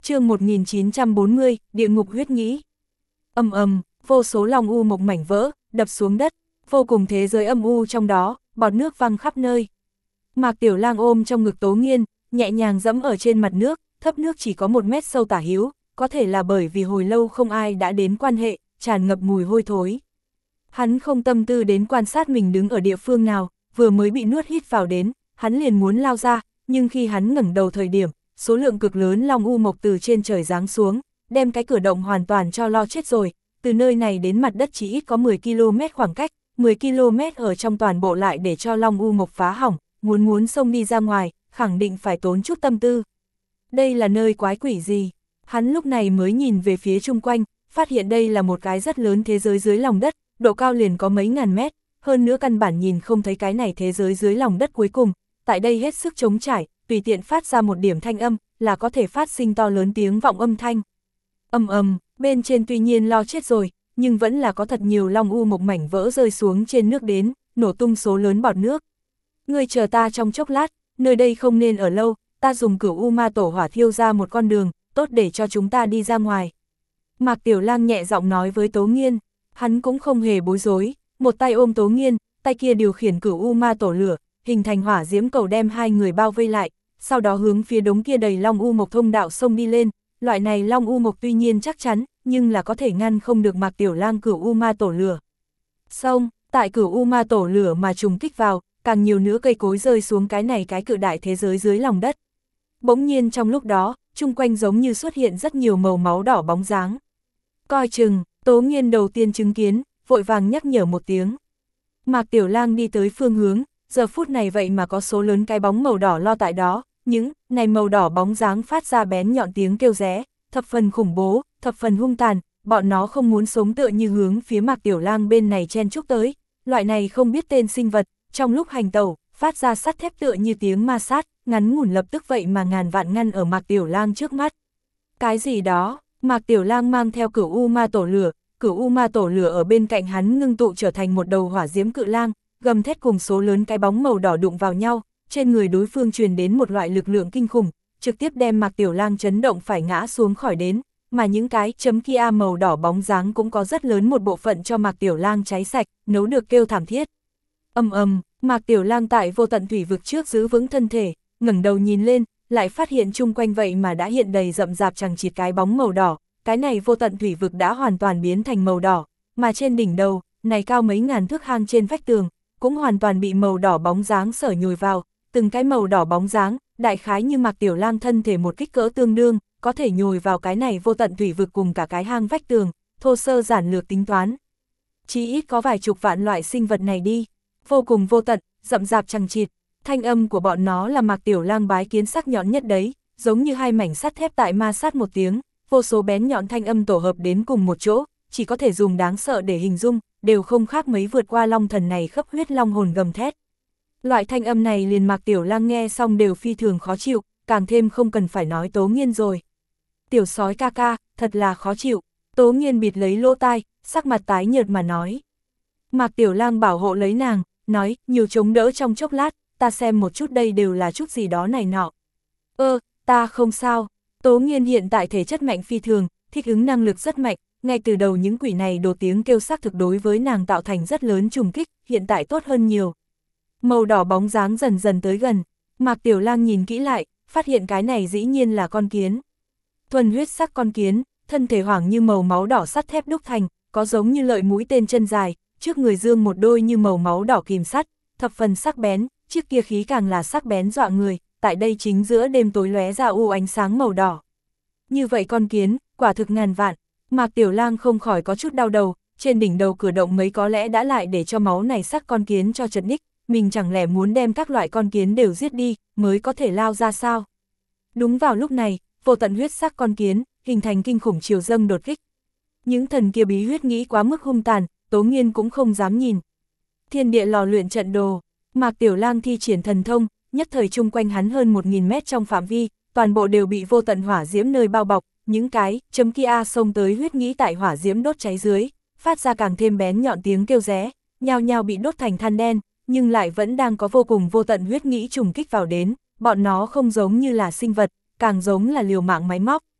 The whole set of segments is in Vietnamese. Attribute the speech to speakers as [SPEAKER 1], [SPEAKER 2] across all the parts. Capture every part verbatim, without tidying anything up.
[SPEAKER 1] Chương một nghìn chín trăm bốn mươi, địa ngục huyết nghĩ. Ầm ầm, vô số long u mộc mảnh vỡ, đập xuống đất, vô cùng thế giới âm u trong đó, bọt nước văng khắp nơi. Mạc Tiểu Lang ôm trong ngực Tố Nghiên, nhẹ nhàng dẫm ở trên mặt nước, thấp nước chỉ có một mét sâu tả hữu, có thể là bởi vì hồi lâu không ai đã đến quan hệ, tràn ngập mùi hôi thối. Hắn không tâm tư đến quan sát mình đứng ở địa phương nào, vừa mới bị nuốt hít vào đến, hắn liền muốn lao ra, nhưng khi hắn ngẩng đầu thời điểm, số lượng cực lớn long u mộc từ trên trời giáng xuống, đem cái cửa động hoàn toàn cho lo chết rồi, từ nơi này đến mặt đất chỉ ít có mười ki lô mét khoảng cách, mười ki lô mét ở trong toàn bộ lại để cho long u mộc phá hỏng, muốn muốn xông đi ra ngoài, khẳng định phải tốn chút tâm tư. Đây là nơi quái quỷ gì? Hắn lúc này mới nhìn về phía chung quanh, phát hiện đây là một cái rất lớn thế giới dưới lòng đất, độ cao liền có mấy ngàn mét, hơn nữa căn bản nhìn không thấy cái này thế giới dưới lòng đất cuối cùng, tại đây hết sức trống trải, tùy tiện phát ra một điểm thanh âm, là có thể phát sinh to lớn tiếng vọng âm thanh. Ầm ầm, bên trên tuy nhiên lo chết rồi, nhưng vẫn là có thật nhiều long u mộc mảnh vỡ rơi xuống trên nước đến, nổ tung số lớn bọt nước. Ngươi chờ ta trong chốc lát, nơi đây không nên ở lâu, ta dùng cửu u ma tổ hỏa thiêu ra một con đường, tốt để cho chúng ta đi ra ngoài. Mạc Tiểu Lang nhẹ giọng nói với Tố Nghiên, hắn cũng không hề bối rối, một tay ôm Tố Nghiên, tay kia điều khiển cửu u ma tổ lửa, hình thành hỏa diễm cầu đem hai người bao vây lại, sau đó hướng phía đống kia đầy long u mộc thông đạo sông đi lên. Loại này long u mộc tuy nhiên chắc chắn, nhưng là có thể ngăn không được Mạc Tiểu Lang cửu u ma tổ lửa. Xong, tại cửu u ma tổ lửa mà trùng kích vào, càng nhiều nữa cây cối rơi xuống cái này cái cự đại thế giới dưới lòng đất. Bỗng nhiên trong lúc đó, chung quanh giống như xuất hiện rất nhiều màu máu đỏ bóng dáng. Coi chừng, Tố Nghiên đầu tiên chứng kiến, vội vàng nhắc nhở một tiếng. Mạc Tiểu Lang đi tới phương hướng, giờ phút này vậy mà có số lớn cái bóng màu đỏ lo tại đó, những này màu đỏ bóng dáng phát ra bén nhọn tiếng kêu ré, thập phần khủng bố, thập phần hung tàn, bọn nó không muốn sống tựa như hướng phía Mạc Tiểu Lang bên này chen chúc tới, loại này không biết tên sinh vật, trong lúc hành tẩu, phát ra sắt thép tựa như tiếng ma sát, ngắn ngủn lập tức vậy mà ngàn vạn ngăn ở Mạc Tiểu Lang trước mắt. Cái gì đó? Mạc Tiểu Lang mang theo cửu u ma tổ lửa, cửu u ma tổ lửa ở bên cạnh hắn ngưng tụ trở thành một đầu hỏa diễm cự lang, gầm thét cùng số lớn cái bóng màu đỏ đụng vào nhau, trên người đối phương truyền đến một loại lực lượng kinh khủng, trực tiếp đem Mạc Tiểu Lang chấn động phải ngã xuống khỏi đến, mà những cái chấm kia màu đỏ bóng dáng cũng có rất lớn một bộ phận cho Mạc Tiểu Lang cháy sạch, nấu được kêu thảm thiết. Ầm ầm, Mạc Tiểu Lang tại vô tận thủy vực trước giữ vững thân thể, ngẩng đầu nhìn lên, lại phát hiện chung quanh vậy mà đã hiện đầy rậm rạp chằng chịt cái bóng màu đỏ, cái này vô tận thủy vực đã hoàn toàn biến thành màu đỏ, mà trên đỉnh đầu, này cao mấy ngàn thước hang trên vách tường, cũng hoàn toàn bị màu đỏ bóng dáng sở nhồi vào, từng cái màu đỏ bóng dáng, đại khái như Mạc Tiểu Lang thân thể một kích cỡ tương đương, có thể nhồi vào cái này vô tận thủy vực cùng cả cái hang vách tường, thô sơ giản lược tính toán. Chỉ ít có vài chục vạn loại sinh vật này đi, vô cùng vô tận, rậm rạp chằng chịt, thanh âm của bọn nó là Mạc Tiểu Lang bái kiến sắc nhọn nhất đấy, giống như hai mảnh sắt thép tại ma sát một tiếng, vô số bén nhọn thanh âm tổ hợp đến cùng một chỗ, chỉ có thể dùng đáng sợ để hình dung, đều không khác mấy vượt qua long thần này khắp huyết long hồn gầm thét. Loại thanh âm này liền Mạc Tiểu Lang nghe xong đều phi thường khó chịu, càng thêm không cần phải nói Tố Nghiên rồi. Tiểu sói ca ca, thật là khó chịu. Tố Nghiên bịt lấy lỗ tai, sắc mặt tái nhợt mà nói. Mạc Tiểu Lang bảo hộ lấy nàng, nói, nhiều chống đỡ trong chốc lát, ta xem một chút đây đều là chút gì đó này nọ. Ơ, ta không sao. Tố Nghiên hiện tại thể chất mạnh phi thường, thích ứng năng lực rất mạnh, ngay từ đầu những quỷ này đồ tiếng kêu xác thực đối với nàng tạo thành rất lớn trùng kích, hiện tại tốt hơn nhiều. Màu đỏ bóng dáng dần dần tới gần, Mạc Tiểu Lang nhìn kỹ lại, phát hiện cái này dĩ nhiên là con kiến. Thuần huyết sắc con kiến, thân thể hoảng như màu máu đỏ sắt thép đúc thành, có giống như lợi mũi tên chân dài, trước người dương một đôi như màu máu đỏ kìm sắt, thập phần sắc bén, chiếc kia khí càng là sắc bén dọa người, tại đây chính giữa đêm tối lóe ra u ánh sáng màu đỏ. Như vậy con kiến, quả thực ngàn vạn, Mạc Tiểu Lang không khỏi có chút đau đầu, trên đỉnh đầu cửa động mấy có lẽ đã lại để cho máu này sắc con kiến cho chật ních, mình chẳng lẽ muốn đem các loại con kiến đều giết đi, mới có thể lao ra sao? Đúng vào lúc này, vô tận huyết sắc con kiến, hình thành kinh khủng chiều dâng đột kích. Những thần kia bí huyết nghĩ quá mức hung tàn, Tố Nghiên cũng không dám nhìn. Thiên địa lò luyện trận đồ, Mạc Tiểu Lang thi triển thần thông, nhất thời chung quanh hắn hơn một nghìn mét trong phạm vi, toàn bộ đều bị vô tận hỏa diễm nơi bao bọc, những cái chấm kia xông tới huyết nghĩ tại hỏa diễm đốt cháy dưới, phát ra càng thêm bén nhọn tiếng kêu ré, nhao nhao bị đốt thành than đen, nhưng lại vẫn đang có vô cùng vô tận huyết nghĩ trùng kích vào đến, bọn nó không giống như là sinh vật, càng giống là liều mạng máy móc.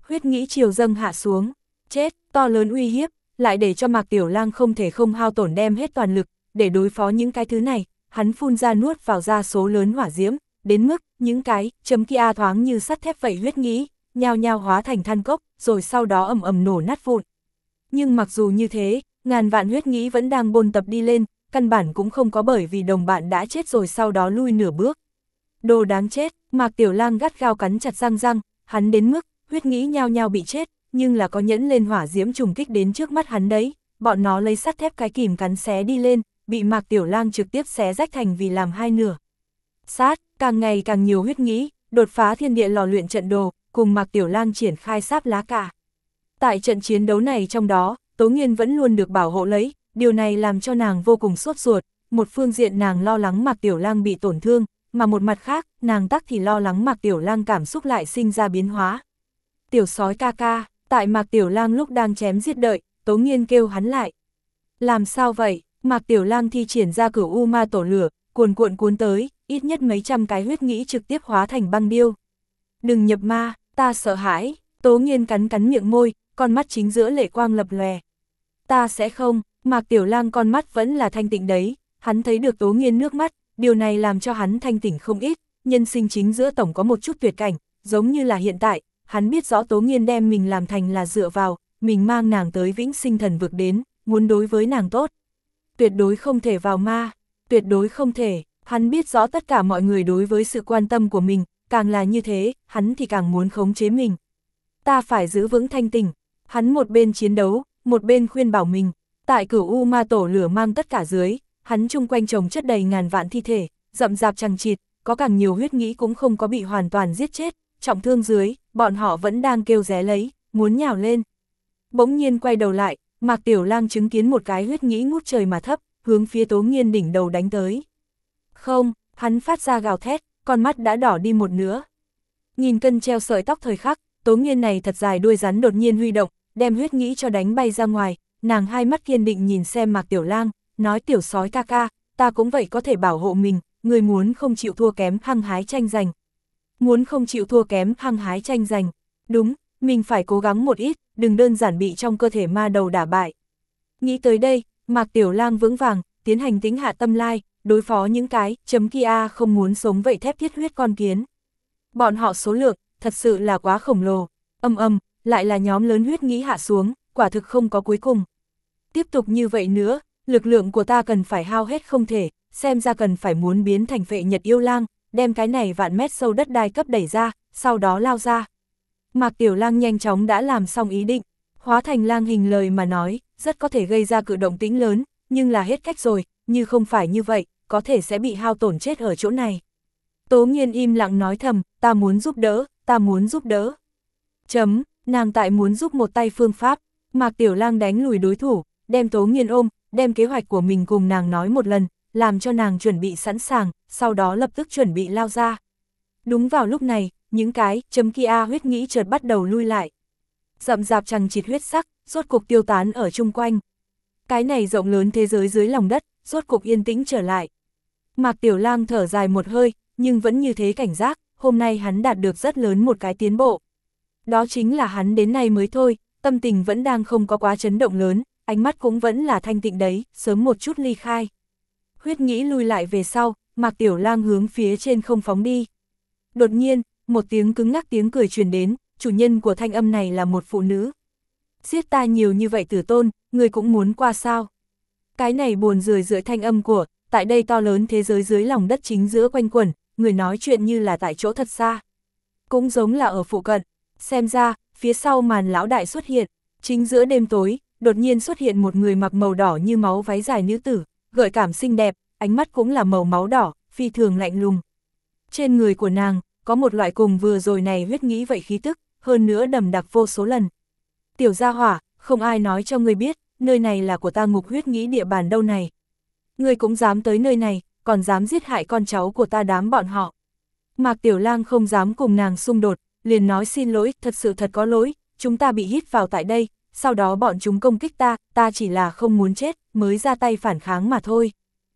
[SPEAKER 1] huyết nghĩ chiều dâng hạ xuống, chết, to lớn uy hiếp, lại để cho Mạc Tiểu Lang không thể không hao tổn đem hết toàn lực, để đối phó những cái thứ này, hắn phun ra nuốt vào ra số lớn hỏa diễm, đến mức, những cái, chấm kia thoáng như sắt thép vậy huyết nghĩ, nhao nhao hóa thành than cốc, rồi sau đó ầm ầm nổ nát vụn. Nhưng mặc dù như thế, ngàn vạn huyết nghĩ vẫn đang bôn tập đi lên, căn bản cũng không có bởi vì đồng bạn đã chết rồi sau đó lui nửa bước. Đồ đáng chết, Mạc Tiểu Lang gắt gao cắn chặt răng răng, hắn đến mức, huyết nghĩ nhao nhao bị chết, nhưng là có nhẫn lên hỏa diễm trùng kích đến trước mắt hắn đấy, bọn nó lấy sắt thép cái kìm cắn xé đi lên, bị Mạc Tiểu Lang trực tiếp xé rách thành vì làm hai nửa. Sát, càng ngày càng nhiều huyết nghĩ, đột phá thiên địa lò luyện trận đồ, cùng Mạc Tiểu Lang triển khai sáp lá cả. Tại trận chiến đấu này trong đó, Tố Nghiên vẫn luôn được bảo hộ lấy, điều này làm cho nàng vô cùng sốt ruột, một phương diện nàng lo lắng Mạc Tiểu Lang bị tổn thương, mà một mặt khác, nàng tắc thì lo lắng Mạc Tiểu Lang cảm xúc lại sinh ra biến hóa. Tiểu sói ca ca, tại Mạc Tiểu Lang lúc đang chém giết đợi, Tố Nghiên kêu hắn lại. Làm sao vậy? Mạc Tiểu Lang thi triển ra cửu u ma tổ lửa, cuồn cuộn cuốn tới, ít nhất mấy trăm cái huyết nghĩ trực tiếp hóa thành băng điêu. Đừng nhập ma, ta sợ hãi, Tố Nghiên cắn cắn miệng môi, con mắt chính giữa lệ quang lập lòe. Ta sẽ không, Mạc Tiểu Lang con mắt vẫn là thanh tịnh đấy, hắn thấy được Tố Nghiên nước mắt, điều này làm cho hắn thanh tỉnh không ít, nhân sinh chính giữa tổng có một chút tuyệt cảnh, giống như là hiện tại, hắn biết rõ Tố Nghiên đem mình làm thành là dựa vào, mình mang nàng tới vĩnh sinh thần vực đến, muốn đối với nàng tốt. Tuyệt đối không thể vào ma, tuyệt đối không thể, hắn biết rõ tất cả mọi người đối với sự quan tâm của mình, càng là như thế, hắn thì càng muốn khống chế mình. Ta phải giữ vững thanh tỉnh, hắn một bên chiến đấu, một bên khuyên bảo mình, tại cửu u ma tổ lửa mang tất cả dưới, hắn chung quanh chồng chất đầy ngàn vạn thi thể, rậm rạp chằng chịt, có càng nhiều huyết nghĩ cũng không có bị hoàn toàn giết chết, trọng thương dưới, bọn họ vẫn đang kêu ré lấy, muốn nhào lên. Bỗng nhiên quay đầu lại, Mạc Tiểu Lang chứng kiến một cái huyết nghĩ ngút trời mà thấp, hướng phía Tố Nghiên đỉnh đầu đánh tới. Không, hắn phát ra gào thét, con mắt đã đỏ đi một nửa. Nghìn cân treo sợi tóc thời khắc, Tố Nghiên này thật dài đuôi rắn đột nhiên huy động, đem huyết nghĩ cho đánh bay ra ngoài, nàng hai mắt kiên định nhìn xem Mạc Tiểu Lang, nói tiểu sói ca ca, ta cũng vậy có thể bảo hộ mình, người muốn không chịu thua kém hăng hái tranh giành. Muốn không chịu thua kém hăng hái tranh giành, đúng, mình phải cố gắng một ít, đừng đơn giản bị trong cơ thể ma đầu đả bại. Nghĩ tới đây, Mạc Tiểu Lang vững vàng, tiến hành tính hạ tâm lai, đối phó những cái, chấm kia không muốn sống vậy thép thiết huyết con kiến. Bọn họ số lượng, thật sự là quá khổng lồ, âm âm, lại là nhóm lớn huyết nghĩ hạ xuống, quả thực không có cuối cùng. Tiếp tục như vậy nữa, lực lượng của ta cần phải hao hết không thể, xem ra cần phải muốn biến thành Phệ Nhật Yêu Lang, đem cái này vạn mét sâu đất đai cấp đẩy ra, sau đó lao ra. Mạc Tiểu Lang nhanh chóng đã làm xong ý định, hóa thành lang hình lời mà nói, rất có thể gây ra cự động tĩnh lớn, nhưng là hết cách rồi, như không phải như vậy, có thể sẽ bị hao tổn chết ở chỗ này. Tố Nghiên im lặng nói thầm, ta muốn giúp đỡ, ta muốn giúp đỡ. Chấm, nàng tại muốn giúp một tay phương pháp, Mạc Tiểu Lang đánh lùi đối thủ, đem Tố Nghiên ôm, đem kế hoạch của mình cùng nàng nói một lần, làm cho nàng chuẩn bị sẵn sàng, sau đó lập tức chuẩn bị lao ra. Đúng vào lúc này, những cái chấm kia huyết nghĩ chợt bắt đầu lui lại. Rậm rạp chằng chịt huyết sắc, rốt cục tiêu tán ở chung quanh. Cái này rộng lớn thế giới dưới lòng đất, rốt cục yên tĩnh trở lại. Mạc Tiểu Lang thở dài một hơi, nhưng vẫn như thế cảnh giác, hôm nay hắn đạt được rất lớn một cái tiến bộ. Đó chính là hắn đến nay mới thôi, tâm tình vẫn đang không có quá chấn động lớn, ánh mắt cũng vẫn là thanh tịnh đấy, sớm một chút ly khai. Huyết nghĩ lui lại về sau, Mạc Tiểu Lang hướng phía trên không phóng đi. Đột nhiên, một tiếng cứng ngắc tiếng cười truyền đến, chủ nhân của thanh âm này là một phụ nữ. Giết ta nhiều như vậy tử tôn, người cũng muốn qua sao? Cái này buồn rười rượi thanh âm của, tại đây to lớn thế giới dưới lòng đất chính giữa quanh quẩn, người nói chuyện như là tại chỗ thật xa. Cũng giống là ở phụ cận, xem ra, phía sau màn lão đại xuất hiện, chính giữa đêm tối, đột nhiên xuất hiện một người mặc màu đỏ như máu váy dài nữ tử, gợi cảm xinh đẹp, ánh mắt cũng là màu máu đỏ, phi thường lạnh lùng. Trên người của nàng, có một loại cùng vừa rồi này huyết nghĩ vậy khí tức, hơn nữa đầm đặc vô số lần. Tiểu gia hỏa, không ai nói cho ngươi biết, nơi này là của ta ngục huyết nghĩ địa bàn đâu này. Ngươi cũng dám tới nơi này, còn dám giết hại con cháu của ta đám bọn họ. Mạc Tiểu Lang không dám cùng nàng xung đột, liền nói xin lỗi, thật sự thật có lỗi, chúng ta bị hít vào tại đây, sau đó bọn chúng công kích ta, ta chỉ là không muốn chết, mới ra tay phản kháng mà thôi.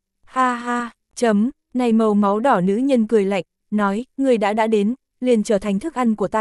[SPEAKER 1] Ha ha, chấm, này màu máu đỏ nữ nhân cười lạnh, nói, người đã đã đến, liền trở thành thức ăn của ta đi,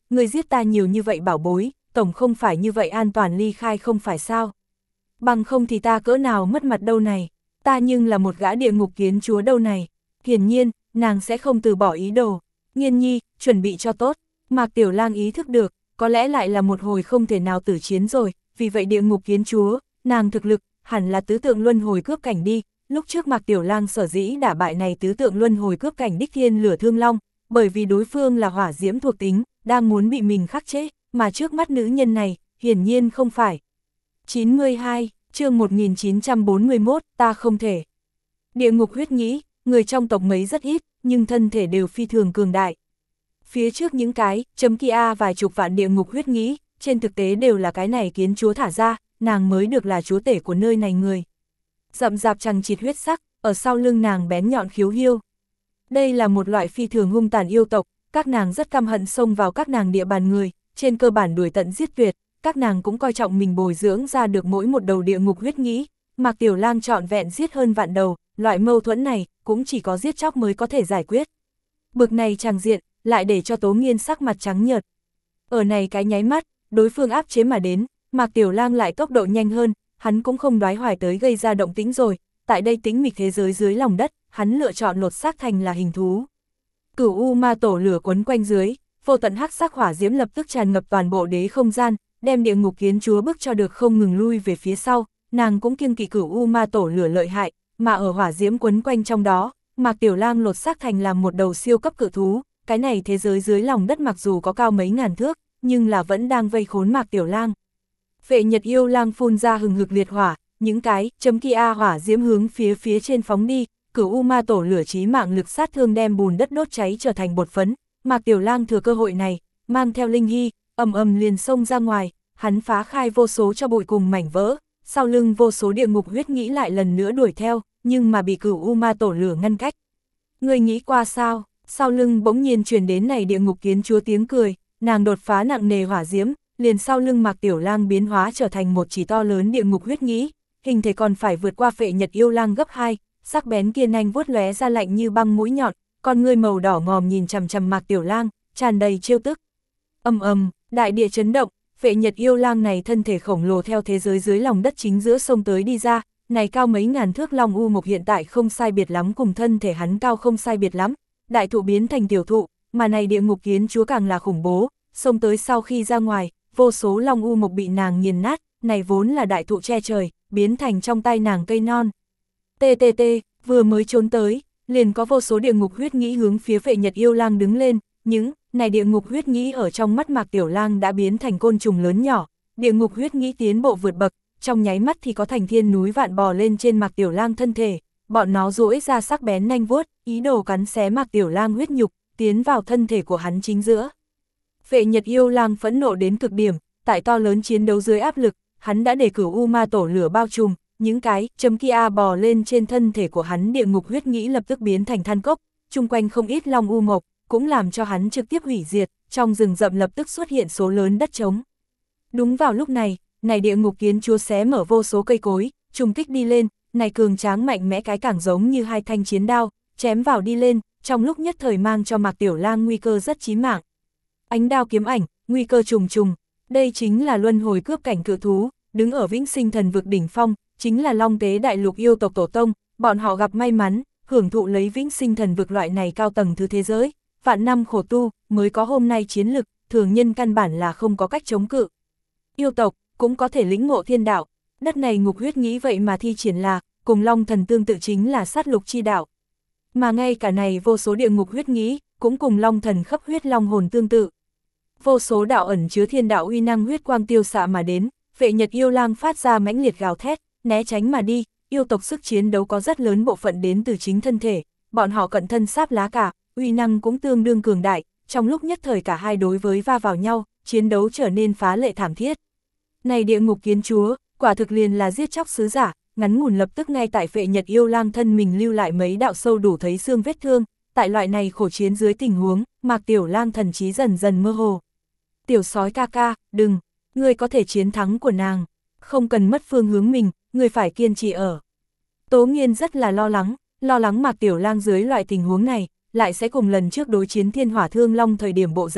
[SPEAKER 1] người giết ta nhiều như vậy bảo bối, tổng không phải như vậy an toàn ly khai không phải sao. Bằng không thì ta cỡ nào mất mặt đâu này, ta nhưng là một gã địa ngục kiến chúa đâu này. Hiển nhiên, nàng sẽ không từ bỏ ý đồ. Nghiên nhi, chuẩn bị cho tốt. Mạc Tiểu Lang ý thức được, có lẽ lại là một hồi không thể nào tử chiến rồi, vì vậy địa ngục kiến chúa, nàng thực lực, hẳn là tứ tượng luân hồi cướp cảnh đi. Lúc trước Mạc Tiểu Lang sở dĩ đả bại này tứ tượng luân hồi cướp cảnh đích thiên lửa thương long, bởi vì đối phương là hỏa diễm thuộc tính, đang muốn bị mình khắc chế, mà trước mắt nữ nhân này, hiển nhiên không phải. chín mươi hai, chương một nghìn chín trăm bốn mươi mốt, ta không thể. Địa ngục huyết nghĩ, người trong tộc mấy rất ít, nhưng thân thể đều phi thường cường đại. Phía trước những cái, chấm kia vài chục vạn địa ngục huyết nghĩ, trên thực tế đều là cái này kiến chúa thả ra, nàng mới được là chúa tể của nơi này người. Rậm rạp chằng chịt huyết sắc, ở sau lưng nàng bén nhọn khiếu hiêu. Đây là một loại phi thường hung tàn yêu tộc, các nàng rất căm hận xông vào các nàng địa bàn người, trên cơ bản đuổi tận giết tuyệt, các nàng cũng coi trọng mình bồi dưỡng ra được mỗi một đầu địa ngục huyết nghĩ. Mạc Tiểu Lang trọn vẹn giết hơn vạn đầu, loại mâu thuẫn này cũng chỉ có giết chóc mới có thể giải quyết. Bực này tràng diện, lại để cho Tố Nghiên sắc mặt trắng nhợt. Ở này cái nháy mắt, đối phương áp chế mà đến, Mạc Tiểu Lang lại tốc độ nhanh hơn, hắn cũng không đoái hoài tới gây ra động tĩnh rồi, tại đây tĩnh mịch thế giới dưới lòng đất, hắn lựa chọn lột xác thành là hình thú. Cửu U ma tổ lửa quấn quanh dưới, vô tận hắc sắc hỏa diễm lập tức tràn ngập toàn bộ đế không gian, đem địa ngục kiến chúa bức cho được không ngừng lui về phía sau, nàng cũng kiêng kỵ Cửu U ma tổ lửa lợi hại, mà ở hỏa diễm quấn quanh trong đó, Mạc Tiểu Lang lột xác thành làm một đầu siêu cấp cự thú, cái này thế giới dưới lòng đất mặc dù có cao mấy ngàn thước, nhưng là vẫn đang vây khốn Mạc Tiểu Lang. Phệ Nhật yêu lang phun ra hừng hực liệt hỏa, những cái chấm kia hỏa diễm hướng phía phía trên phóng đi, Cửu U ma tổ lửa chí mạng lực sát thương đem bùn đất đốt cháy trở thành bột phấn. Mạc Tiểu Lang thừa cơ hội này, mang theo linh hy, ầm ầm liền xông ra ngoài, hắn phá khai vô số cho bụi cùng mảnh vỡ, sau lưng vô số địa ngục huyết nghĩ lại lần nữa đuổi theo, nhưng mà bị Cửu U ma tổ lửa ngăn cách. Người nghĩ qua sao? Sau lưng bỗng nhiên truyền đến này địa ngục kiến chúa tiếng cười, nàng đột phá nặng nề hỏa diễm, liền sau lưng Mạc Tiểu Lang biến hóa trở thành một chỉ to lớn địa ngục huyết nghĩ, hình thể còn phải vượt qua Phệ Nhật yêu lang gấp hai, sắc bén kia nanh vuốt lóe ra lạnh như băng mũi nhọn, con ngươi màu đỏ ngòm nhìn chằm chằm Mạc Tiểu Lang, tràn đầy trêu tức. Ầm ầm, đại địa chấn động, Phệ Nhật yêu lang này thân thể khổng lồ theo thế giới dưới lòng đất chính giữa sông tới đi ra, này cao mấy ngàn thước long u mục hiện tại không sai biệt lắm cùng thân thể hắn cao không sai biệt lắm, đại thụ biến thành tiểu thụ, mà này địa ngục kiến chúa càng là khủng bố, sông tới sau khi ra ngoài, vô số long u mục bị nàng nghiền nát, này vốn là đại thụ che trời, biến thành trong tay nàng cây non. Tê tê tê, vừa mới trốn tới, liền có vô số địa ngục huyết nghĩ hướng phía Phệ Nhật yêu lang đứng lên, những này địa ngục huyết nghĩ ở trong mắt Mạc Tiểu Lang đã biến thành côn trùng lớn nhỏ, địa ngục huyết nghĩ tiến bộ vượt bậc, trong nháy mắt thì có thành thiên núi vạn bò lên trên Mạc Tiểu Lang thân thể, bọn nó duỗi ra sắc bén nanh vuốt, ý đồ cắn xé Mạc Tiểu Lang huyết nhục, tiến vào thân thể của hắn chính giữa. Phệ Nhật yêu lang phẫn nộ đến cực điểm, tại to lớn chiến đấu dưới áp lực, hắn đã để Cửu U ma tổ lửa bao trùm, những cái chấm kia bò lên trên thân thể của hắn địa ngục huyết nghĩ lập tức biến thành than cốc, chung quanh không ít long u mộc, cũng làm cho hắn trực tiếp hủy diệt, trong rừng rậm lập tức xuất hiện số lớn đất trống. Đúng vào lúc này, này địa ngục kiến chúa xé mở vô số cây cối, trùng kích đi lên, này cường tráng mạnh mẽ cái càng giống như hai thanh chiến đao, chém vào đi lên, trong lúc nhất thời mang cho Mạc Tiểu Lang nguy cơ rất chí mạng. Ánh đao kiếm ảnh, nguy cơ trùng trùng, đây chính là luân hồi cướp cảnh cự thú, đứng ở vĩnh sinh thần vực đỉnh phong, chính là Long Tế đại lục yêu tộc tổ tông, bọn họ gặp may mắn, hưởng thụ lấy vĩnh sinh thần vực loại này cao tầng thứ thế giới, vạn năm khổ tu, mới có hôm nay chiến lực, thường nhân căn bản là không có cách chống cự. Yêu tộc, cũng có thể lĩnh ngộ thiên đạo, đất này ngục huyết nghĩ vậy mà thi triển là, cùng Long thần tương tự chính là sát lục chi đạo. Mà ngay cả này vô số địa ngục huyết nghĩ, cũng cùng Long thần khắp huyết long hồn tương tự. Vô số đạo ẩn chứa thiên đạo uy năng huyết quang tiêu xạ mà đến, Phệ Nhật yêu lang phát ra mãnh liệt gào thét, né tránh mà đi, yêu tộc sức chiến đấu có rất lớn bộ phận đến từ chính thân thể, bọn họ cận thân sáp lá cả, uy năng cũng tương đương cường đại, trong lúc nhất thời cả hai đối với va vào nhau, chiến đấu trở nên phá lệ thảm thiết. Này địa ngục kiến chúa, quả thực liền là giết chóc sứ giả, ngắn ngủn lập tức ngay tại Phệ Nhật yêu lang thân mình lưu lại mấy đạo sâu đủ thấy xương vết thương, tại loại này khổ chiến dưới tình huống, Mạc Tiểu Lang thần trí dần dần mơ hồ. Tiểu sói ca ca, đừng, ngươi có thể chiến thắng của nàng, không cần mất phương hướng mình, ngươi phải kiên trì ở. Tố Nghiên rất là lo lắng, lo lắng Mạc Tiểu Lang dưới loại tình huống này, lại sẽ cùng lần trước đối chiến thiên hỏa thương long thời điểm bộ dáng,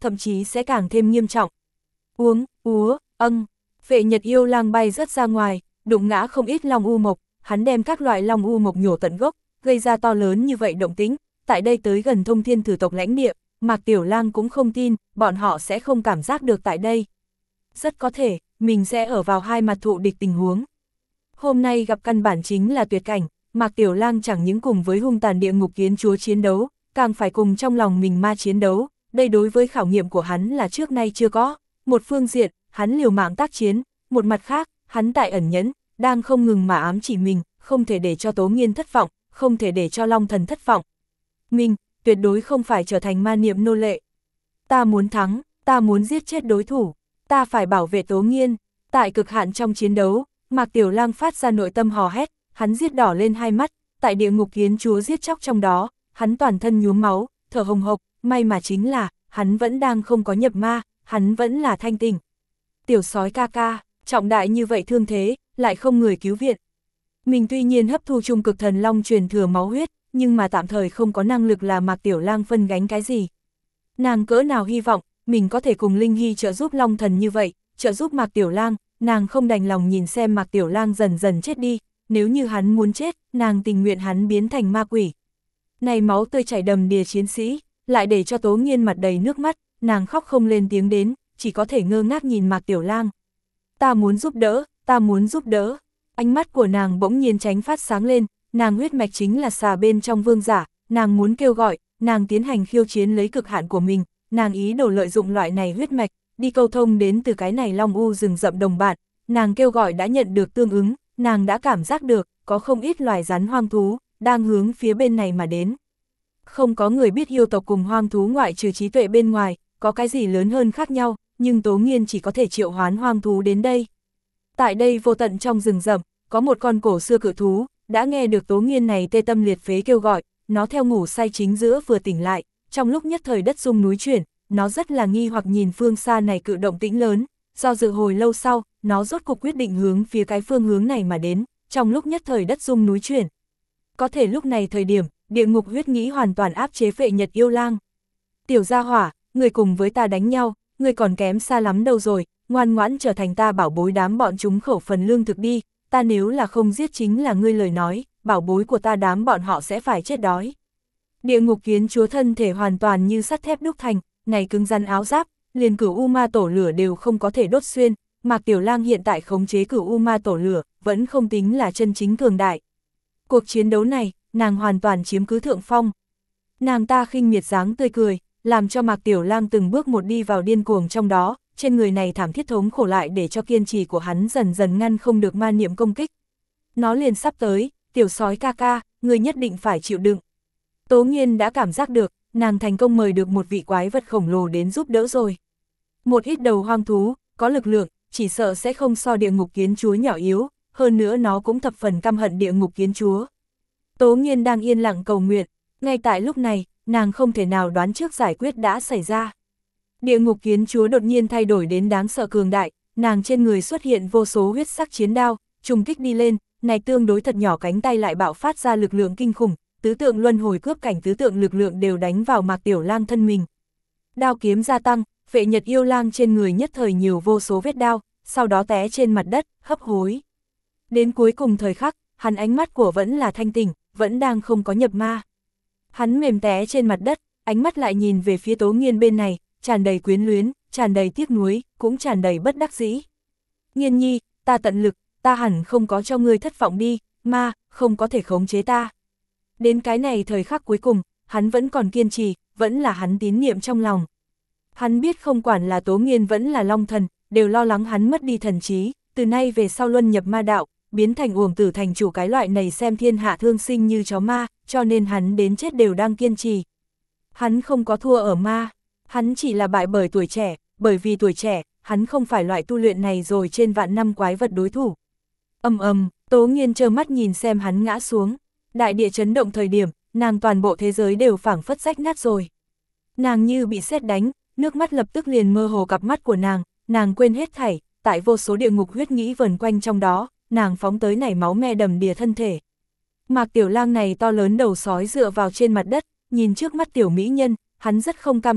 [SPEAKER 1] thậm chí sẽ càng thêm nghiêm trọng. Uống, úa, âng, Phệ Nhật yêu lang bay rất ra ngoài, đụng ngã không ít long u mộc, hắn đem các loại long u mộc nhổ tận gốc, gây ra to lớn như vậy động tĩnh, tại đây tới gần Thông Thiên Thử tộc lãnh địa, Mạc Tiểu Lang cũng không tin, bọn họ sẽ không cảm giác được tại đây. Rất có thể, mình sẽ ở vào hai mặt thụ địch tình huống. Hôm nay gặp căn bản chính là tuyệt cảnh, Mạc Tiểu Lang chẳng những cùng với hung tàn địa ngục kiến chúa chiến đấu, càng phải cùng trong lòng mình ma chiến đấu, đây đối với khảo nghiệm của hắn là trước nay chưa có. Một phương diện, hắn liều mạng tác chiến, một mặt khác, hắn tại ẩn nhẫn, đang không ngừng mà ám chỉ mình, không thể để cho Tố Nghiên thất vọng, không thể để cho Long Thần thất vọng. Mình, tuyệt đối không phải trở thành ma niệm nô lệ. Ta muốn thắng, ta muốn giết chết đối thủ, ta phải bảo vệ Tố Nghiên. Tại cực hạn trong chiến đấu, Mạc Tiểu Lang phát ra nội tâm hò hét, hắn giết đỏ lên hai mắt, tại địa ngục kiến chúa giết chóc trong đó, hắn toàn thân nhuốm máu, thở hồng hộc, may mà chính là, hắn vẫn đang không có nhập ma, hắn vẫn là thanh tỉnh. Tiểu sói ca ca, trọng đại như vậy thương thế, lại không người cứu viện. Mình tuy nhiên hấp thu trung cực thần long truyền thừa máu huyết, nhưng mà tạm thời không có năng lực là Mạc Tiểu Lang phân gánh cái gì. Nàng cỡ nào hy vọng, mình có thể cùng Linh Hy trợ giúp Long Thần như vậy, trợ giúp Mạc Tiểu Lang, nàng không đành lòng nhìn xem Mạc Tiểu Lang dần dần chết đi, nếu như hắn muốn chết, nàng tình nguyện hắn biến thành ma quỷ. Này máu tươi chảy đầm đìa chiến sĩ, lại để cho Tố Nghiên mặt đầy nước mắt, nàng khóc không lên tiếng đến, chỉ có thể ngơ ngác nhìn Mạc Tiểu Lang. Ta muốn giúp đỡ, ta muốn giúp đỡ. Ánh mắt của nàng bỗng nhiên tránh phát sáng lên, nàng huyết mạch chính là xà bên trong vương giả, nàng muốn kêu gọi, nàng tiến hành khiêu chiến lấy cực hạn của mình, nàng ý đồ lợi dụng loại này huyết mạch, đi câu thông đến từ cái này long u rừng rậm đồng bạn, nàng kêu gọi đã nhận được tương ứng, nàng đã cảm giác được, có không ít loài rắn hoang thú, đang hướng phía bên này mà đến. Không có người biết yêu tộc cùng hoang thú ngoại trừ trí tuệ bên ngoài, có cái gì lớn hơn khác nhau, nhưng Tố Nghiên chỉ có thể triệu hoán hoang thú đến đây. Tại đây vô tận trong rừng rậm, có một con cổ xưa cự thú, đã nghe được Tố Nghiên này tê tâm liệt phế kêu gọi, nó theo ngủ say chính giữa vừa tỉnh lại, trong lúc nhất thời đất rung núi chuyển, nó rất là nghi hoặc nhìn phương xa này cự động tĩnh lớn, do dự hồi lâu sau, nó rốt cục quyết định hướng phía cái phương hướng này mà đến, trong lúc nhất thời đất rung núi chuyển. Có thể lúc này thời điểm, địa ngục huyết nghĩ hoàn toàn áp chế Phệ Nhật yêu lang. Tiểu gia hỏa, người cùng với ta đánh nhau, người còn kém xa lắm đâu rồi, ngoan ngoãn trở thành ta bảo bối đám bọn chúng khẩu phần lương thực đi, ta nếu là không giết chính là ngươi lời nói, bảo bối của ta đám bọn họ sẽ phải chết đói. Địa ngục kiến chúa thân thể hoàn toàn như sắt thép đúc thành, này cứng rắn áo giáp, liền cửu u ma tổ lửa đều không có thể đốt xuyên, Mạc Tiểu Lang hiện tại khống chế cửu u ma tổ lửa, vẫn không tính là chân chính cường đại. Cuộc chiến đấu này, nàng hoàn toàn chiếm cứ thượng phong. Nàng ta khinh miệt dáng tươi cười, làm cho Mạc Tiểu Lang từng bước một đi vào điên cuồng trong đó, trên người này thảm thiết thống khổ lại để cho kiên trì của hắn dần dần ngăn không được ma niệm công kích. Nó liền sắp tới, tiểu sói ca ca, người nhất định phải chịu đựng. Tố Nghiên đã cảm giác được, nàng thành công mời được một vị quái vật khổng lồ đến giúp đỡ rồi. Một ít đầu hoang thú, có lực lượng, chỉ sợ sẽ không so địa ngục kiến chúa nhỏ yếu, hơn nữa nó cũng thập phần căm hận địa ngục kiến chúa. Tố Nghiên đang yên lặng cầu nguyện, ngay tại lúc này, nàng không thể nào đoán trước giải quyết đã xảy ra. Địa ngục kiến chúa đột nhiên thay đổi đến đáng sợ cường đại, nàng trên người xuất hiện vô số huyết sắc chiến đao, trùng kích đi lên, này tương đối thật nhỏ cánh tay lại bạo phát ra lực lượng kinh khủng, tứ tượng luân hồi cướp cảnh tứ tượng lực lượng đều đánh vào Mạc Tiểu Lang thân mình. Đao kiếm gia tăng, Phệ Nhật yêu lang trên người nhất thời nhiều vô số vết đao, sau đó té trên mặt đất, hấp hối. Đến cuối cùng thời khắc, hắn ánh mắt của vẫn là thanh tỉnh, vẫn đang không có nhập ma. Hắn mềm té trên mặt đất, ánh mắt lại nhìn về phía Tố Nghiên bên này, tràn đầy quyến luyến, tràn đầy tiếc nuối, cũng tràn đầy bất đắc dĩ. Nghiên nhi, ta tận lực, ta hẳn không có cho ngươi thất vọng đi, ma, không có thể khống chế ta. Đến cái này thời khắc cuối cùng, hắn vẫn còn kiên trì, vẫn là hắn tín niệm trong lòng. Hắn biết không quản là Tố Nghiên vẫn là Long Thần, đều lo lắng hắn mất đi thần trí, từ nay về sau luân nhập ma đạo, biến thành uổng tử thành chủ cái loại này xem thiên hạ thương sinh như chó ma, cho nên hắn đến chết đều đang kiên trì. Hắn không có thua ở ma, hắn chỉ là bại bởi tuổi trẻ, bởi vì tuổi trẻ, hắn không phải loại tu luyện này rồi trên vạn năm quái vật đối thủ. Ầm ầm, Tố Nghiên trơ mắt nhìn xem hắn ngã xuống, đại địa chấn động thời điểm, nàng toàn bộ thế giới đều phảng phất rách nát rồi. Nàng như bị sét đánh, nước mắt lập tức liền mơ hồ cặp mắt của nàng, nàng quên hết thảy, tại vô số địa ngục huyết nghĩ vần quanh trong đó, nàng phóng tới nảy máu me đầm đìa thân thể. Mạc Tiểu Lang này to lớn đầu sói dựa vào trên mặt đất, nhìn trước mắt tiểu mỹ nhân, hắn rất không cam tâm,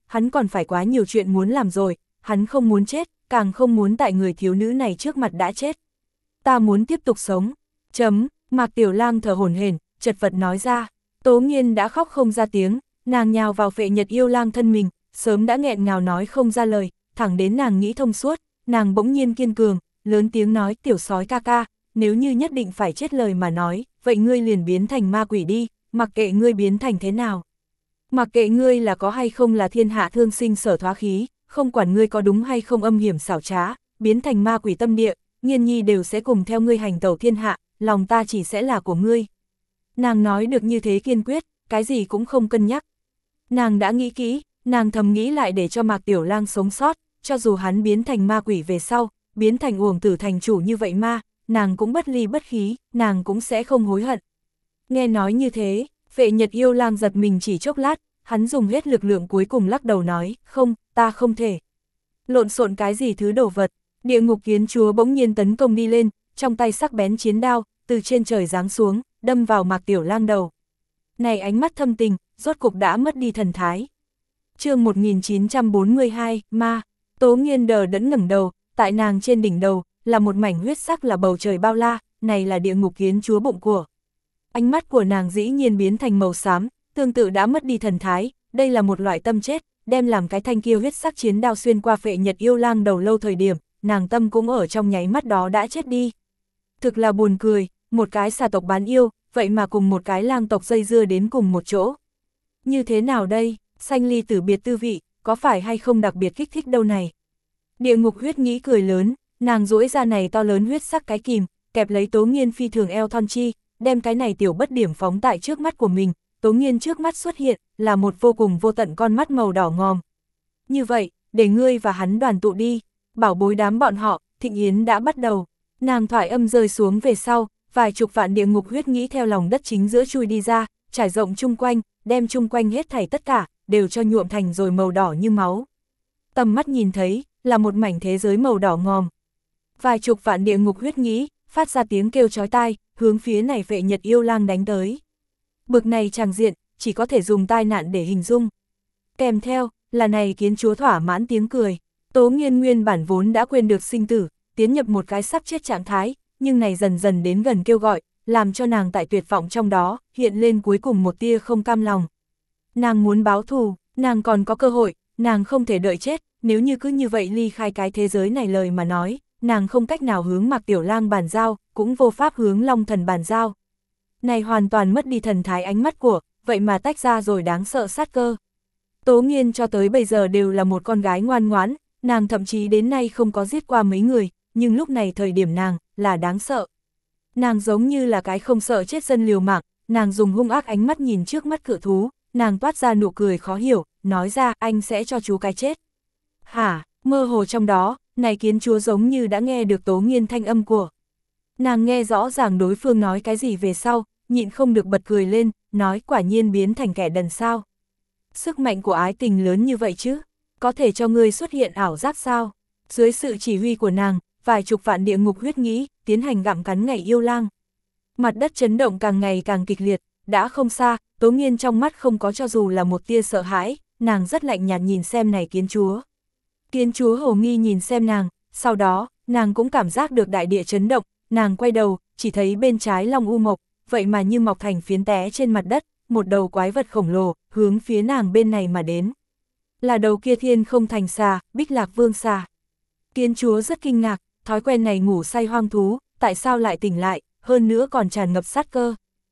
[SPEAKER 1] hắn còn phải quá nhiều chuyện muốn làm rồi, hắn không muốn chết, càng không muốn tại người thiếu nữ này trước mặt đã chết. Ta muốn tiếp tục sống. Chấm, Mạc Tiểu Lang thở hổn hển, chật vật nói ra. Tố Nghiên đã khóc không ra tiếng, nàng nhào vào Phệ Nhật Yêu Lang thân mình, sớm đã nghẹn ngào nói không ra lời, thẳng đến nàng nghĩ thông suốt, nàng bỗng nhiên kiên cường, lớn tiếng nói, tiểu sói ca ca, nếu như nhất định phải chết lời mà nói, vậy ngươi liền biến thành ma quỷ đi, mặc kệ ngươi biến thành thế nào. Mặc kệ ngươi là có hay không là thiên hạ thương sinh sở thoá khí, không quản ngươi có đúng hay không âm hiểm xảo trá, biến thành ma quỷ tâm địa, Nghiên nhi đều sẽ cùng theo ngươi hành tẩu thiên hạ, lòng ta chỉ sẽ là của ngươi. Nàng nói được như thế kiên quyết, cái gì cũng không cân nhắc. Nàng đã nghĩ kỹ, nàng thầm nghĩ lại để cho Mạc Tiểu Lang sống sót, cho dù hắn biến thành ma quỷ về sau, biến thành uổng tử thành chủ như vậy ma, nàng cũng bất ly bất khí, nàng cũng sẽ không hối hận. Nghe nói như thế, Phệ Nhật Yêu Lang giật mình chỉ chốc lát, hắn dùng hết lực lượng cuối cùng lắc đầu nói, không, ta không thể. Lộn xộn cái gì thứ đồ vật, địa ngục kiến chúa bỗng nhiên tấn công đi lên, trong tay sắc bén chiến đao, từ trên trời giáng xuống, đâm vào Mạc Tiểu Lang đầu. Này ánh mắt thâm tình, rốt cục đã mất đi thần thái. Chương một nghìn chín trăm bốn mươi hai, ma. Tố Nghiên đờ đẫn ngẩng đầu, tại nàng trên đỉnh đầu, là một mảnh huyết sắc là bầu trời bao la, này là địa ngục kiến chúa bụng của. Ánh mắt của nàng dĩ nhiên biến thành màu xám, tương tự đã mất đi thần thái, đây là một loại tâm chết, đem làm cái thanh kia huyết sắc chiến đao xuyên qua Phệ Nhật Yêu Lang đầu lâu thời điểm, nàng tâm cũng ở trong nháy mắt đó đã chết đi. Thực là buồn cười, một cái xà tộc bán yêu, vậy mà cùng một cái lang tộc dây dưa đến cùng một chỗ. Như thế nào đây, sanh ly tử biệt tư vị, có phải hay không đặc biệt kích thích đâu này. Địa ngục huyết nghĩ cười lớn, nàng duỗi ra này to lớn huyết sắc cái kìm, kẹp lấy Tố Nghiên phi thường eo thon chi, đem cái này tiểu bất điểm phóng tại trước mắt của mình. Tố Nghiên trước mắt xuất hiện, là một vô cùng vô tận con mắt màu đỏ ngòm. Như vậy, để ngươi và hắn đoàn tụ đi, bảo bối đám bọn họ, thịnh yến đã bắt đầu. Nàng thoại âm rơi xuống về sau, vài chục vạn địa ngục huyết nghĩ theo lòng đất chính giữa chui đi ra, trải rộng chung quanh, đem chung quanh hết thảy tất cả, đều cho nhuộm thành rồi màu đỏ như máu. Tầm mắt nhìn thấy, là một mảnh thế giới màu đỏ ngòm. Vài chục vạn địa ngục huyết nghĩ, phát ra tiếng kêu chói tai, hướng phía này Phệ Nhật Yêu Lang đánh tới. Bực này tràng diện, chỉ có thể dùng tai nạn để hình dung. Kèm theo, là này kiến chúa thỏa mãn tiếng cười. Tố Nghiên nguyên bản vốn đã quên được sinh tử, tiến nhập một cái sắp chết trạng thái, nhưng này dần dần đến gần kêu gọi, làm cho nàng tại tuyệt vọng trong đó, hiện lên cuối cùng một tia không cam lòng. Nàng muốn báo thù, nàng còn có cơ hội, nàng không thể đợi chết, nếu như cứ như vậy ly khai cái thế giới này lời mà nói, nàng không cách nào hướng Mạc Tiểu Lang bàn giao, cũng vô pháp hướng Long Thần bàn giao. Này hoàn toàn mất đi thần thái ánh mắt của, vậy mà tách ra rồi đáng sợ sát cơ. Tố Nghiên cho tới bây giờ đều là một con gái ngoan ngoãn, nàng thậm chí đến nay không có giết qua mấy người, nhưng lúc này thời điểm nàng, là đáng sợ. Nàng giống như là cái không sợ chết dân liều mạng, nàng dùng hung ác ánh mắt nhìn trước mắt cự thú, nàng toát ra nụ cười khó hiểu, nói ra anh sẽ cho chú cái chết. Hả, mơ hồ trong đó, này kiến chúa giống như đã nghe được Tố Nghiên thanh âm của. Nàng nghe rõ ràng đối phương nói cái gì về sau, nhịn không được bật cười lên, nói quả nhiên biến thành kẻ đần sao. Sức mạnh của ái tình lớn như vậy chứ, có thể cho ngươi xuất hiện ảo giác sao. Dưới sự chỉ huy của nàng, vài chục vạn địa ngục huyết nghĩ, tiến hành gặm cắn ngày yêu lang. Mặt đất chấn động càng ngày càng kịch liệt, đã không xa, Tố Nghiên trong mắt không có cho dù là một tia sợ hãi, nàng rất lạnh nhạt nhìn xem này kiến chúa. Kiến chúa hồ nghi nhìn xem nàng, sau đó, nàng cũng cảm giác được đại địa chấn động, nàng quay đầu, chỉ thấy bên trái Long U Mộc, vậy mà như mọc thành phiến té trên mặt đất, một đầu quái vật khổng lồ, hướng phía nàng bên này mà đến. Là đầu kia Thiên Không Thành Xà, Bích Lạc Vương Xà. Kiến chúa rất kinh ngạc, thói quen này ngủ say hoang thú, tại sao lại tỉnh lại, hơn nữa còn tràn ngập sát cơ.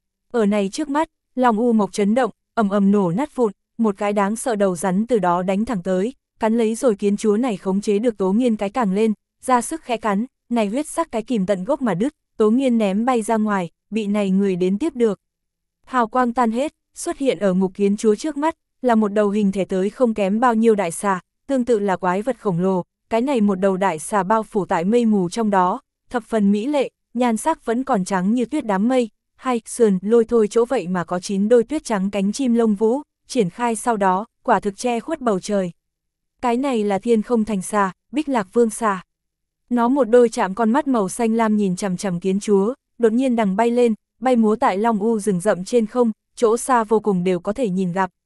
[SPEAKER 1] Ở này trước mắt, Long U Mộc chấn động, ầm ầm nổ nát vụn, một cái đáng sợ đầu rắn từ đó đánh thẳng tới, cắn lấy rồi kiến chúa này khống chế được Tố Nghiên cái càng lên, ra sức khẽ cắn, này huyết sắc cái kìm tận gốc mà đứt, Tố Nghiên ném bay ra ngoài, bị này người đến tiếp được. Hào quang tan hết, xuất hiện ở ngục kiến chúa trước mắt, là một đầu hình thể tới không kém bao nhiêu đại xà, tương tự là quái vật khổng lồ, cái này một đầu đại xà bao phủ tại mây mù trong đó, thập phần mỹ lệ, nhan sắc vẫn còn trắng như tuyết đám mây, hai sườn lôi thôi chỗ vậy mà có chín đôi tuyết trắng cánh chim lông vũ, triển khai sau đó, quả thực che khuất bầu trời. Cái này là Thiên Không Thành Xà, Bích Lạc Vương Xà. Nó một đôi chạm con mắt màu xanh lam nhìn chằm chằm kiến chúa, đột nhiên đằng bay lên, bay múa tại Long U rừng rậm trên không, chỗ xa vô cùng đều có thể nhìn gặp.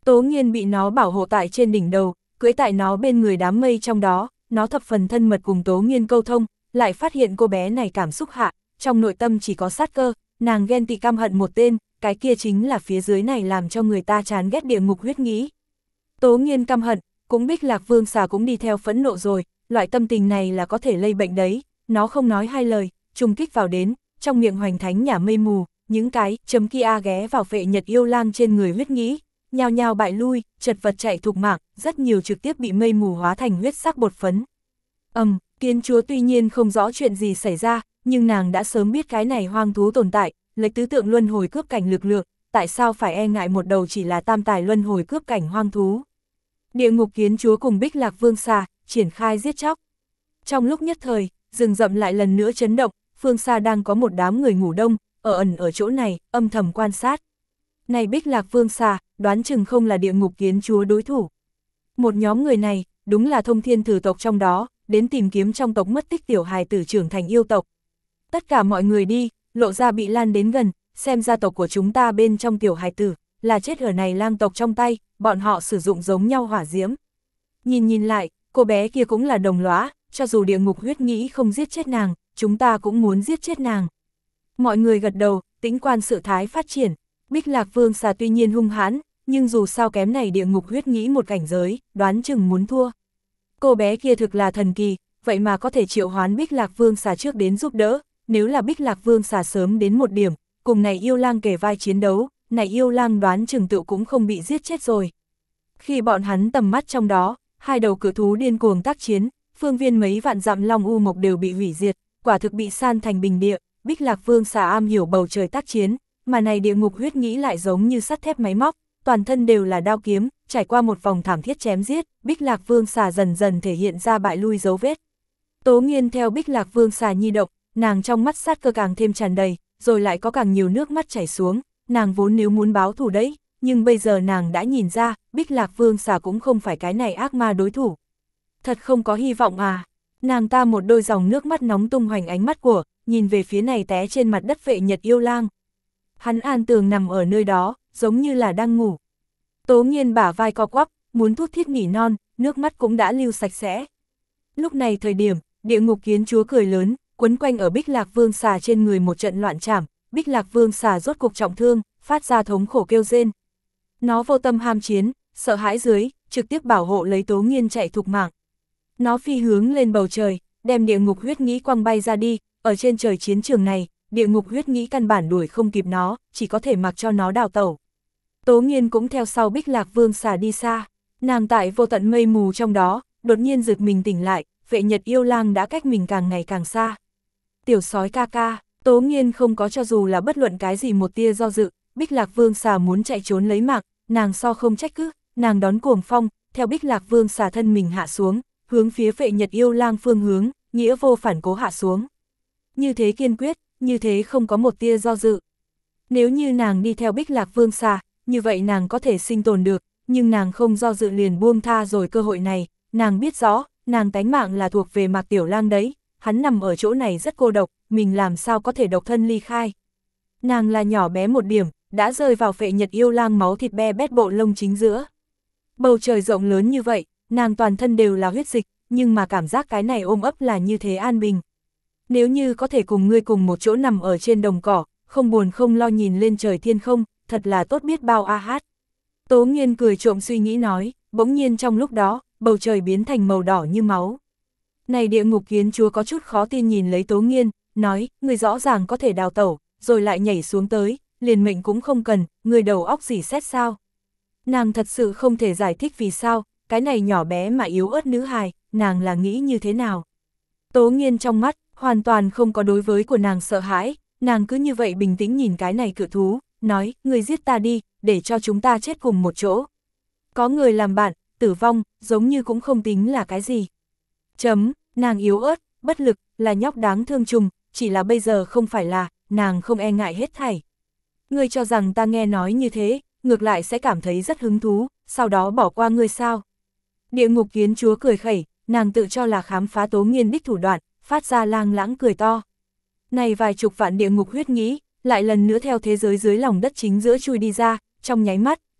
[SPEAKER 1] Tố Nghiên bị nó bảo hộ tại trên đỉnh đầu, cưỡi tại nó bên người đám mây trong đó, nó thập phần thân mật cùng Tố Nghiên câu thông, lại phát hiện cô bé này cảm xúc hạ, trong nội tâm chỉ có sát cơ, nàng ghen tị căm hận một tên, cái kia chính là phía dưới này làm cho người ta chán ghét địa ngục huyết nghĩ. Tố Nghiên căm hận, cũng Bích Lạc Vương xà cũng đi theo phẫn nộ rồi, loại tâm tình này là có thể lây bệnh đấy, nó không nói hai lời, trùng kích vào đến, trong miệng hoành thánh nhả mây mù, những cái chấm kia ghé vào Phệ Nhật yêu lang trên người huyết nghĩ, nhao nhao bại lui, chật vật chạy thục mạng, rất nhiều trực tiếp bị mây mù hóa thành huyết sắc bột phấn. Ầm, um, Kiến Chúa tuy nhiên không rõ chuyện gì xảy ra, nhưng nàng đã sớm biết cái này hoang thú tồn tại, lấy tứ tượng luân hồi cướp cảnh lực lượng, tại sao phải e ngại một đầu chỉ là tam tài luân hồi cướp cảnh hoang thú. Địa ngục Kiến Chúa cùng Bích Lạc Vương xà triển khai giết chóc. Trong lúc nhất thời, rừng rậm lại lần nữa chấn động, phương xa đang có một đám người ngủ đông, ở ẩn ở chỗ này, âm thầm quan sát. Này Bích Lạc Vương xà, đoán chừng không là địa ngục Kiến Chúa đối thủ. Một nhóm người này, đúng là thông thiên thử tộc trong đó, đến tìm kiếm trong tộc mất tích tiểu hài tử trưởng thành yêu tộc. Tất cả mọi người đi, lộ ra bị lan đến gần, xem ra tộc của chúng ta bên trong tiểu hài tử, là chết ở này lang tộc trong tay, bọn họ sử dụng giống nhau hỏa diễm. Nhìn nhìn lại, cô bé kia cũng là đồng lõa, cho dù địa ngục huyết nghĩ không giết chết nàng, chúng ta cũng muốn giết chết nàng. Mọi người gật đầu, tĩnh quan sự thái phát triển, Bích Lạc Vương xà tuy nhiên hung hãn, nhưng dù sao kém này địa ngục huyết nghĩ một cảnh giới, đoán chừng muốn thua. Cô bé kia thực là thần kỳ, vậy mà có thể triệu hoán Bích Lạc Vương xà trước đến giúp đỡ, nếu là Bích Lạc Vương xà sớm đến một điểm, cùng này yêu lang kề vai chiến đấu, này yêu lang đoán chừng tự cũng không bị giết chết rồi. Khi bọn hắn tầm mắt trong đó, hai đầu cự thú điên cuồng tác chiến, phương viên mấy vạn dặm long u mộc đều bị hủy diệt, quả thực bị san thành bình địa, Bích Lạc Vương xà am hiểu bầu trời tác chiến, mà này địa ngục huyết nghĩ lại giống như sắt thép máy móc, toàn thân đều là đao kiếm, trải qua một vòng thảm thiết chém giết, Bích Lạc Vương xà dần dần thể hiện ra bại lui dấu vết. Tố Nghiên theo Bích Lạc Vương xà nhi động, nàng trong mắt sát cơ càng thêm tràn đầy, rồi lại có càng nhiều nước mắt chảy xuống, nàng vốn nếu muốn báo thù đấy, nhưng bây giờ nàng đã nhìn ra, Bích Lạc Vương xà cũng không phải cái này ác ma đối thủ. Thật không có hy vọng à, nàng ta một đôi dòng nước mắt nóng tung hoành ánh mắt của, nhìn về phía này té trên mặt đất Phệ Nhật yêu lang. Hắn an tường nằm ở nơi đó, giống như là đang ngủ. Tố Nghiên bả vai co quắp, muốn thút thít nỉ non, nước mắt cũng đã lưu sạch sẽ. Lúc này thời điểm, địa ngục Kiến Chúa cười lớn, quấn quanh ở Bích Lạc Vương xà trên người một trận loạn trảm, Bích Lạc Vương xà rốt cục trọng thương, phát ra thống khổ kêu rên. Nó vô tâm ham chiến, sợ hãi dưới, trực tiếp bảo hộ lấy Tố Nghiên chạy thục mạng. Nó phi hướng lên bầu trời, đem địa ngục huyết nghĩ quăng bay ra đi, ở trên trời chiến trường này, địa ngục huyết nghĩ căn bản đuổi không kịp nó, chỉ có thể mặc cho nó đào tẩu. Tố Nghiên cũng theo sau Bích Lạc Vương xà đi xa, nàng tại vô tận mây mù trong đó, đột nhiên giật mình tỉnh lại, Phệ Nhật yêu lang đã cách mình càng ngày càng xa. Tiểu sói ca ca, Tố Nghiên không có cho dù là bất luận cái gì một tia do dự, Bích Lạc Vương xà muốn chạy trốn lấy mạng, nàng so không trách cứ, nàng đón cuồng phong, theo Bích Lạc Vương xà thân mình hạ xuống, hướng phía Phệ Nhật yêu lang phương hướng, nghĩa vô phản cố hạ xuống. Như thế kiên quyết, như thế không có một tia do dự. Nếu như nàng đi theo Bích Lạc Vương xà, như vậy nàng có thể sinh tồn được, nhưng nàng không do dự liền buông tha rồi cơ hội này, nàng biết rõ, nàng tánh mạng là thuộc về Mạc Tiểu Lang đấy, hắn nằm ở chỗ này rất cô độc, mình làm sao có thể độc thân ly khai. Nàng là nhỏ bé một điểm, đã rơi vào Phệ Nhật yêu lang máu thịt be bét bộ lông chính giữa. Bầu trời rộng lớn như vậy, nàng toàn thân đều là huyết dịch, nhưng mà cảm giác cái này ôm ấp là như thế an bình. Nếu như có thể cùng ngươi cùng một chỗ nằm ở trên đồng cỏ, không buồn không lo nhìn lên trời thiên không, thật là tốt biết bao a hát. Tố Nghiên cười trộm suy nghĩ nói, bỗng nhiên trong lúc đó, bầu trời biến thành màu đỏ như máu. Này địa ngục Kiến Chúa có chút khó tin nhìn lấy Tố Nghiên, nói, người rõ ràng có thể đào tẩu, rồi lại nhảy xuống tới, liền mệnh cũng không cần, người đầu óc gì xét sao. Nàng thật sự không thể giải thích vì sao, cái này nhỏ bé mà yếu ớt nữ hài, nàng là nghĩ như thế nào. Tố Nghiên trong mắt, hoàn toàn không có đối với của nàng sợ hãi, nàng cứ như vậy bình tĩnh nhìn cái này cự thú, nói, người giết ta đi, để cho chúng ta chết cùng một chỗ. Có người làm bạn, tử vong, giống như cũng không tính là cái gì. Chấm, nàng yếu ớt, bất lực, là nhóc đáng thương trùng, chỉ là bây giờ không phải là, nàng không e ngại hết thảy. Ngươi cho rằng ta nghe nói như thế, ngược lại sẽ cảm thấy rất hứng thú, sau đó bỏ qua ngươi sao. Địa ngục Kiến Chúa cười khẩy, nàng tự cho là khám phá Tố Nghiên đích thủ đoạn, phát ra lang lãng cười to. Này vài chục vạn địa ngục huyết nghĩ, lại lần nữa theo thế giới dưới lòng đất chính giữa chui đi ra, trong nháy mắt,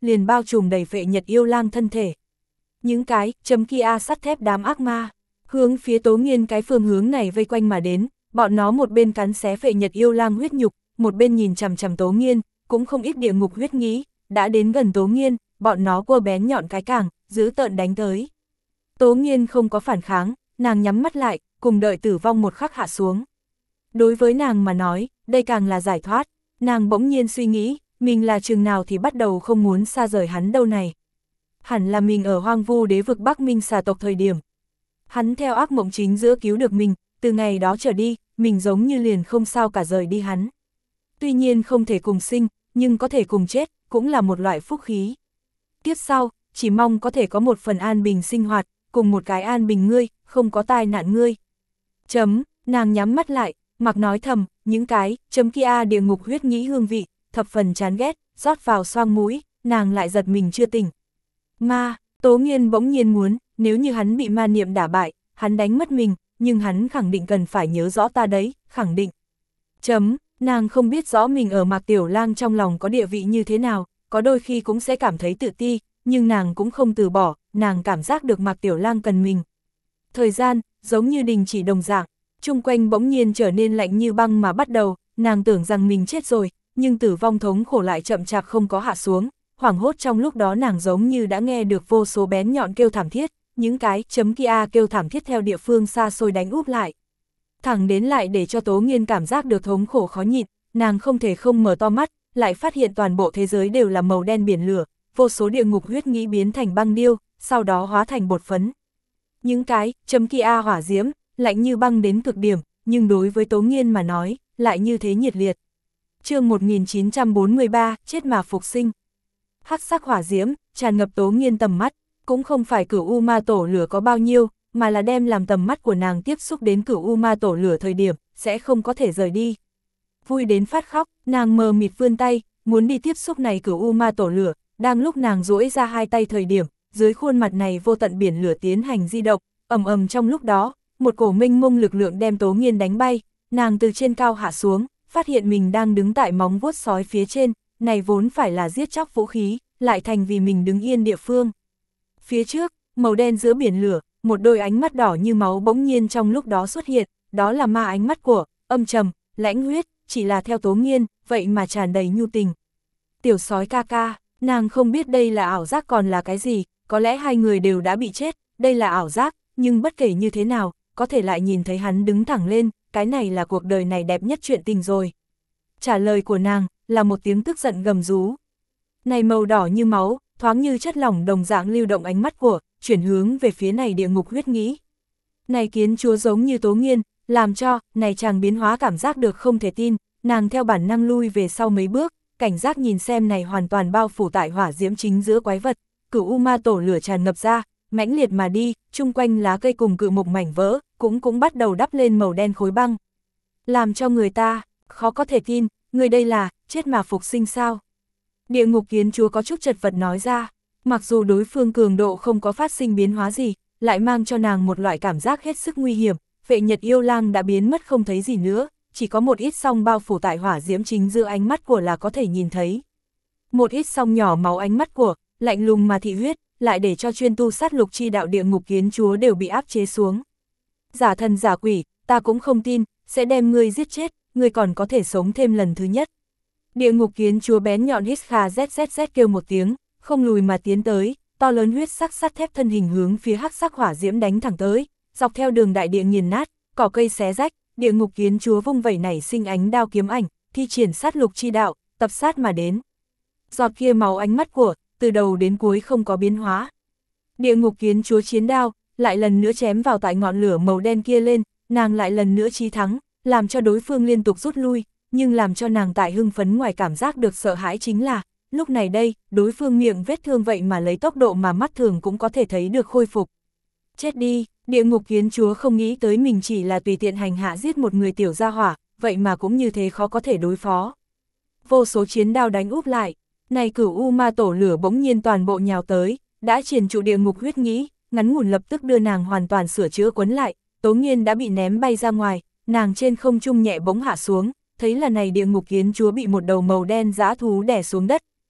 [SPEAKER 1] liền bao trùm đầy Phệ Nhật yêu lang thân thể. Những cái chấm kia sắt thép đám ác ma, hướng phía Tố Nghiên cái phương hướng này vây quanh mà đến, bọn nó một bên cắn xé Phệ Nhật yêu lang huyết nhục, một bên nhìn chằm chằm Tố Nghiên, cũng không ít địa ngục huyết nghĩ, đã đến gần Tố Nghiên, bọn nó quơ bén nhọn cái càng, giữ tợn đánh tới. Tố Nghiên không có phản kháng, nàng nhắm mắt lại, cùng đợi tử vong một khắc hạ xuống. Đối với nàng mà nói, đây càng là giải thoát, nàng bỗng nhiên suy nghĩ, mình là chừng nào thì bắt đầu không muốn xa rời hắn đâu này. Hẳn là mình ở hoang vu đế vực Bắc Minh xà tộc thời điểm. Hắn theo ác mộng chính giữa cứu được mình, từ ngày đó trở đi, mình giống như liền không sao cả rời đi hắn. Tuy nhiên không thể cùng sinh, nhưng có thể cùng chết, cũng là một loại phúc khí. Tiếp sau, chỉ mong có thể có một phần an bình sinh hoạt, cùng một cái an bình ngươi, không có tai nạn ngươi. Chấm, nàng nhắm mắt lại, mặc nói thầm, những cái, chấm kia địa ngục huyết nghĩ hương vị, thập phần chán ghét, rót vào xoang mũi, nàng lại giật mình chưa tỉnh. Ma, Tố Nghiên bỗng nhiên muốn, nếu như hắn bị ma niệm đả bại, hắn đánh mất mình, nhưng hắn khẳng định cần phải nhớ rõ ta đấy, khẳng định. Chấm, nàng không biết rõ mình ở Mạc Tiểu Lang trong lòng có địa vị như thế nào, có đôi khi cũng sẽ cảm thấy tự ti, nhưng nàng cũng không từ bỏ, nàng cảm giác được Mạc Tiểu Lang cần mình. Thời gian, giống như đình chỉ đồng dạng, chung quanh bỗng nhiên trở nên lạnh như băng mà bắt đầu, nàng tưởng rằng mình chết rồi, nhưng tử vong thống khổ lại chậm chạp không có hạ xuống, hoảng hốt trong lúc đó nàng giống như đã nghe được vô số bén nhọn kêu thảm thiết, những cái chấm kia kêu thảm thiết theo địa phương xa xôi đánh úp lại. Thẳng đến lại để cho Tố Nghiên cảm giác được thống khổ khó nhịn, nàng không thể không mở to mắt, lại phát hiện toàn bộ thế giới đều là màu đen biển lửa, vô số địa ngục huyết nghĩ biến thành băng điêu, sau đó hóa thành bột phấn. Những cái chấm kia hỏa diễm, lạnh như băng đến cực điểm, nhưng đối với Tố Nghiên mà nói, lại như thế nhiệt liệt. Chương một nghìn chín trăm bốn mươi ba, chết mà phục sinh. Hắc sắc hỏa diễm, tràn ngập Tố Nghiên tầm mắt, cũng không phải cửu u ma tổ lửa có bao nhiêu, mà là đem làm tầm mắt của nàng tiếp xúc đến cửu u ma tổ lửa thời điểm, sẽ không có thể rời đi. Vui đến phát khóc, nàng mờ mịt vươn tay, muốn đi tiếp xúc này cửu u ma tổ lửa, đang lúc nàng duỗi ra hai tay thời điểm, dưới khuôn mặt này vô tận biển lửa tiến hành di động, ầm ầm trong lúc đó, một cổ mênh mông lực lượng đem Tố Nghiên đánh bay, nàng từ trên cao hạ xuống, phát hiện mình đang đứng tại móng vuốt sói phía trên, này vốn phải là giết chóc vũ khí, lại thành vì mình đứng yên địa phương. Phía trước, màu đen giữa biển lửa, một đôi ánh mắt đỏ như máu bỗng nhiên trong lúc đó xuất hiện, đó là ma ánh mắt của, âm trầm, lãnh huyết, chỉ là theo Tố Nghiên, vậy mà tràn đầy nhu tình. Tiểu sói ca ca, nàng không biết đây là ảo giác còn là cái gì, có lẽ hai người đều đã bị chết, đây là ảo giác, nhưng bất kể như thế nào, có thể lại nhìn thấy hắn đứng thẳng lên, cái này là cuộc đời này đẹp nhất chuyện tình rồi. Trả lời của nàng, là một tiếng tức giận gầm rú. Này màu đỏ như máu, thoáng như chất lỏng đồng dạng lưu động ánh mắt của, chuyển hướng về phía này địa ngục huyết nghĩ. Này kiến chúa giống như Tố Nghiên, làm cho, này chàng biến hóa cảm giác được không thể tin, nàng theo bản năng lui về sau mấy bước, cảnh giác nhìn xem này hoàn toàn bao phủ tại hỏa diễm chính giữa quái vật, cửu u ma tổ lửa tràn ngập ra, mãnh liệt mà đi, chung quanh lá cây cùng cự mục mảnh vỡ, cũng cũng bắt đầu đắp lên màu đen khối băng. Làm cho người ta, khó có thể tin, người đây là, chết mà phục sinh sao? Địa ngục kiến chúa có chút chật vật nói ra, mặc dù đối phương cường độ không có phát sinh biến hóa gì, lại mang cho nàng một loại cảm giác hết sức nguy hiểm, Phệ Nhật yêu lang đã biến mất không thấy gì nữa, chỉ có một ít song bao phủ tại hỏa diễm chính giữa ánh mắt của là có thể nhìn thấy. Một ít song nhỏ máu ánh mắt của, lạnh lùng mà thị huyết, lại để cho chuyên tu sát lục chi đạo địa ngục kiến chúa đều bị áp chế xuống. Giả thần giả quỷ, ta cũng không tin, sẽ đem ngươi giết chết, ngươi còn có thể sống thêm lần thứ nhất. Địa ngục kiến chúa bén nhọn hít kha zzz kêu một tiếng, không lùi mà tiến tới, to lớn huyết sắc sắt thép thân hình hướng phía hắc sắc hỏa diễm đánh thẳng tới, dọc theo đường đại địa nghiền nát, cỏ cây xé rách, địa ngục kiến chúa vung vẩy nảy sinh ánh đao kiếm ảnh, thi triển sát lục chi đạo, tập sát mà đến. Giọt kia máu ánh mắt của, từ đầu đến cuối không có biến hóa. Địa ngục kiến chúa chiến đao, lại lần nữa chém vào tại ngọn lửa màu đen kia lên, nàng lại lần nữa chí thắng, làm cho đối phương liên tục rút lui, nhưng làm cho nàng tại hưng phấn ngoài cảm giác được sợ hãi chính là, lúc này đây, đối phương miệng vết thương vậy mà lấy tốc độ mà mắt thường cũng có thể thấy được khôi phục. Chết đi, địa ngục kiến chúa không nghĩ tới mình chỉ là tùy tiện hành hạ giết một người tiểu gia hỏa, vậy mà cũng như thế khó có thể đối phó. Vô số chiến đao đánh úp lại, này cửu u ma tổ lửa bỗng nhiên toàn bộ nhào tới, đã triển trụ địa ngục huyết nghĩ, ngắn ngủn lập tức đưa nàng hoàn toàn sửa chữa quấn lại, Tố Nghiên đã bị ném bay ra ngoài, nàng trên không trung nhẹ bỗng hạ xuống, thấy là này địa ngục kiến chúa bị một đầu màu đen dã thú đè xuống đất,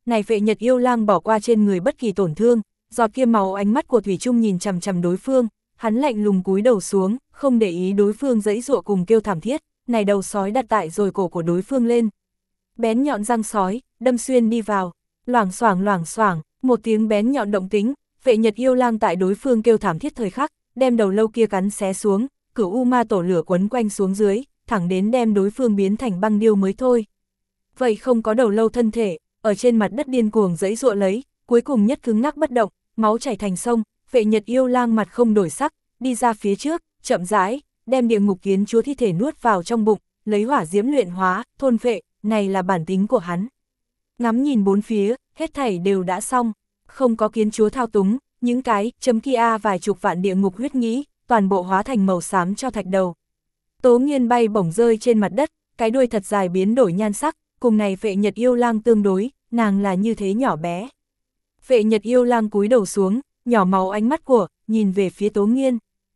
[SPEAKER 1] này Phệ Nhật yêu lang bỏ qua trên người bất kỳ tổn thương, giọt kia máu ánh mắt của Thủy Trung nhìn chằm chằm đối phương, hắn lạnh lùng cúi đầu xuống, không để ý đối phương giãy giụa cùng kêu thảm thiết, này đầu sói đặt tại rồi cổ của đối phương lên. Bén nhọn răng sói, đâm xuyên đi vào, loảng xoảng loảng xoảng, một tiếng bén nhọn động tĩnh, Phệ Nhật yêu lang tại đối phương kêu thảm thiết thời khắc, đem đầu lâu kia cắn xé xuống, Cửu U Ma tổ lửa quấn quanh xuống dưới, thẳng đến đem đối phương biến thành băng điêu mới thôi. Vậy không có đầu lâu thân thể, ở trên mặt đất điên cuồng giãy giụa lấy, cuối cùng nhất cứng ngắc bất động, máu chảy thành sông, Phệ Nhật yêu lang mặt không đổi sắc, đi ra phía trước, chậm rãi, đem địa ngục kiến chúa thi thể nuốt vào trong bụng, lấy hỏa diễm luyện hóa, thôn phệ, này là bản tính của hắn. Ngắm nhìn bốn phía, hết thảy đều đã xong, không có kiến chúa thao túng, những cái chấm kia vài chục vạn địa ngục huyết nghĩ, toàn bộ hóa thành màu xám cho thạch đầu. Tố Nghiên bay bổng rơi trên mặt đất, cái đuôi thật dài biến đổi nhan sắc, cùng này Phệ Nhật yêu lang tương đối, nàng là như thế nhỏ bé. Phệ Nhật yêu lang cúi đầu xuống, nhỏ máu ánh mắt của, nhìn về phía Tố Nghiên.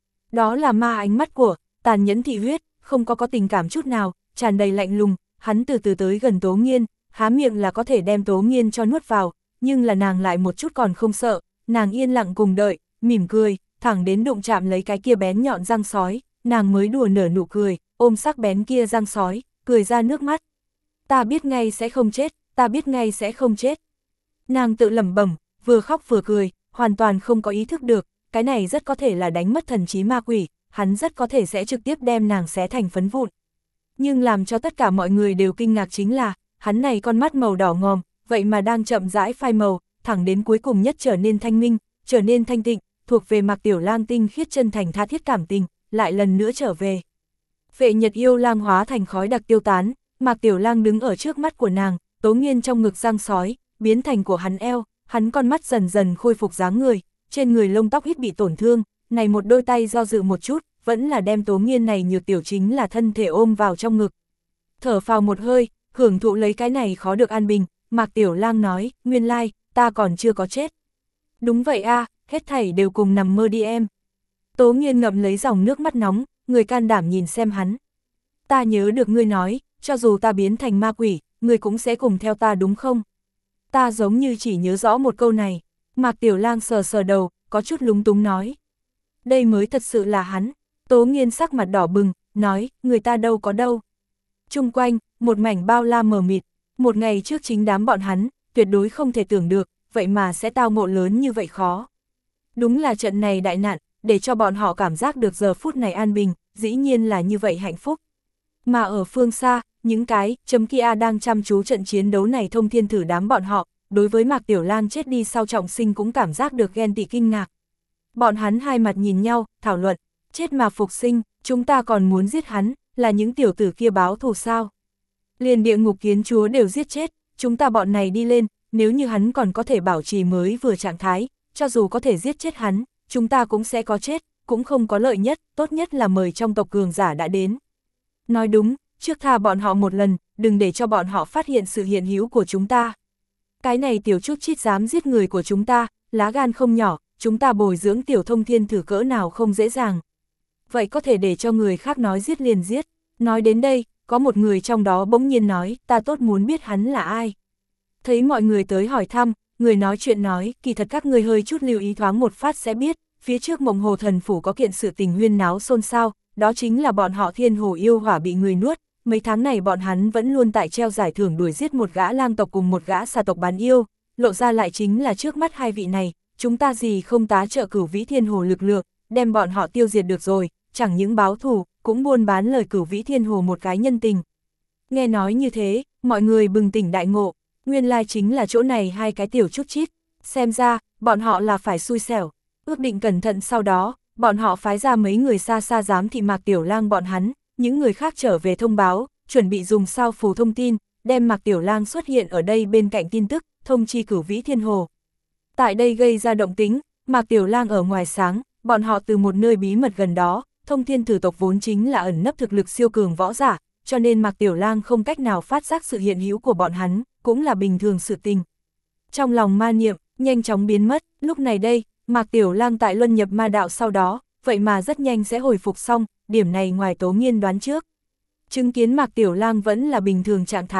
[SPEAKER 1] Đó là ma ánh mắt của, tàn nhẫn thị huyết, không có có tình cảm chút nào, tràn đầy lạnh lùng, hắn từ từ tới gần Tố Nghiên, há miệng là có thể đem Tố Nghiên cho nuốt vào, nhưng là nàng lại một chút còn không sợ, nàng yên lặng cùng đợi, mỉm cười, thẳng đến đụng chạm lấy cái kia bén nhọn răng sói, nàng mới đùa nở nụ cười, ôm sắc bén kia răng sói, cười ra nước mắt. Ta biết ngay sẽ không chết, ta biết ngay sẽ không chết. Nàng tự lẩm bẩm, vừa khóc vừa cười, hoàn toàn không có ý thức được, cái này rất có thể là đánh mất thần trí ma quỷ, hắn rất có thể sẽ trực tiếp đem nàng xé thành phấn vụn. Nhưng làm cho tất cả mọi người đều kinh ngạc chính là, hắn này con mắt màu đỏ ngòm, vậy mà đang chậm rãi phai màu, thẳng đến cuối cùng nhất trở nên thanh minh, trở nên thanh tịnh, thuộc về Mạc Tiểu Lang tinh khiết chân thành tha thiết cảm tình, lại lần nữa trở về. Phệ Nhật yêu lang hóa thành khói đặc tiêu tán, Mạc Tiểu Lang đứng ở trước mắt của nàng, Tố Nghiên trong ngực răng sói, biến thành của hắn eo, hắn con mắt dần dần khôi phục dáng người, trên người lông tóc ít bị tổn thương, này một đôi tay do dự một chút, vẫn là đem Tố Nghiên này nhược tiểu chính là thân thể ôm vào trong ngực. Thở phào một hơi, hưởng thụ lấy cái này khó được an bình, Mạc Tiểu Lang nói, nguyên lai, ta còn chưa có chết. Đúng vậy a, hết thảy đều cùng nằm mơ đi em. Tố Nghiên ngậm lấy dòng nước mắt nóng, người can đảm nhìn xem hắn. Ta nhớ được ngươi nói, cho dù ta biến thành ma quỷ, ngươi cũng sẽ cùng theo ta đúng không? Ta giống như chỉ nhớ rõ một câu này. Mạc Tiểu Lang sờ sờ đầu, có chút lúng túng nói. Đây mới thật sự là hắn. Tố Nghiên sắc mặt đỏ bừng, nói, người ta đâu có đâu. Chung quanh, một mảnh bao la mờ mịt, một ngày trước chính đám bọn hắn, tuyệt đối không thể tưởng được, vậy mà sẽ tao ngộ lớn như vậy khó. Đúng là trận này đại nạn, để cho bọn họ cảm giác được giờ phút này an bình, dĩ nhiên là như vậy hạnh phúc. Mà ở phương xa, những cái chấm kia đang chăm chú trận chiến đấu này thông thiên thử đám bọn họ, đối với Mạc Tiểu Lang chết đi sau trọng sinh cũng cảm giác được ghen tị kinh ngạc. Bọn hắn hai mặt nhìn nhau, thảo luận, chết mà phục sinh, chúng ta còn muốn giết hắn, là những tiểu tử kia báo thù sao? Liền địa ngục kiến chúa đều giết chết, chúng ta bọn này đi lên, nếu như hắn còn có thể bảo trì mới vừa trạng thái, cho dù có thể giết chết hắn, chúng ta cũng sẽ có chết, cũng không có lợi nhất, tốt nhất là mời trong tộc cường giả đã đến. Nói đúng, trước tha bọn họ một lần, đừng để cho bọn họ phát hiện sự hiện hữu của chúng ta. Cái này tiểu chút chít dám giết người của chúng ta, lá gan không nhỏ, chúng ta bồi dưỡng tiểu thông thiên thử cỡ nào không dễ dàng. Vậy có thể để cho người khác nói giết liền giết. Nói đến đây, có một người trong đó bỗng nhiên nói, ta tốt muốn biết hắn là ai. Thấy mọi người tới hỏi thăm, người nói chuyện nói, kỳ thật các người hơi chút lưu ý thoáng một phát sẽ biết, phía trước Mộng Hồ Thần Phủ có kiện sự tình huyên náo xôn xao, đó chính là bọn họ Thiên Hồ yêu hỏa bị người nuốt, mấy tháng này bọn hắn vẫn luôn tại treo giải thưởng đuổi giết một gã lang tộc cùng một gã xà tộc bán yêu, lộ ra lại chính là trước mắt hai vị này, chúng ta gì không tá trợ Cửu Vĩ Thiên Hồ lực lượng, đem bọn họ tiêu diệt được rồi, chẳng những báo thù, cũng buôn bán lời Cửu Vĩ Thiên Hồ một cái nhân tình. Nghe nói như thế, mọi người bừng tỉnh đại ngộ, nguyên lai chính là chỗ này hai cái tiểu chút chít, xem ra, bọn họ là phải xui xẻo, ước định cẩn thận sau đó, bọn họ phái ra mấy người xa xa giám thị Mạc Tiểu Lang bọn hắn, những người khác trở về thông báo, chuẩn bị dùng sao phù thông tin, đem Mạc Tiểu Lang xuất hiện ở đây bên cạnh tin tức, thông chi Cửu Vĩ Thiên Hồ. Tại đây gây ra động tĩnh, Mạc Tiểu Lang ở ngoài sáng, bọn họ từ một nơi bí mật gần đó, thông thiên thử tộc vốn chính là ẩn nấp thực lực siêu cường võ giả, cho nên Mạc Tiểu Lang không cách nào phát giác sự hiện hữu của bọn hắn, cũng là bình thường sự tình. Trong lòng ma niệm, nhanh chóng biến mất, lúc này đây, Mạc Tiểu Lang tại luân nhập ma đạo sau đó, vậy mà rất nhanh sẽ hồi phục xong, điểm này ngoài Tố Nghiên đoán trước. Chứng kiến Mạc Tiểu Lang vẫn là bình thường trạng thái,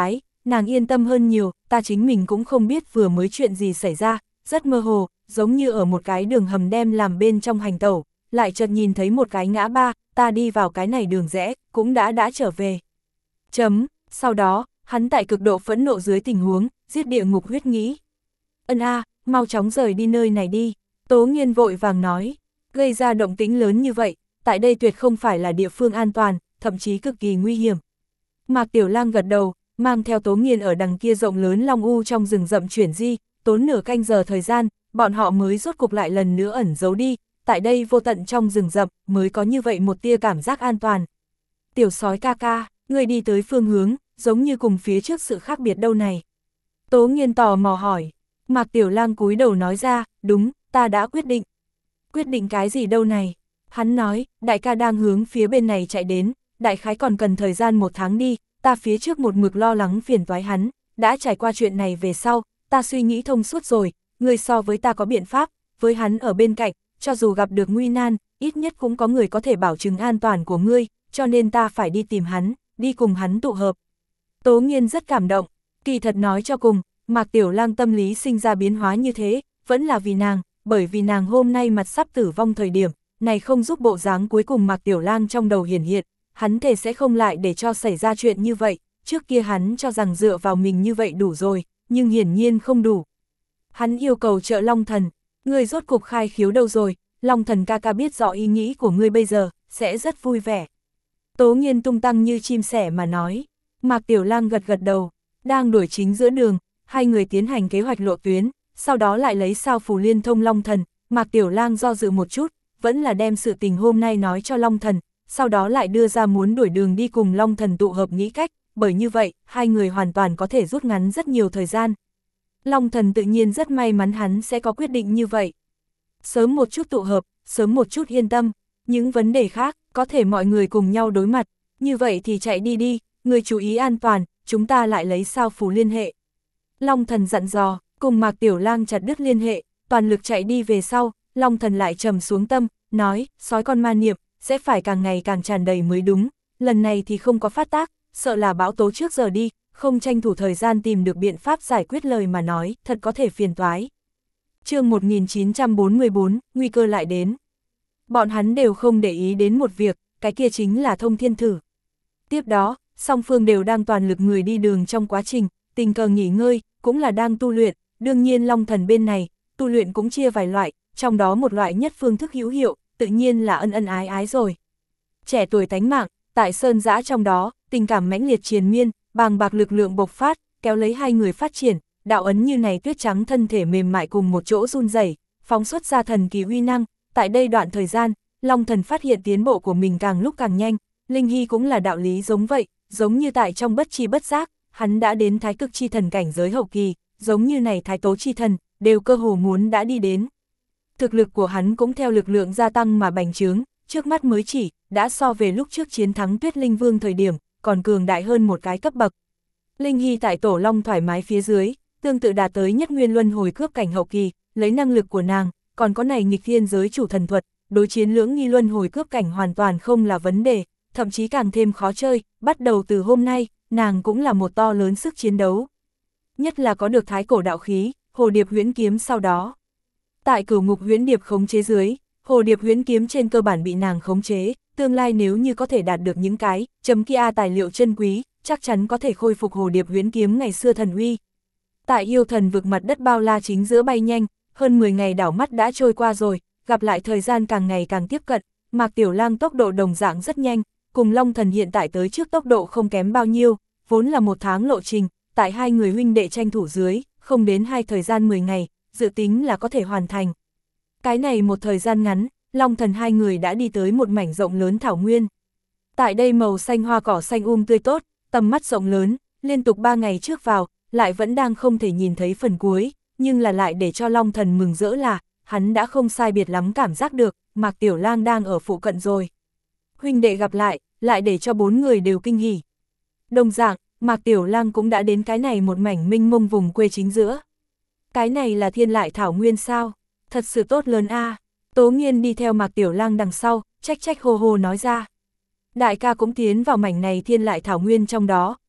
[SPEAKER 1] nàng yên tâm hơn nhiều, ta chính mình cũng không biết vừa mới chuyện gì xảy ra, rất mơ hồ, giống như ở một cái đường hầm đem làm bên trong hành tẩu, lại chợt nhìn thấy một cái ngã ba, ta đi vào cái này đường rẽ, cũng đã đã trở về. Chấm, sau đó, hắn tại cực độ phẫn nộ dưới tình huống, giết địa ngục huyết nghĩ. Ân a, mau chóng rời đi nơi này đi, Tố Nghiên vội vàng nói, gây ra động tĩnh lớn như vậy, tại đây tuyệt không phải là địa phương an toàn, thậm chí cực kỳ nguy hiểm. Mạc Tiểu Lang gật đầu, mang theo Tố Nghiên ở đằng kia rộng lớn long u trong rừng rậm chuyển di, tốn nửa canh giờ thời gian, bọn họ mới rốt cục lại lần nữa ẩn giấu đi, tại đây vô tận trong rừng rậm mới có như vậy một tia cảm giác an toàn. Tiểu sói ca ca, người đi tới phương hướng, giống như cùng phía trước sự khác biệt đâu này. Tố Nghiên tò mò hỏi, Mạc Tiểu Lang cúi đầu nói ra, đúng, ta đã quyết định. Quyết định cái gì đâu này? Hắn nói, đại ca đang hướng phía bên này chạy đến, đại khái còn cần thời gian một tháng đi, ta phía trước một mực lo lắng phiền toái hắn, đã trải qua chuyện này về sau, ta suy nghĩ thông suốt rồi, người so với ta có biện pháp, với hắn ở bên cạnh, cho dù gặp được nguy nan, ít nhất cũng có người có thể bảo chứng an toàn của ngươi, cho nên ta phải đi tìm hắn, đi cùng hắn tụ hợp. Tố Nghiên rất cảm động, kỳ thật nói cho cùng, Mạc Tiểu Lang tâm lý sinh ra biến hóa như thế, vẫn là vì nàng, bởi vì nàng hôm nay mặt sắp tử vong thời điểm, này không giúp bộ dáng cuối cùng Mạc Tiểu Lang trong đầu hiển hiện, hắn thể sẽ không lại để cho xảy ra chuyện như vậy, trước kia hắn cho rằng dựa vào mình như vậy đủ rồi, nhưng hiển nhiên không đủ. Hắn yêu cầu trợ Long Thần, ngươi rốt cục khai khiếu đâu rồi, Long Thần ca ca biết rõ ý nghĩ của ngươi bây giờ, sẽ rất vui vẻ. Tố Nghiên tung tăng như chim sẻ mà nói, Mạc Tiểu Lang gật gật đầu, đang đuổi chính giữa đường, hai người tiến hành kế hoạch lộ tuyến, sau đó lại lấy sao phù liên thông Long Thần, Mạc Tiểu Lang do dự một chút, vẫn là đem sự tình hôm nay nói cho Long Thần, sau đó lại đưa ra muốn đuổi đường đi cùng Long Thần tụ hợp nghĩ cách, bởi như vậy, hai người hoàn toàn có thể rút ngắn rất nhiều thời gian. Long Thần tự nhiên rất may mắn hắn sẽ có quyết định như vậy. Sớm một chút tụ hợp, sớm một chút yên tâm, những vấn đề khác, có thể mọi người cùng nhau đối mặt, như vậy thì chạy đi đi, người chú ý an toàn, chúng ta lại lấy sao phù liên hệ. Long Thần dặn dò, cùng Mạc Tiểu Lang chặt đứt liên hệ, toàn lực chạy đi về sau, Long Thần lại trầm xuống tâm, nói, sói con ma niệm, sẽ phải càng ngày càng tràn đầy mới đúng, lần này thì không có phát tác, sợ là bão tố trước giờ đi, không tranh thủ thời gian tìm được biện pháp giải quyết lời mà nói, thật có thể phiền toái. Chương một nghìn chín trăm bốn mươi bốn, nguy cơ lại đến. Bọn hắn đều không để ý đến một việc, cái kia chính là thông thiên thử. Tiếp đó, song phương đều đang toàn lực người đi đường trong quá trình, tình cờ nghỉ ngơi, cũng là đang tu luyện, đương nhiên Long Thần bên này, tu luyện cũng chia vài loại, trong đó một loại nhất phương thức hữu hiệu, tự nhiên là ân ân ái ái rồi. Trẻ tuổi tánh mạng, tại sơn dã trong đó, tình cảm mãnh liệt triền miên, bàng bạc lực lượng bộc phát, kéo lấy hai người phát triển, đạo ấn như này tuyết trắng thân thể mềm mại cùng một chỗ run rẩy, phóng xuất ra thần kỳ uy năng, tại đây đoạn thời gian, Long Thần phát hiện tiến bộ của mình càng lúc càng nhanh, Linh Hy cũng là đạo lý giống vậy, giống như tại trong bất chi bất giác, hắn đã đến thái cực chi thần cảnh giới hậu kỳ, giống như này thái tố chi thần, đều cơ hồ muốn đã đi đến. Thực lực của hắn cũng theo lực lượng gia tăng mà bành trướng, trước mắt mới chỉ, đã so về lúc trước chiến thắng Tuyết Linh Vương thời điểm, còn cường đại hơn một cái cấp bậc. Linh Hy tại Tổ Long thoải mái phía dưới, tương tự đạt tới nhất nguyên luân hồi cướp cảnh hậu kỳ, lấy năng lực của nàng, còn có này nghịch thiên giới chủ thần thuật, đối chiến lưỡng nghi luân hồi cướp cảnh hoàn toàn không là vấn đề, thậm chí càng thêm khó chơi, bắt đầu từ hôm nay, nàng cũng là một to lớn sức chiến đấu. Nhất là có được thái cổ đạo khí, hồ điệp huyễn kiếm sau đó. Tại cửu ngục huyễn điệp khống chế dưới, hồ điệp huyễn kiếm trên cơ bản bị nàng khống chế, tương lai nếu như có thể đạt được những cái chấm kia tài liệu chân quý, chắc chắn có thể khôi phục hồ điệp huyễn kiếm ngày xưa thần uy. Tại yêu thần vực mặt đất bao la chính giữa bay nhanh, hơn mười ngày đảo mắt đã trôi qua rồi, gặp lại thời gian càng ngày càng tiếp cận, Mạc Tiểu Lang tốc độ đồng dạng rất nhanh, cùng Long Thần hiện tại tới trước tốc độ không kém bao nhiêu, vốn là một tháng lộ trình, tại hai người huynh đệ tranh thủ dưới, không đến hai thời gian mười ngày, dự tính là có thể hoàn thành. Cái này một thời gian ngắn, Long Thần hai người đã đi tới một mảnh rộng lớn thảo nguyên. Tại đây màu xanh hoa cỏ xanh um tươi tốt, tầm mắt rộng lớn, liên tục ba ngày trước vào, lại vẫn đang không thể nhìn thấy phần cuối, nhưng là lại để cho Long Thần mừng rỡ là, hắn đã không sai biệt lắm cảm giác được, Mạc Tiểu Lang đang ở phụ cận rồi. Huynh đệ gặp lại, lại để cho bốn người đều kinh hỉ. Đồng dạng, Mạc Tiểu Lang cũng đã đến cái này một mảnh mênh mông vùng quê chính giữa. Cái này là thiên lại thảo nguyên sao? Thật sự tốt lớn a. À. Tố Nghiên đi theo Mạc Tiểu Lang đằng sau, trách trách hô hô nói ra. Đại ca cũng tiến vào mảnh này thiên lại thảo nguyên trong đó,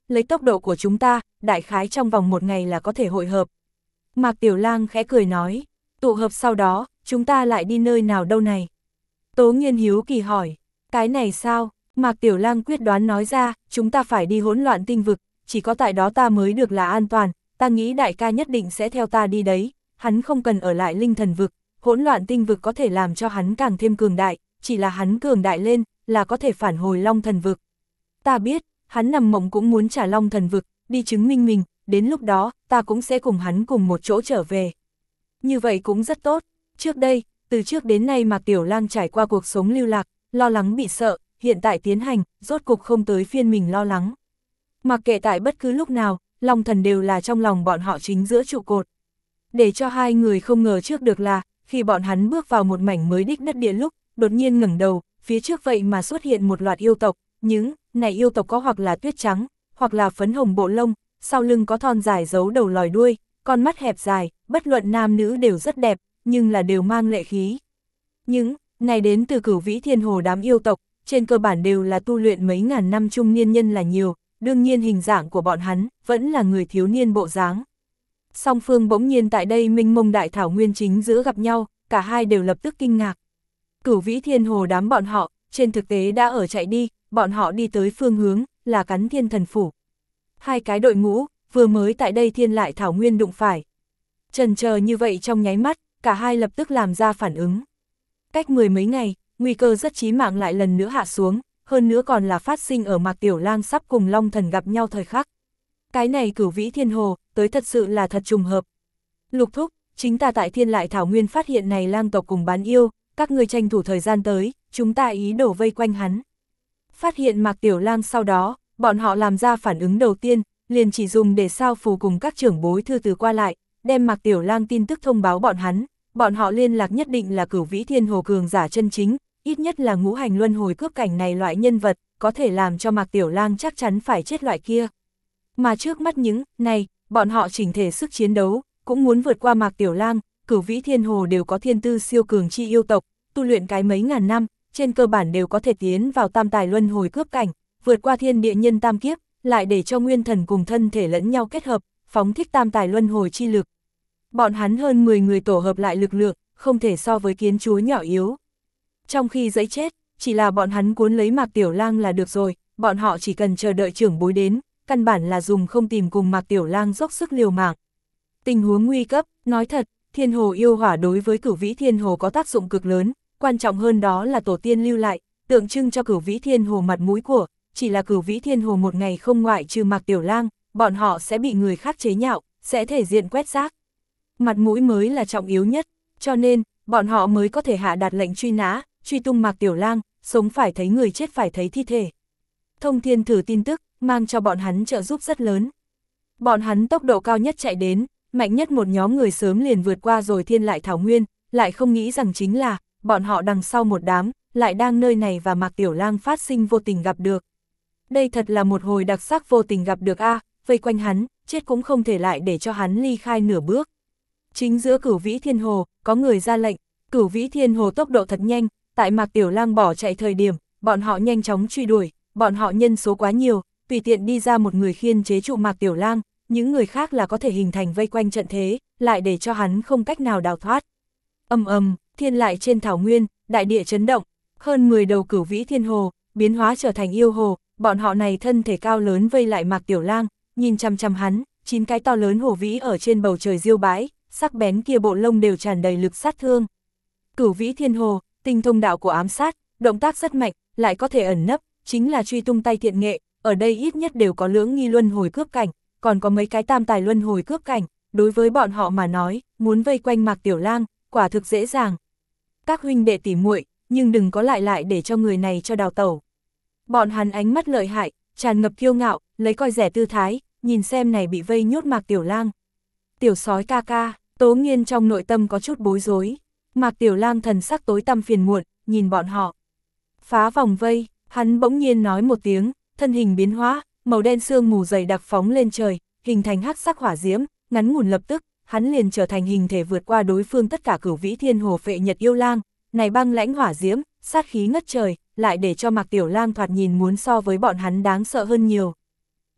[SPEAKER 1] lấy tốc độ của chúng ta, đại khái trong vòng một ngày là có thể hội hợp. Mạc Tiểu Lang khẽ cười nói, tụ hợp sau đó, chúng ta lại đi nơi nào đâu này? Tố Nghiên hiếu kỳ hỏi, cái này sao? Mạc Tiểu Lang quyết đoán nói ra, chúng ta phải đi hỗn loạn tinh vực, chỉ có tại đó ta mới được là an toàn, ta nghĩ đại ca nhất định sẽ theo ta đi đấy, hắn không cần ở lại linh thần vực, hỗn loạn tinh vực có thể làm cho hắn càng thêm cường đại, chỉ là hắn cường đại lên, là có thể phản hồi long thần vực. Ta biết, hắn nằm mộng cũng muốn trả long thần vực, đi chứng minh mình, đến lúc đó, ta cũng sẽ cùng hắn cùng một chỗ trở về. Như vậy cũng rất tốt, trước đây, từ trước đến nay Mạc Tiểu Lang trải qua cuộc sống lưu lạc, lo lắng bị sợ, hiện tại tiến hành, rốt cục không tới phiên mình lo lắng. Mặc kệ tại bất cứ lúc nào, Long Thần đều là trong lòng bọn họ chính giữa trụ cột. Để cho hai người không ngờ trước được là, khi bọn hắn bước vào một mảnh mới đích đất địa lúc, đột nhiên ngẩng đầu, phía trước vậy mà xuất hiện một loạt yêu tộc, những này yêu tộc có hoặc là tuyết trắng, hoặc là phấn hồng bộ lông, sau lưng có thon dài giấu đầu lòi đuôi, con mắt hẹp dài, bất luận nam nữ đều rất đẹp, nhưng là đều mang lệ khí. Những này đến từ Cửu Vĩ Thiên Hồ đám yêu tộc, trên cơ bản đều là tu luyện mấy ngàn năm trung niên nhân là nhiều, đương nhiên hình dạng của bọn hắn vẫn là người thiếu niên bộ dáng. Song phương bỗng nhiên tại đây mênh mông đại thảo nguyên chính giữa gặp nhau, cả hai đều lập tức kinh ngạc. Cửu Vĩ Thiên Hồ đám bọn họ, trên thực tế đã ở chạy đi, bọn họ đi tới phương hướng, là Cắn Thiên Thần Phủ. Hai cái đội ngũ, vừa mới tại đây thiên lại thảo nguyên đụng phải. Chần chờ như vậy trong nháy mắt, cả hai lập tức làm ra phản ứng. Cách mười mấy ngày, nguy cơ rất chí mạng lại lần nữa hạ xuống, hơn nữa còn là phát sinh ở Mạc Tiểu Lang sắp cùng Long Thần gặp nhau thời khắc. Cái này Cửu Vĩ Thiên Hồ, tới thật sự là thật trùng hợp. Lục thúc, chính ta tại thiên lại thảo nguyên phát hiện này lang tộc cùng bán yêu, các ngươi tranh thủ thời gian tới, chúng ta ý đồ vây quanh hắn. Phát hiện Mạc Tiểu Lang sau đó, bọn họ làm ra phản ứng đầu tiên, liền chỉ dùng để sao phù cùng các trưởng bối thư từ qua lại, đem Mạc Tiểu Lang tin tức thông báo bọn hắn, bọn họ liên lạc nhất định là Cửu Vĩ Thiên Hồ cường giả chân chính, ít nhất là ngũ hành luân hồi cướp cảnh này loại nhân vật, có thể làm cho Mạc Tiểu Lang chắc chắn phải chết loại kia. Mà trước mắt những này, bọn họ chỉnh thể sức chiến đấu, cũng muốn vượt qua Mạc Tiểu Lang, Cửu Vĩ Thiên Hồ đều có thiên tư siêu cường chi yêu tộc, tu luyện cái mấy ngàn năm, trên cơ bản đều có thể tiến vào tam tài luân hồi cướp cảnh, vượt qua thiên địa nhân tam kiếp, lại để cho nguyên thần cùng thân thể lẫn nhau kết hợp, phóng thích tam tài luân hồi chi lực. Bọn hắn hơn mười người tổ hợp lại lực lượng, không thể so với kiến chúa nhỏ yếu. Trong khi giấy chết, chỉ là bọn hắn cuốn lấy Mạc Tiểu Lang là được rồi, bọn họ chỉ cần chờ đợi trưởng bối đến, căn bản là dùng không tìm cùng Mạc Tiểu Lang dốc sức liều mạng. Tình huống nguy cấp, nói thật, Thiên Hồ yêu hỏa đối với Cửu Vĩ Thiên Hồ có tác dụng cực lớn, quan trọng hơn đó là tổ tiên lưu lại, tượng trưng cho Cửu Vĩ Thiên Hồ mặt mũi của, chỉ là Cửu Vĩ Thiên Hồ một ngày không ngoại trừ Mạc Tiểu Lang, bọn họ sẽ bị người khác chế nhạo, sẽ thể diện quét rác. Mặt mũi mới là trọng yếu nhất, cho nên, bọn họ mới có thể hạ đạt lệnh truy nã, truy tung Mạc Tiểu Lang, sống phải thấy người chết phải thấy thi thể. Thông thiên thử tin tức, mang cho bọn hắn trợ giúp rất lớn. Bọn hắn tốc độ cao nhất chạy đến, mạnh nhất một nhóm người sớm liền vượt qua rồi thiên lại thảo nguyên, lại không nghĩ rằng chính là, bọn họ đằng sau một đám, lại đang nơi này và Mạc Tiểu Lang phát sinh vô tình gặp được. Đây thật là một hồi đặc sắc vô tình gặp được a, vây quanh hắn, chết cũng không thể lại để cho hắn ly khai nửa bước. Chính giữa Cửu Vĩ Thiên Hồ, có người ra lệnh, Cửu Vĩ Thiên Hồ tốc độ thật nhanh, tại Mạc Tiểu Lang bỏ chạy thời điểm, bọn họ nhanh chóng truy đuổi, bọn họ nhân số quá nhiều, tùy tiện đi ra một người khiên chế trụ Mạc Tiểu Lang, những người khác là có thể hình thành vây quanh trận thế, lại để cho hắn không cách nào đào thoát. Ầm ầm, thiên lại trên thảo nguyên, đại địa chấn động, hơn mười đầu Cửu Vĩ Thiên Hồ, biến hóa trở thành yêu hồ, bọn họ này thân thể cao lớn vây lại Mạc Tiểu Lang, nhìn chăm chăm hắn, chín cái to lớn hổ vĩ ở trên bầu trời diêu bãi, sắc bén kia bộ lông đều tràn đầy lực sát thương. Cửu Vĩ Thiên Hồ, tinh thông đạo của ám sát, động tác rất mạnh, lại có thể ẩn nấp, chính là truy tung tay thiện nghệ, ở đây ít nhất đều có lưỡng nghi luân hồi cướp cảnh, còn có mấy cái tam tài luân hồi cướp cảnh, đối với bọn họ mà nói, muốn vây quanh Mạc Tiểu Lang, quả thực dễ dàng. Các huynh đệ tỉ muội, nhưng đừng có lại lại để cho người này cho đào tẩu. Bọn hắn ánh mắt lợi hại, tràn ngập kiêu ngạo, lấy coi rẻ tư thái, nhìn xem này bị vây nhốt Mạc Tiểu Lang. Tiểu sói ca ca, Tố Nghiên trong nội tâm có chút bối rối. Mạc Tiểu Lang thần sắc tối tăm phiền muộn, nhìn bọn họ. Phá vòng vây, hắn bỗng nhiên nói một tiếng, thân hình biến hóa, màu đen sương mù dày đặc phóng lên trời, hình thành hắc sắc hỏa diễm, ngắn ngủn lập tức, hắn liền trở thành hình thể vượt qua đối phương tất cả Cửu Vĩ Thiên Hồ phệ nhật yêu lang, này băng lãnh hỏa diễm, sát khí ngất trời, lại để cho Mạc Tiểu Lang thoạt nhìn muốn so với bọn hắn đáng sợ hơn nhiều.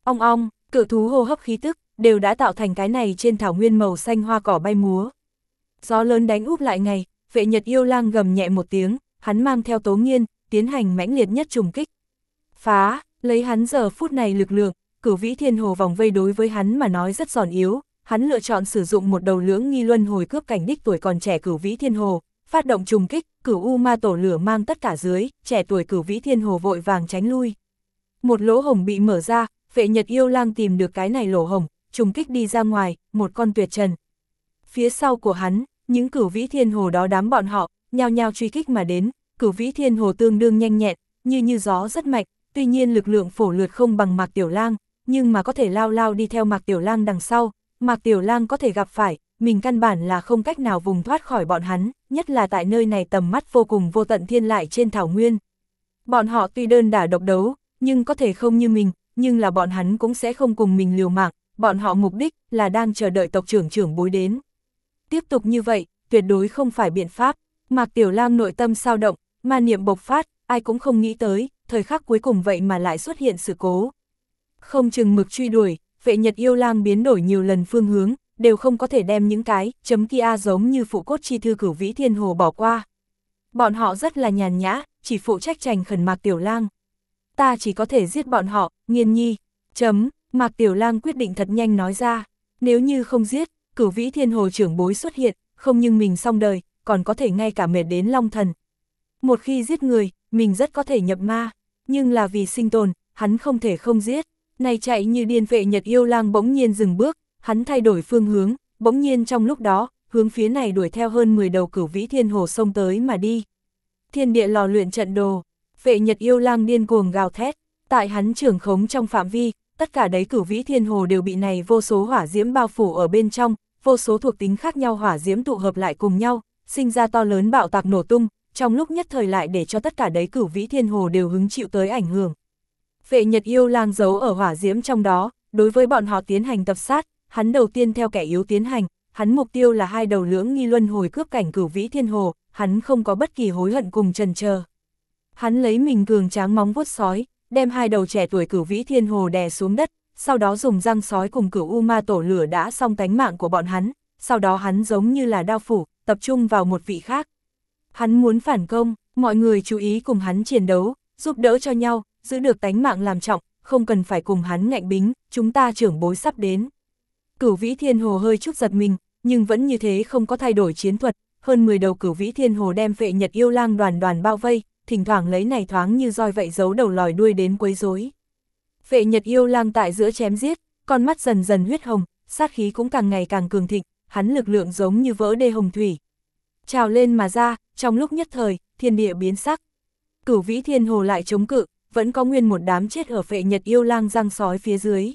[SPEAKER 1] Ong ong, cự thú hô hấp khí tức, đều đã tạo thành cái này trên thảo nguyên màu xanh hoa cỏ bay múa. Gió lớn đánh úp lại ngày, Vệ Nhật yêu lang gầm nhẹ một tiếng, hắn mang theo Tố Nghiên, tiến hành mãnh liệt nhất trùng kích. Phá, lấy hắn giờ phút này lực lượng, Cửu Vĩ Thiên Hồ vòng vây đối với hắn mà nói rất giòn yếu, hắn lựa chọn sử dụng một đầu lưỡng nghi luân hồi cướp cảnh đích tuổi còn trẻ Cửu Vĩ Thiên Hồ, phát động trùng kích, Cửu U Ma tổ lửa mang tất cả dưới, trẻ tuổi Cửu Vĩ Thiên Hồ vội vàng tránh lui. Một lỗ hổng bị mở ra, Vệ Nhật yêu lang tìm được cái này lỗ hổng, trùng kích đi ra ngoài, một con tuyệt trần. Phía sau của hắn, những Cửu Vĩ Thiên Hồ đó đám bọn họ, nhao nhao truy kích mà đến, Cửu Vĩ Thiên Hồ tương đương nhanh nhẹn, như như gió rất mạnh, tuy nhiên lực lượng phổ lượt không bằng Mạc Tiểu Lang, nhưng mà có thể lao lao đi theo Mạc Tiểu Lang đằng sau, Mạc Tiểu Lang có thể gặp phải, mình căn bản là không cách nào vùng thoát khỏi bọn hắn, nhất là tại nơi này tầm mắt vô cùng vô tận thiên lại trên thảo nguyên. Bọn họ tuy đơn đả độc đấu, nhưng có thể không như mình, nhưng là bọn hắn cũng sẽ không cùng mình liều mạng, bọn họ mục đích là đang chờ đợi tộc trưởng trưởng bối đến. Tiếp tục như vậy, tuyệt đối không phải biện pháp. Mạc Tiểu Lang nội tâm sao động, ma niệm bộc phát, ai cũng không nghĩ tới, thời khắc cuối cùng vậy mà lại xuất hiện sự cố. Không chừng mực truy đuổi, Vệ Nhật yêu lang biến đổi nhiều lần phương hướng, đều không có thể đem những cái chấm kia giống như phụ cốt chi thư Cửu Vĩ Thiên Hồ bỏ qua. Bọn họ rất là nhàn nhã, chỉ phụ trách trành khẩn Mạc Tiểu Lang. Ta chỉ có thể giết bọn họ, Nghiên Nhi. Chấm, Mạc Tiểu Lang quyết định thật nhanh nói ra, nếu như không giết, Cửu Vĩ Thiên Hồ trưởng bối xuất hiện, không nhưng mình xong đời, còn có thể ngay cả mệt đến Long Thần. Một khi giết người, mình rất có thể nhập ma, nhưng là vì sinh tồn, hắn không thể không giết. Này chạy như điên Vệ Nhật yêu lang bỗng nhiên dừng bước, hắn thay đổi phương hướng, bỗng nhiên trong lúc đó, hướng phía này đuổi theo hơn mười đầu Cửu Vĩ Thiên Hồ xông tới mà đi. Thiên địa lò luyện trận đồ, Vệ Nhật yêu lang điên cuồng gào thét, tại hắn trưởng khống trong phạm vi, tất cả đấy Cửu Vĩ Thiên Hồ đều bị này vô số hỏa diễm bao phủ ở bên trong, vô số thuộc tính khác nhau hỏa diễm tụ hợp lại cùng nhau, sinh ra to lớn bạo tạc nổ tung, trong lúc nhất thời lại để cho tất cả đấy Cửu Vĩ Thiên Hồ đều hứng chịu tới ảnh hưởng. Vệ Nhật yêu lang giấu ở hỏa diễm trong đó, đối với bọn họ tiến hành tập sát, hắn đầu tiên theo kẻ yếu tiến hành, hắn mục tiêu là hai đầu lưỡng nghi luân hồi cướp cảnh Cửu Vĩ Thiên Hồ, hắn không có bất kỳ hối hận cùng chần chờ. Hắn lấy mình cường tráng móng vuốt sói, đem hai đầu trẻ tuổi Cửu Vĩ Thiên Hồ đè xuống đất, sau đó dùng răng sói cùng Cửu U Ma tổ lửa đã xong tánh mạng của bọn hắn, sau đó hắn giống như là đao phủ, tập trung vào một vị khác. Hắn muốn phản công, mọi người chú ý cùng hắn chiến đấu, giúp đỡ cho nhau, giữ được tánh mạng làm trọng, không cần phải cùng hắn ngạnh bính, chúng ta trưởng bối sắp đến. Cửu Vĩ Thiên Hồ hơi chút giật mình, nhưng vẫn như thế không có thay đổi chiến thuật, hơn mười đầu Cửu Vĩ Thiên Hồ đem Vệ Nhật yêu lang đoàn đoàn bao vây, thỉnh thoảng lấy này thoáng như roi vậy giấu đầu lòi đuôi đến quấy rối. Vệ Nhật yêu lang tại giữa chém giết, con mắt dần dần huyết hồng, sát khí cũng càng ngày càng cường thịnh, hắn lực lượng giống như vỡ đê hồng thủy. Trào lên mà ra, trong lúc nhất thời, thiên địa biến sắc. Cửu Vĩ Thiên Hồ lại chống cự, vẫn có nguyên một đám chết ở Vệ Nhật yêu lang răng sói phía dưới.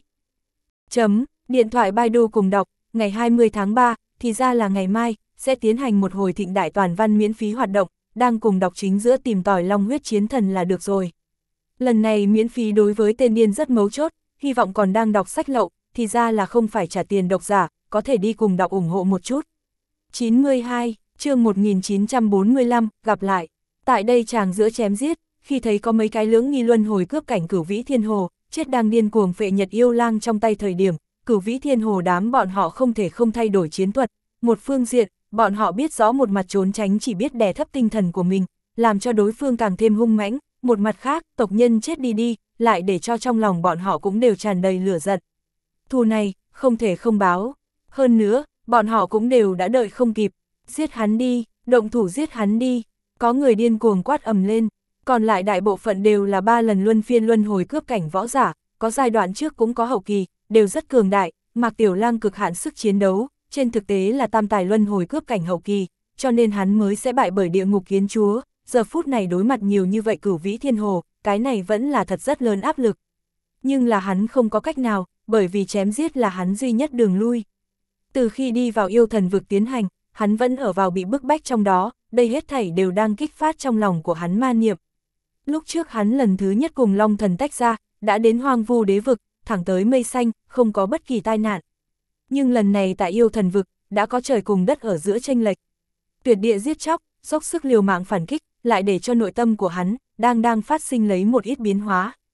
[SPEAKER 1] Chấm, điện thoại Baidu cùng đọc, ngày hai mươi tháng ba, thì ra là ngày mai, sẽ tiến hành một hồi thịnh đại toàn văn miễn phí hoạt động, đang cùng đọc chính giữa tìm tòi long huyết chiến thần là được rồi. Lần này miễn phí đối với tên điên rất mấu chốt, hy vọng còn đang đọc sách lậu, thì ra là không phải trả tiền độc giả, có thể đi cùng đọc ủng hộ một chút. chín mươi hai, chương một nghìn chín trăm bốn mươi lăm, gặp lại. Tại đây chàng giữa chém giết, khi thấy có mấy cái lưỡng nghi luân hồi cướp cảnh Cửu Vĩ Thiên Hồ, chết đang điên cuồng Vệ Nhật yêu lang trong tay thời điểm, Cửu Vĩ Thiên Hồ đám bọn họ không thể không thay đổi chiến thuật. Một phương diện, bọn họ biết rõ một mặt trốn tránh chỉ biết đè thấp tinh thần của mình, làm cho đối phương càng thêm hung mãnh, một mặt khác, tộc nhân chết đi đi, lại để cho trong lòng bọn họ cũng đều tràn đầy lửa giận. Thù này, không thể không báo. Hơn nữa, bọn họ cũng đều đã đợi không kịp, giết hắn đi, động thủ giết hắn đi. Có người điên cuồng quát ầm lên, còn lại đại bộ phận đều là ba lần luân phiên luân hồi cướp cảnh võ giả, có giai đoạn trước cũng có hậu kỳ, đều rất cường đại, Mạc Tiểu Lang cực hạn sức chiến đấu, trên thực tế là tam tài luân hồi cướp cảnh hậu kỳ, cho nên hắn mới sẽ bại bởi địa ngục kiến chúa, giờ phút này đối mặt nhiều như vậy Cửu Vĩ Thiên Hồ, cái này vẫn là thật rất lớn áp lực. Nhưng là hắn không có cách nào, bởi vì chém giết là hắn duy nhất đường lui. Từ khi đi vào yêu thần vực tiến hành, hắn vẫn ở vào bị bức bách trong đó, đây hết thảy đều đang kích phát trong lòng của hắn ma niệm. Lúc trước hắn lần thứ nhất cùng Long Thần tách ra, đã đến hoang vu đế vực, thẳng tới mây xanh, không có bất kỳ tai nạn. Nhưng lần này tại yêu thần vực, đã có trời cùng đất ở giữa chênh lệch. Tuyệt địa giết chóc, dốc sức liều mạng phản kích, lại để cho nội tâm của hắn, đang đang phát sinh lấy một ít biến hóa.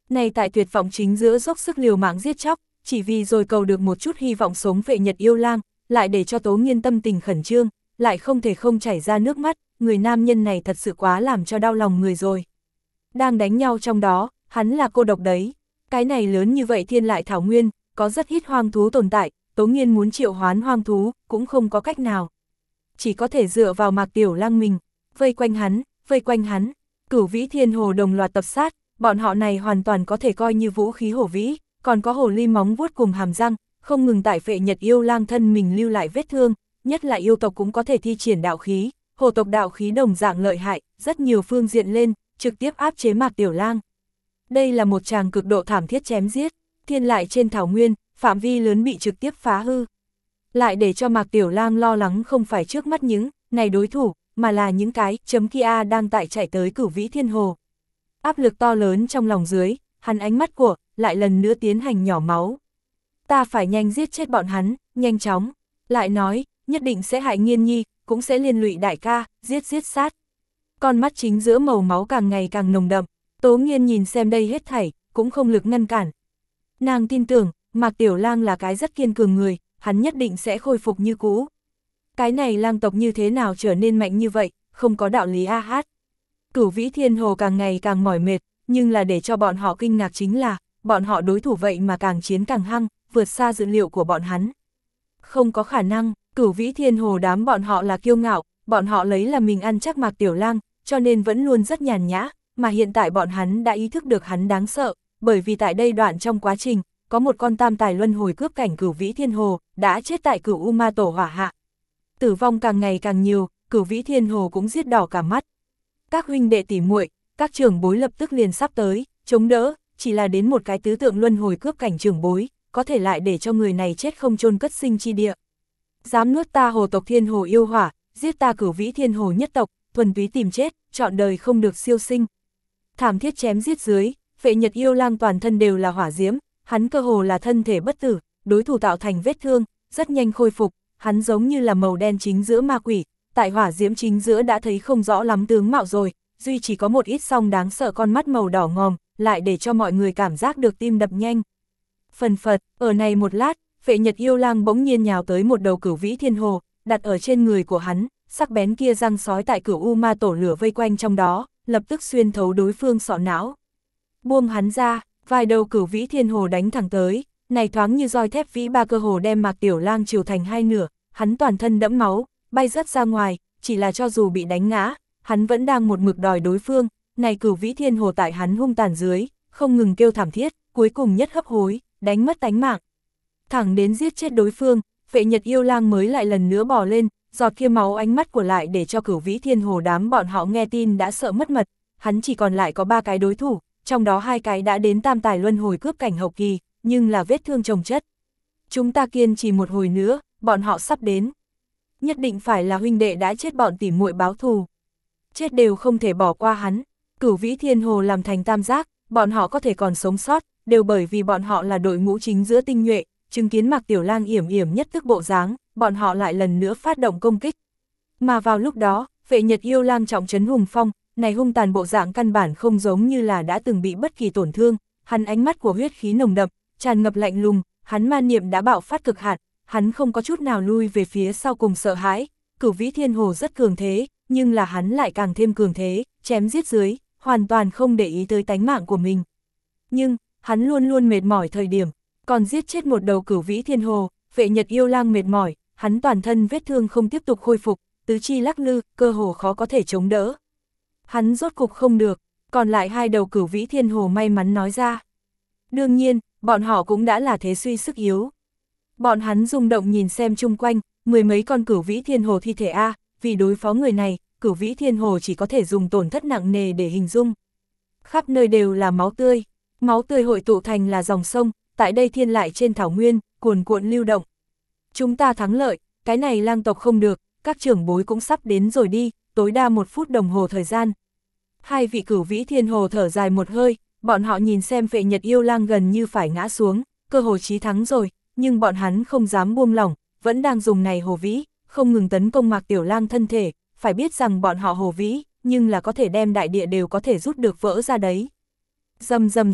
[SPEAKER 1] Này tại tuyệt vọng chính giữa dốc sức liều mạng giết chóc, chỉ vì rồi cầu được một chút hy vọng sống Vệ Nhật Yêu Lang, lại để cho Tố Nghiên tâm tình khẩn trương, lại không thể không chảy ra nước mắt, người nam nhân này thật sự quá làm cho đau lòng người rồi. Đang đánh nhau trong đó, hắn là cô độc đấy. Cái này lớn như vậy thiên lại thảo nguyên, có rất ít hoang thú tồn tại, Tố Nghiên muốn triệu hoán hoang thú, cũng không có cách nào. Chỉ có thể dựa vào Mạc Tiểu Lang mình, vây quanh hắn, vây quanh hắn, Cửu Vĩ Thiên Hồ đồng loạt tập sát, bọn họ này hoàn toàn có thể coi như vũ khí hổ vĩ, còn có hồ ly móng vuốt cùng hàm răng, không ngừng tại Vệ Nhật Yêu Lang thân mình lưu lại vết thương, nhất là yêu tộc cũng có thể thi triển đạo khí, hồ tộc đạo khí đồng dạng lợi hại, rất nhiều phương diện lên, trực tiếp áp chế Mạc Tiểu Lang. Đây là một tràng cực độ thảm thiết chém giết, thiên lại trên thảo nguyên, phạm vi lớn bị trực tiếp phá hư. Lại để cho Mạc Tiểu Lang lo lắng không phải trước mắt những này đối thủ, mà là những cái chấm kia đang tại chạy tới Cửu Vĩ Thiên Hồ. Áp lực to lớn trong lòng dưới, hắn ánh mắt của, lại lần nữa tiến hành nhỏ máu. Ta phải nhanh giết chết bọn hắn, nhanh chóng. Lại nói, nhất định sẽ hại Nghiên Nhi, cũng sẽ liên lụy đại ca, giết giết sát. Con mắt chính giữa màu máu càng ngày càng nồng đậm, Tố Nghiên nhìn xem đây hết thảy, cũng không lực ngăn cản. Nàng tin tưởng, Mạc Tiểu Lang là cái rất kiên cường người, hắn nhất định sẽ khôi phục như cũ. Cái này lang tộc như thế nào trở nên mạnh như vậy, không có đạo lý a hát. Cửu Vĩ Thiên Hồ càng ngày càng mỏi mệt, nhưng là để cho bọn họ kinh ngạc chính là, bọn họ đối thủ vậy mà càng chiến càng hăng, vượt xa dự liệu của bọn hắn. Không có khả năng, Cửu Vĩ Thiên Hồ đám bọn họ là kiêu ngạo, bọn họ lấy là mình ăn chắc Mạc Tiểu Lang, cho nên vẫn luôn rất nhàn nhã, mà hiện tại bọn hắn đã ý thức được hắn đáng sợ, bởi vì tại đây đoạn trong quá trình, có một con tam tài luân hồi cướp cảnh Cửu Vĩ Thiên Hồ, đã chết tại Cửu U Ma Tổ hỏa hạ. Tử vong càng ngày càng nhiều, Cửu Vĩ Thiên Hồ cũng giết đỏ cả mắt. Các huynh đệ tỉ muội, các trưởng bối lập tức liền sắp tới, chống đỡ, chỉ là đến một cái tứ tượng luân hồi cướp cảnh trưởng bối, có thể lại để cho người này chết không chôn cất sinh chi địa. Dám nuốt ta hồ tộc Thiên Hồ yêu hỏa, giết ta Cửu Vĩ Thiên Hồ nhất tộc, thuần túy tìm chết, trọn đời không được siêu sinh. Thảm thiết chém giết dưới, Vệ Nhật Yêu Lang toàn thân đều là hỏa diễm, hắn cơ hồ là thân thể bất tử, đối thủ tạo thành vết thương, rất nhanh khôi phục, hắn giống như là màu đen chính giữa ma quỷ, tại hỏa diễm chính giữa đã thấy không rõ lắm tướng mạo rồi, duy chỉ có một ít song đáng sợ con mắt màu đỏ ngòm, lại để cho mọi người cảm giác được tim đập nhanh. Phần phật, ở này một lát, Vệ Nhật Yêu Lang bỗng nhiên nhào tới một đầu Cửu Vĩ Thiên Hồ, đặt ở trên người của hắn, sắc bén kia răng sói tại Cửu U Ma Tổ lửa vây quanh trong đó, lập tức xuyên thấu đối phương sọ não. Buông hắn ra, vài đầu Cửu Vĩ Thiên Hồ đánh thẳng tới, này thoáng như roi thép vĩ ba cơ hồ đem Mạc Tiểu Lang chiều thành hai nửa, hắn toàn thân đẫm máu, bay rất ra ngoài, chỉ là cho dù bị đánh ngã, hắn vẫn đang một mực đòi đối phương, này Cửu Vĩ Thiên Hồ tại hắn hung tàn dưới, không ngừng kêu thảm thiết, cuối cùng nhất hấp hối, đánh mất tánh mạng. Thẳng đến giết chết đối phương, Vệ Nhật Yêu Lang mới lại lần nữa bò lên, giọt kia máu ánh mắt của lại để cho Cửu Vĩ Thiên Hồ đám bọn họ nghe tin đã sợ mất mật, hắn chỉ còn lại có ba cái đối thủ, trong đó hai cái đã đến tam tài luân hồi cướp cảnh hậu kỳ, nhưng là vết thương chồng chất. Chúng ta kiên trì một hồi nữa, bọn họ sắp đến. Nhất định phải là huynh đệ đã chết bọn tỉ muội báo thù. Chết đều không thể bỏ qua hắn. Cửu Vĩ Thiên Hồ làm thành tam giác, bọn họ có thể còn sống sót, đều bởi vì bọn họ là đội ngũ chính giữa tinh nhuệ, chứng kiến Mạc Tiểu Lang yểm yểm nhất tức bộ dáng, bọn họ lại lần nữa phát động công kích. Mà vào lúc đó, Vệ Nhật Yêu Lang trọng trấn hùng phong, này hung tàn bộ dạng căn bản không giống như là đã từng bị bất kỳ tổn thương, hắn ánh mắt của huyết khí nồng đậm, tràn ngập lạnh lùng, hắn ma niệm đã bạo phát cực hạn, hắn không có chút nào lui về phía sau cùng sợ hãi. Cửu Vĩ Thiên Hồ rất cường thế, nhưng là hắn lại càng thêm cường thế, chém giết dưới, hoàn toàn không để ý tới tánh mạng của mình. Nhưng, hắn luôn luôn mệt mỏi thời điểm, còn giết chết một đầu Cửu Vĩ Thiên Hồ, Vệ Nhật Yêu Lang mệt mỏi, hắn toàn thân vết thương không tiếp tục khôi phục, tứ chi lắc lư, cơ hồ khó có thể chống đỡ. Hắn rốt cục không được, còn lại hai đầu Cửu Vĩ Thiên Hồ may mắn nói ra. Đương nhiên, bọn họ cũng đã là thế suy sức yếu. Bọn hắn rung động nhìn xem chung quanh, mười mấy con Cửu Vĩ Thiên Hồ thi thể A, vì đối phó người này, Cửu Vĩ Thiên Hồ chỉ có thể dùng tổn thất nặng nề để hình dung. Khắp nơi đều là máu tươi, máu tươi hội tụ thành là dòng sông, tại đây thiên lại trên thảo nguyên, cuồn cuộn lưu động. Chúng ta thắng lợi, cái này lang tộc không được, các trưởng bối cũng sắp đến rồi đi, tối đa một phút đồng hồ thời gian. Hai vị Cửu Vĩ Thiên Hồ thở dài một hơi, bọn họ nhìn xem Vệ Nhật Yêu Lang gần như phải ngã xuống, cơ hồ chí thắng rồi, nhưng bọn hắn không dám buông lỏng, vẫn đang dùng này hồ vĩ, không ngừng tấn công Mạc Tiểu Lang thân thể, phải biết rằng bọn họ hồ vĩ, nhưng là có thể đem đại địa đều có thể rút được vỡ ra đấy. Rầm rầm rầm,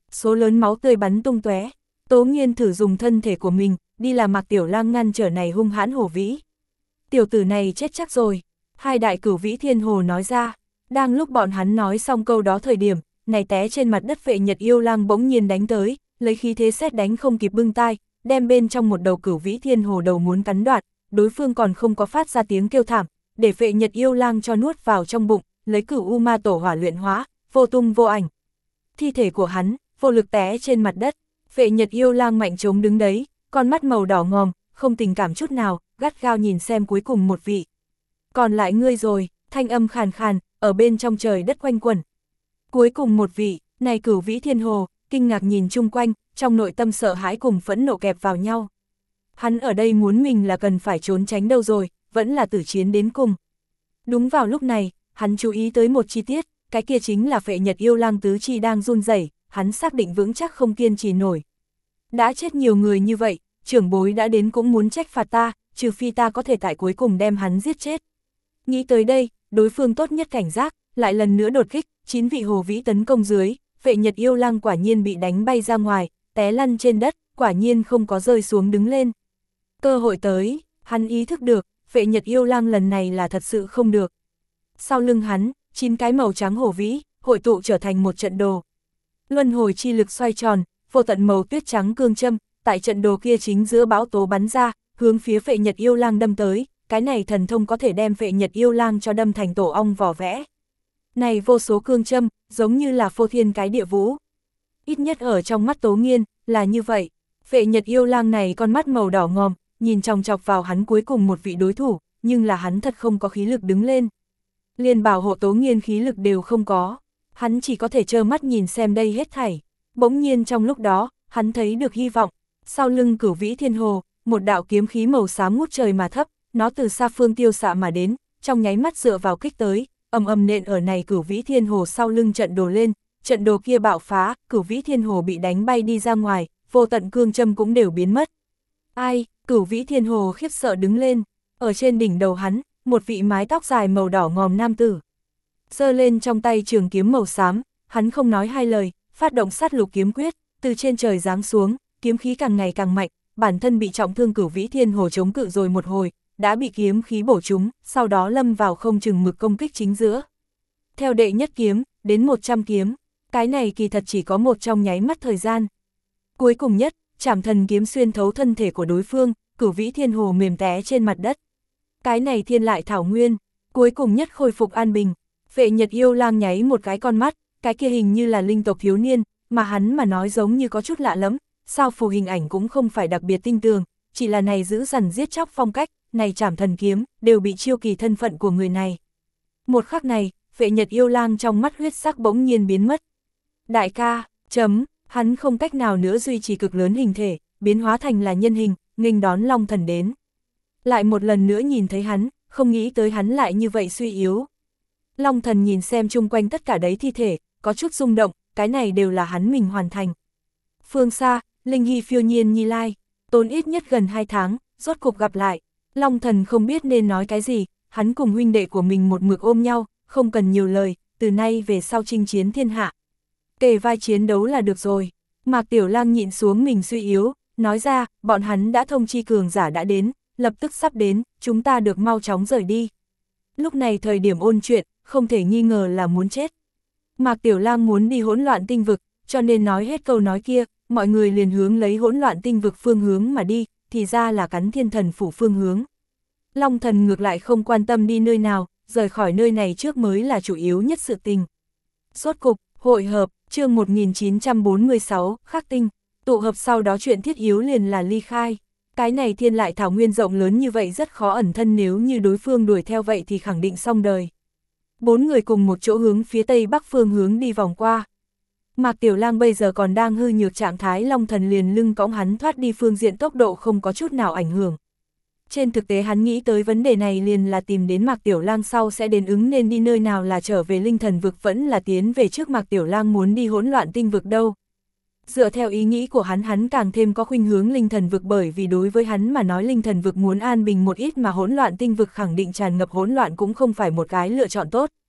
[SPEAKER 1] số lớn máu tươi bắn tung tóe. Tố Nghiên thử dùng thân thể của mình, đi làm Mạc Tiểu Lang ngăn trở này hung hãn hổ vĩ. Tiểu tử này chết chắc rồi, hai đại cửu vĩ thiên hồ nói ra. Đang lúc bọn hắn nói xong câu đó thời điểm, này té trên mặt đất Phệ Nhật Yêu Lang bỗng nhiên đánh tới, lấy khí thế sét đánh không kịp bưng tai, đem bên trong một đầu cửu vĩ thiên hồ đầu muốn cắn đoạt, đối phương còn không có phát ra tiếng kêu thảm, để Phệ Nhật Yêu Lang cho nuốt vào trong bụng, lấy Cửu U Ma Tổ hỏa luyện hóa, vô tung vô ảnh. Thi thể của hắn vô lực té trên mặt đất, Phệ Nhật Yêu Lang mạnh chống đứng đấy, con mắt màu đỏ ngòm, không tình cảm chút nào, gắt gao nhìn xem cuối cùng một vị. Còn lại ngươi rồi, thanh âm khàn khàn, ở bên trong trời đất quanh quẩn. Cuối cùng một vị, này cửu vĩ thiên hồ, kinh ngạc nhìn chung quanh, trong nội tâm sợ hãi cùng phẫn nộ kẹp vào nhau. Hắn ở đây muốn mình là cần phải trốn tránh đâu rồi, vẫn là tử chiến đến cùng. Đúng vào lúc này, hắn chú ý tới một chi tiết, cái kia chính là Phệ Nhật Yêu Lang tứ chi đang run rẩy, hắn xác định vững chắc không kiên trì nổi. Đã chết nhiều người như vậy, trưởng bối đã đến cũng muốn trách phạt ta, trừ phi ta có thể tại cuối cùng đem hắn giết chết. Nghĩ tới đây, đối phương tốt nhất cảnh giác, lại lần nữa đột kích, chín vị hồ vĩ tấn công dưới, Phệ Nhật Yêu Lang quả nhiên bị đánh bay ra ngoài, té lăn trên đất, quả nhiên không có rơi xuống đứng lên. Cơ hội tới, hắn ý thức được, Phệ Nhật Yêu Lang lần này là thật sự không được. Sau lưng hắn, chín cái màu trắng hổ vĩ, hội tụ trở thành một trận đồ. Luân hồi chi lực xoay tròn, vô tận màu tuyết trắng cương châm, tại trận đồ kia chính giữa bão tố bắn ra, hướng phía Phệ Nhật Yêu Lang đâm tới, cái này thần thông có thể đem Phệ Nhật Yêu Lang cho đâm thành tổ ong vỏ vẽ. Này vô số cương châm, giống như là phô thiên cái địa vũ. Ít nhất ở trong mắt Tố Nghiên, là như vậy. Phệ Nhật Yêu Lang này con mắt màu đỏ ngòm, nhìn chòng chọc vào hắn cuối cùng một vị đối thủ, nhưng là hắn thật không có khí lực đứng lên. Liền bảo hộ Tố Nghiên khí lực đều không có, hắn chỉ có thể trơ mắt nhìn xem đây hết thảy. Bỗng nhiên trong lúc đó, hắn thấy được hy vọng, sau lưng cửu vĩ thiên hồ, một đạo kiếm khí màu xám ngút trời mà thấp, nó từ xa phương tiêu xạ mà đến, trong nháy mắt dựa vào kích tới, ầm ầm nện ở này cửu vĩ thiên hồ sau lưng trận đồ lên, trận đồ kia bạo phá, cửu vĩ thiên hồ bị đánh bay đi ra ngoài, vô tận cương châm cũng đều biến mất. Ai, cửu vĩ thiên hồ khiếp sợ đứng lên, ở trên đỉnh đầu hắn, một vị mái tóc dài màu đỏ ngòm nam tử. Giơ lên trong tay trường kiếm màu xám, hắn không nói hai lời, phát động sát lục kiếm quyết, từ trên trời giáng xuống, kiếm khí càng ngày càng mạnh, bản thân bị trọng thương cửu vĩ thiên hồ chống cự rồi một hồi, đã bị kiếm khí bổ trúng, sau đó lâm vào không chừng mực công kích chính giữa. Theo đệ nhất kiếm, đến một trăm kiếm, cái này kỳ thật chỉ có một trong nháy mắt thời gian. Cuối cùng nhất, Trảm Thần kiếm xuyên thấu thân thể của đối phương, cửu vĩ thiên hồ mềm té trên mặt đất. Cái này thiên lại thảo nguyên, cuối cùng nhất khôi phục an bình. Phệ Nhật Yêu Lang nháy một cái con mắt, cái kia hình như là linh tộc thiếu niên, mà hắn mà nói giống như có chút lạ lắm, sao phù hình ảnh cũng không phải đặc biệt tinh tường, chỉ là này giữ dằn giết chóc phong cách, này Trảm Thần kiếm, đều bị chiêu kỳ thân phận của người này. Một khắc này, Phệ Nhật Yêu Lang trong mắt huyết sắc bỗng nhiên biến mất. Đại ca, chấm, hắn không cách nào nữa duy trì cực lớn hình thể, biến hóa thành là nhân hình, nghênh đón Long Thần đến. Lại một lần nữa nhìn thấy hắn, không nghĩ tới hắn lại như vậy suy yếu. Long Thần nhìn xem chung quanh tất cả đấy thi thể, có chút rung động, cái này đều là hắn mình hoàn thành. Phương xa, Linh Hy phiêu nhiên nhi lai, tốn ít nhất gần hai tháng, rốt cục gặp lại. Long Thần không biết nên nói cái gì, hắn cùng huynh đệ của mình một mực ôm nhau, không cần nhiều lời, từ nay về sau chinh chiến thiên hạ. Kề vai chiến đấu là được rồi. Mạc Tiểu Lang nhịn xuống mình suy yếu, nói ra, bọn hắn đã thông chi cường giả đã đến, lập tức sắp đến, chúng ta được mau chóng rời đi. Lúc này thời điểm ôn chuyện, không thể nghi ngờ là muốn chết. Mạc Tiểu Lang muốn đi hỗn loạn tinh vực, cho nên nói hết câu nói kia, mọi người liền hướng lấy hỗn loạn tinh vực phương hướng mà đi, thì ra là cắn thiên thần phủ phương hướng. Long Thần ngược lại không quan tâm đi nơi nào, rời khỏi nơi này trước mới là chủ yếu nhất sự tình. Rốt cục, hội hợp, chương một nghìn chín trăm bốn mươi sáu, khắc tinh, tụ hợp sau đó chuyện thiết yếu liền là ly khai. Cái này thiên lại thảo nguyên rộng lớn như vậy rất khó ẩn thân, nếu như đối phương đuổi theo vậy thì khẳng định xong đời. Bốn người cùng một chỗ hướng phía tây bắc phương hướng đi vòng qua. Mạc Tiểu Lang bây giờ còn đang hư nhược trạng thái, Long Thần liền lưng cõng hắn thoát đi, phương diện tốc độ không có chút nào ảnh hưởng. Trên thực tế hắn nghĩ tới vấn đề này liền là tìm đến Mạc Tiểu Lang sau sẽ đến ứng nên đi nơi nào, là trở về linh thần vực vẫn là tiến về trước Mạc Tiểu Lang muốn đi hỗn loạn tinh vực đâu. Dựa theo ý nghĩ của hắn, hắn càng thêm có khuynh hướng linh thần vực, bởi vì đối với hắn mà nói linh thần vực muốn an bình một ít, mà hỗn loạn tinh vực khẳng định tràn ngập hỗn loạn cũng không phải một cái lựa chọn tốt.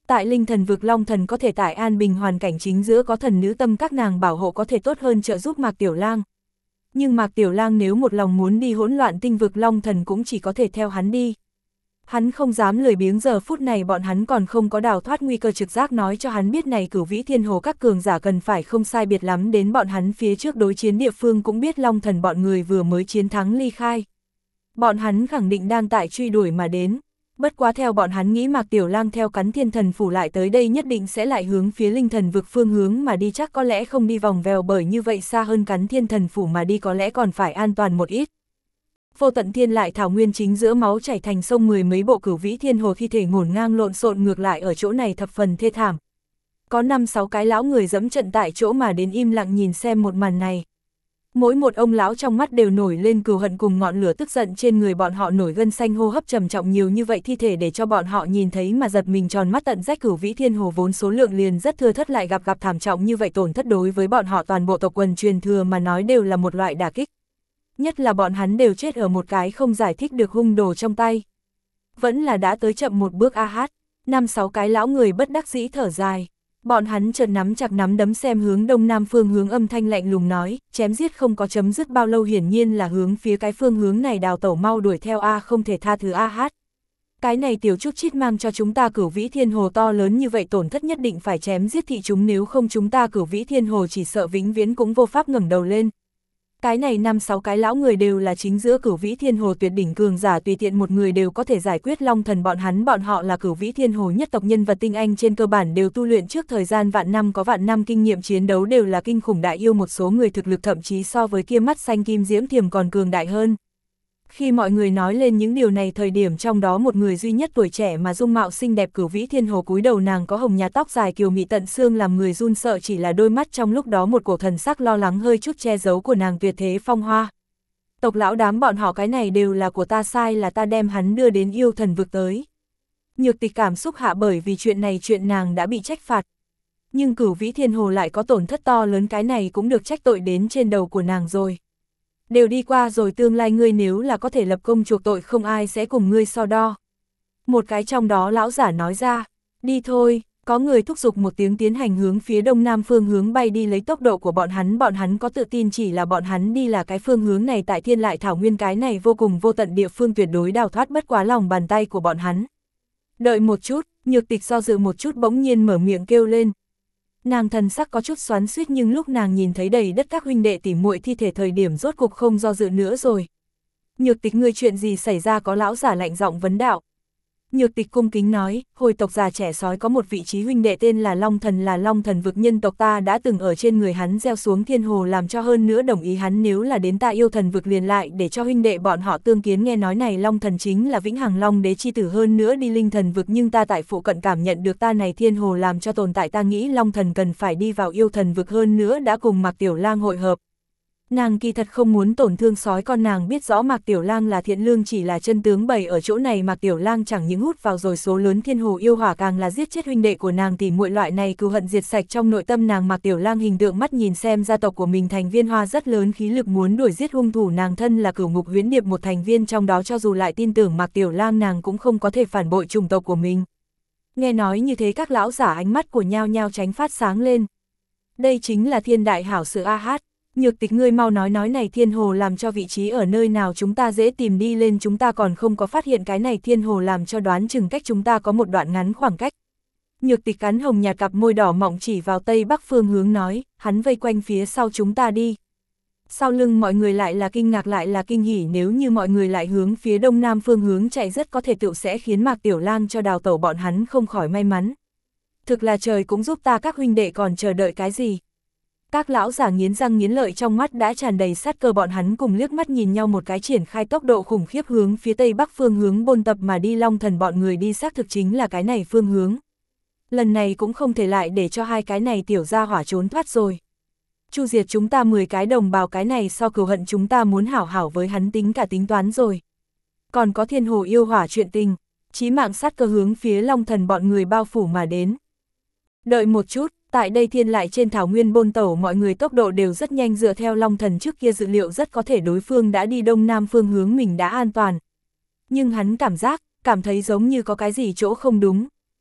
[SPEAKER 1] Tại linh thần vực Long Thần có thể tại an bình hoàn cảnh chính giữa có thần nữ tâm các nàng bảo hộ có thể tốt hơn trợ giúp Mạc Tiểu Lang. Nhưng Mạc Tiểu Lang nếu một lòng muốn đi hỗn loạn tinh vực Long Thần cũng chỉ có thể theo hắn đi. Hắn không dám lười biếng, giờ phút này bọn hắn còn không có đào thoát nguy cơ, trực giác nói cho hắn biết này Cửu Vĩ Thiên Hồ các cường giả cần phải không sai biệt lắm đến bọn hắn phía trước đối chiến địa phương, cũng biết Long Thần bọn người vừa mới chiến thắng ly khai. Bọn hắn khẳng định đang tại truy đuổi mà đến. Bất quá theo bọn hắn nghĩ Mạc Tiểu Lang theo Cắn Thiên Thần Phủ lại tới đây nhất định sẽ lại hướng phía linh thần vực phương hướng mà đi, chắc có lẽ không đi vòng vèo, bởi như vậy xa hơn Cắn Thiên Thần Phủ mà đi có lẽ còn phải an toàn một ít. Vô tận thiên lại thảo nguyên chính giữa máu chảy thành sông, mười mấy bộ Cửu Vĩ Thiên Hồ thi thể ngổn ngang lộn xộn ngược lại ở chỗ này thập phần thê thảm. Có năm sáu cái lão người dẫm trận tại chỗ mà đến im lặng nhìn xem một màn này. Mỗi một ông lão trong mắt đều nổi lên cừu hận cùng ngọn lửa tức giận, trên người bọn họ nổi gân xanh, hô hấp trầm trọng, nhiều như vậy thi thể để cho bọn họ nhìn thấy mà giật mình tròn mắt tận rách. Cửu Vĩ Thiên Hồ vốn số lượng liền rất thưa thớt, lại gặp gặp thảm trọng như vậy tổn thất đối với bọn họ toàn bộ tộc quần truyền thừa mà nói đều là một loại đả kích. Nhất là bọn hắn đều chết ở một cái không giải thích được hung đồ trong tay. Vẫn là đã tới chậm một bước a hát, năm sáu cái lão người bất đắc dĩ thở dài. Bọn hắn chợt nắm chặt nắm đấm xem hướng đông nam phương hướng, âm thanh lạnh lùng nói, chém giết không có chấm dứt bao lâu, hiển nhiên là hướng phía cái phương hướng này đào tẩu, mau đuổi theo a, không thể tha thứ a hát. Cái này tiểu chút chít mang cho chúng ta Cửu Vĩ Thiên Hồ to lớn như vậy tổn thất, nhất định phải chém giết thị chúng, nếu không chúng ta Cửu Vĩ Thiên Hồ chỉ sợ vĩnh viễn cũng vô pháp ngẩng đầu lên. Cái này năm sáu cái lão người đều là chính giữa Cửu Vĩ Thiên Hồ tuyệt đỉnh cường giả, tùy tiện một người đều có thể giải quyết Long Thần bọn hắn. Bọn họ là Cửu Vĩ Thiên Hồ nhất tộc nhân vật tinh anh, trên cơ bản đều tu luyện trước thời gian vạn năm, có vạn năm kinh nghiệm chiến đấu, đều là kinh khủng đại yêu, một số người thực lực thậm chí so với kia mắt xanh kim diễm thiềm còn cường đại hơn. Khi mọi người nói lên những điều này thời điểm, trong đó một người duy nhất tuổi trẻ mà dung mạo xinh đẹp Cửu Vĩ Thiên Hồ cúi đầu, nàng có hồng nhạt tóc dài kiều mị tận xương làm người run sợ, chỉ là đôi mắt trong lúc đó một cổ thần sắc lo lắng hơi chút che giấu của nàng tuyệt thế phong hoa. Tộc lão đám bọn họ, cái này đều là của ta sai, là ta đem hắn đưa đến yêu thần vực tới. Nhược Tịch cảm xúc hạ, bởi vì chuyện này chuyện nàng đã bị trách phạt. Nhưng Cửu Vĩ Thiên Hồ lại có tổn thất to lớn, cái này cũng được trách tội đến trên đầu của nàng rồi. Đều đi qua rồi, tương lai ngươi nếu là có thể lập công chuộc tội, không ai sẽ cùng ngươi so đo. Một cái trong đó lão giả nói ra, đi thôi, có người thúc giục một tiếng, tiến hành hướng phía đông nam phương hướng bay đi. Lấy tốc độ của bọn hắn, bọn hắn có tự tin chỉ là bọn hắn đi là cái phương hướng này tại thiên lại thảo nguyên cái này vô cùng vô tận địa phương, tuyệt đối đào thoát bất quá lòng bàn tay của bọn hắn. Đợi một chút, Nhược Tịch do dự một chút bỗng nhiên mở miệng kêu lên. Nàng thần sắc có chút xoắn xuýt, nhưng lúc nàng nhìn thấy đầy đất các huynh đệ tỉ muội thi thể thời điểm rốt cục không do dự nữa rồi. Nhược Tịch, ngươi chuyện gì xảy ra? Có lão giả lạnh giọng vấn đạo. Nhược Tịch cung kính nói, hồi tộc già trẻ sói có một vị trí huynh đệ tên là Long Thần, là Long Thần vực nhân tộc, ta đã từng ở trên người hắn gieo xuống thiên hồ, làm cho hơn nữa đồng ý hắn nếu là đến ta yêu thần vực liền lại để cho huynh đệ bọn họ tương kiến. Nghe nói này Long Thần chính là vĩnh hằng Long đế chi tử, hơn nữa đi linh thần vực, nhưng ta tại phụ cận cảm nhận được ta này thiên hồ làm cho tồn tại, ta nghĩ Long Thần cần phải đi vào yêu thần vực, hơn nữa đã cùng Mạc Tiểu Lang hội hợp. Nàng kỳ thật không muốn tổn thương sói con, nàng biết rõ Mạc Tiểu Lang là thiện lương, chỉ là chân tướng bày ở chỗ này. Mạc Tiểu Lang chẳng những hút vào rồi số lớn thiên hồ yêu hỏa, càng là giết chết huynh đệ của nàng tỉ muội, loại này cừu hận diệt sạch trong nội tâm nàng. Mạc Tiểu Lang hình tượng mắt nhìn xem gia tộc của mình thành viên hoa rất lớn khí lực muốn đuổi giết hung thủ, nàng thân là Cửu Ngục Huyễn Điệp một thành viên trong đó, cho dù lại tin tưởng Mạc Tiểu Lang, nàng cũng không có thể phản bội chủng tộc của mình. Nghe nói như thế, các lão giả ánh mắt của nhao nhao tránh phát sáng lên. Đây chính là thiên đại hảo sự a hát. Nhược Tịch, ngươi mau nói nói này thiên hồ làm cho vị trí ở nơi nào, chúng ta dễ tìm đi lên, chúng ta còn không có phát hiện cái này thiên hồ làm cho đoán chừng cách chúng ta có một đoạn ngắn khoảng cách. Nhược Tịch cắn hồng nhạt cặp môi đỏ mọng chỉ vào tây bắc phương hướng nói, hắn vây quanh phía sau chúng ta đi. Sau lưng mọi người lại là kinh ngạc lại là kinh hỉ, nếu như mọi người lại hướng phía đông nam phương hướng chạy, rất có thể tựu sẽ khiến Mạc Tiểu Lang cho đào tẩu, bọn hắn không khỏi may mắn. Thực là trời cũng giúp ta, các huynh đệ còn chờ đợi cái gì? Các lão giả nghiến răng nghiến lợi, trong mắt đã tràn đầy sát cơ, bọn hắn cùng liếc mắt nhìn nhau một cái, triển khai tốc độ khủng khiếp hướng phía tây bắc phương hướng bôn tập mà đi. Long Thần bọn người đi xác thực chính là cái này phương hướng. Lần này cũng không thể lại để cho hai cái này tiểu gia hỏa trốn thoát rồi. Chu diệt chúng ta mười cái đồng bào, cái này so cừu hận chúng ta muốn hảo hảo với hắn tính cả tính toán rồi. Còn có thiên hồ yêu hỏa chuyện tình, chí mạng sát cơ hướng phía Long Thần bọn người bao phủ mà đến. Đợi một chút. Tại đây thiên lại trên thảo nguyên bôn tẩu, mọi người tốc độ đều rất nhanh, dựa theo Long Thần trước kia dự liệu rất có thể đối phương đã đi đông nam phương hướng, mình đã an toàn. Nhưng hắn cảm giác, cảm thấy giống như có cái gì chỗ không đúng.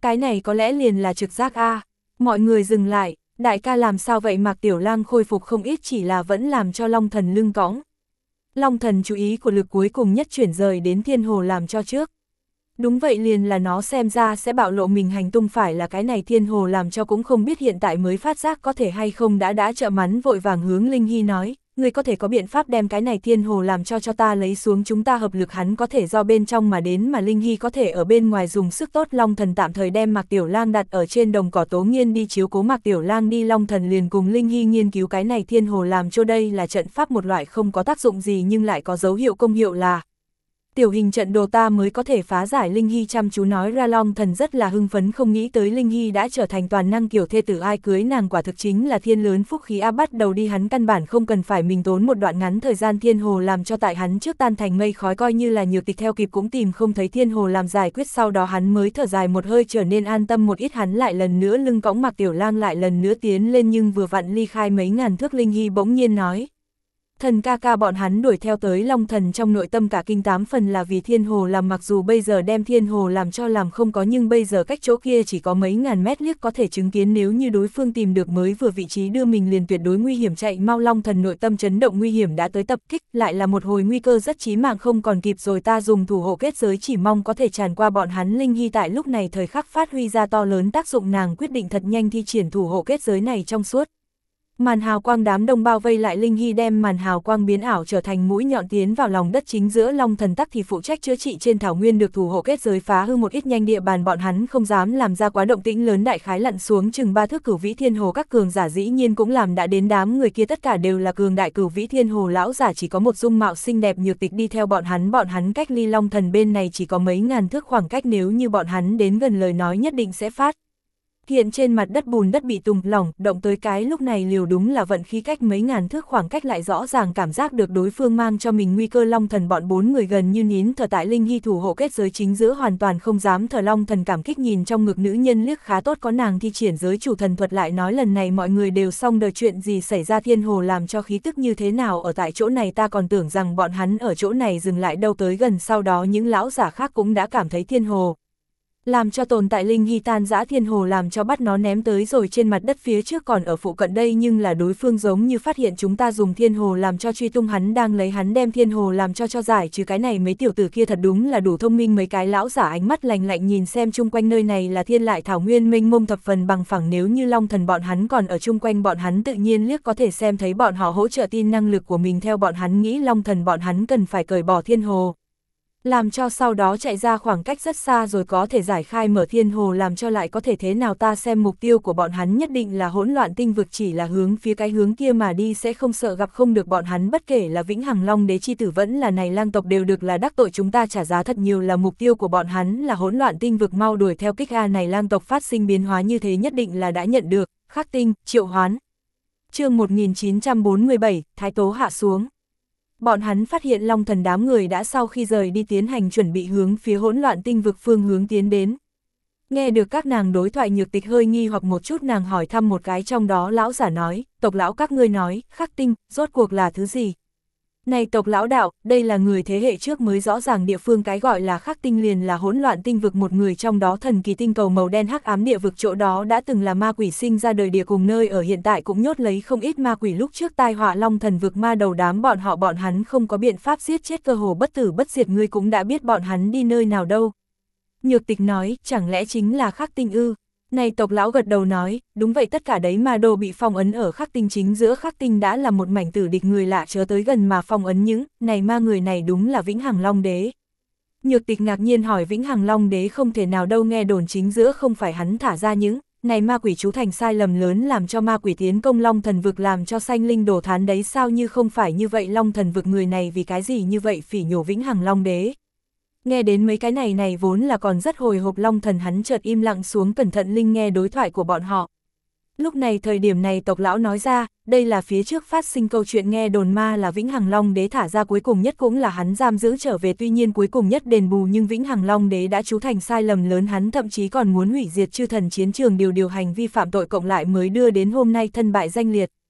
[SPEAKER 1] Cái này có lẽ liền là trực giác a. Mọi người dừng lại, đại ca làm sao vậy? Mạc Tiểu Lang khôi phục không ít chỉ là vẫn làm cho Long Thần lưng cõng. Long Thần chú ý của lực cuối cùng nhất chuyển rời đến Thiên Hồ làm cho trước. Đúng vậy, liền là nó xem ra sẽ bạo lộ mình hành tung, phải là cái này Thiên Hồ làm cho cũng không biết hiện tại mới phát giác có thể hay không đã đã trợ mắn vội vàng hướng Linh Hy nói, người có thể có biện pháp đem cái này Thiên Hồ làm cho cho ta lấy xuống, chúng ta hợp lực hắn có thể do bên trong mà đến mà Linh Hy có thể ở bên ngoài dùng sức tốt. Long Thần tạm thời đem Mạc Tiểu Lang đặt ở trên đồng cỏ, Tố Nghiên đi chiếu cố Mạc Tiểu Lang đi, Long Thần liền cùng Linh Hy nghiên cứu cái này Thiên Hồ làm cho. Đây là trận pháp một loại không có tác dụng gì nhưng lại có dấu hiệu công hiệu là tiểu hình trận đồ, ta mới có thể phá giải. Linh Hy chăm chú nói ra. Long Thần rất là hưng phấn, không nghĩ tới Linh Hy đã trở thành toàn năng kiểu thê tử, ai cưới nàng quả thực chính là thiên lớn phúc khí a. Bắt đầu đi, hắn căn bản không cần phải mình tốn một đoạn ngắn thời gian, Thiên Hồ làm cho tại hắn trước tan thành mây khói, coi như là Nhược Tịch theo kịp cũng tìm không thấy Thiên Hồ làm giải quyết. Sau đó hắn mới thở dài một hơi, trở nên an tâm một ít, hắn lại lần nữa lưng cõng Mạc Tiểu Lang lại lần nữa tiến lên, nhưng vừa vặn ly khai mấy ngàn thước, Linh Hy bỗng nhiên nói: Thần ca ca, bọn hắn đuổi theo tới. Long Thần trong nội tâm cả kinh, tám phần là vì Thiên Hồ làm, mặc dù bây giờ đem Thiên Hồ làm cho làm không có, nhưng bây giờ cách chỗ kia chỉ có mấy ngàn mét, liếc có thể chứng kiến nếu như đối phương tìm được mới vừa vị trí đưa mình liền tuyệt đối nguy hiểm, chạy mau. Long Thần nội tâm chấn động, nguy hiểm đã tới, tập kích lại là một hồi nguy cơ rất chí mạng, không còn kịp rồi, ta dùng thủ hộ kết giới chỉ mong có thể tràn qua bọn hắn. Linh Hy tại lúc này thời khắc phát huy ra to lớn tác dụng, nàng quyết định thật nhanh thi triển thủ hộ kết giới này. Trong suốt màn hào quang đám đông bao vây lại Linh Hy, đem màn hào quang biến ảo trở thành mũi nhọn tiến vào lòng đất chính giữa. Long Thần tắc thì phụ trách chữa trị trên thảo nguyên, được thủ hộ kết giới phá hư một ít, nhanh địa bàn bọn hắn không dám làm ra quá động tĩnh lớn. Đại khái lặn xuống chừng ba thước Cửu Vĩ Thiên Hồ, các cường giả dĩ nhiên cũng làm đã đến, đám người kia tất cả đều là cường đại Cửu Vĩ Thiên Hồ lão giả, chỉ có một dung mạo xinh đẹp Nhược Tịch đi theo bọn hắn. Bọn hắn cách ly Long Thần bên này chỉ có mấy ngàn thước khoảng cách, nếu như bọn hắn đến gần lời nói nhất định sẽ phát hiện trên mặt đất bùn đất bị tùng lỏng động tới. Cái lúc này liều đúng là vận khí, cách mấy ngàn thước khoảng cách lại rõ ràng cảm giác được đối phương mang cho mình nguy cơ. Long Thần bọn bốn người gần như nín thở tại Linh Hy thủ hộ kết giới chính giữa, hoàn toàn không dám thở. Long Thần cảm kích nhìn trong ngực nữ nhân liếc, khá tốt, có nàng thi triển giới chủ thần thuật, lại nói lần này mọi người đều xong đời, chuyện gì xảy ra? Thiên Hồ làm cho khí tức như thế nào ở tại chỗ này? Ta còn tưởng rằng bọn hắn ở chỗ này dừng lại đâu. Tới gần sau đó những lão giả khác cũng đã cảm thấy Thiên Hồ làm cho tồn tại. Linh Hy tan dã, Thiên Hồ làm cho bắt nó ném tới rồi trên mặt đất, phía trước còn ở phụ cận đây, nhưng là đối phương giống như phát hiện chúng ta dùng Thiên Hồ làm cho truy tung hắn, đang lấy hắn đem Thiên Hồ làm cho cho giải trừ. Cái này mấy tiểu tử kia thật đúng là đủ thông minh. Mấy cái lão giả ánh mắt lạnh lạnh nhìn xem chung quanh, nơi này là thiên lại thảo nguyên mênh mông thập phần bằng phẳng, nếu như Long Thần bọn hắn còn ở chung quanh, bọn hắn tự nhiên liếc có thể xem thấy bọn họ hỗ trợ tin năng lực của mình. Theo bọn hắn nghĩ, Long Thần bọn hắn cần phải cởi bỏ Thiên Hồ làm cho, sau đó chạy ra khoảng cách rất xa rồi có thể giải khai mở Thiên Hồ làm cho, lại có thể thế nào? Ta xem mục tiêu của bọn hắn nhất định là hỗn loạn tinh vực, chỉ là hướng phía cái hướng kia mà đi, sẽ không sợ gặp không được bọn hắn. Bất kể là Vĩnh Hằng Long Đế chi tử vẫn là này lang tộc đều được là đắc tội chúng ta, trả giá thật nhiều. Là mục tiêu của bọn hắn là hỗn loạn tinh vực, mau đuổi theo kích a. Này lang tộc phát sinh biến hóa như thế nhất định là đã nhận được khắc tinh triệu hoán. Chương một nghìn chín trăm bốn mươi bảy, Thái Tố hạ xuống. Bọn hắn phát hiện Long Thần đám người đã sau khi rời đi tiến hành chuẩn bị hướng phía hỗn loạn tinh vực phương hướng tiến đến. Nghe được các nàng đối thoại, Nhược Tịch hơi nghi hoặc một chút, nàng hỏi thăm một cái trong đó lão giả nói, tộc lão các ngươi nói, khắc tinh, rốt cuộc là thứ gì? Này tộc lão đạo, đây là người thế hệ trước mới rõ ràng địa phương, cái gọi là khắc tinh liền là hỗn loạn tinh vực, một người trong đó thần kỳ tinh cầu màu đen hắc ám địa vực, chỗ đó đã từng là ma quỷ sinh ra đời địa, cùng nơi ở hiện tại cũng nhốt lấy không ít ma quỷ. Lúc trước tai họa Long Thần vực ma đầu đám bọn họ, bọn hắn không có biện pháp giết chết, cơ hồ bất tử bất diệt, ngươi cũng đã biết bọn hắn đi nơi nào đâu. Nhược Tịch nói, chẳng lẽ chính là khắc tinh ư? Này tộc lão gật đầu nói, đúng vậy, tất cả đấy ma đồ bị phong ấn ở khắc tinh chính giữa, khắc tinh đã là một mảnh tử địch, người lạ chớ tới gần mà phong ấn những này ma người này, đúng là Vĩnh Hằng Long Đế. Nhược Tịch ngạc nhiên hỏi, Vĩnh Hằng Long Đế không thể nào đâu, nghe đồn chính giữa không phải hắn thả ra những này ma quỷ chú thành sai lầm lớn, làm cho ma quỷ tiến công Long Thần vực, làm cho sanh linh đổ thán đấy sao? Như không phải như vậy, Long Thần vực người này vì cái gì như vậy phỉ nhổ Vĩnh Hằng Long Đế? Nghe đến mấy cái này này vốn là còn rất hồi hộp Long Thần, hắn chợt im lặng xuống, cẩn thận linh nghe đối thoại của bọn họ. Lúc này thời điểm này tộc lão nói ra, đây là phía trước phát sinh câu chuyện, nghe đồn ma là Vĩnh Hằng Long Đế thả ra, cuối cùng nhất cũng là hắn giam giữ trở về, tuy nhiên cuối cùng nhất đền bù, nhưng Vĩnh Hằng Long Đế đã chú thành sai lầm lớn, hắn thậm chí còn muốn hủy diệt chư thần chiến trường, điều điều hành vi phạm tội cộng lại mới đưa đến hôm nay thân bại danh liệt.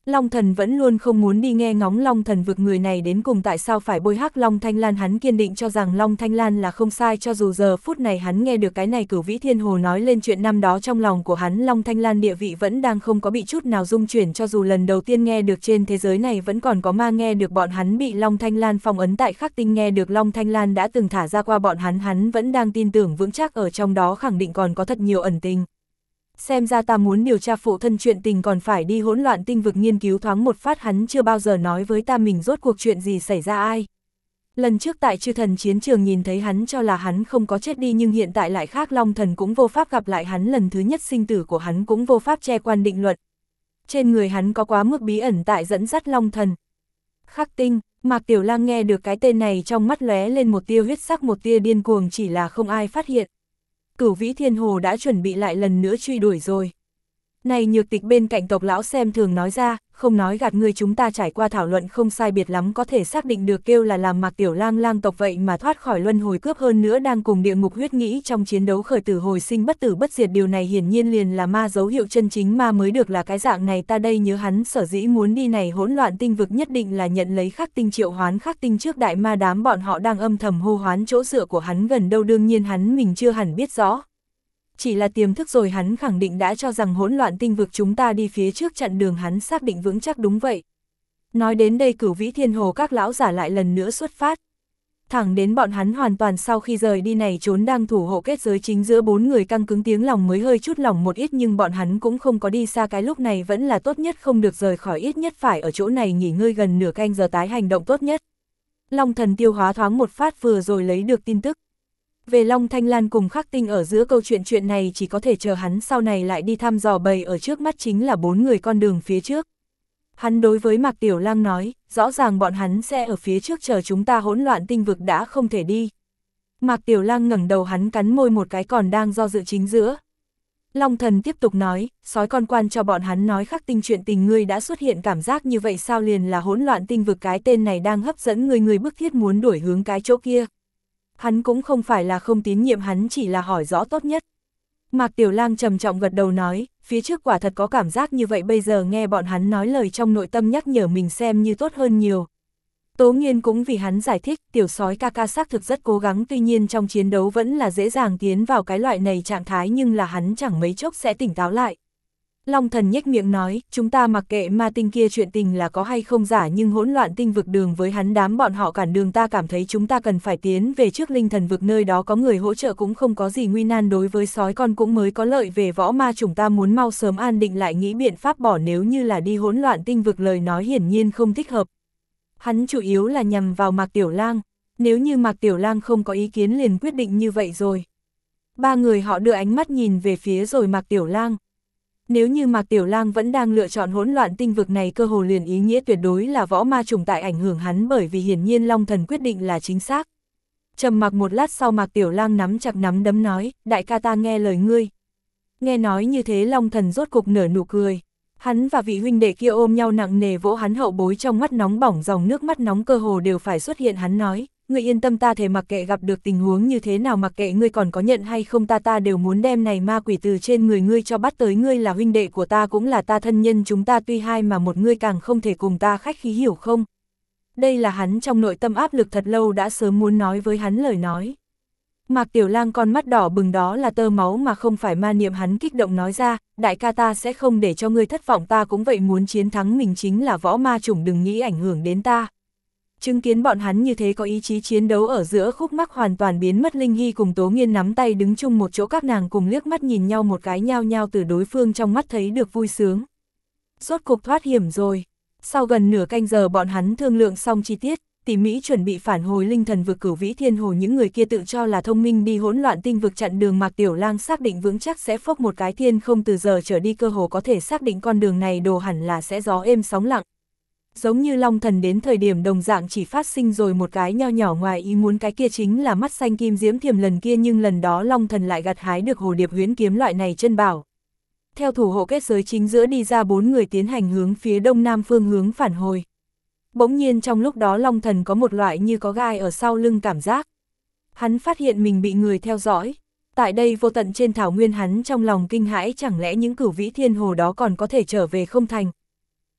[SPEAKER 1] Long Thần vẫn luôn không muốn đi nghe ngóng Long Thần vực người này đến cùng tại sao phải bôi hắc Long Thanh Lan, hắn kiên định cho rằng Long Thanh Lan là không sai, cho dù giờ phút này hắn nghe được cái này Cửu Vĩ Thiên Hồ nói lên chuyện năm đó, trong lòng của hắn Long Thanh Lan địa vị vẫn đang không có bị chút nào rung chuyển, cho dù lần đầu tiên nghe được trên thế giới này vẫn còn có ma nghe được bọn hắn bị Long Thanh Lan phong ấn tại Khắc Tinh, nghe được Long Thanh Lan đã từng thả ra qua bọn hắn, hắn vẫn đang tin tưởng vững chắc ở trong đó khẳng định còn có thật nhiều ẩn tình. Xem ra ta muốn điều tra phụ thân chuyện tình còn phải đi hỗn loạn tinh vực nghiên cứu thoáng một phát, hắn chưa bao giờ nói với ta mình rốt cuộc chuyện gì xảy ra ai. Lần trước tại chư thần chiến trường nhìn thấy hắn cho là hắn không có chết đi, nhưng hiện tại lại khác, Long Thần cũng vô pháp gặp lại hắn, lần thứ nhất sinh tử của hắn cũng vô pháp che quan định luật. Trên người hắn có quá mức bí ẩn tại dẫn dắt Long Thần. Khắc Tinh, Mạc Tiểu Lang nghe được cái tên này trong mắt lóe lên một tia huyết sắc, một tia điên cuồng, chỉ là không ai phát hiện. Cửu Vĩ Thiên Hồ đã chuẩn bị lại lần nữa truy đuổi rồi. Này Nhược Tịch bên cạnh tộc lão xem thường nói ra, không nói gạt ngươi, chúng ta trải qua thảo luận không sai biệt lắm có thể xác định được kêu là làm Mạc Tiểu Lang lang tộc vậy mà thoát khỏi luân hồi cướp, hơn nữa đang cùng địa ngục huyết nghĩ trong chiến đấu khởi tử hồi sinh bất tử bất diệt, điều này hiển nhiên liền là ma, dấu hiệu chân chính ma mới được là cái dạng này. Ta đây nhớ hắn sở dĩ muốn đi này hỗn loạn tinh vực nhất định là nhận lấy Khắc Tinh, triệu hoán Khắc Tinh trước đại ma đám bọn họ đang âm thầm hô hoán chỗ dựa của hắn gần đâu, đương nhiên hắn mình chưa hẳn biết rõ. Chỉ là tiềm thức rồi hắn khẳng định đã cho rằng hỗn loạn tinh vực chúng ta đi phía trước chặn đường, hắn xác định vững chắc đúng vậy. Nói đến đây Cửu Vĩ Thiên Hồ các lão giả lại lần nữa xuất phát. Thẳng đến bọn hắn hoàn toàn sau khi rời đi này trốn đang thủ hộ kết giới chính giữa bốn người căng cứng tiếng lòng mới hơi chút lòng một ít, nhưng bọn hắn cũng không có đi xa, cái lúc này vẫn là tốt nhất không được rời khỏi, ít nhất phải ở chỗ này nghỉ ngơi gần nửa canh giờ tái hành động tốt nhất. Long Thần tiêu hóa thoáng một phát vừa rồi lấy được tin tức. Về Long Thanh Lan cùng Khắc Tinh ở giữa câu chuyện chuyện này chỉ có thể chờ hắn sau này lại đi thăm dò, bầy ở trước mắt chính là bốn người con đường phía trước. Hắn đối với Mạc Tiểu Lang nói, rõ ràng bọn hắn sẽ ở phía trước chờ chúng ta, hỗn loạn tinh vực đã không thể đi. Mạc Tiểu Lang ngẩng đầu, hắn cắn môi một cái còn đang do dự chính giữa. Long Thần tiếp tục nói, sói con quan cho bọn hắn nói Khắc Tinh chuyện tình, ngươi đã xuất hiện cảm giác như vậy sao, liền là hỗn loạn tinh vực cái tên này đang hấp dẫn người, người bức thiết muốn đuổi hướng cái chỗ kia. Hắn cũng không phải là không tín nhiệm, hắn chỉ là hỏi rõ tốt nhất. Mạc Tiểu Lang trầm trọng gật đầu nói, phía trước quả thật có cảm giác như vậy, bây giờ nghe bọn hắn nói lời trong nội tâm nhắc nhở mình xem như tốt hơn nhiều. Tố Nghiên cũng vì hắn giải thích, tiểu sói ca ca xác thực rất cố gắng, tuy nhiên trong chiến đấu vẫn là dễ dàng tiến vào cái loại này trạng thái, nhưng là hắn chẳng mấy chốc sẽ tỉnh táo lại. Long Thần nhếch miệng nói, chúng ta mặc kệ ma tinh kia chuyện tình là có hay không giả, nhưng hỗn loạn tinh vực đường với hắn đám bọn họ cản đường, ta cảm thấy chúng ta cần phải tiến về trước linh thần vực, nơi đó có người hỗ trợ cũng không có gì nguy nan, đối với sói con cũng mới có lợi, về võ ma chúng ta muốn mau sớm an định lại nghĩ biện pháp bỏ, nếu như là đi hỗn loạn tinh vực lời nói hiển nhiên không thích hợp. Hắn chủ yếu là nhằm vào Mạc Tiểu Lang, nếu như Mạc Tiểu Lang không có ý kiến liền quyết định như vậy rồi. Ba người họ đưa ánh mắt nhìn về phía rồi Mạc Tiểu Lang. Nếu như Mạc Tiểu Lang vẫn đang lựa chọn hỗn loạn tinh vực này, cơ hồ liền ý nghĩa tuyệt đối là võ ma trùng tại ảnh hưởng hắn, bởi vì hiển nhiên Long Thần quyết định là chính xác. Trầm mặc một lát sau Mạc Tiểu Lang nắm chặt nắm đấm nói, đại ca ta nghe lời ngươi. Nghe nói như thế Long Thần rốt cục nở nụ cười. Hắn và vị huynh đệ kia ôm nhau nặng nề vỗ hắn hậu bối, trong mắt nóng bỏng, dòng nước mắt nóng cơ hồ đều phải xuất hiện. Hắn nói, ngươi yên tâm, ta thể mặc kệ gặp được tình huống như thế nào, mặc kệ ngươi còn có nhận hay không ta, ta đều muốn đem này ma quỷ từ trên người ngươi cho bắt tới, ngươi là huynh đệ của ta cũng là ta thân nhân, chúng ta tuy hai mà một, ngươi càng không thể cùng ta khách khí, hiểu không? Đây là hắn trong nội tâm áp lực thật lâu đã sớm muốn nói với hắn lời nói. Mạc Tiểu Lang con mắt đỏ bừng, đó là tơ máu mà không phải ma niệm, hắn kích động nói ra, đại ca ta sẽ không để cho ngươi thất vọng, ta cũng vậy muốn chiến thắng, mình chính là võ ma chủng, đừng nghĩ ảnh hưởng đến ta. Chứng kiến bọn hắn như thế có ý chí chiến đấu ở giữa khúc mắc hoàn toàn biến mất, Linh Hy cùng Tố Nghiên nắm tay đứng chung một chỗ, các nàng cùng liếc mắt nhìn nhau một cái, nhao nhao từ đối phương trong mắt thấy được vui sướng. Rốt cục thoát hiểm rồi. Sau gần nửa canh giờ bọn hắn thương lượng xong chi tiết, tỉ mỉ chuẩn bị phản hồi linh thần vực Cửu Vĩ Thiên Hồ, những người kia tự cho là thông minh đi hỗn loạn tinh vực chặn đường, Mạc Tiểu Lang xác định vững chắc sẽ phốc một cái thiên không, từ giờ trở đi cơ hồ có thể xác định con đường này đồ hẳn là sẽ gió êm sóng lặng. Giống như Long Thần đến thời điểm đồng dạng chỉ phát sinh rồi một cái nho nhỏ ngoài ý muốn, cái kia chính là mắt xanh kim diễm thiềm lần kia, nhưng lần đó Long Thần lại gặt hái được hồ điệp huyễn kiếm loại này chân bảo. Theo thủ hộ kết giới chính giữa đi ra bốn người tiến hành hướng phía đông nam phương hướng phản hồi. Bỗng nhiên trong lúc đó Long Thần có một loại như có gai ở sau lưng cảm giác. Hắn phát hiện mình bị người theo dõi. Tại đây vô tận trên thảo nguyên, hắn trong lòng kinh hãi, chẳng lẽ những Cửu Vĩ Thiên Hồ đó còn có thể trở về không thành.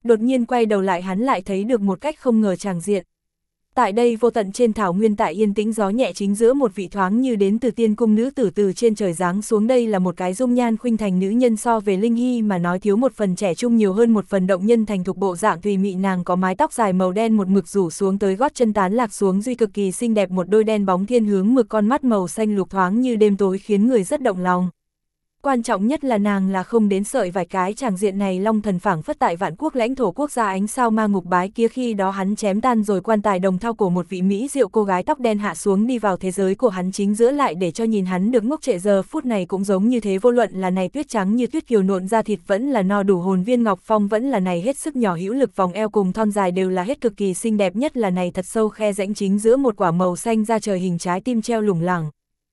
[SPEAKER 1] đột nhiên quay đầu lại hắn lại thấy được một cách không ngờ tràng diện. Tại đây vô tận trên thảo nguyên tại yên tĩnh gió nhẹ chính giữa một vị thoáng như đến từ tiên cung nữ tử từ trên trời giáng xuống, đây là một cái dung nhan khuynh thành nữ nhân, so về Linh Hy mà nói thiếu một phần trẻ trung nhiều hơn một phần động nhân thành thục, bộ dạng tùy mị, nàng có mái tóc dài màu đen một mực rủ xuống tới gót chân tán lạc xuống duy cực kỳ xinh đẹp, một đôi đen bóng thiên hướng mực, con mắt màu xanh lục thoáng như đêm tối khiến người rất động lòng. Quan trọng nhất là nàng là không đến sợi vài cái, tràng diện này Long Thần phảng phất tại vạn quốc lãnh thổ quốc gia ánh sao ma ngục bái kia, khi đó hắn chém tan rồi quan tài đồng thao cổ một vị mỹ diệu cô gái tóc đen hạ xuống đi vào thế giới của hắn chính giữa, lại để cho nhìn hắn được ngốc trệ, giờ phút này cũng giống như thế, vô luận là này tuyết trắng như tuyết kiều nộn da thịt, vẫn là no đủ hồn viên ngọc phong, vẫn là này hết sức nhỏ hữu lực vòng eo cùng thon dài, đều là hết cực kỳ xinh đẹp, nhất là này thật sâu khe rãnh chính giữa một quả màu xanh da trời hình trái tim treo lủng lẳng.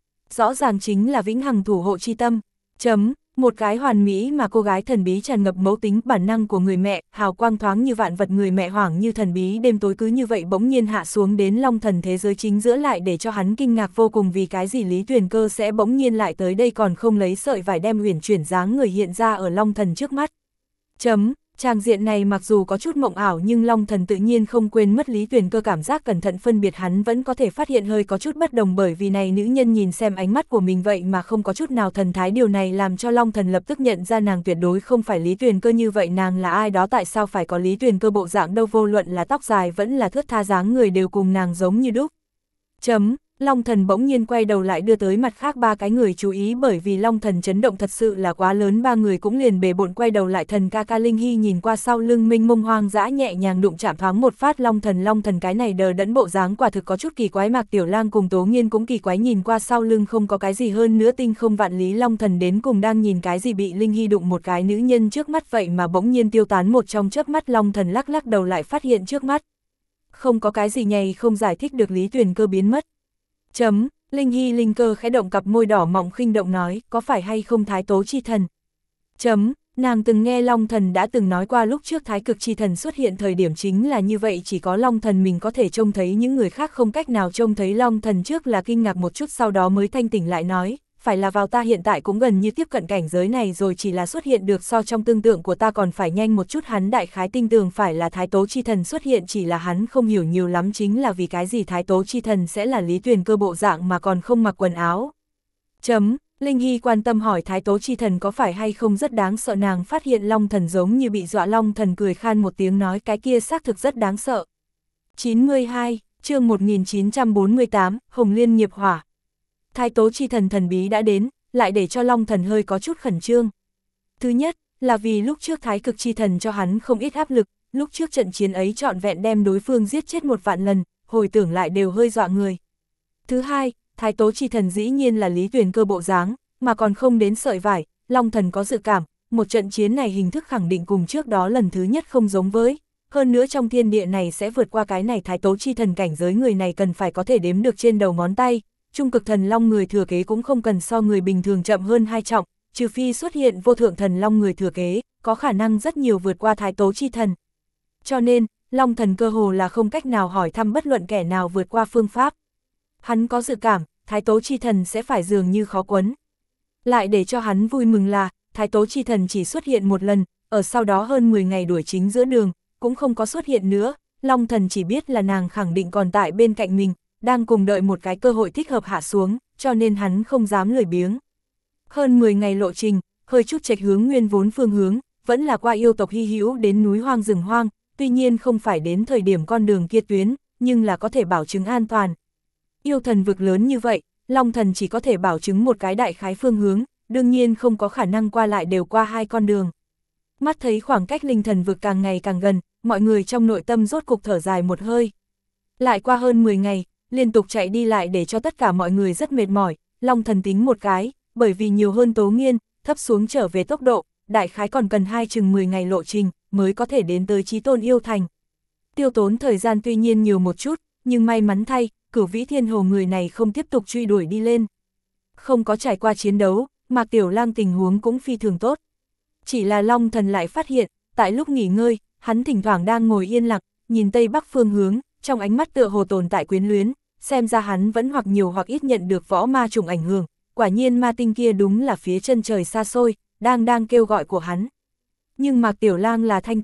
[SPEAKER 1] Rõ ràng chính là vĩnh hằng thủ hộ chi tâm. Chấm. Một cái hoàn mỹ mà cô gái thần bí tràn ngập mẫu tính bản năng của người mẹ, hào quang thoáng như vạn vật, người mẹ hoảng như thần bí đêm tối, cứ như vậy bỗng nhiên hạ xuống đến Long Thần thế giới chính giữa, lại để cho hắn kinh ngạc vô cùng, vì cái gì Lý Tuyền Cơ sẽ bỗng nhiên lại tới đây, còn không lấy sợi vải đem huyền chuyển dáng người hiện ra ở Long Thần trước mắt. Chấm. Tràng diện này mặc dù có chút mộng ảo nhưng Long Thần tự nhiên không quên mất Lý Tuyền Cơ, cảm giác cẩn thận phân biệt hắn vẫn có thể phát hiện hơi có chút bất đồng, bởi vì này nữ nhân nhìn xem ánh mắt của mình vậy mà không có chút nào thần thái, điều này làm cho Long Thần lập tức nhận ra nàng tuyệt đối không phải Lý Tuyền Cơ. Như vậy nàng là ai đó, tại sao phải có Lý Tuyền Cơ bộ dạng đâu, vô luận là tóc dài vẫn là thướt tha dáng người đều cùng nàng giống như đúc. Chấm. Long Thần bỗng nhiên quay đầu lại đưa tới mặt khác ba cái người chú ý, bởi vì Long Thần chấn động thật sự là quá lớn, ba người cũng liền bề bộn quay đầu lại. Thần ca ca Linh Hy nhìn qua sau lưng mênh mông hoang dã, nhẹ nhàng đụng chạm thoáng một phát Long Thần. Long Thần cái này đờ đẫn bộ dáng quả thực có chút kỳ quái, Mạc Tiểu Lang cùng Tố Nghiên cũng kỳ quái nhìn qua sau lưng không có cái gì hơn nữa tinh không vạn lý, Long Thần đến cùng đang nhìn cái gì, bị Linh Hy đụng một cái nữ nhân trước mắt vậy mà bỗng nhiên tiêu tán một trong chớp mắt. Long Thần lắc lắc đầu lại phát hiện trước mắt không có cái gì nhầy không giải thích được, Lý Tuyền Cơ biến mất. Chấm. Linh Hy Linh Cơ khẽ động cặp môi đỏ mọng khinh động nói, có phải hay không Thái Tố Chi Thần? Chấm. Nàng từng nghe Long Thần đã từng nói qua lúc trước Thái Cực Chi Thần xuất hiện thời điểm chính là như vậy, chỉ có Long Thần mình có thể trông thấy, những người khác không cách nào trông thấy. Long Thần trước là kinh ngạc một chút, sau đó mới thanh tỉnh lại nói, phải là vào ta hiện tại cũng gần như tiếp cận cảnh giới này rồi, chỉ là xuất hiện được so trong tương tượng của ta còn phải nhanh một chút. Hắn đại khái tin tưởng phải là Thái Tố Chi Thần xuất hiện, chỉ là hắn không hiểu nhiều lắm chính là vì cái gì Thái Tố Chi Thần sẽ là Lý Tuyền Cơ bộ dạng mà còn không mặc quần áo. Chấm. Linh Hy quan tâm hỏi Thái Tố Chi Thần có phải hay không rất đáng sợ, nàng phát hiện Long Thần giống như bị dọa. Long Thần cười khan một tiếng nói, cái kia xác thực rất đáng sợ. chín mươi hai, chương một nghìn chín trăm bốn mươi tám, Hồng Liên nghiệp hỏa. Thái Tố Chi Thần thần bí đã đến, lại để cho Long Thần hơi có chút khẩn trương. Thứ nhất, là vì lúc trước Thái Cực Chi Thần cho hắn không ít áp lực, lúc trước trận chiến ấy trọn vẹn đem đối phương giết chết một vạn lần, hồi tưởng lại đều hơi dọa người. Thứ hai, Thái Tố Chi Thần dĩ nhiên là Lý Tuyền Cơ bộ dáng, mà còn không đến sợi vải, Long Thần có dự cảm, một trận chiến này hình thức khẳng định cùng trước đó lần thứ nhất không giống với. Hơn nữa trong thiên địa này sẽ vượt qua cái này Thái Tố Chi Thần cảnh giới, người này cần phải có thể đếm được trên đầu ngón tay. Trung cực thần long người thừa kế cũng không cần so người bình thường chậm hơn hai trọng, trừ phi xuất hiện vô thượng thần long người thừa kế, có khả năng rất nhiều vượt qua Thái Tố Chi Thần. Cho nên, Long Thần cơ hồ là không cách nào hỏi thăm bất luận kẻ nào vượt qua phương pháp. Hắn có dự cảm, Thái Tố Chi Thần sẽ phải dường như khó quấn. Lại để cho hắn vui mừng là, Thái Tố Chi Thần chỉ xuất hiện một lần, ở sau đó hơn mười ngày đuổi chính giữa đường, cũng không có xuất hiện nữa. Long Thần chỉ biết là nàng khẳng định còn tại bên cạnh mình, đang cùng đợi một cái cơ hội thích hợp hạ xuống, cho nên hắn không dám lười biếng. Hơn mười ngày lộ trình, hơi chút chệch hướng nguyên vốn phương hướng, vẫn là qua yêu tộc hy hữu đến núi hoang rừng hoang, tuy nhiên không phải đến thời điểm con đường kia tuyến, nhưng là có thể bảo chứng an toàn. Yêu thần vực lớn như vậy, Long Thần chỉ có thể bảo chứng một cái đại khái phương hướng, đương nhiên không có khả năng qua lại đều qua hai con đường. Mắt thấy khoảng cách linh thần vực càng ngày càng gần, mọi người trong nội tâm rốt cục thở dài một hơi. Lại qua hơn mười ngày, liên tục chạy đi lại để cho tất cả mọi người rất mệt mỏi, Long Thần tính một cái, bởi vì nhiều hơn Tố Nghiên, thấp xuống trở về tốc độ, đại khái còn cần hai chừng mười ngày lộ trình, mới có thể đến tới Chí Tôn Yêu Thành. Tiêu tốn thời gian tuy nhiên nhiều một chút, nhưng may mắn thay, Cửu Vĩ Thiên Hồ người này không tiếp tục truy đuổi đi lên. Không có trải qua chiến đấu, Mạc Tiểu Lang tình huống cũng phi thường tốt. Chỉ là Long Thần lại phát hiện, tại lúc nghỉ ngơi, hắn thỉnh thoảng đang ngồi yên lặng, nhìn tây bắc phương hướng, trong ánh mắt tựa hồ tồn tại quyến luyến, xem ra hắn vẫn hoặc nhiều hoặc ít nhận được võ ma trùng ảnh hưởng, quả nhiên ma tinh kia đúng là phía chân trời xa xôi, đang đang kêu gọi của hắn. Nhưng Mạc Tiểu Lang là thanh tỉnh,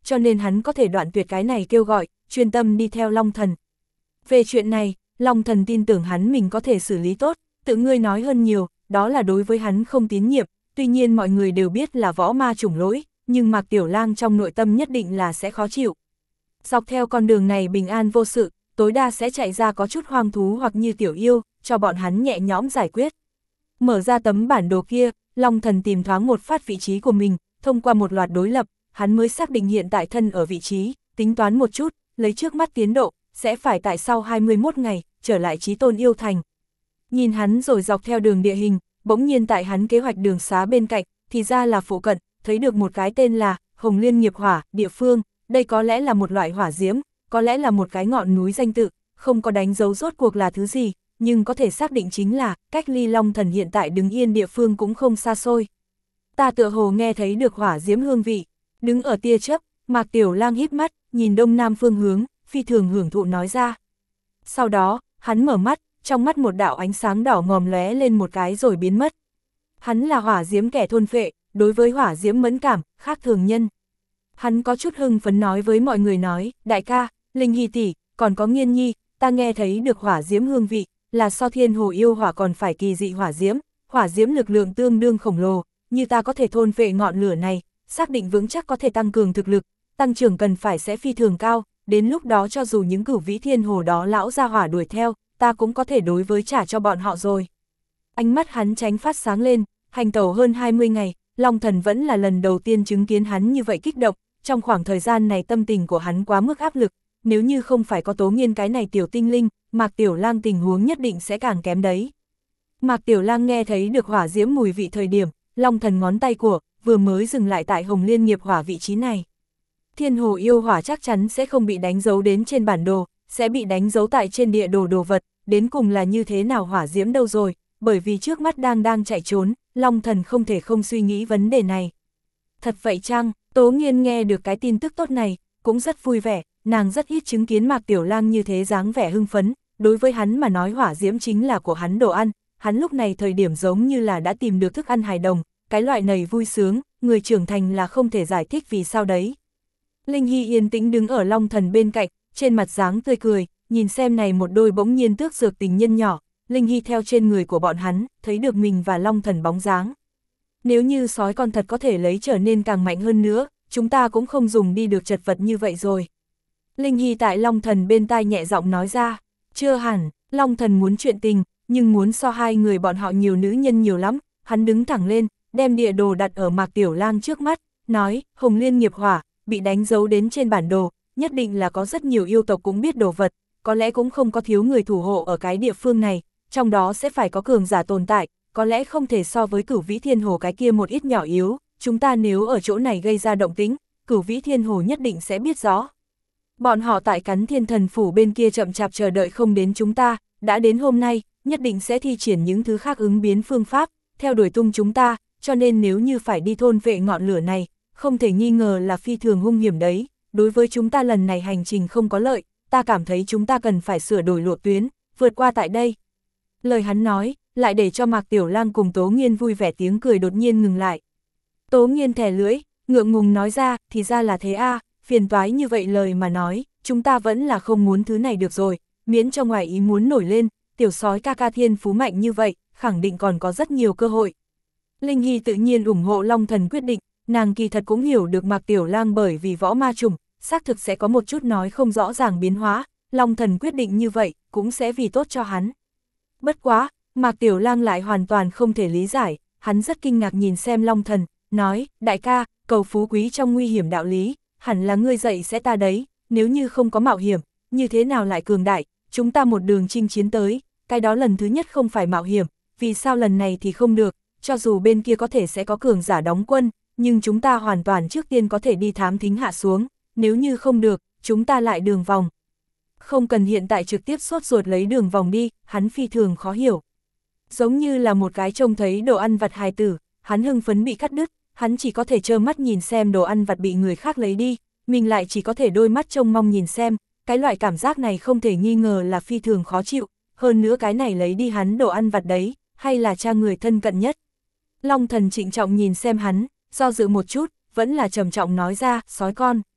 [SPEAKER 1] cho nên hắn có thể đoạn tuyệt cái này kêu gọi, chuyên tâm đi theo Long Thần. Về chuyện này, Long Thần tin tưởng hắn mình có thể xử lý tốt, tự ngươi nói hơn nhiều, đó là đối với hắn không tín nhiệm, tuy nhiên mọi người đều biết là võ ma chủng lỗi, nhưng Mạc Tiểu Lang trong nội tâm nhất định là sẽ khó chịu. Dọc theo con đường này bình an vô sự, tối đa sẽ chạy ra có chút hoang thú hoặc như tiểu yêu, cho bọn hắn nhẹ nhõm giải quyết. Mở ra tấm bản đồ kia, Long Thần tìm thoáng một phát vị trí của mình, thông qua một loạt đối lập, hắn mới xác định hiện tại thân ở vị trí, tính toán một chút, lấy trước mắt tiến độ, sẽ phải tại sau hai mươi mốt ngày, trở lại Chí Tôn Yêu Thành. Nhìn hắn rồi dọc theo đường địa hình, bỗng nhiên tại hắn kế hoạch đường xá bên cạnh, thì ra là phụ cận, thấy được một cái tên là Hồng Liên Nghiệp Hỏa, địa phương, đây có lẽ là một loại hỏa diễm, có lẽ là một cái ngọn núi danh tự, không có đánh dấu rốt cuộc là thứ gì, nhưng có thể xác định chính là, cách ly Long Thần hiện tại đứng yên địa phương cũng không xa xôi. Ta tựa hồ nghe thấy được hỏa diễm hương vị, đứng ở tia chớp, Mạc Tiểu Lang híp mắt, nhìn đông nam phương hướng, phi thường hưởng thụ nói ra. Sau đó, hắn mở mắt, trong mắt một đạo ánh sáng đỏ ngòm lóe lên một cái rồi biến mất. Hắn là hỏa diễm kẻ thôn phệ, đối với hỏa diễm mẫn cảm, khác thường nhân. Hắn có chút hưng phấn nói với mọi người nói, đại ca, Linh Hy tỷ, còn có Nghiên Nhi, ta nghe thấy được hỏa diễm hương vị, là so thiên hồ yêu hỏa còn phải kỳ dị hỏa diễm, hỏa diễm lực lượng tương đương khổng lồ, như ta có thể thôn phệ ngọn lửa này, xác định vững chắc có thể tăng cường thực lực, tăng trưởng cần phải sẽ phi thường cao, đến lúc đó cho dù những cửu vĩ thiên hồ đó lão ra hỏa đuổi theo, ta cũng có thể đối với trả cho bọn họ rồi. Ánh mắt hắn tránh phát sáng lên, hành tẩu hơn hai mươi ngày, Long Thần vẫn là lần đầu tiên chứng kiến hắn như vậy kích động, trong khoảng thời gian này tâm tình của hắn quá mức áp lực, nếu như không phải có Tố Nghiên cái này tiểu tinh linh, Mạc Tiểu Lang tình huống nhất định sẽ càng kém đấy. Mạc Tiểu Lang nghe thấy được hỏa diễm mùi vị thời điểm, Long Thần ngón tay của, vừa mới dừng lại tại Hồng Liên Nghiệp Hỏa vị trí này. Thiên hồ yêu hỏa chắc chắn sẽ không bị đánh dấu đến trên bản đồ, sẽ bị đánh dấu tại trên địa đồ đồ vật, đến cùng là như thế nào hỏa diễm đâu rồi, bởi vì trước mắt đang đang chạy trốn, Long Thần không thể không suy nghĩ vấn đề này. Thật vậy chăng? Tố Nghiên nghe được cái tin tức tốt này, cũng rất vui vẻ, nàng rất ít chứng kiến Mạc Tiểu Lang như thế dáng vẻ hưng phấn, đối với hắn mà nói hỏa diễm chính là của hắn đồ ăn, hắn lúc này thời điểm giống như là đã tìm được thức ăn hài đồng, cái loại này vui sướng, người trưởng thành là không thể giải thích vì sao đấy. Linh Hy yên tĩnh đứng ở Long Thần bên cạnh, trên mặt dáng tươi cười, nhìn xem này một đôi bỗng nhiên tước dược tình nhân nhỏ, Linh Hy theo trên người của bọn hắn, thấy được mình và Long Thần bóng dáng. Nếu như sói con thật có thể lấy trở nên càng mạnh hơn nữa, chúng ta cũng không dùng đi được chật vật như vậy rồi. Linh Hy tại Long Thần bên tai nhẹ giọng nói ra, chưa hẳn, Long Thần muốn chuyện tình, nhưng muốn so hai người bọn họ nhiều nữ nhân nhiều lắm, hắn đứng thẳng lên, đem địa đồ đặt ở Mạc Tiểu Lang trước mắt, nói, Hồng Liên Nghiệp Hỏa, bị đánh dấu đến trên bản đồ, nhất định là có rất nhiều yêu tộc cũng biết đồ vật, có lẽ cũng không có thiếu người thủ hộ ở cái địa phương này, trong đó sẽ phải có cường giả tồn tại, có lẽ không thể so với cửu vĩ thiên hồ cái kia một ít nhỏ yếu, chúng ta nếu ở chỗ này gây ra động tĩnh, cửu vĩ thiên hồ nhất định sẽ biết rõ. Bọn họ tại Cắn Thiên Thần Phủ bên kia chậm chạp chờ đợi không đến chúng ta, đã đến hôm nay, nhất định sẽ thi triển những thứ khác ứng biến phương pháp, theo đuổi tung chúng ta, cho nên nếu như phải đi thôn vệ ngọn lửa này, không thể nghi ngờ là phi thường hung hiểm đấy, đối với chúng ta lần này hành trình không có lợi, ta cảm thấy chúng ta cần phải sửa đổi lộ tuyến, vượt qua tại đây. Lời hắn nói, lại để cho Mạc Tiểu Lang cùng Tố Nghiên vui vẻ tiếng cười đột nhiên ngừng lại. Tố Nghiên thè lưỡi, ngượng ngùng nói ra, thì ra là thế a, à, phiền toái như vậy lời mà nói, chúng ta vẫn là không muốn thứ này được rồi, miễn cho ngoài ý muốn nổi lên, tiểu sói ca ca thiên phú mạnh như vậy, khẳng định còn có rất nhiều cơ hội. Linh Hy tự nhiên ủng hộ Long Thần quyết định, nàng kỳ thật cũng hiểu được Mạc Tiểu Lang bởi vì võ ma trùng, xác thực sẽ có một chút nói không rõ ràng biến hóa, Long Thần quyết định như vậy, cũng sẽ vì tốt cho hắn. Bất quá, Mạc Tiểu Lang lại hoàn toàn không thể lý giải, hắn rất kinh ngạc nhìn xem Long Thần, nói, đại ca, cầu phú quý trong nguy hiểm đạo lý, hẳn là ngươi dạy sẽ ta đấy, nếu như không có mạo hiểm, như thế nào lại cường đại, chúng ta một đường chinh chiến tới, cái đó lần thứ nhất không phải mạo hiểm, vì sao lần này thì không được, cho dù bên kia có thể sẽ có cường giả đóng quân, nhưng chúng ta hoàn toàn trước tiên có thể đi thám thính hạ xuống, nếu như không được, chúng ta lại đường vòng. Không cần hiện tại trực tiếp sốt ruột lấy đường vòng đi, hắn phi thường khó hiểu. Giống như là một cái trông thấy đồ ăn vặt hài tử, hắn hưng phấn bị cắt đứt, hắn chỉ có thể trơ mắt nhìn xem đồ ăn vặt bị người khác lấy đi, mình lại chỉ có thể đôi mắt trông mong nhìn xem, cái loại cảm giác này không thể nghi ngờ là phi thường khó chịu, hơn nữa cái này lấy đi hắn đồ ăn vặt đấy, hay là cha người thân cận nhất. Long Thần trịnh trọng nhìn xem hắn, do dự một chút, vẫn là trầm trọng nói ra, sói con.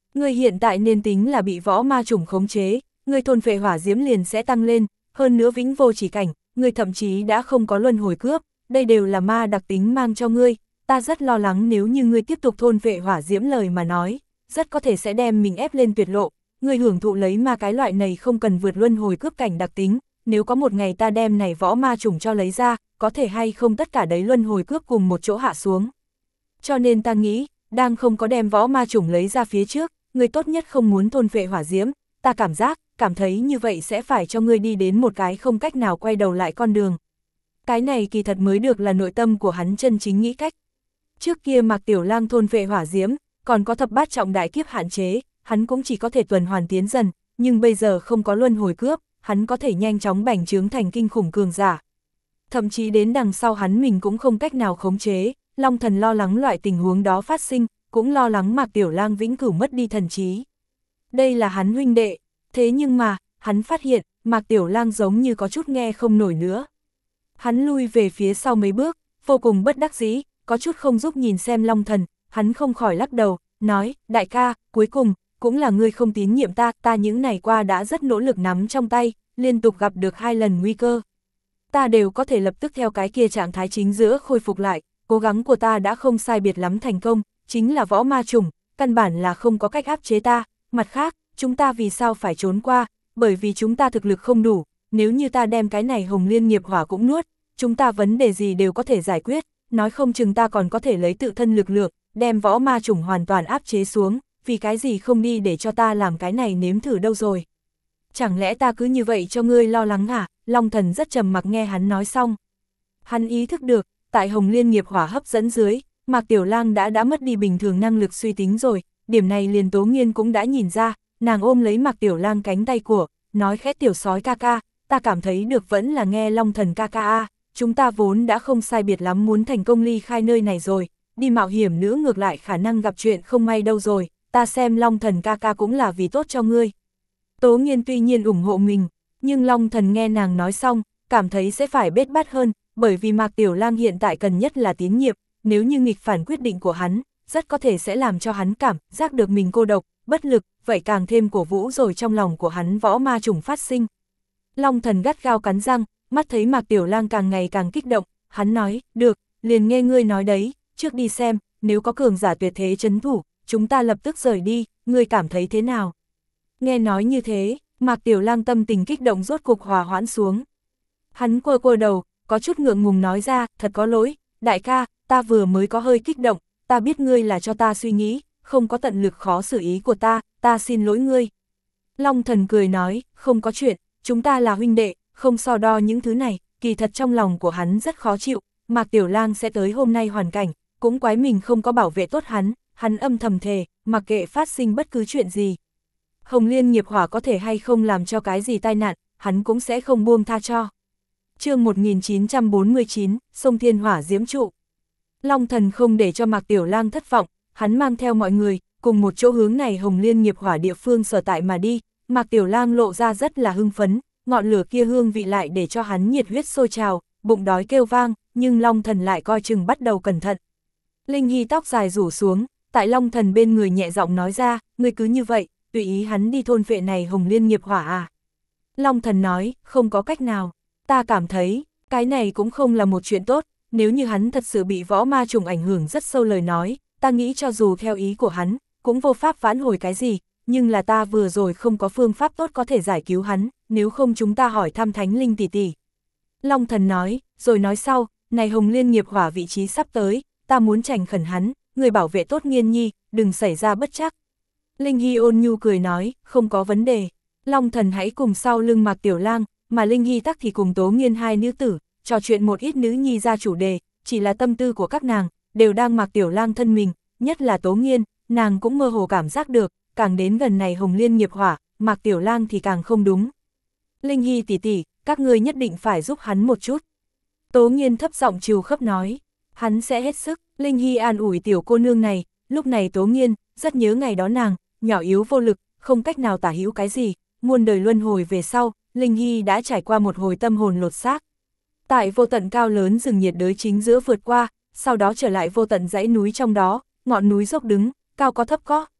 [SPEAKER 1] Ngươi hiện tại nên tính là bị võ ma chủng khống chế, ngươi thôn phệ hỏa diễm liền sẽ tăng lên, hơn nữa vĩnh vô chỉ cảnh, ngươi thậm chí đã không có luân hồi cướp, đây đều là ma đặc tính mang cho ngươi, ta rất lo lắng nếu như ngươi tiếp tục thôn phệ hỏa diễm lời mà nói, rất có thể sẽ đem mình ép lên tuyệt lộ, ngươi hưởng thụ lấy ma cái loại này không cần vượt luân hồi cướp cảnh đặc tính, nếu có một ngày ta đem này võ ma chủng cho lấy ra, có thể hay không tất cả đấy luân hồi cướp cùng một chỗ hạ xuống. Cho nên ta nghĩ, đang không có đem võ ma chủng lấy ra phía trước, ngươi tốt nhất không muốn thôn phệ hỏa diễm, ta cảm giác, cảm thấy như vậy sẽ phải cho ngươi đi đến một cái không cách nào quay đầu lại con đường. Cái này kỳ thật mới được là nội tâm của hắn chân chính nghĩ cách. Trước kia Mạc Tiểu Lang thôn phệ hỏa diễm, còn có thập bát trọng đại kiếp hạn chế, hắn cũng chỉ có thể tuần hoàn tiến dần, nhưng bây giờ không có luân hồi cướp, hắn có thể nhanh chóng bành trướng thành kinh khủng cường giả. Thậm chí đến đằng sau hắn mình cũng không cách nào khống chế, Long Thần lo lắng loại tình huống đó phát sinh, cũng lo lắng Mạc Tiểu Lang vĩnh cửu mất đi thần trí. Đây là hắn huynh đệ, thế nhưng mà, hắn phát hiện, Mạc Tiểu Lang giống như có chút nghe không nổi nữa. Hắn lui về phía sau mấy bước, vô cùng bất đắc dĩ, có chút không giúp nhìn xem Long Thần, hắn không khỏi lắc đầu, nói, đại ca, cuối cùng, cũng là ngươi không tín nhiệm ta, ta những ngày qua đã rất nỗ lực nắm trong tay, liên tục gặp được hai lần nguy cơ. Ta đều có thể lập tức theo cái kia trạng thái chính giữa khôi phục lại, cố gắng của ta đã không sai biệt lắm thành công, chính là võ ma chủng, căn bản là không có cách áp chế ta, mặt khác, chúng ta vì sao phải trốn qua, bởi vì chúng ta thực lực không đủ, nếu như ta đem cái này hồng liên nghiệp hỏa cũng nuốt, chúng ta vấn đề gì đều có thể giải quyết, nói không chừng ta còn có thể lấy tự thân lực lượng, đem võ ma chủng hoàn toàn áp chế xuống, vì cái gì không đi để cho ta làm cái này nếm thử đâu rồi. Chẳng lẽ ta cứ như vậy cho ngươi lo lắng à? Long Thần rất trầm mặc nghe hắn nói xong. Hắn ý thức được, tại hồng liên nghiệp hỏa hấp dẫn dưới, Mạc Tiểu Lang đã đã mất đi bình thường năng lực suy tính rồi, điểm này liền Tố Nghiên cũng đã nhìn ra, nàng ôm lấy Mạc Tiểu Lang cánh tay của, nói khẽ tiểu sói ca ca, ta cảm thấy được vẫn là nghe Long Thần ca ca a, chúng ta vốn đã không sai biệt lắm muốn thành công ly khai nơi này rồi, đi mạo hiểm nữa ngược lại khả năng gặp chuyện không may đâu rồi, ta xem Long Thần ca ca cũng là vì tốt cho ngươi. Tố Nghiên tuy nhiên ủng hộ mình, nhưng Long Thần nghe nàng nói xong, cảm thấy sẽ phải bết bát hơn, bởi vì Mạc Tiểu Lang hiện tại cần nhất là tín nhiệm, nếu như nghịch phản quyết định của hắn, rất có thể sẽ làm cho hắn cảm giác được mình cô độc, bất lực, vậy càng thêm cổ vũ rồi trong lòng của hắn võ ma chủng phát sinh. Long Thần gắt gao cắn răng, mắt thấy Mạc Tiểu Lang càng ngày càng kích động, hắn nói, được, liền nghe ngươi nói đấy, trước đi xem, nếu có cường giả tuyệt thế trấn thủ, chúng ta lập tức rời đi, ngươi cảm thấy thế nào? Nghe nói như thế, Mạc Tiểu Lang tâm tình kích động rốt cục hòa hoãn xuống. Hắn quơ quơ đầu, có chút ngượng ngùng nói ra, thật có lỗi, đại ca, ta vừa mới có hơi kích động, ta biết ngươi là cho ta suy nghĩ, không có tận lực khó xử ý của ta, ta xin lỗi ngươi. Long Thần cười nói, không có chuyện, chúng ta là huynh đệ, không so đo những thứ này, kỳ thật trong lòng của hắn rất khó chịu, Mạc Tiểu Lang sẽ tới hôm nay hoàn cảnh, cũng quái mình không có bảo vệ tốt hắn, hắn âm thầm thề, mặc kệ phát sinh bất cứ chuyện gì. Hồng liên nghiệp hỏa có thể hay không làm cho cái gì tai nạn, hắn cũng sẽ không buông tha cho. Chương một nghìn chín trăm bốn mươi chín, sông Thiên Hỏa Diễm Trụ. Long Thần không để cho Mạc Tiểu Lang thất vọng, hắn mang theo mọi người, cùng một chỗ hướng này hồng liên nghiệp hỏa địa phương sở tại mà đi, Mạc Tiểu Lang lộ ra rất là hưng phấn, ngọn lửa kia hương vị lại để cho hắn nhiệt huyết sôi trào, bụng đói kêu vang, nhưng Long Thần lại coi chừng bắt đầu cẩn thận. Linh Hy tóc dài rủ xuống, tại Long Thần bên người nhẹ giọng nói ra, ngươi cứ như vậy, tùy ý hắn đi thôn phệ này hồng liên nghiệp hỏa à. Long Thần nói, không có cách nào, ta cảm thấy, cái này cũng không là một chuyện tốt, nếu như hắn thật sự bị võ ma trùng ảnh hưởng rất sâu lời nói, ta nghĩ cho dù theo ý của hắn, cũng vô pháp vãn hồi cái gì, nhưng là ta vừa rồi không có phương pháp tốt có thể giải cứu hắn, nếu không chúng ta hỏi thăm Thánh Linh tỷ tỷ. Long Thần nói, rồi nói sau, này hồng liên nghiệp hỏa vị trí sắp tới, ta muốn trành khẩn hắn, người bảo vệ tốt Nghiên Nhi, đừng xảy ra bất trắc. Linh Hy ôn nhu cười nói, không có vấn đề. Long Thần hãy cùng sau lưng Mạc Tiểu Lang, mà Linh Hy tắc thì cùng Tố Nghiên hai nữ tử, trò chuyện một ít nữ nhi ra chủ đề, chỉ là tâm tư của các nàng, đều đang Mạc Tiểu Lang thân mình, nhất là Tố Nghiên, nàng cũng mơ hồ cảm giác được, càng đến gần này hồng liên nghiệp hỏa, Mạc Tiểu Lang thì càng không đúng. Linh Hy tỷ tỷ, các ngươi nhất định phải giúp hắn một chút. Tố Nghiên thấp giọng trìu khấp nói, hắn sẽ hết sức. Linh Hy an ủi tiểu cô nương này, lúc này Tố Nghiên rất nhớ ngày đó nàng, nhỏ yếu vô lực, không cách nào tả hữu cái gì, muôn đời luân hồi về sau, Linh Hy đã trải qua một hồi tâm hồn lột xác. Tại vô tận cao lớn rừng nhiệt đới chính giữa vượt qua, sau đó trở lại vô tận dãy núi trong đó, ngọn núi dốc đứng, cao có thấp có,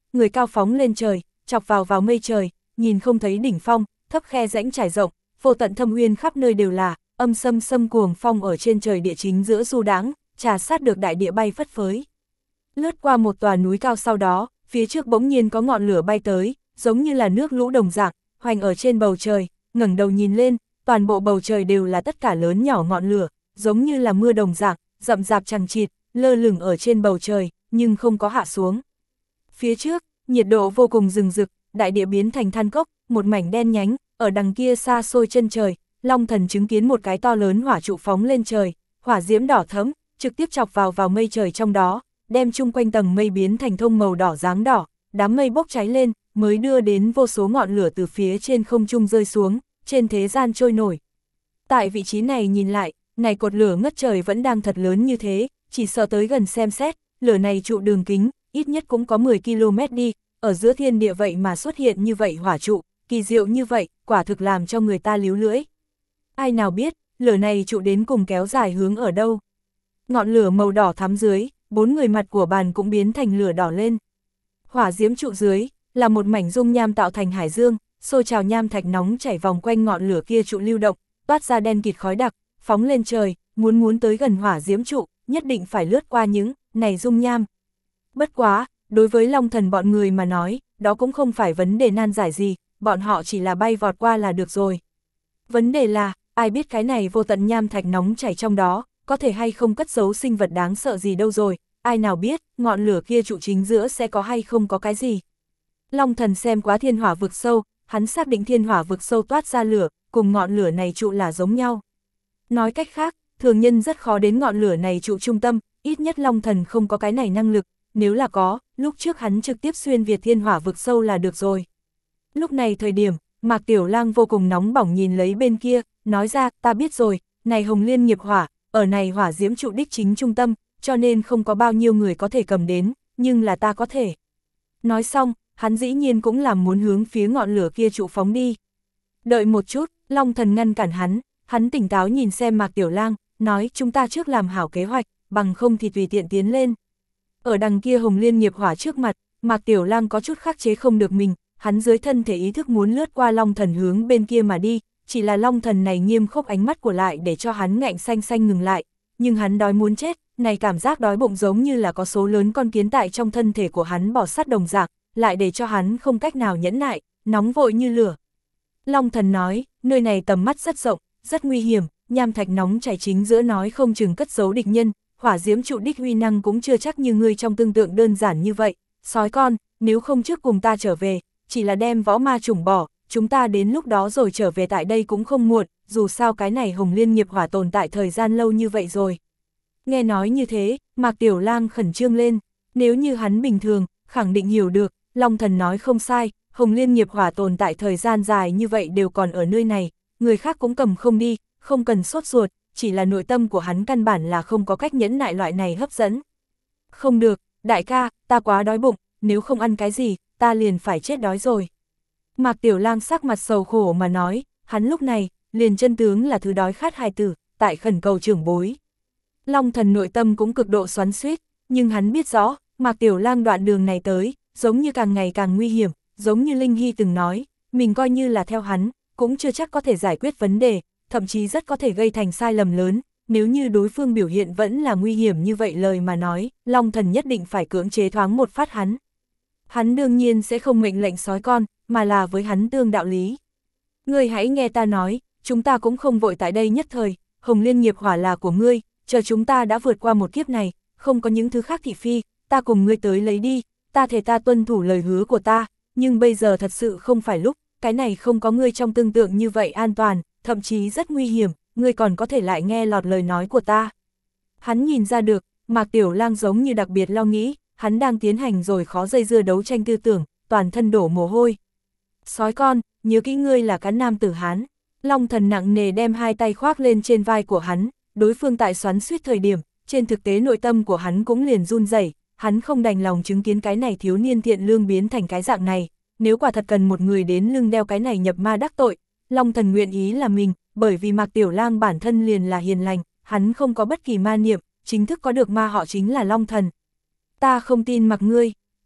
[SPEAKER 1] người cao phóng lên trời, chọc vào vào mây trời, nhìn không thấy đỉnh phong, thấp khe rãnh trải rộng, vô tận thâm uyên khắp nơi đều là, âm xâm xâm cuồng phong ở trên trời địa chính giữa du đãng, trà sát được đại địa bay phất phới. Lướt qua một tòa núi cao sau đó, phía trước bỗng nhiên có ngọn lửa bay tới, giống như là nước lũ đồng dạng, hoành ở trên bầu trời, ngẩng đầu nhìn lên, toàn bộ bầu trời đều là tất cả lớn nhỏ ngọn lửa, giống như là mưa đồng dạng, rậm rạp chằng chịt, lơ lửng ở trên bầu trời, nhưng không có hạ xuống. Phía trước, nhiệt độ vô cùng rừng rực, đại địa biến thành than cốc, một mảnh đen nhánh, ở đằng kia xa xôi chân trời, Long Thần chứng kiến một cái to lớn hỏa trụ phóng lên trời, hỏa diễm đỏ thẫm, trực tiếp chọc vào vào mây trời trong đó, đem chung quanh tầng mây biến thành thông màu đỏ dáng đỏ, đám mây bốc cháy lên, mới đưa đến vô số ngọn lửa từ phía trên không trung rơi xuống, trên thế gian trôi nổi. Tại vị trí này nhìn lại, này cột lửa ngất trời vẫn đang thật lớn như thế, chỉ sợ tới gần xem xét, lửa này trụ đường kính, ít nhất cũng có mười ki lô mét đi, ở giữa thiên địa vậy mà xuất hiện như vậy hỏa trụ, kỳ diệu như vậy, quả thực làm cho người ta líu lưỡi. Ai nào biết, lửa này trụ đến cùng kéo dài hướng ở đâu. Ngọn lửa màu đỏ thắm dưới, bốn người mặt của bàn cũng biến thành lửa đỏ lên. Hỏa diễm trụ dưới, là một mảnh dung nham tạo thành hải dương, sôi trào nham thạch nóng chảy vòng quanh ngọn lửa kia trụ lưu động, toát ra đen kịt khói đặc, phóng lên trời, muốn muốn tới gần hỏa diễm trụ, nhất định phải lướt qua những này dung nham. Bất quá, đối với Long Thần bọn người mà nói, đó cũng không phải vấn đề nan giải gì, bọn họ chỉ là bay vọt qua là được rồi. Vấn đề là, ai biết cái này vô tận nham thạch nóng chảy trong đó, có thể hay không cất giấu sinh vật đáng sợ gì đâu rồi, ai nào biết, ngọn lửa kia trụ chính giữa sẽ có hay không có cái gì. Long Thần xem quá thiên hỏa vực sâu, hắn xác định thiên hỏa vực sâu toát ra lửa, cùng ngọn lửa này trụ là giống nhau. Nói cách khác, thường nhân rất khó đến ngọn lửa này trụ trung tâm, ít nhất Long Thần không có cái này năng lực, nếu là có, lúc trước hắn trực tiếp xuyên việt thiên hỏa vực sâu là được rồi. Lúc này thời điểm, Mạc Tiểu Lang vô cùng nóng bỏng nhìn lấy bên kia, nói ra, ta biết rồi, này Hồng Liên nghiệp hỏa, ở này hỏa diễm trụ đích chính trung tâm, cho nên không có bao nhiêu người có thể cầm đến, nhưng là ta có thể. Nói xong, hắn dĩ nhiên cũng làm muốn hướng phía ngọn lửa kia trụ phóng đi. Đợi một chút, Long Thần ngăn cản hắn, hắn tỉnh táo nhìn xem Mạc Tiểu Lang, nói chúng ta trước làm hảo kế hoạch, bằng không thì tùy tiện tiến lên. Ở đằng kia Hồng Liên nghiệp hỏa trước mặt, Mạc Tiểu Lang có chút khắc chế không được mình, hắn dưới thân thể ý thức muốn lướt qua Long Thần hướng bên kia mà đi, chỉ là Long Thần này nghiêm khốc ánh mắt của lại để cho hắn ngạnh xanh xanh ngừng lại, nhưng hắn đói muốn chết, này cảm giác đói bụng giống như là có số lớn con kiến tại trong thân thể của hắn bỏ sắt đồng dạng, lại để cho hắn không cách nào nhẫn nại, nóng vội như lửa. Long Thần nói, nơi này tầm mắt rất rộng, rất nguy hiểm, nham thạch nóng chảy chính giữa nói không chừng cất giấu địch nhân, hỏa diễm trụ đích uy năng cũng chưa chắc như ngươi trong tương tượng đơn giản như vậy, sói con, nếu không trước cùng ta trở về, chỉ là đem võ ma trùng bỏ, chúng ta đến lúc đó rồi trở về tại đây cũng không muộn, dù sao cái này Hồng Liên nghiệp hỏa tồn tại thời gian lâu như vậy rồi. Nghe nói như thế, Mạc Tiểu Lang khẩn trương lên, nếu như hắn bình thường, khẳng định hiểu được, Long Thần nói không sai, Hồng Liên nghiệp hỏa tồn tại thời gian dài như vậy đều còn ở nơi này, người khác cũng cầm không đi, không cần sốt ruột, chỉ là nội tâm của hắn căn bản là không có cách nhẫn nại loại này hấp dẫn. Không được, đại ca, ta quá đói bụng, nếu không ăn cái gì, ta liền phải chết đói rồi. Mạc Tiểu Lang sắc mặt sầu khổ mà nói, hắn lúc này, liền chân tướng là thứ đói khát hài tử, tại khẩn cầu trưởng bối. Long Thần nội tâm cũng cực độ xoắn xuýt, nhưng hắn biết rõ, Mạc Tiểu Lang đoạn đường này tới, giống như càng ngày càng nguy hiểm, giống như Linh Hy từng nói, mình coi như là theo hắn, cũng chưa chắc có thể giải quyết vấn đề, thậm chí rất có thể gây thành sai lầm lớn, nếu như đối phương biểu hiện vẫn là nguy hiểm như vậy lời mà nói, Long Thần nhất định phải cưỡng chế thoáng một phát hắn. Hắn đương nhiên sẽ không mệnh lệnh sói con, mà là với hắn tương đạo lý. Ngươi hãy nghe ta nói, chúng ta cũng không vội tại đây nhất thời, Hồng Liên nghiệp hỏa là của ngươi, chờ chúng ta đã vượt qua một kiếp này, không có những thứ khác thị phi, ta cùng ngươi tới lấy đi, ta thề ta tuân thủ lời hứa của ta, nhưng bây giờ thật sự không phải lúc, cái này không có ngươi trong tương tượng như vậy an toàn, thậm chí rất nguy hiểm, ngươi còn có thể lại nghe lọt lời nói của ta. Hắn nhìn ra được, Mạc Tiểu Lang giống như đặc biệt lo nghĩ, hắn đang tiến hành rồi khó dây dưa đấu tranh tư tưởng, toàn thân đổ mồ hôi. Sói con, nhớ kỹ ngươi là cái nam tử Hán. Long Thần nặng nề đem hai tay khoác lên trên vai của hắn, đối phương tại xoắn suýt thời điểm, trên thực tế nội tâm của hắn cũng liền run rẩy, hắn không đành lòng chứng kiến cái này thiếu niên thiện lương biến thành cái dạng này, nếu quả thật cần một người đến lưng đeo cái này nhập ma đắc tội, Long Thần nguyện ý là mình, bởi vì Mạc Tiểu Lang bản thân liền là hiền lành, hắn không có bất kỳ ma niệm, chính thức có được ma họ chính là Long Thần. Ta không tin mặc ngươi.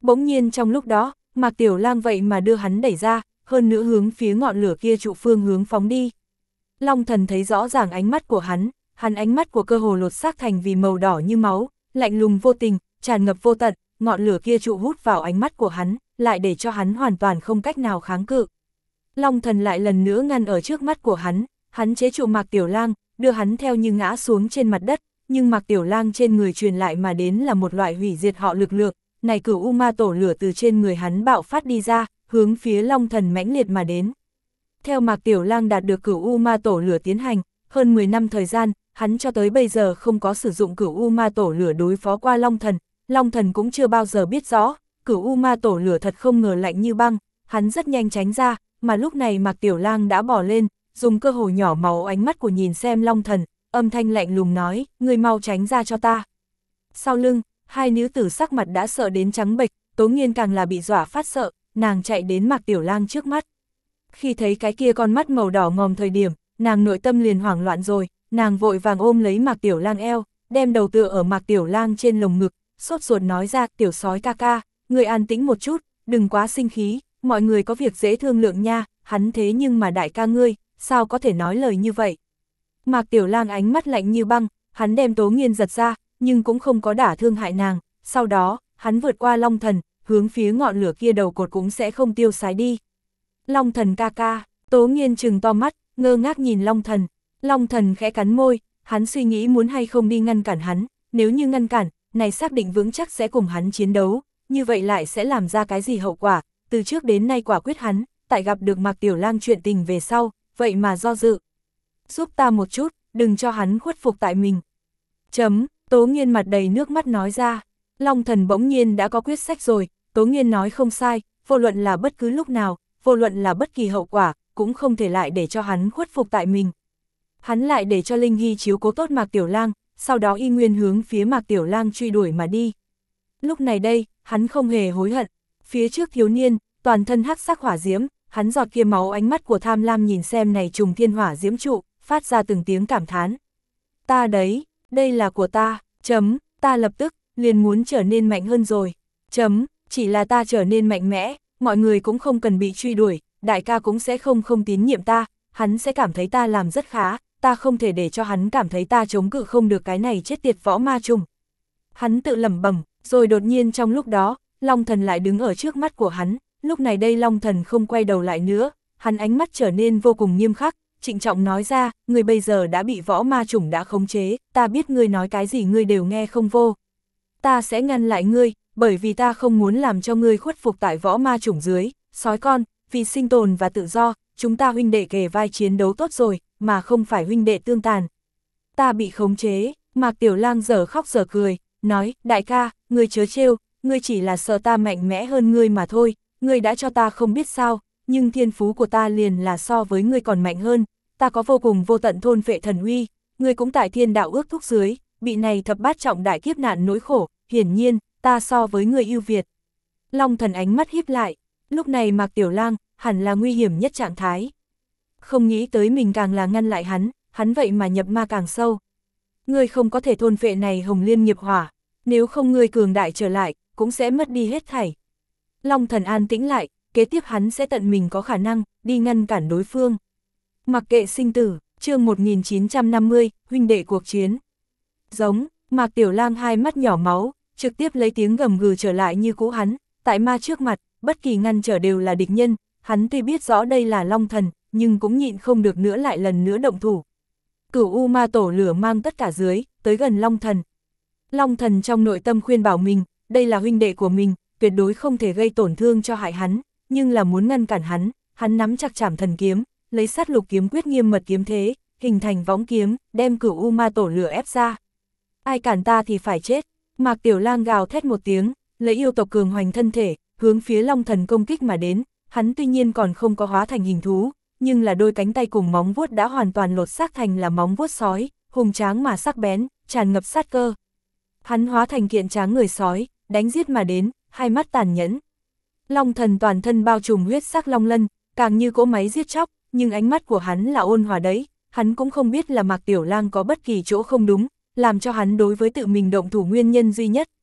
[SPEAKER 1] Bỗng nhiên trong lúc đó, Mạc Tiểu Lang vậy mà đưa hắn đẩy ra, hơn nữa hướng phía ngọn lửa kia trụ phương hướng phóng đi. Long Thần thấy rõ ràng ánh mắt của hắn, hắn ánh mắt của cơ hồ lột xác thành vì màu đỏ như máu, lạnh lùng vô tình, tràn ngập vô tận, ngọn lửa kia trụ hút vào ánh mắt của hắn, lại để cho hắn hoàn toàn không cách nào kháng cự. Long Thần lại lần nữa ngăn ở trước mắt của hắn, hắn chế trụ Mạc Tiểu Lang, đưa hắn theo như ngã xuống trên mặt đất, nhưng Mạc Tiểu Lang trên người truyền lại mà đến là một loại hủy diệt họ lực lượng, này Cửu U Ma Tổ lửa từ trên người hắn bạo phát đi ra, hướng phía Long Thần mãnh liệt mà đến. Theo Mạc Tiểu Lang đạt được Cửu U Ma Tổ lửa tiến hành, hơn mười năm thời gian, hắn cho tới bây giờ không có sử dụng Cửu U Ma Tổ lửa đối phó qua Long Thần, Long Thần cũng chưa bao giờ biết rõ, Cửu U Ma Tổ lửa thật không ngờ lạnh như băng, hắn rất nhanh tránh ra, mà lúc này Mạc Tiểu Lang đã bỏ lên, dùng cơ hồ nhỏ máu ánh mắt của nhìn xem Long Thần, âm thanh lạnh lùng nói, ngươi mau tránh ra cho ta. Sau lưng, hai nữ tử sắc mặt đã sợ đến trắng bệch, Tố Nghiên càng là bị dọa phát sợ, nàng chạy đến Mạc Tiểu Lang trước mắt. Khi thấy cái kia con mắt màu đỏ ngòm thời điểm, nàng nội tâm liền hoảng loạn rồi, nàng vội vàng ôm lấy Mạc Tiểu Lang eo, đem đầu tựa ở Mạc Tiểu Lang trên lồng ngực, sốt ruột nói ra, tiểu sói ca ca, ngươi an tĩnh một chút, đừng quá sinh khí, mọi người có việc dễ thương lượng nha, hắn thế nhưng mà đại ca ngươi, sao có thể nói lời như vậy. Mạc Tiểu Lang ánh mắt lạnh như băng, hắn đem Tố Nghiên giật ra, nhưng cũng không có đả thương hại nàng, sau đó, hắn vượt qua Long Thần, hướng phía ngọn lửa kia đầu cột cũng sẽ không tiêu sái đi. Long Thần ca ca, Tố Nghiên trừng to mắt, ngơ ngác nhìn Long Thần, Long Thần khẽ cắn môi, hắn suy nghĩ muốn hay không đi ngăn cản hắn, nếu như ngăn cản, này xác định vững chắc sẽ cùng hắn chiến đấu, như vậy lại sẽ làm ra cái gì hậu quả, từ trước đến nay quả quyết hắn, tại gặp được Mạc Tiểu Lang chuyện tình về sau, vậy mà do dự. Giúp ta một chút, đừng cho hắn khuất phục tại mình. Chấm, Tố Nghiên mặt đầy nước mắt nói ra, Long Thần bỗng nhiên đã có quyết sách rồi, Tố Nghiên nói không sai, vô luận là bất cứ lúc nào, vô luận là bất kỳ hậu quả, cũng không thể lại để cho hắn khuất phục tại mình. Hắn lại để cho Linh Hy chiếu cố tốt Mạc Tiểu Lang, sau đó y nguyên hướng phía Mạc Tiểu Lang truy đuổi mà đi. Lúc này đây, hắn không hề hối hận, phía trước thiếu niên, toàn thân hắc sắc hỏa diễm, hắn giọt kia máu ánh mắt của tham lam nhìn xem này trùng thiên hỏa diễm trụ, phát ra từng tiếng cảm thán. Ta đấy, đây là của ta, chấm, ta lập tức, liền muốn trở nên mạnh hơn rồi, chấm, chỉ là ta trở nên mạnh mẽ, mọi người cũng không cần bị truy đuổi, đại ca cũng sẽ không không tín nhiệm ta, hắn sẽ cảm thấy ta làm rất khá, ta không thể để cho hắn cảm thấy ta chống cự không được cái này chết tiệt võ ma trùng. Hắn tự lẩm bẩm, rồi đột nhiên trong lúc đó, Long Thần lại đứng ở trước mắt của hắn, lúc này đây Long Thần không quay đầu lại nữa, hắn ánh mắt trở nên vô cùng nghiêm khắc, trịnh trọng nói ra, ngươi bây giờ đã bị võ ma chủng đã khống chế, ta biết ngươi nói cái gì ngươi đều nghe không vô. Ta sẽ ngăn lại ngươi, bởi vì ta không muốn làm cho ngươi khuất phục tại võ ma chủng dưới, sói con, vì sinh tồn và tự do, chúng ta huynh đệ kề vai chiến đấu tốt rồi, mà không phải huynh đệ tương tàn. Ta bị khống chế, Mạc Tiểu Lang giờ khóc giờ cười, nói, đại ca, ngươi chớ trêu, ngươi chỉ là sợ ta mạnh mẽ hơn ngươi mà thôi, ngươi đã cho ta không biết sao, nhưng thiên phú của ta liền là so với ngươi còn mạnh hơn, ta có vô cùng vô tận thôn phệ thần uy, ngươi cũng tại thiên đạo ước thúc dưới, bị này thập bát trọng đại kiếp nạn nỗi khổ, hiển nhiên, ta so với ngươi ưu việt. Long Thần ánh mắt híp lại, lúc này Mạc Tiểu Lang, hẳn là nguy hiểm nhất trạng thái. Không nghĩ tới mình càng là ngăn lại hắn, hắn vậy mà nhập ma càng sâu. Ngươi không có thể thôn phệ này hồng liên nghiệp hỏa, nếu không ngươi cường đại trở lại, cũng sẽ mất đi hết thảy. Long Thần an tĩnh lại, kế tiếp hắn sẽ tận mình có khả năng, đi ngăn cản đối phương. Mặc kệ sinh tử, chương một nghìn chín trăm năm mươi, huynh đệ cuộc chiến. Giống, Mạc Tiểu Lang hai mắt nhỏ máu, trực tiếp lấy tiếng gầm gừ trở lại như cũ hắn, tại ma trước mặt, bất kỳ ngăn trở đều là địch nhân, hắn tuy biết rõ đây là Long Thần, nhưng cũng nhịn không được nữa lại lần nữa động thủ. Cửu U Ma Tổ lửa mang tất cả dưới, tới gần Long Thần. Long Thần trong nội tâm khuyên bảo mình, đây là huynh đệ của mình, tuyệt đối không thể gây tổn thương cho hại hắn, nhưng là muốn ngăn cản hắn, hắn nắm chặt Trảm Thần kiếm, lấy sát lục kiếm quyết nghiêm mật kiếm thế, hình thành võng kiếm, đem Cửu U Ma Tổ lửa ép ra. Ai cản ta thì phải chết, Mạc Tiểu Lang gào thét một tiếng, lấy yêu tộc cường hoành thân thể, hướng phía Long Thần công kích mà đến, hắn tuy nhiên còn không có hóa thành hình thú, nhưng là đôi cánh tay cùng móng vuốt đã hoàn toàn lột xác thành là móng vuốt sói, hùng tráng mà sắc bén, tràn ngập sát cơ. Hắn hóa thành kiện tráng người sói, đánh giết mà đến, hai mắt tàn nhẫn. Long Thần toàn thân bao trùm huyết sắc long lân, càng như cỗ máy giết chóc, nhưng ánh mắt của hắn là ôn hòa đấy, hắn cũng không biết là Mạc Tiểu Lang có bất kỳ chỗ không đúng, làm cho hắn đối với tự mình động thủ nguyên nhân duy nhất,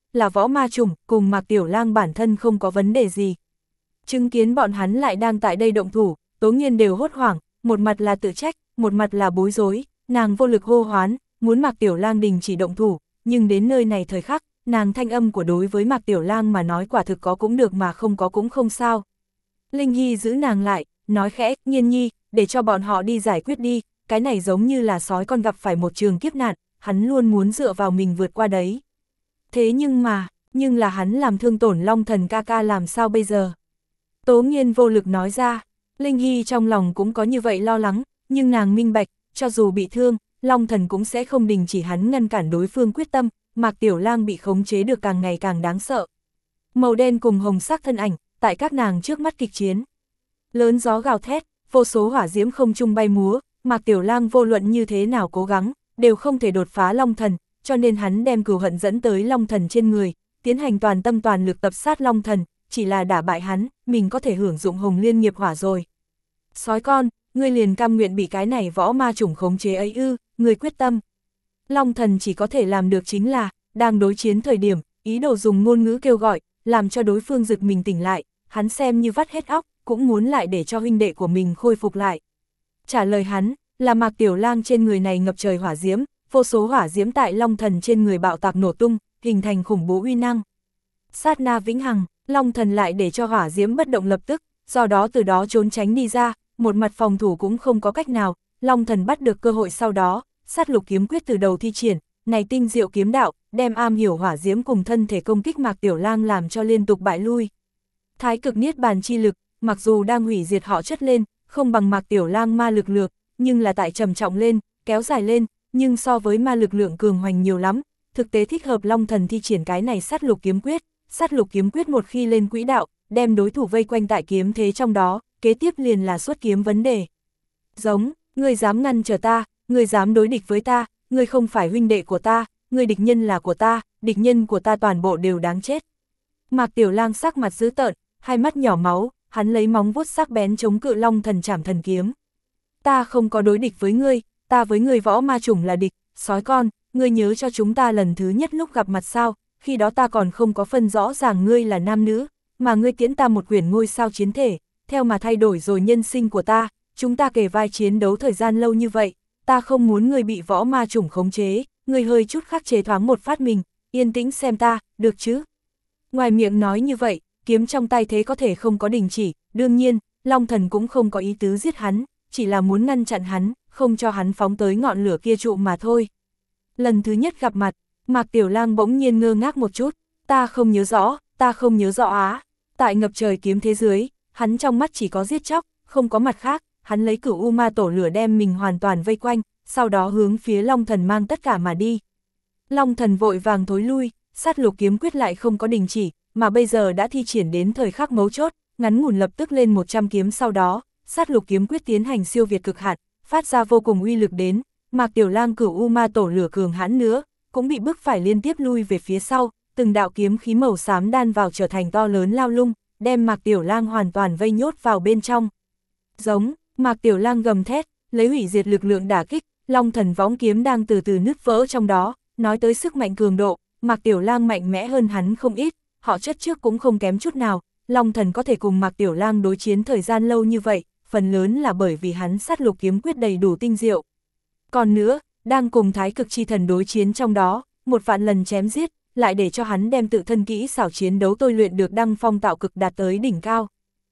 [SPEAKER 1] là võ ma chủng, cùng Mạc Tiểu Lang bản thân không có vấn đề gì. Chứng kiến bọn hắn lại đang tại đây động thủ, Tố Nghiên đều hốt hoảng, một mặt là tự trách, một mặt là bối rối, nàng vô lực hô hoán, muốn Mạc Tiểu Lang đình chỉ động thủ, nhưng đến nơi này thời khắc, nàng thanh âm của đối với Mạc Tiểu Lang mà nói quả thực có cũng được mà không có cũng không sao. Linh Hy giữ nàng lại, nói khẽ, Nghiên nhi, để cho bọn họ đi giải quyết đi, cái này giống như là sói con gặp phải một trường kiếp nạn, hắn luôn muốn dựa vào mình vượt qua đấy. Thế nhưng mà, nhưng là hắn làm thương tổn Long Thần ca ca làm sao bây giờ? Tố Nghiên vô lực nói ra, Linh Hy trong lòng cũng có như vậy lo lắng, nhưng nàng minh bạch, cho dù bị thương, Long Thần cũng sẽ không đình chỉ hắn ngăn cản đối phương quyết tâm, Mạc Tiểu Lang bị khống chế được càng ngày càng đáng sợ. Màu đen cùng hồng sắc thân ảnh, tại các nàng trước mắt kịch chiến. Lớn gió gào thét, vô số hỏa diễm không trung bay múa, Mạc Tiểu Lang vô luận như thế nào cố gắng, đều không thể đột phá Long Thần, cho nên hắn đem cừu hận dẫn tới Long Thần trên người, tiến hành toàn tâm toàn lực tập sát Long Thần, chỉ là đả bại hắn, mình có thể hưởng dụng Hồng Liên nghiệp hỏa rồi. Sói con, ngươi liền cam nguyện bị cái này võ ma chủng khống chế ấy ư, ngươi quyết tâm. Long Thần chỉ có thể làm được chính là, đang đối chiến thời điểm, ý đồ dùng ngôn ngữ kêu gọi, làm cho đối phương giật mình tỉnh lại, hắn xem như vắt hết óc, cũng muốn lại để cho huynh đệ của mình khôi phục lại. Trả lời hắn, là Mạc Tiểu Lang trên người này ngập trời hỏa diễm, vô số hỏa diễm tại Long Thần trên người bạo tạc nổ tung, hình thành khủng bố uy năng. Sát na vĩnh hằng, Long Thần lại để cho hỏa diễm bất động lập tức, do đó từ đó trốn tránh đi ra, một mặt phòng thủ cũng không có cách nào, Long Thần bắt được cơ hội sau đó, sát lục kiếm quyết từ đầu thi triển, này tinh diệu kiếm đạo, đem am hiểu hỏa diễm cùng thân thể công kích Mạc Tiểu Lang làm cho liên tục bại lui. Thái cực niết bàn chi lực, mặc dù đang hủy diệt họ chất lên, không bằng Mạc Tiểu Lang ma lực lược, nhưng là tại trầm trọng lên, kéo dài lên, nhưng so với ma lực lượng cường hoành nhiều lắm, thực tế thích hợp Long Thần thi triển cái này sát lục kiếm quyết, sát lục kiếm quyết một khi lên quỹ đạo, đem đối thủ vây quanh tại kiếm thế trong đó, kế tiếp liền là xuất kiếm vấn đề. Giống, ngươi dám ngăn trở ta, ngươi dám đối địch với ta, ngươi không phải huynh đệ của ta, ngươi địch nhân là của ta, địch nhân của ta toàn bộ đều đáng chết. Mạc Tiểu Lang sắc mặt dữ tợn, hai mắt nhỏ máu, hắn lấy móng vuốt sắc bén chống cự Long Thần trảm thần kiếm. Ta không có đối địch với ngươi, ta với ngươi võ ma chủng là địch, sói con, ngươi nhớ cho chúng ta lần thứ nhất lúc gặp mặt sao, khi đó ta còn không có phân rõ ràng ngươi là nam nữ, mà ngươi tiễn ta một quyển ngôi sao chiến thể, theo mà thay đổi rồi nhân sinh của ta, chúng ta kề vai chiến đấu thời gian lâu như vậy, ta không muốn ngươi bị võ ma chủng khống chế, ngươi hơi chút khắc chế thoáng một phát mình, yên tĩnh xem ta, được chứ? Ngoài miệng nói như vậy, kiếm trong tay thế có thể không có đình chỉ, đương nhiên, Long Thần cũng không có ý tứ giết hắn, chỉ là muốn ngăn chặn hắn, không cho hắn phóng tới ngọn lửa kia trụ mà thôi. Lần thứ nhất gặp mặt, Mạc Tiểu Lang bỗng nhiên ngơ ngác một chút, ta không nhớ rõ, ta không nhớ rõ á. Tại ngập trời kiếm thế dưới, hắn trong mắt chỉ có giết chóc, không có mặt khác, hắn lấy Cửu U Ma Tổ lửa đem mình hoàn toàn vây quanh, sau đó hướng phía Long Thần mang tất cả mà đi. Long Thần vội vàng thối lui, sát lục kiếm quyết lại không có đình chỉ, mà bây giờ đã thi triển đến thời khắc mấu chốt, ngắn ngủn lập tức lên một trăm kiếm sau đó, sát lục kiếm quyết tiến hành siêu việt cực hạn, phát ra vô cùng uy lực đến, Mạc Tiểu Lang Cửu U Ma Tổ lửa cường hãn nữa, cũng bị bức phải liên tiếp lui về phía sau, từng đạo kiếm khí màu xám đan vào trở thành to lớn lao lung, đem Mạc Tiểu Lang hoàn toàn vây nhốt vào bên trong. Giống, Mạc Tiểu Lang gầm thét, lấy hủy diệt lực lượng đả kích, Long Thần võng kiếm đang từ từ nứt vỡ trong đó, nói tới sức mạnh cường độ, Mạc Tiểu Lang mạnh mẽ hơn hắn không ít, họ chất trước cũng không kém chút nào, Long Thần có thể cùng Mạc Tiểu Lang đối chiến thời gian lâu như vậy, phần lớn là bởi vì hắn sát lục kiếm quyết đầy đủ tinh diệu. Còn nữa, đang cùng Thái Cực Chi Thần đối chiến trong đó, một vạn lần chém giết, lại để cho hắn đem tự thân kỹ xảo chiến đấu tôi luyện được đăng phong tạo cực đạt tới đỉnh cao.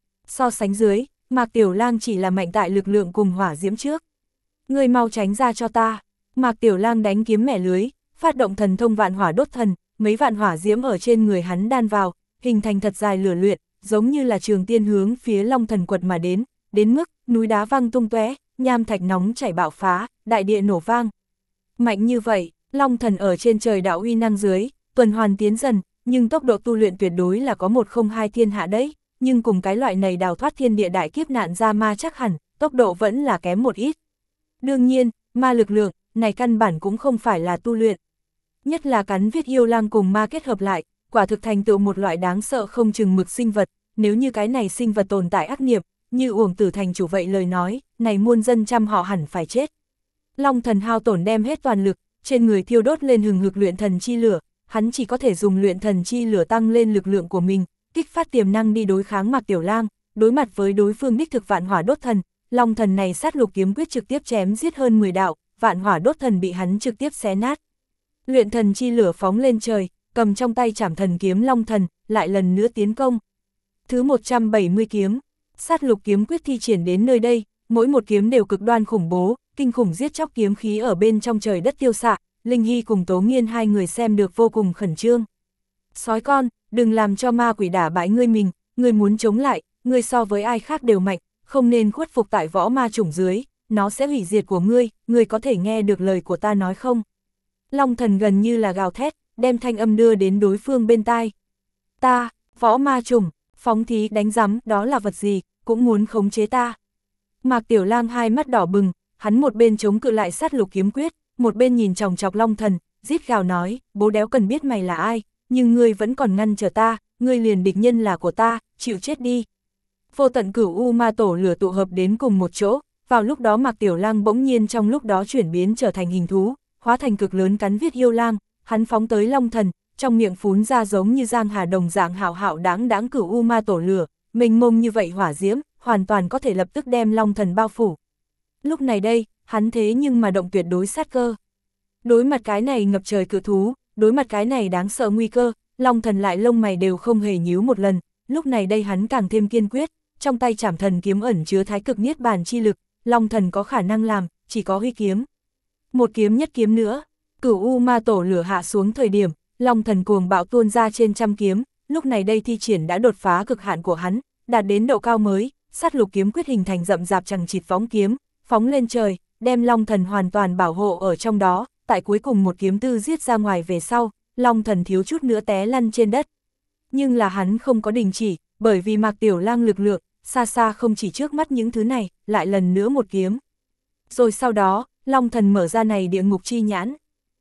[SPEAKER 1] So sánh dưới, Mạc Tiểu Lang chỉ là mạnh tại lực lượng cùng hỏa diễm trước. Ngươi mau tránh ra cho ta. Mạc Tiểu Lang đánh kiếm mẻ lưới, phát động thần thông vạn hỏa đốt thần, mấy vạn hỏa diễm ở trên người hắn đan vào, hình thành thật dài lửa luyện, giống như là trường tiên hướng phía Long Thần quật mà đến, đến mức núi đá văng tung tóe, nham thạch nóng chảy bạo phá, đại địa nổ vang. Mạnh như vậy, Long Thần ở trên trời đạo uy năng dưới, tuần hoàn tiến dần, nhưng tốc độ tu luyện tuyệt đối là có một không hai thiên hạ đấy, nhưng cùng cái loại này đào thoát thiên địa đại kiếp nạn ra ma chắc hẳn, tốc độ vẫn là kém một ít. Đương nhiên, ma lực lượng, này căn bản cũng không phải là tu luyện. Nhất là cắn viết yêu lang cùng ma kết hợp lại, quả thực thành tựu một loại đáng sợ không chừng mực sinh vật, nếu như cái này sinh vật tồn tại ác nghiệp, như Uổng Tử thành chủ vậy lời nói, này muôn dân trăm họ hẳn phải chết. Long Thần hao tổn đem hết toàn lực, trên người thiêu đốt lên hừng hực luyện thần chi lửa, hắn chỉ có thể dùng luyện thần chi lửa tăng lên lực lượng của mình, kích phát tiềm năng đi đối kháng Mạc Tiểu Lang, đối mặt với đối phương đích thực vạn hỏa đốt thần, long thần này sát lục kiếm quyết trực tiếp chém giết hơn mười đạo, vạn hỏa đốt thần bị hắn trực tiếp xé nát. Luyện thần chi lửa phóng lên trời, cầm trong tay trảm thần kiếm long thần, lại lần nữa tiến công. Thứ một trăm bảy mươi kiếm, sát lục kiếm quyết thi triển đến nơi đây, mỗi một kiếm đều cực đoan khủng bố, kinh khủng giết chóc kiếm khí ở bên trong trời đất tiêu xạ, Linh Hy cùng Tố Nghiên hai người xem được vô cùng khẩn trương. Sói con, đừng làm cho ma quỷ đả bại ngươi mình, ngươi muốn chống lại, ngươi so với ai khác đều mạnh, không nên khuất phục tại võ ma chủng dưới, nó sẽ hủy diệt của ngươi, ngươi có thể nghe được lời của ta nói không? Long thần gần như là gào thét, đem thanh âm đưa đến đối phương bên tai. Ta, võ ma chủng, phóng thí đánh rắm, đó là vật gì, cũng muốn khống chế ta. Mạc Tiểu Lang hai mắt đỏ bừng, hắn một bên chống cự lại sát lục kiếm quyết, một bên nhìn chòng chọc long thần, rít gào nói, bố đéo cần biết mày là ai, nhưng ngươi vẫn còn ngăn trở ta, ngươi liền địch nhân là của ta, chịu chết đi. Vô tận cửu u ma tổ lửa tụ hợp đến cùng một chỗ, vào lúc đó Mạc Tiểu Lang bỗng nhiên trong lúc đó chuyển biến trở thành hình thú, hóa thành cực lớn cắn viết yêu lang, hắn phóng tới long thần, trong miệng phún ra giống như giang hà đồng dạng hạo hạo đáng đáng cửu u ma tổ lửa, mênh mông như vậy hỏa diễm, hoàn toàn có thể lập tức đem long thần bao phủ. Lúc này đây, hắn thế nhưng mà động tuyệt đối sát cơ. Đối mặt cái này ngập trời cự thú, đối mặt cái này đáng sợ nguy cơ, long thần lại lông mày đều không hề nhíu một lần, lúc này đây hắn càng thêm kiên quyết, trong tay trảm thần kiếm ẩn chứa thái cực niết bàn chi lực, long thần có khả năng làm, chỉ có huy kiếm. Một kiếm nhất kiếm nữa, cửu u ma tổ lửa hạ xuống thời điểm, long thần cuồng bạo tuôn ra trên trăm kiếm, lúc này đây thi triển đã đột phá cực hạn của hắn, đạt đến độ cao mới, sát lục kiếm quyết hình thành rậm rạp chằng chịt phóng kiếm, phóng lên trời, đem long thần hoàn toàn bảo hộ ở trong đó, tại cuối cùng một kiếm tư giết ra ngoài về sau, long thần thiếu chút nữa té lăn trên đất. Nhưng là hắn không có đình chỉ, bởi vì Mạc Tiểu Lang lực lượng, xa xa không chỉ trước mắt những thứ này, lại lần nữa một kiếm. Rồi sau đó, long thần mở ra này địa ngục chi nhãn.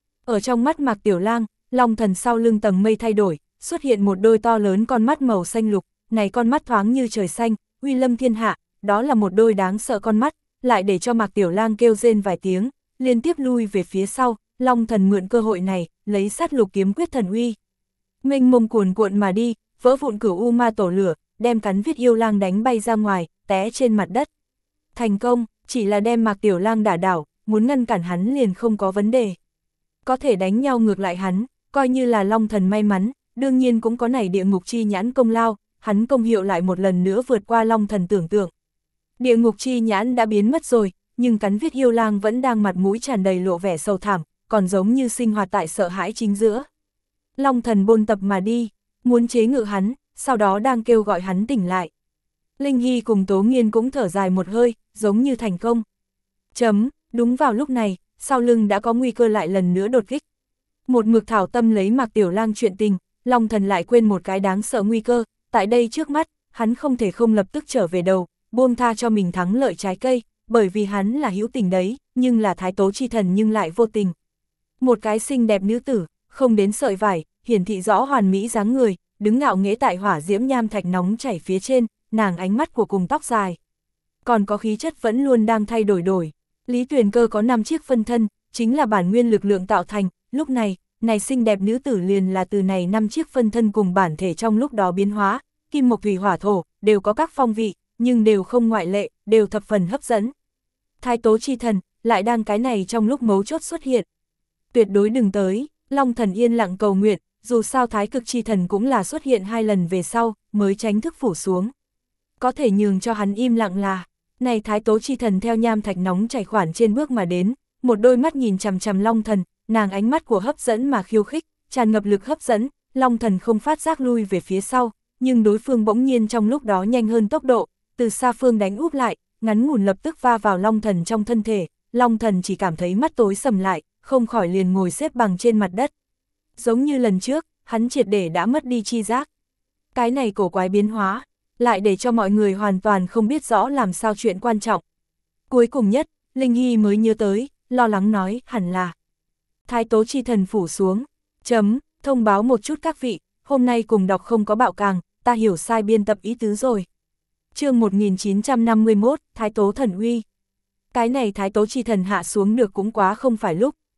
[SPEAKER 1] Ở trong mắt Mạc Tiểu Lang, long thần sau lưng tầng mây thay đổi, xuất hiện một đôi to lớn con mắt màu xanh lục, này con mắt thoáng như trời xanh, uy lâm thiên hạ, đó là một đôi đáng sợ con mắt, lại để cho Mạc Tiểu Lang kêu rên vài tiếng, liên tiếp lui về phía sau, long thần mượn cơ hội này, lấy sát lục kiếm quyết thần uy. Mênh mông cuồn cuộn mà đi, vỡ vụn cửu u ma tổ lửa, đem cắn viết yêu lang đánh bay ra ngoài, té trên mặt đất. Thành công, chỉ là đem Mạc Tiểu Lang đả đảo, muốn ngăn cản hắn liền không có vấn đề. Có thể đánh nhau ngược lại hắn, coi như là long thần may mắn, đương nhiên cũng có này địa ngục chi nhãn công lao, hắn công hiệu lại một lần nữa vượt qua long thần tưởng tượng. Địa ngục chi nhãn đã biến mất rồi, nhưng cắn viết yêu lang vẫn đang mặt mũi tràn đầy lộ vẻ sầu thảm, còn giống như sinh hoạt tại sợ hãi chính giữa. Long thần bôn tập mà đi, muốn chế ngự hắn, sau đó đang kêu gọi hắn tỉnh lại. Linh Hy cùng Tố Nghiên cũng thở dài một hơi, giống như thành công. Chấm, đúng vào lúc này, sau lưng đã có nguy cơ lại lần nữa đột kích. Một mực thảo tâm lấy Mạc Tiểu Lang chuyện tình, long thần lại quên một cái đáng sợ nguy cơ, tại đây trước mắt, hắn không thể không lập tức trở về đầu, buông tha cho mình thắng lợi trái cây, bởi vì hắn là hữu tình đấy, nhưng là thái tố chi thần nhưng lại vô tình. Một cái xinh đẹp nữ tử, không đến sợi vải, hiển thị rõ hoàn mỹ dáng người, đứng ngạo nghễ tại hỏa diễm nham thạch nóng chảy phía trên, nàng ánh mắt của cùng tóc dài. Còn có khí chất vẫn luôn đang thay đổi đổi. Lý Tuyền Cơ có năm chiếc phân thân, chính là bản nguyên lực lượng tạo thành, lúc này, này xinh đẹp nữ tử liền là từ này năm chiếc phân thân cùng bản thể trong lúc đó biến hóa, kim mộc thủy hỏa thổ, đều có các phong vị, nhưng đều không ngoại lệ, đều thập phần hấp dẫn. Thái tố chi thần, lại đang cái này trong lúc mấu chốt xuất hiện. Tuyệt đối đừng tới, long thần yên lặng cầu nguyện, dù sao thái cực chi thần cũng là xuất hiện hai lần về sau, mới tránh thức phủ xuống. Có thể nhường cho hắn im lặng là, này thái tố chi thần theo nham thạch nóng chảy khoản trên bước mà đến, một đôi mắt nhìn chằm chằm long thần, nàng ánh mắt của hấp dẫn mà khiêu khích, tràn ngập lực hấp dẫn, long thần không phát giác lui về phía sau, nhưng đối phương bỗng nhiên trong lúc đó nhanh hơn tốc độ, từ xa phương đánh úp lại, ngắn ngủn lập tức va vào long thần trong thân thể, long thần chỉ cảm thấy mắt tối sầm lại, không khỏi liền ngồi xếp bằng trên mặt đất. Giống như lần trước, hắn triệt để đã mất đi chi giác. Cái này cổ quái biến hóa, lại để cho mọi người hoàn toàn không biết rõ làm sao chuyện quan trọng. Cuối cùng nhất, Linh Hy mới nhớ tới, lo lắng nói, hẳn là thái tố chi thần phủ xuống, chấm, thông báo một chút các vị, hôm nay cùng đọc không có bạo càng, ta hiểu sai biên tập ý tứ rồi. Chương một nghìn chín trăm năm mươi mốt, Thái tố thần uy. Cái này thái tố chi thần hạ xuống được cũng quá không phải lúc.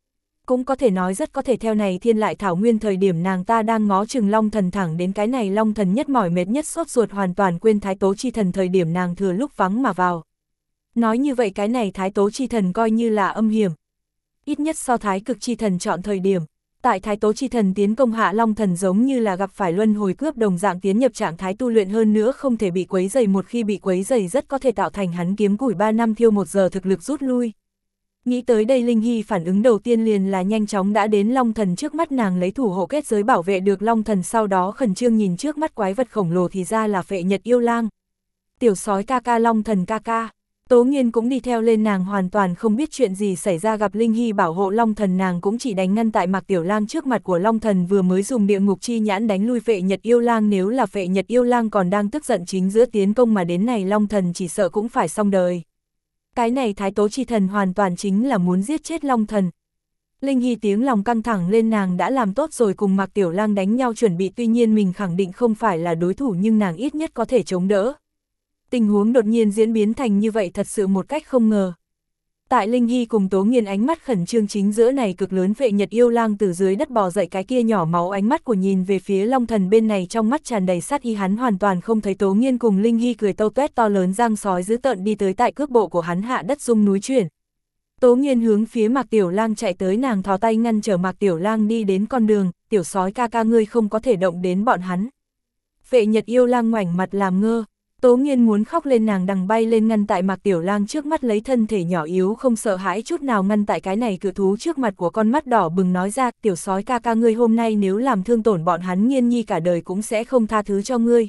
[SPEAKER 1] cũng có thể nói rất có thể theo này thiên lại thảo nguyên thời điểm nàng ta đang ngó chừng Long Thần thẳng đến cái này Long Thần nhất mỏi mệt nhất sốt ruột hoàn toàn quên Thái Tố Chi Thần thời điểm nàng thừa lúc vắng mà vào. Nói như vậy cái này Thái Tố Chi Thần coi như là âm hiểm. Ít nhất so Thái Cực Chi Thần chọn thời điểm, tại Thái Tố Chi Thần tiến công hạ Long Thần giống như là gặp phải luân hồi cướp đồng dạng tiến nhập trạng thái tu luyện hơn nữa không thể bị quấy rầy, một khi bị quấy rầy rất có thể tạo thành hắn kiếm củi ba năm thiêu một giờ thực lực rút lui. Nghĩ tới đây Linh Hy phản ứng đầu tiên liền là nhanh chóng đã đến Long Thần trước mắt, nàng lấy thủ hộ kết giới bảo vệ được Long Thần, sau đó khẩn trương nhìn trước mắt quái vật khổng lồ thì ra là Phệ Nhật Yêu Lang. Tiểu sói ca ca, Long Thần ca ca. Tố Nghiên cũng đi theo lên, nàng hoàn toàn không biết chuyện gì xảy ra, gặp Linh Hy bảo hộ Long Thần nàng cũng chỉ đánh ngăn tại Mạc Tiểu Lang trước mặt của Long Thần, vừa mới dùng địa ngục chi nhãn đánh lui Phệ Nhật Yêu Lang, nếu là Phệ Nhật Yêu Lang còn đang tức giận chính giữa tiến công mà đến này Long Thần chỉ sợ cũng phải xong đời. Cái này Thái Tố Chi Thần hoàn toàn chính là muốn giết chết Long Thần. Linh Hy tiếng lòng căng thẳng lên, nàng đã làm tốt rồi cùng Mạc Tiểu Lang đánh nhau chuẩn bị, tuy nhiên mình khẳng định không phải là đối thủ nhưng nàng ít nhất có thể chống đỡ. Tình huống đột nhiên diễn biến thành như vậy thật sự một cách không ngờ. Tại Linh Hy cùng Tố Nghiên ánh mắt khẩn trương chính giữa này cực lớn Phệ Nhật Yêu Lang từ dưới đất bò dậy, cái kia nhỏ máu ánh mắt của nhìn về phía Long Thần bên này trong mắt tràn đầy sát ý, hắn hoàn toàn không thấy Tố Nghiên cùng Linh Hy cười tâu tuét to lớn răng sói dữ tợn đi tới, tại cước bộ của hắn hạ đất rung núi chuyển. Tố Nghiên hướng phía Mạc Tiểu Lang chạy tới, nàng thò tay ngăn trở Mạc Tiểu Lang đi đến con đường, tiểu sói ca ca ngươi không có thể động đến bọn hắn. Phệ Nhật Yêu Lang ngoảnh mặt làm ngơ. Tố Nghiên muốn khóc lên, nàng đằng bay lên ngăn tại Mạc Tiểu Lang trước mắt, lấy thân thể nhỏ yếu không sợ hãi chút nào ngăn tại cái này cự thú trước mặt của, con mắt đỏ bừng nói ra, tiểu sói ca ca ngươi hôm nay nếu làm thương tổn bọn hắn, Nghiên Nhi cả đời cũng sẽ không tha thứ cho ngươi.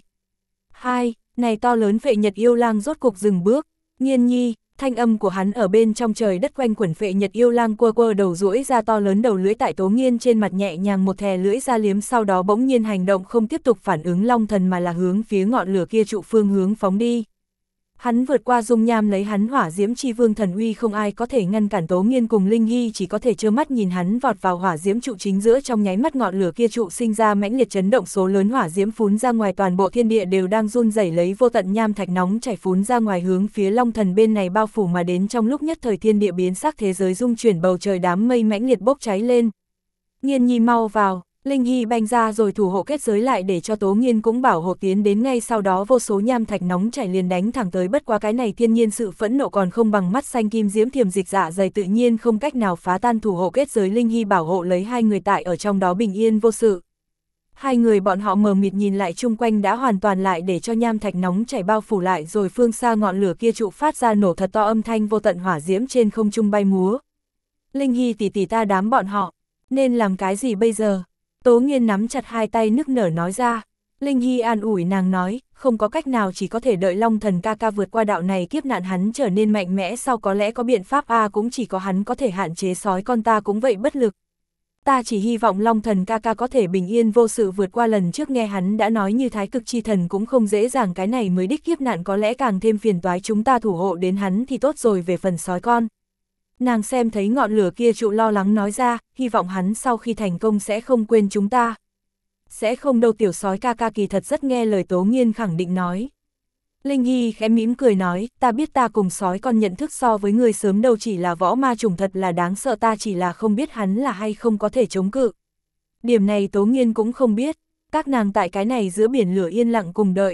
[SPEAKER 1] Hai, này to lớn Phệ Nhật Yêu Lang rốt cục dừng bước, Nghiên Nhi, thanh âm của hắn ở bên trong trời đất quanh quẩn. Phệ Nhật Yêu Lang quơ quơ đầu duỗi ra to lớn đầu lưỡi tại Tố Nghiên trên mặt nhẹ nhàng một thè lưỡi ra liếm, sau đó bỗng nhiên hành động, không tiếp tục phản ứng Long Thần mà là hướng phía ngọn lửa kia trụ phương hướng phóng đi. Hắn vượt qua dung nham, lấy hắn hỏa diễm chi vương thần uy không ai có thể ngăn cản. Tố Nghiên cùng Linh Hy chỉ có thể trơ mắt nhìn hắn vọt vào hỏa diễm trụ chính giữa, trong nháy mắt ngọn lửa kia trụ sinh ra mãnh liệt chấn động, số lớn hỏa diễm phún ra ngoài, toàn bộ thiên địa đều đang run rẩy, lấy vô tận nham thạch nóng chảy phún ra ngoài hướng phía Long Thần bên này bao phủ mà đến. Trong lúc nhất thời thiên địa biến sắc, thế giới rung chuyển, bầu trời đám mây mãnh liệt bốc cháy lên. Nghiên Nhi mau vào. Linh Hy banh ra rồi thủ hộ kết giới lại để cho Tố Nghiên cũng bảo hộ tiến đến, ngay sau đó vô số nham thạch nóng chảy liền đánh thẳng tới, bất quá cái này thiên nhiên sự phẫn nộ còn không bằng mắt xanh kim diễm thiềm dịch dạ dày, tự nhiên không cách nào phá tan thủ hộ kết giới. Linh Hy bảo hộ lấy hai người tại ở trong đó bình yên vô sự. Hai người bọn họ mờ mịt nhìn lại chung quanh đã hoàn toàn lại để cho nham thạch nóng chảy bao phủ lại rồi, phương xa ngọn lửa kia trụ phát ra nổ thật to âm thanh, vô tận hỏa diễm trên không trung bay múa. Linh Hy tỷ tỷ, ta đám bọn họ nên làm cái gì bây giờ? Tố Nghiên nắm chặt hai tay nức nở nói ra. Linh Hy an ủi nàng nói, không có cách nào, chỉ có thể đợi Long Thần ca ca vượt qua đạo này kiếp nạn, hắn trở nên mạnh mẽ sau có lẽ có biện pháp, a à, cũng chỉ có hắn có thể hạn chế sói con, ta cũng vậy bất lực. Ta chỉ hy vọng Long Thần ca ca có thể bình yên vô sự vượt qua, lần trước nghe hắn đã nói như Thái Cực Chi Thần cũng không dễ dàng, cái này mới đích kiếp nạn có lẽ càng thêm phiền toái, chúng ta thủ hộ đến hắn thì tốt rồi. Về phần sói con, nàng xem thấy ngọn lửa kia trụ lo lắng nói ra, hy vọng hắn sau khi thành công sẽ không quên chúng ta. Sẽ không đâu tiểu sói ca ca kỳ thật rất nghe lời, Tố Nghiên khẳng định nói. Linh Hy khẽ mỉm cười nói, ta biết ta cùng sói con nhận thức so với người sớm đâu, chỉ là võ ma trùng thật là đáng sợ, ta chỉ là không biết hắn là hay không có thể chống cự. Điểm này Tố Nghiên cũng không biết, các nàng tại cái này giữa biển lửa yên lặng cùng đợi.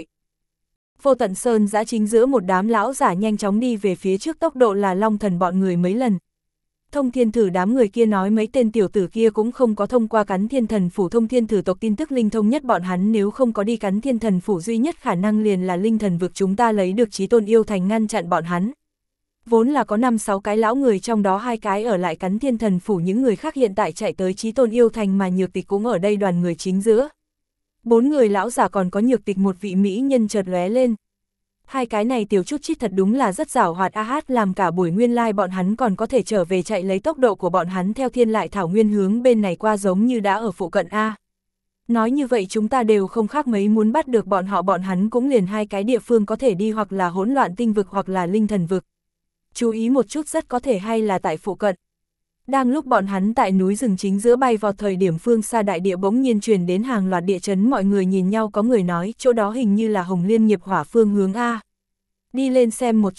[SPEAKER 1] Vô tận sơn giã chính giữa một đám lão giả nhanh chóng đi về phía trước, tốc độ là Long Thần bọn người mấy lần. Thông Thiên Thử đám người kia nói mấy tên tiểu tử kia cũng không có thông qua Cắn Thiên Thần Phủ. Thông Thiên Thử tộc tin tức linh thông nhất, bọn hắn nếu không có đi Cắn Thiên Thần Phủ duy nhất khả năng liền là linh thần vực, chúng ta lấy được Chí Tôn Yêu Thành ngăn chặn bọn hắn. Vốn là có năm sáu cái lão người, trong đó hai cái ở lại Cắn Thiên Thần Phủ, những người khác hiện tại chạy tới Chí Tôn Yêu Thành, mà Nhược Tịch cũng ở đây đoàn người chính giữa. Bốn người lão giả còn có Nhược Tịch, một vị mỹ nhân chợt lóe lên. Hai cái này tiểu chút chít thật đúng là rất giảo hoạt, a hát làm cả buổi nguyên lai like bọn hắn còn có thể trở về, chạy lấy tốc độ của bọn hắn theo thiên lại thảo nguyên hướng bên này qua giống như đã ở phụ cận a. Nói như vậy chúng ta đều không khác mấy muốn bắt được bọn họ, bọn hắn cũng liền hai cái địa phương có thể đi, hoặc là hỗn loạn tinh vực hoặc là linh thần vực. Chú ý một chút, rất có thể hay là tại phụ cận. Đang lúc bọn hắn tại núi rừng chính giữa bay vào thời điểm, phương xa đại địa bỗng nhiên truyền đến hàng loạt địa chấn, mọi người nhìn nhau, có người nói chỗ đó hình như là Hồng Liên nghiệp hỏa phương hướng a. Đi lên xem một chút.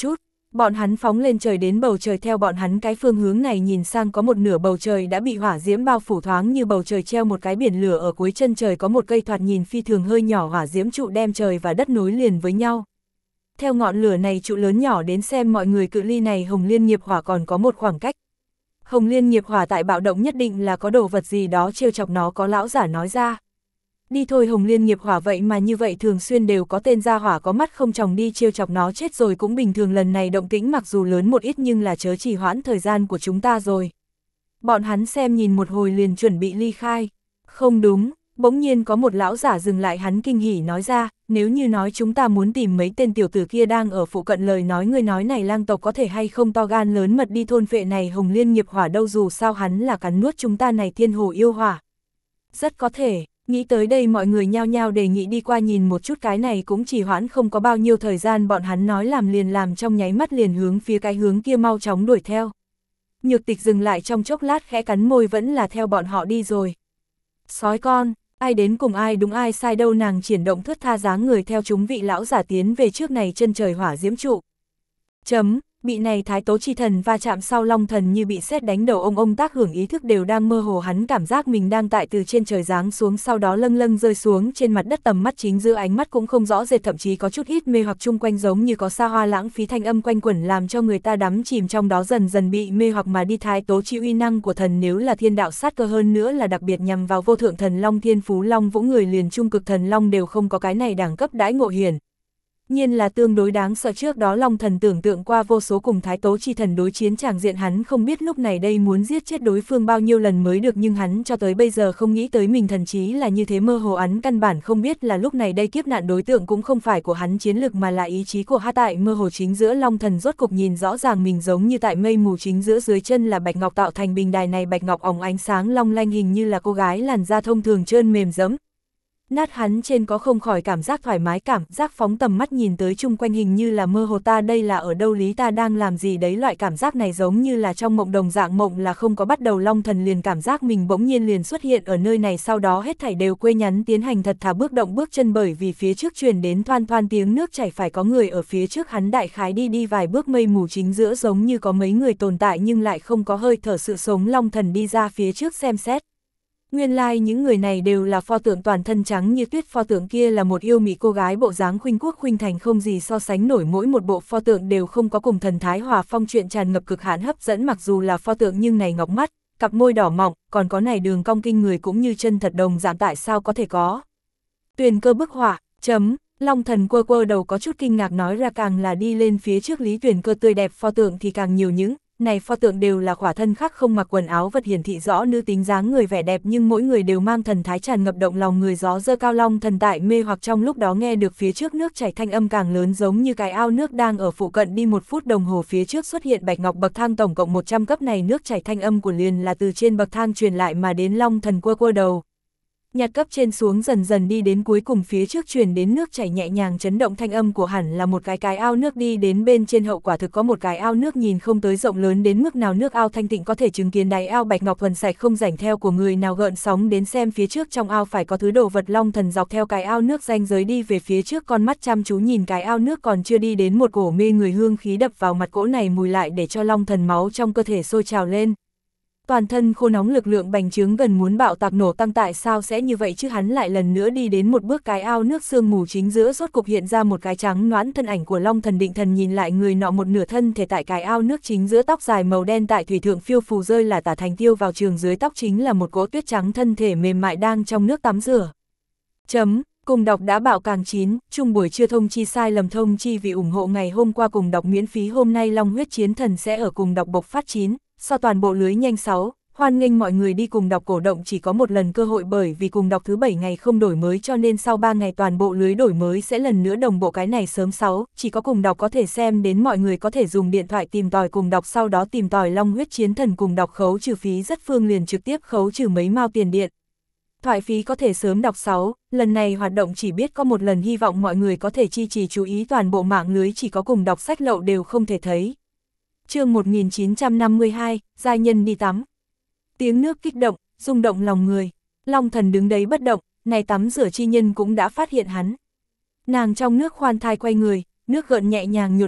[SPEAKER 1] Bọn hắn phóng lên trời đến bầu trời, theo bọn hắn cái phương hướng này nhìn sang có một nửa bầu trời đã bị hỏa diễm bao phủ, thoáng như bầu trời treo một cái biển lửa, ở cuối chân trời có một cây thoạt nhìn phi thường hơi nhỏ hỏa diễm trụ đem trời và đất nối liền với nhau. Theo ngọn lửa này trụ lớn nhỏ đến xem mọi người, cự ly này Hồng Liên nghiệp hỏa còn có một khoảng cách. Hồng Liên nghiệp hỏa tại bạo động nhất định là có đồ vật gì đó trêu chọc nó, có lão giả nói ra. Đi thôi, Hồng Liên nghiệp hỏa vậy mà như vậy thường xuyên đều có tên ra hỏa có mắt không tròng đi trêu chọc nó chết rồi cũng bình thường, lần này động tĩnh mặc dù lớn một ít nhưng là chớ trì hoãn thời gian của chúng ta rồi. Bọn hắn xem nhìn một hồi liền chuẩn bị ly khai. Không đúng, bỗng nhiên có một lão giả dừng lại, hắn kinh hỉ nói ra, nếu như nói chúng ta muốn tìm mấy tên tiểu tử kia đang ở phụ cận lời nói, người nói này lang tộc có thể hay không to gan lớn mật đi thôn phệ này Hồng Liên nghiệp hỏa đâu, dù sao hắn là cắn nuốt chúng ta này thiên hồ yêu hỏa. Rất có thể. Nghĩ tới đây mọi người nhao nhao đề nghị đi qua nhìn một chút, cái này cũng chỉ hoãn không có bao nhiêu thời gian, bọn hắn nói làm liền làm, trong nháy mắt liền hướng phía cái hướng kia mau chóng đuổi theo. Nhược Tịch dừng lại trong chốc lát khẽ cắn môi, vẫn là theo bọn họ đi rồi. Sói con, ai đến cùng ai đúng ai sai đâu, nàng triển động thướt tha dáng người theo chúng vị lão giả tiến về trước này chân trời hỏa diễm trụ. Chấm. Bị này Thái Tố Chi Thần va chạm sau, Long Thần như bị sét đánh đầu, ông ông tác hưởng ý thức đều đang mơ hồ, hắn cảm giác mình đang tại từ trên trời giáng xuống, sau đó lâng lâng rơi xuống trên mặt đất, tầm mắt chính giữa, ánh mắt cũng không rõ rệt, thậm chí có chút ít mê hoặc, chung quanh giống như có xa hoa lãng phí thanh âm quanh quẩn làm cho người ta đắm chìm trong đó, dần dần bị mê hoặc mà đi. Thái Tố Chi uy năng của thần nếu là thiên đạo sát cơ, hơn nữa là đặc biệt nhằm vào vô thượng thần long thiên phú long vũ, người liền trung cực thần long đều không có cái này đẳng cấp đãi ngộ, hiển nhiên là tương đối đáng sợ. Trước đó Long Thần tưởng tượng qua vô số cùng Thái Tố Chi Thần đối chiến tràng diện, hắn không biết lúc này đây muốn giết chết đối phương bao nhiêu lần mới được, nhưng hắn cho tới bây giờ không nghĩ tới mình thần trí là như thế mơ hồ, hắn căn bản không biết là lúc này đây kiếp nạn đối tượng cũng không phải của hắn chiến lực mà là ý chí của hắn. Tại mơ hồ chính giữa, Long Thần rốt cục nhìn rõ ràng mình giống như tại mây mù chính giữa, dưới chân là bạch ngọc tạo thành bình đài, này bạch ngọc óng ánh sáng long lanh, hình như là cô gái làn da thông thường trơn mềm dẫm nát, hắn trên có không khỏi cảm giác thoải mái, cảm giác phóng tầm mắt nhìn tới chung quanh hình như là mơ hồ, ta đây là ở đâu, lý ta đang làm gì đấy, loại cảm giác này giống như là trong mộng đồng dạng, mộng là không có bắt đầu. Long Thần liền cảm giác mình bỗng nhiên liền xuất hiện ở nơi này, sau đó hết thảy đều quê nhắn tiến hành thật thà bước động bước chân, bởi vì phía trước truyền đến thoan thoan tiếng nước chảy, phải có người ở phía trước hắn. Đại khái đi đi vài bước, mây mù chính giữa giống như có mấy người tồn tại nhưng lại không có hơi thở sự sống. Long Thần đi ra phía trước xem xét. Nguyên lai like những người này đều là pho tượng toàn thân trắng như tuyết, pho tượng kia là một yêu mị cô gái, bộ dáng khuynh quốc khuynh thành không gì so sánh nổi, mỗi một bộ pho tượng đều không có cùng thần thái hòa phong chuyện tràn ngập cực hạn hấp dẫn, mặc dù là pho tượng nhưng này ngọc mắt, cặp môi đỏ mọng, còn có này đường cong kinh người cũng như chân thật đồng dạng, tại sao có thể có. Tuyền Cơ bức họa, chấm, Long Thần quơ quơ đầu có chút kinh ngạc nói ra, càng là đi lên phía trước Lý Tuyền Cơ tươi đẹp pho tượng thì càng nhiều, những này pho tượng đều là khỏa thân khắc không mặc quần áo vật, hiển thị rõ nữ tính dáng người vẻ đẹp, nhưng mỗi người đều mang thần thái tràn ngập động lòng người, gió dơ cao. Long Thần tại mê hoặc trong lúc đó nghe được phía trước nước chảy thanh âm càng lớn, giống như cái ao nước đang ở phụ cận. Đi một phút đồng hồ phía trước xuất hiện bạch ngọc bậc thang, tổng cộng một trăm cấp này nước chảy thanh âm của liền là từ trên bậc thang truyền lại mà đến. Long Thần quơ quơ đầu nhặt cấp trên xuống, dần dần đi đến cuối cùng, phía trước truyền đến nước chảy nhẹ nhàng chấn động thanh âm của hẳn là một cái cái ao nước, đi đến bên trên hậu quả thực có một cái ao nước, nhìn không tới rộng lớn đến mức nào, nước ao thanh tịnh có thể chứng kiến đáy ao bạch ngọc thuần sạch không rảnh theo của người nào gợn sóng, đến xem phía trước trong ao phải có thứ đồ vật. Long Thần dọc theo cái ao nước ranh giới đi về phía trước, con mắt chăm chú nhìn cái ao nước, còn chưa đi đến một cổ mê người hương khí đập vào mặt, cỗ này mùi lại để cho Long Thần máu trong cơ thể sôi trào lên. Toàn thân khô nóng, lực lượng bành trướng gần muốn bạo tạc nổ tăng, tại sao sẽ như vậy chứ? Hắn lại lần nữa đi đến một bước, cái ao nước sương mù chính giữa rốt cục hiện ra một cái trắng nõn thân ảnh của Long Thần. Định thần nhìn lại, người nọ một nửa thân thể tại cái ao nước chính giữa, tóc dài màu đen tại thủy thượng phiêu phù rơi là tả thành tiêu vào trường, dưới tóc chính là một cỗ tuyết trắng, thân thể mềm mại đang trong nước tắm rửa. Chấm. Cùng đọc đã bạo càng chín, chung buổi trưa thông chi sai lầm thông chi vì ủng hộ ngày hôm qua cùng đọc miễn phí, hôm nay Long huyết chiến thần sẽ ở cùng đọc bộc phát chín, so toàn bộ lưới nhanh sáu, hoan nghênh mọi người đi cùng đọc, cổ động chỉ có một lần cơ hội, bởi vì cùng đọc thứ bảy ngày không đổi mới cho nên sau ba ngày toàn bộ lưới đổi mới sẽ lần nữa đồng bộ, cái này sớm sáu, chỉ có cùng đọc có thể xem đến, mọi người có thể dùng điện thoại tìm tòi cùng đọc, sau đó tìm tòi Long huyết chiến thần cùng đọc, khấu trừ phí rất phương liền trực tiếp khấu trừ mấy mao tiền điện. Thoại phí có thể sớm đọc sáu, lần này hoạt động chỉ biết có một lần, hy vọng mọi người có thể chi trì chú ý, toàn bộ mạng lưới chỉ có cùng đọc sách lậu đều không thể thấy. Chương một nghìn chín trăm năm mươi hai, giai nhân đi tắm. Tiếng nước kích động, rung động lòng người. Long Thần đứng đấy bất động, này tắm rửa chi nhân cũng đã phát hiện hắn. Nàng trong nước khoan thai quay người, nước gợn nhẹ nhàng nhộn nhạo,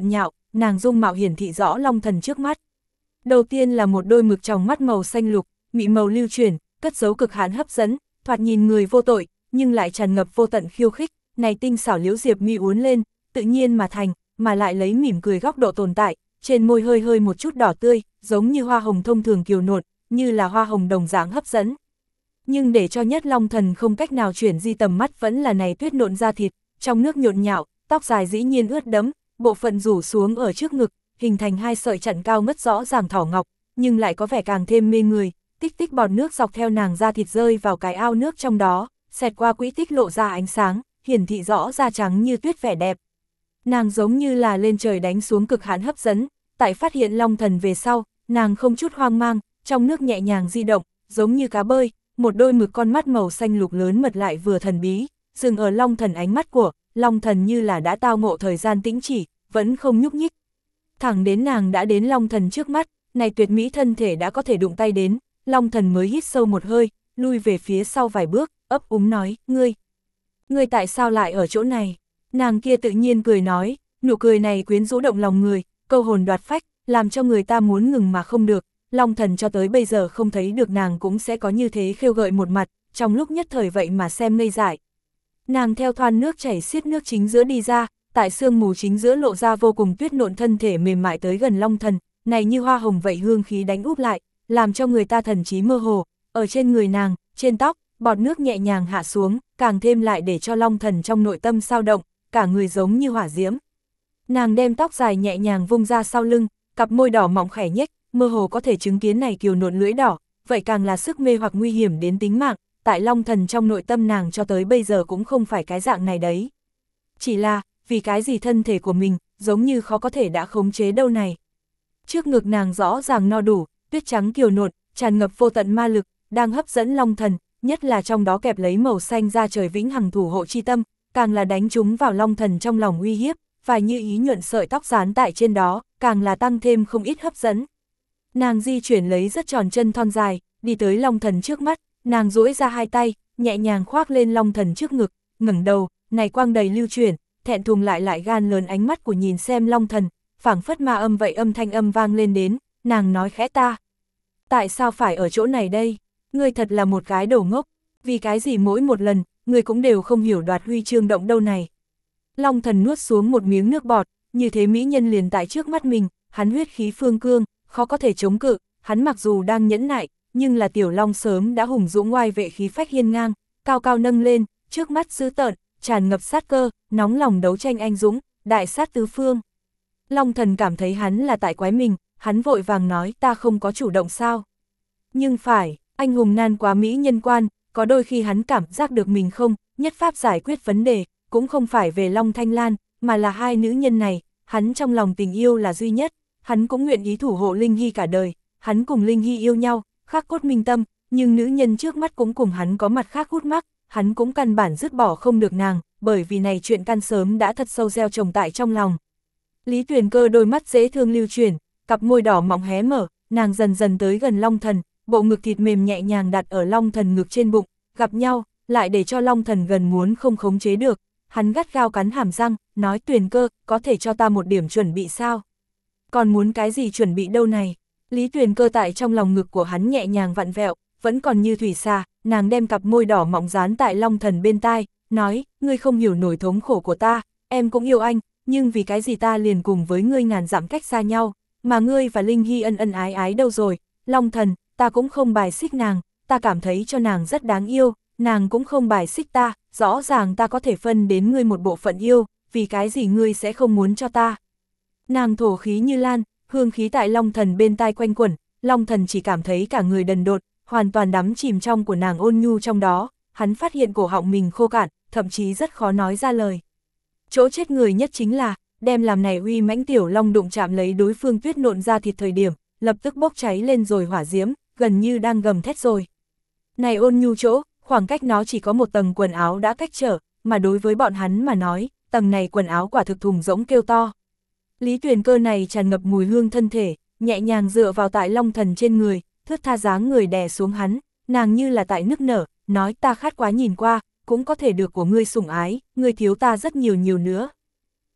[SPEAKER 1] nàng dung mạo hiển thị rõ Long Thần trước mắt. Đầu tiên là một đôi mực tròng mắt màu xanh lục, mị màu lưu chuyển, cất giấu cực hạn hấp dẫn, thoạt nhìn người vô tội, nhưng lại tràn ngập vô tận khiêu khích, này tinh xảo liễu diệp mi uốn lên, tự nhiên mà thành, mà lại lấy mỉm cười góc độ tồn tại, trên môi hơi hơi một chút đỏ tươi, giống như hoa hồng thông thường kiều nộn, như là hoa hồng đồng dạng hấp dẫn. Nhưng để cho nhất Long Thần không cách nào chuyển di tầm mắt vẫn là này tuyết nộn da thịt, trong nước nhộn nhạo, tóc dài dĩ nhiên ướt đẫm, bộ phận rủ xuống ở trước ngực, hình thành hai sợi chặn cao ngất rõ ràng thỏ ngọc, nhưng lại có vẻ càng thêm mê người, tích tích bọt nước dọc theo nàng da thịt rơi vào cái ao nước trong đó, xẹt qua quỹ tích lộ ra ánh sáng, hiển thị rõ da trắng như tuyết vẻ đẹp. Nàng giống như là lên trời đánh xuống cực hạn hấp dẫn, tại phát hiện Long Thần về sau, nàng không chút hoang mang, trong nước nhẹ nhàng di động, giống như cá bơi, một đôi mực con mắt màu xanh lục lớn mật lại vừa thần bí, dừng ở Long Thần ánh mắt của, Long Thần như là đã tao ngộ thời gian tĩnh chỉ, vẫn không nhúc nhích. Thẳng đến nàng đã đến Long Thần trước mắt, này tuyệt mỹ thân thể đã có thể đụng tay đến, Long Thần mới hít sâu một hơi, lui về phía sau vài bước, ấp úng nói, ngươi, ngươi tại sao lại ở chỗ này? Nàng kia tự nhiên cười nói, nụ cười này quyến rũ động lòng người, câu hồn đoạt phách, làm cho người ta muốn ngừng mà không được. Long Thần cho tới bây giờ không thấy được nàng cũng sẽ có như thế khêu gợi một mặt, trong lúc nhất thời vậy mà xem ngây dại. Nàng theo thoan nước chảy xiết nước chính giữa đi ra, tại sương mù chính giữa lộ ra vô cùng tuyết nộn thân thể mềm mại tới gần Long Thần, này như hoa hồng vậy hương khí đánh úp lại, làm cho người ta thần trí mơ hồ, ở trên người nàng, trên tóc, bọt nước nhẹ nhàng hạ xuống, càng thêm lại để cho Long Thần trong nội tâm sao động, cả người giống như hỏa diễm. Nàng đem tóc dài nhẹ nhàng vung ra sau lưng, cặp môi đỏ mọng khẽ nhếch, mơ hồ có thể chứng kiến này kiều nộn lưỡi đỏ, vậy càng là sức mê hoặc nguy hiểm đến tính mạng, tại Long Thần trong nội tâm nàng cho tới bây giờ cũng không phải cái dạng này đấy. Chỉ là, vì cái gì thân thể của mình, giống như khó có thể đã khống chế đâu này. Trước ngực nàng rõ ràng no đủ, tuyết trắng kiều nộn, tràn ngập vô tận ma lực, đang hấp dẫn Long Thần, nhất là trong đó kẹp lấy màu xanh ra trời vĩnh hằng thủ hộ chi tâm, càng là đánh trúng vào Long Thần trong lòng uy hiếp, và như ý nhuận sợi tóc dán tại trên đó, càng là tăng thêm không ít hấp dẫn. Nàng di chuyển lấy rất tròn chân thon dài, đi tới Long Thần trước mắt, nàng duỗi ra hai tay, nhẹ nhàng khoác lên Long Thần trước ngực, ngẩng đầu, này quang đầy lưu chuyển, thẹn thùng lại lại gan lớn ánh mắt của nhìn xem Long Thần, phảng phất ma âm vậy âm thanh âm vang lên đến, nàng nói khẽ ta. Tại sao phải ở chỗ này đây? Ngươi thật là một cái đầu ngốc, vì cái gì mỗi một lần, ngươi cũng đều không hiểu đoạt huy chương động đâu này. Long Thần nuốt xuống một miếng nước bọt, như thế mỹ nhân liền tại trước mắt mình, hắn huyết khí phương cương, khó có thể chống cự, hắn mặc dù đang nhẫn nại, nhưng là tiểu long sớm đã hùng dũng oai vệ khí phách hiên ngang, cao cao nâng lên, trước mắt dữ tợn, tràn ngập sát cơ, nóng lòng đấu tranh anh dũng, đại sát tứ phương. Long Thần cảm thấy hắn là tại quái mình, hắn vội vàng nói ta không có chủ động sao. Nhưng phải, anh hùng nan quá mỹ nhân quan, có đôi khi hắn cảm giác được mình không, nhất pháp giải quyết vấn đề, cũng không phải về Long Thanh Lan, mà là hai nữ nhân này, hắn trong lòng tình yêu là duy nhất, hắn cũng nguyện ý thủ hộ Linh Hy cả đời, hắn cùng Linh Hy yêu nhau, khắc cốt minh tâm, nhưng nữ nhân trước mắt cũng cùng hắn có mặt khác hút mắc, hắn cũng căn bản dứt bỏ không được nàng, bởi vì này chuyện căn sớm đã thật sâu gieo trồng tại trong lòng. Lý Tuyền Cơ đôi mắt dễ thương lưu chuyển, cặp môi đỏ mọng hé mở, nàng dần dần tới gần Long Thần, bộ ngực thịt mềm nhẹ nhàng đặt ở Long Thần ngực trên bụng, gặp nhau, lại để cho Long Thần gần muốn không khống chế được, hắn gắt gao cắn hàm răng, nói Tuyền Cơ, có thể cho ta một điểm chuẩn bị sao? Còn muốn cái gì chuẩn bị đâu này? Lý Tuyền Cơ tại trong lòng ngực của hắn nhẹ nhàng vặn vẹo, vẫn còn như thủy xà, nàng đem cặp môi đỏ mọng dán tại Long Thần bên tai, nói, ngươi không hiểu nổi thống khổ của ta, em cũng yêu anh, nhưng vì cái gì ta liền cùng với ngươi ngàn dặm cách xa nhau, mà ngươi và Linh Hy ân ân ái ái đâu rồi? Long Thần, ta cũng không bài xích nàng, ta cảm thấy cho nàng rất đáng yêu, nàng cũng không bài xích ta, rõ ràng ta có thể phân đến ngươi một bộ phận yêu, vì cái gì ngươi sẽ không muốn cho ta? Nàng thổ khí như lan, hương khí tại Long Thần bên tai quanh quẩn, Long Thần chỉ cảm thấy cả người đần độn, hoàn toàn đắm chìm trong của nàng ôn nhu trong đó, hắn phát hiện cổ họng mình khô cạn, thậm chí rất khó nói ra lời. Chỗ chết người nhất chính là, đem làm này uy mãnh tiểu long đụng chạm lấy đối phương tuyết nộn ra thịt thời điểm, lập tức bốc cháy lên rồi hỏa diễm, gần như đang gầm thét rồi. Này ôn nhu chỗ, khoảng cách nó chỉ có một tầng quần áo đã cách trở, mà đối với bọn hắn mà nói, tầng này quần áo quả thực thùng rỗng kêu to. Lý Tuyền Cơ này tràn ngập mùi hương thân thể, nhẹ nhàng dựa vào tại Long Thần trên người, thướt tha dáng người đè xuống hắn, nàng như là tại nức nở, nói ta khát quá nhìn qua, cũng có thể được của ngươi sủng ái, ngươi thiếu ta rất nhiều nhiều nữa.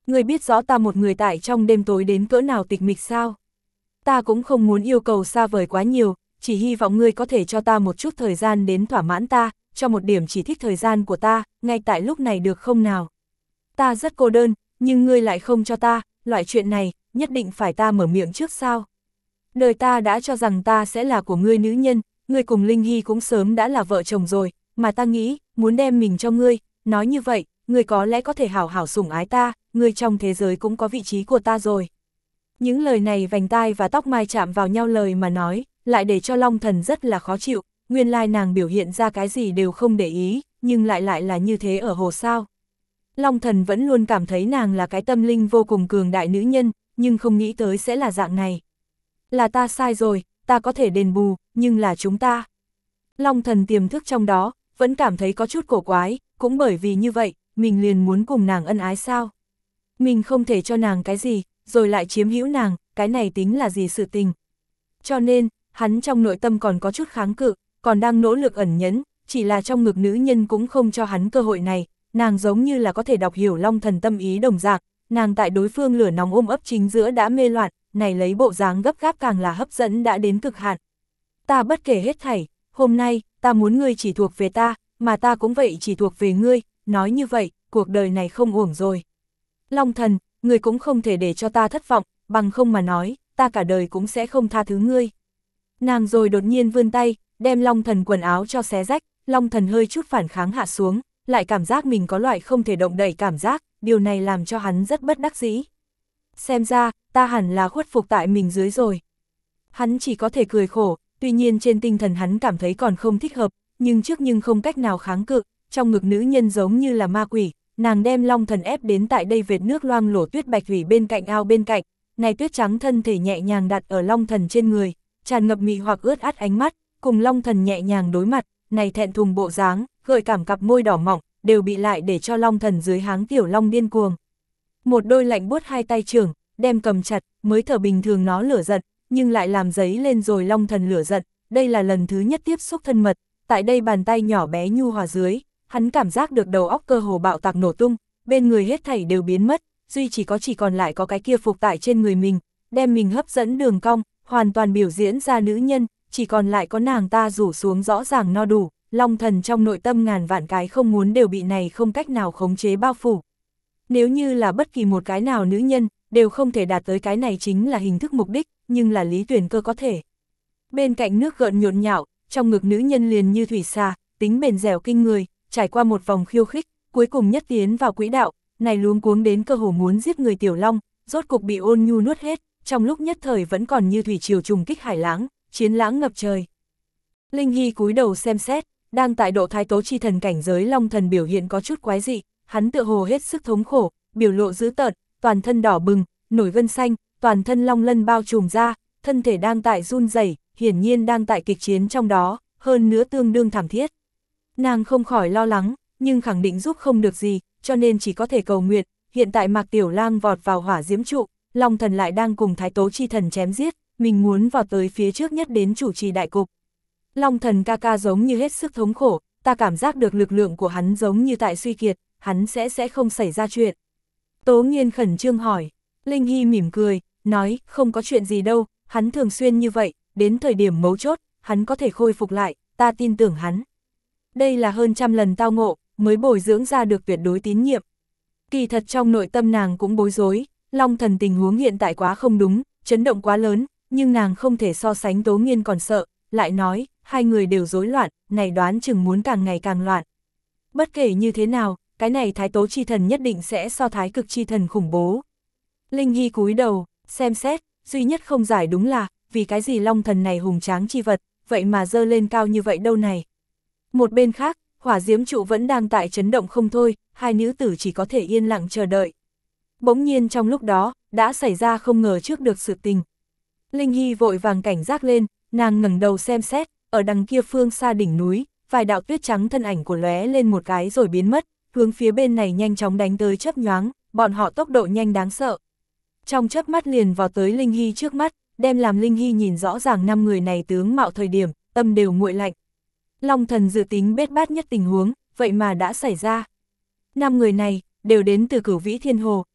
[SPEAKER 1] Ngươi biết rõ ta một người tại trong đêm tối đến cỡ nào tịch mịch sao? Ta cũng không muốn yêu cầu xa vời quá nhiều, chỉ hy vọng ngươi có thể cho ta một chút thời gian đến thỏa mãn ta, cho một điểm chỉ thích thời gian của ta, ngay tại lúc này được không nào? Ta rất cô đơn, nhưng ngươi lại không cho ta, loại chuyện này, nhất định phải ta mở miệng trước sao? Đời ta đã cho rằng ta sẽ là của ngươi nữ nhân, ngươi cùng Linh Hy cũng sớm đã là vợ chồng rồi, mà ta nghĩ, muốn đem mình cho ngươi, nói như vậy, ngươi có lẽ có thể hảo hảo sủng ái ta, ngươi trong thế giới cũng có vị trí của ta rồi. Những lời này vành tai và tóc mai chạm vào nhau lời mà nói, lại để cho Long Thần rất là khó chịu, nguyên lai nàng biểu hiện ra cái gì đều không để ý, nhưng lại lại là như thế ở hồ sao. Long Thần vẫn luôn cảm thấy nàng là cái tâm linh vô cùng cường đại nữ nhân, nhưng không nghĩ tới sẽ là dạng này. Là ta sai rồi, ta có thể đền bù, nhưng là chúng ta. Long Thần tiềm thức trong đó, vẫn cảm thấy có chút cổ quái, cũng bởi vì như vậy, mình liền muốn cùng nàng ân ái sao. Mình không thể cho nàng cái gì, rồi lại chiếm hữu nàng, cái này tính là gì sự tình. Cho nên, hắn trong nội tâm còn có chút kháng cự, còn đang nỗ lực ẩn nhẫn, chỉ là trong ngực nữ nhân cũng không cho hắn cơ hội này, nàng giống như là có thể đọc hiểu Long Thần tâm ý đồng dạng, nàng tại đối phương lửa nóng ôm ấp chính giữa đã mê loạn, này lấy bộ dáng gấp gáp càng là hấp dẫn đã đến cực hạn. Ta bất kể hết thảy, hôm nay, ta muốn ngươi chỉ thuộc về ta, mà ta cũng vậy chỉ thuộc về ngươi, nói như vậy, cuộc đời này không uổng rồi. Long Thần, ngươi cũng không thể để cho ta thất vọng, bằng không mà nói, ta cả đời cũng sẽ không tha thứ ngươi. Nàng rồi đột nhiên vươn tay, đem Long Thần quần áo cho xé rách, Long Thần hơi chút phản kháng hạ xuống, lại cảm giác mình có loại không thể động đậy cảm giác, điều này làm cho hắn rất bất đắc dĩ. Xem ra, ta hẳn là khuất phục tại mình dưới rồi. Hắn chỉ có thể cười khổ, tuy nhiên trên tinh thần hắn cảm thấy còn không thích hợp, nhưng trước nhưng không cách nào kháng cự, trong ngực nữ nhân giống như là ma quỷ, nàng đem Long Thần ép đến tại đây vệt nước loang lổ tuyết bạch thủy bên cạnh ao bên cạnh, này tuyết trắng thân thể nhẹ nhàng đặt ở Long Thần trên người, tràn ngập mị hoặc ướt át ánh mắt, cùng Long Thần nhẹ nhàng đối mặt, này thẹn thùng bộ dáng, gợi cảm cặp môi đỏ mọng, đều bị lại để cho Long Thần dưới háng tiểu long điên cuồng. Một đôi lạnh buốt hai tay trưởng, đem cầm chặt, mới thở bình thường nó lửa giận, nhưng lại làm giấy lên rồi Long Thần lửa giận, đây là lần thứ nhất tiếp xúc thân mật, tại đây bàn tay nhỏ bé nhu hòa dưới, hắn cảm giác được đầu óc cơ hồ bạo tạc nổ tung, bên người hết thảy đều biến mất, duy chỉ có chỉ còn lại có cái kia phục tại trên người mình, đem mình hấp dẫn đường cong, hoàn toàn biểu diễn ra nữ nhân, chỉ còn lại có nàng ta rủ xuống rõ ràng no đủ, Long Thần trong nội tâm ngàn vạn cái không muốn đều bị này không cách nào khống chế bao phủ. Nếu như là bất kỳ một cái nào nữ nhân, đều không thể đạt tới cái này chính là hình thức mục đích, nhưng là Lý Tuyển Cơ có thể. Bên cạnh nước gợn nhộn nhạo, trong ngực nữ nhân liền như thủy xà, tính bền dẻo kinh người, trải qua một vòng khiêu khích, cuối cùng nhất tiến vào quỹ đạo, này luống cuống đến cơ hồ muốn giết người tiểu long, rốt cục bị ôn nhu nuốt hết, trong lúc nhất thời vẫn còn như thủy triều trùng kích hải lãng, chiến lãng ngập trời. Linh Hy cúi đầu xem xét, đang tại độ thái tố chi thần cảnh giới Long Thần biểu hiện có chút quái dị, hắn tựa hồ hết sức thống khổ, biểu lộ dữ tợn, toàn thân đỏ bừng, nổi gân xanh, toàn thân long lân bao trùm ra, thân thể đang tại run rẩy, hiển nhiên đang tại kịch chiến trong đó, hơn nữa tương đương thảm thiết. Nàng không khỏi lo lắng, nhưng khẳng định giúp không được gì, cho nên chỉ có thể cầu nguyện, hiện tại Mạc Tiểu Lang vọt vào hỏa diễm trụ, Long Thần lại đang cùng thái tố chi thần chém giết, mình muốn vào tới phía trước nhất đến chủ trì đại cục. Long Thần ca ca giống như hết sức thống khổ, ta cảm giác được lực lượng của hắn giống như tại suy kiệt, hắn sẽ sẽ không xảy ra chuyện. Tố Nghiên khẩn trương hỏi, Linh Hy mỉm cười, nói, không có chuyện gì đâu, hắn thường xuyên như vậy, đến thời điểm mấu chốt, hắn có thể khôi phục lại, ta tin tưởng hắn. Đây là hơn trăm lần tao ngộ, mới bồi dưỡng ra được tuyệt đối tín nhiệm. Kỳ thật trong nội tâm nàng cũng bối rối, Long Thần tình huống hiện tại quá không đúng, chấn động quá lớn, nhưng nàng không thể so sánh Tố Nghiên còn sợ, lại nói, hai người đều rối loạn, này đoán chừng muốn càng ngày càng loạn. Bất kể như thế nào, cái này thái tố chi thần nhất định sẽ so thái cực chi thần khủng bố. Linh Hy cúi đầu, xem xét, duy nhất không giải đúng là, vì cái gì Long Thần này hùng tráng chi vật, vậy mà dơ lên cao như vậy đâu này. Một bên khác, hỏa diễm trụ vẫn đang tại chấn động không thôi, hai nữ tử chỉ có thể yên lặng chờ đợi. Bỗng nhiên trong lúc đó, đã xảy ra không ngờ trước được sự tình. Linh Hy vội vàng cảnh giác lên, nàng ngẩng đầu xem xét, ở đằng kia phương xa đỉnh núi, vài đạo tuyết trắng thân ảnh của lóe lên một cái rồi biến mất, hướng phía bên này nhanh chóng đánh tới chớp nhoáng, bọn họ tốc độ nhanh đáng sợ. Trong chớp mắt liền vào tới Linh Hy trước mắt, đem làm Linh Hy nhìn rõ ràng năm người này tướng mạo thời điểm, tâm đều nguội lạnh. Long Thần dự tính bết bát nhất tình huống, vậy mà đã xảy ra. Năm người này, đều đến từ Cửu Vĩ Thiên Hồ,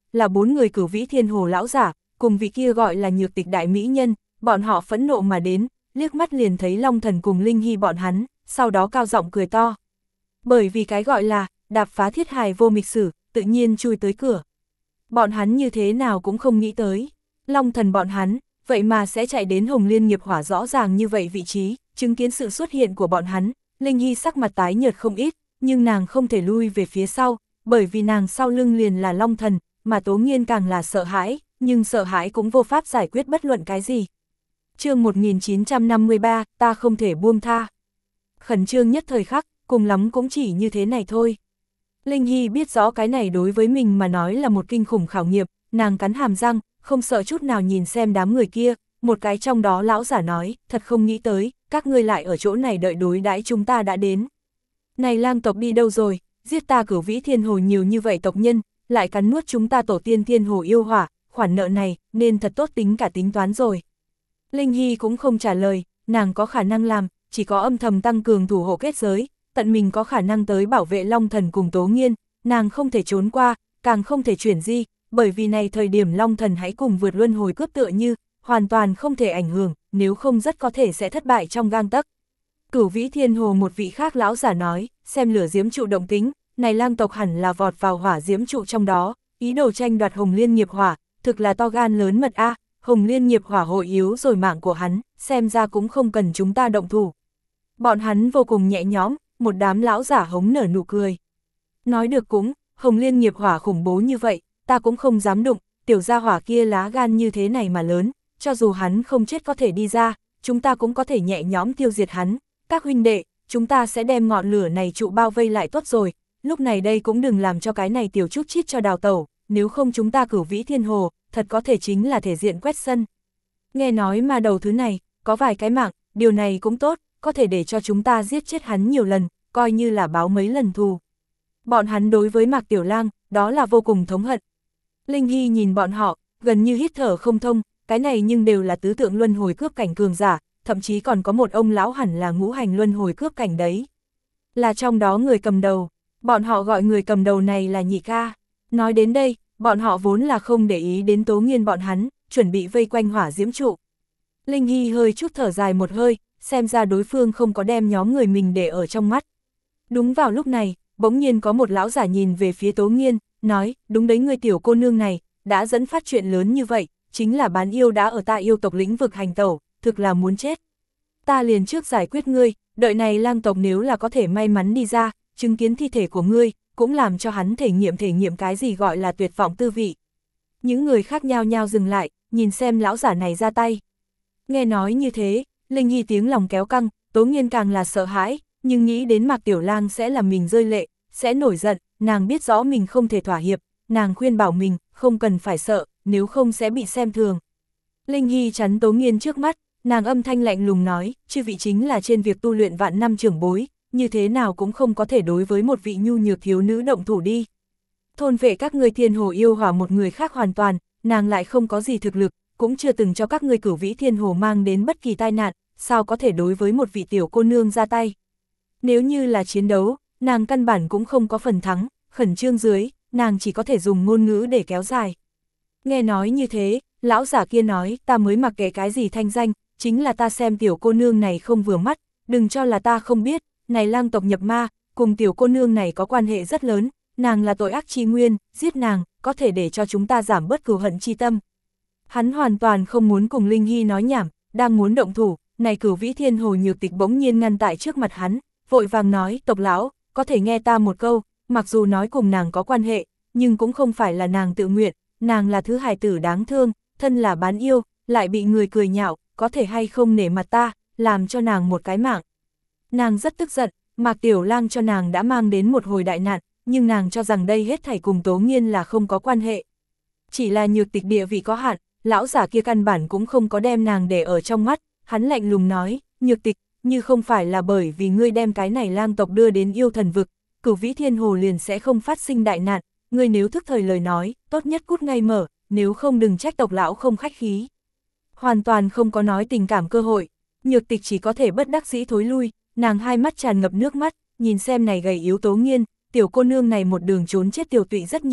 [SPEAKER 1] là bốn người Cửu Vĩ Thiên Hồ lão giả, cùng vị kia gọi là Nhược Tịch đại mỹ nhân, bọn họ phẫn nộ mà đến, liếc mắt liền thấy Long Thần cùng Linh Hy bọn hắn, sau đó cao giọng cười to. Bởi vì cái gọi là, đạp phá thiết hài vô mịch sử, tự nhiên chui tới cửa. Bọn hắn như thế nào cũng không nghĩ tới. Long Thần bọn hắn, vậy mà sẽ chạy đến Hồng Liên nghiệp hỏa rõ ràng như vậy vị trí, chứng kiến sự xuất hiện của bọn hắn, Linh Hy sắc mặt tái nhợt không ít, nhưng nàng không thể lui về phía sau, bởi vì nàng sau lưng liền là Long Thần, mà Tố Nghiên càng là sợ hãi, nhưng sợ hãi cũng vô pháp giải quyết bất luận cái gì. Chương một nghìn chín trăm năm mươi ba, ta không thể buông tha. Khẩn trương nhất thời khắc, cùng lắm cũng chỉ như thế này thôi. Linh Hy biết rõ cái này đối với mình mà nói là một kinh khủng khảo nghiệm, nàng cắn hàm răng, không sợ chút nào nhìn xem đám người kia, một cái trong đó lão giả nói, thật không nghĩ tới, các ngươi lại ở chỗ này đợi đối đãi chúng ta đã đến. Này lang tộc đi đâu rồi, giết ta Cửu Vĩ Thiên Hồ nhiều như vậy tộc nhân, lại cắn nuốt chúng ta tổ tiên Thiên Hồ yêu hỏa, khoản nợ này, nên thật tốt tính cả tính toán rồi. Linh Hy cũng không trả lời, nàng có khả năng làm, chỉ có âm thầm tăng cường thủ hộ kết giới, tận mình có khả năng tới bảo vệ Long Thần cùng Tố Nghiên, nàng không thể trốn qua, càng không thể chuyển di, bởi vì này thời điểm Long Thần hãy cùng vượt luân hồi cướp tựa như, hoàn toàn không thể ảnh hưởng, nếu không rất có thể sẽ thất bại trong gang tấc. Cửu Vĩ Thiên Hồ một vị khác lão giả nói, xem lửa diễm trụ động tính, này lang tộc hẳn là vọt vào hỏa diễm trụ trong đó, ý đồ tranh đoạt Hồng Liên nghiệp hỏa, thực là to gan lớn mật a, Hồng Liên nghiệp hỏa hội yếu rồi mạng của hắn, xem ra cũng không cần chúng ta động thủ. Bọn hắn vô cùng nhẹ nhõm, một đám lão giả hống nở nụ cười. Nói được cũng, Hồng Liên nghiệp hỏa khủng bố như vậy, ta cũng không dám đụng, tiểu gia hỏa kia lá gan như thế này mà lớn, cho dù hắn không chết có thể đi ra, chúng ta cũng có thể nhẹ nhõm tiêu diệt hắn. Các huynh đệ, chúng ta sẽ đem ngọn lửa này trụ bao vây lại tốt rồi, lúc này đây cũng đừng làm cho cái này tiểu chút chít cho đào tẩu, nếu không chúng ta Cửu Vĩ Thiên Hồ, thật có thể chính là thể diện quét sân. Nghe nói mà đầu thứ này, có vài cái mạng, điều này cũng tốt, có thể để cho chúng ta giết chết hắn nhiều lần, coi như là báo mấy lần thù. Bọn hắn đối với Mạc Tiểu Lang, đó là vô cùng thống hận. Linh Hy nhìn bọn họ, gần như hít thở không thông, cái này nhưng đều là tứ tượng luân hồi cướp cảnh cường giả, thậm chí còn có một ông lão hẳn là ngũ hành luân hồi cướp cảnh đấy. Là trong đó người cầm đầu, bọn họ gọi người cầm đầu này là Nhị Ca. Nói đến đây, bọn họ vốn là không để ý đến Tố Nghiên bọn hắn, chuẩn bị vây quanh hỏa diễm trụ. Linh Hy hơi chút thở dài một hơi, xem ra đối phương không có đem nhóm người mình để ở trong mắt. Đúng vào lúc này, bỗng nhiên có một lão giả nhìn về phía Tố Nghiên, nói, đúng đấy ngươi tiểu cô nương này, đã dẫn phát chuyện lớn như vậy, chính là bán yêu đã ở ta yêu tộc lĩnh vực hành tẩu, thực là muốn chết. Ta liền trước giải quyết ngươi, đợi này lang tộc nếu là có thể may mắn đi ra, chứng kiến thi thể của ngươi, cũng làm cho hắn thể nghiệm thể nghiệm cái gì gọi là tuyệt vọng tư vị. Những người khác nhao nhao dừng lại, nhìn xem lão giả này ra tay. Nghe nói như thế, Linh Hy tiếng lòng kéo căng, Tố Nghiên càng là sợ hãi, nhưng nghĩ đến Mạc Tiểu Lang sẽ làm mình rơi lệ, sẽ nổi giận, nàng biết rõ mình không thể thỏa hiệp, nàng khuyên bảo mình, không cần phải sợ, nếu không sẽ bị xem thường. Linh Hy chắn Tố Nghiên trước mắt, nàng âm thanh lạnh lùng nói, chư vị chính là trên việc tu luyện vạn năm trưởng bối, như thế nào cũng không có thể đối với một vị nhu nhược thiếu nữ động thủ đi. Thôn vệ các ngươi Thiên Hồ yêu hỏa một người khác hoàn toàn, nàng lại không có gì thực lực, cũng chưa từng cho các ngươi Cửu Vĩ Thiên Hồ mang đến bất kỳ tai nạn, sao có thể đối với một vị tiểu cô nương ra tay. Nếu như là chiến đấu, nàng căn bản cũng không có phần thắng, khẩn trương dưới, nàng chỉ có thể dùng ngôn ngữ để kéo dài. Nghe nói như thế, lão giả kia nói, ta mới mặc kệ cái gì thanh danh, chính là ta xem tiểu cô nương này không vừa mắt, đừng cho là ta không biết, này lang tộc nhập ma, cùng tiểu cô nương này có quan hệ rất lớn, nàng là tội ác chi nguyên, giết nàng, có thể để cho chúng ta giảm bớt cừu hận chi tâm. Hắn hoàn toàn không muốn cùng Linh Hy nói nhảm, đang muốn động thủ, này Cửu Vĩ Thiên Hồ Nhược Tịch bỗng nhiên ngăn tại trước mặt hắn, vội vàng nói, tộc lão, có thể nghe ta một câu, mặc dù nói cùng nàng có quan hệ, nhưng cũng không phải là nàng tự nguyện, nàng là thứ hài tử đáng thương, thân là bán yêu, lại bị người cười nhạo, có thể hay không nể mặt ta, làm cho nàng một cái mạng. Nàng rất tức giận, Mạc Tiểu Lang cho nàng đã mang đến một hồi đại nạn, nhưng nàng cho rằng đây hết thảy cùng Tố Nghiên là không có quan hệ. Chỉ là Nhược Tịch địa vị có hạn, lão giả kia căn bản cũng không có đem nàng để ở trong mắt, hắn lạnh lùng nói, Nhược Tịch, như không phải là bởi vì ngươi đem cái này lang tộc đưa đến yêu thần vực, Cửu Vĩ Thiên Hồ liền sẽ không phát sinh đại nạn, ngươi nếu thức thời lời nói, tốt nhất cút ngay mở, nếu không đừng trách tộc lão không khách khí. Hoàn toàn không có nói tình cảm cơ hội, Nhược Tịch chỉ có thể bất đắc dĩ thối lui, nàng hai mắt tràn ngập nước mắt, nhìn xem này gầy yếu Tố Nghiên, tiểu cô nương này một đường trốn chết tiểu tụy rất nhiều,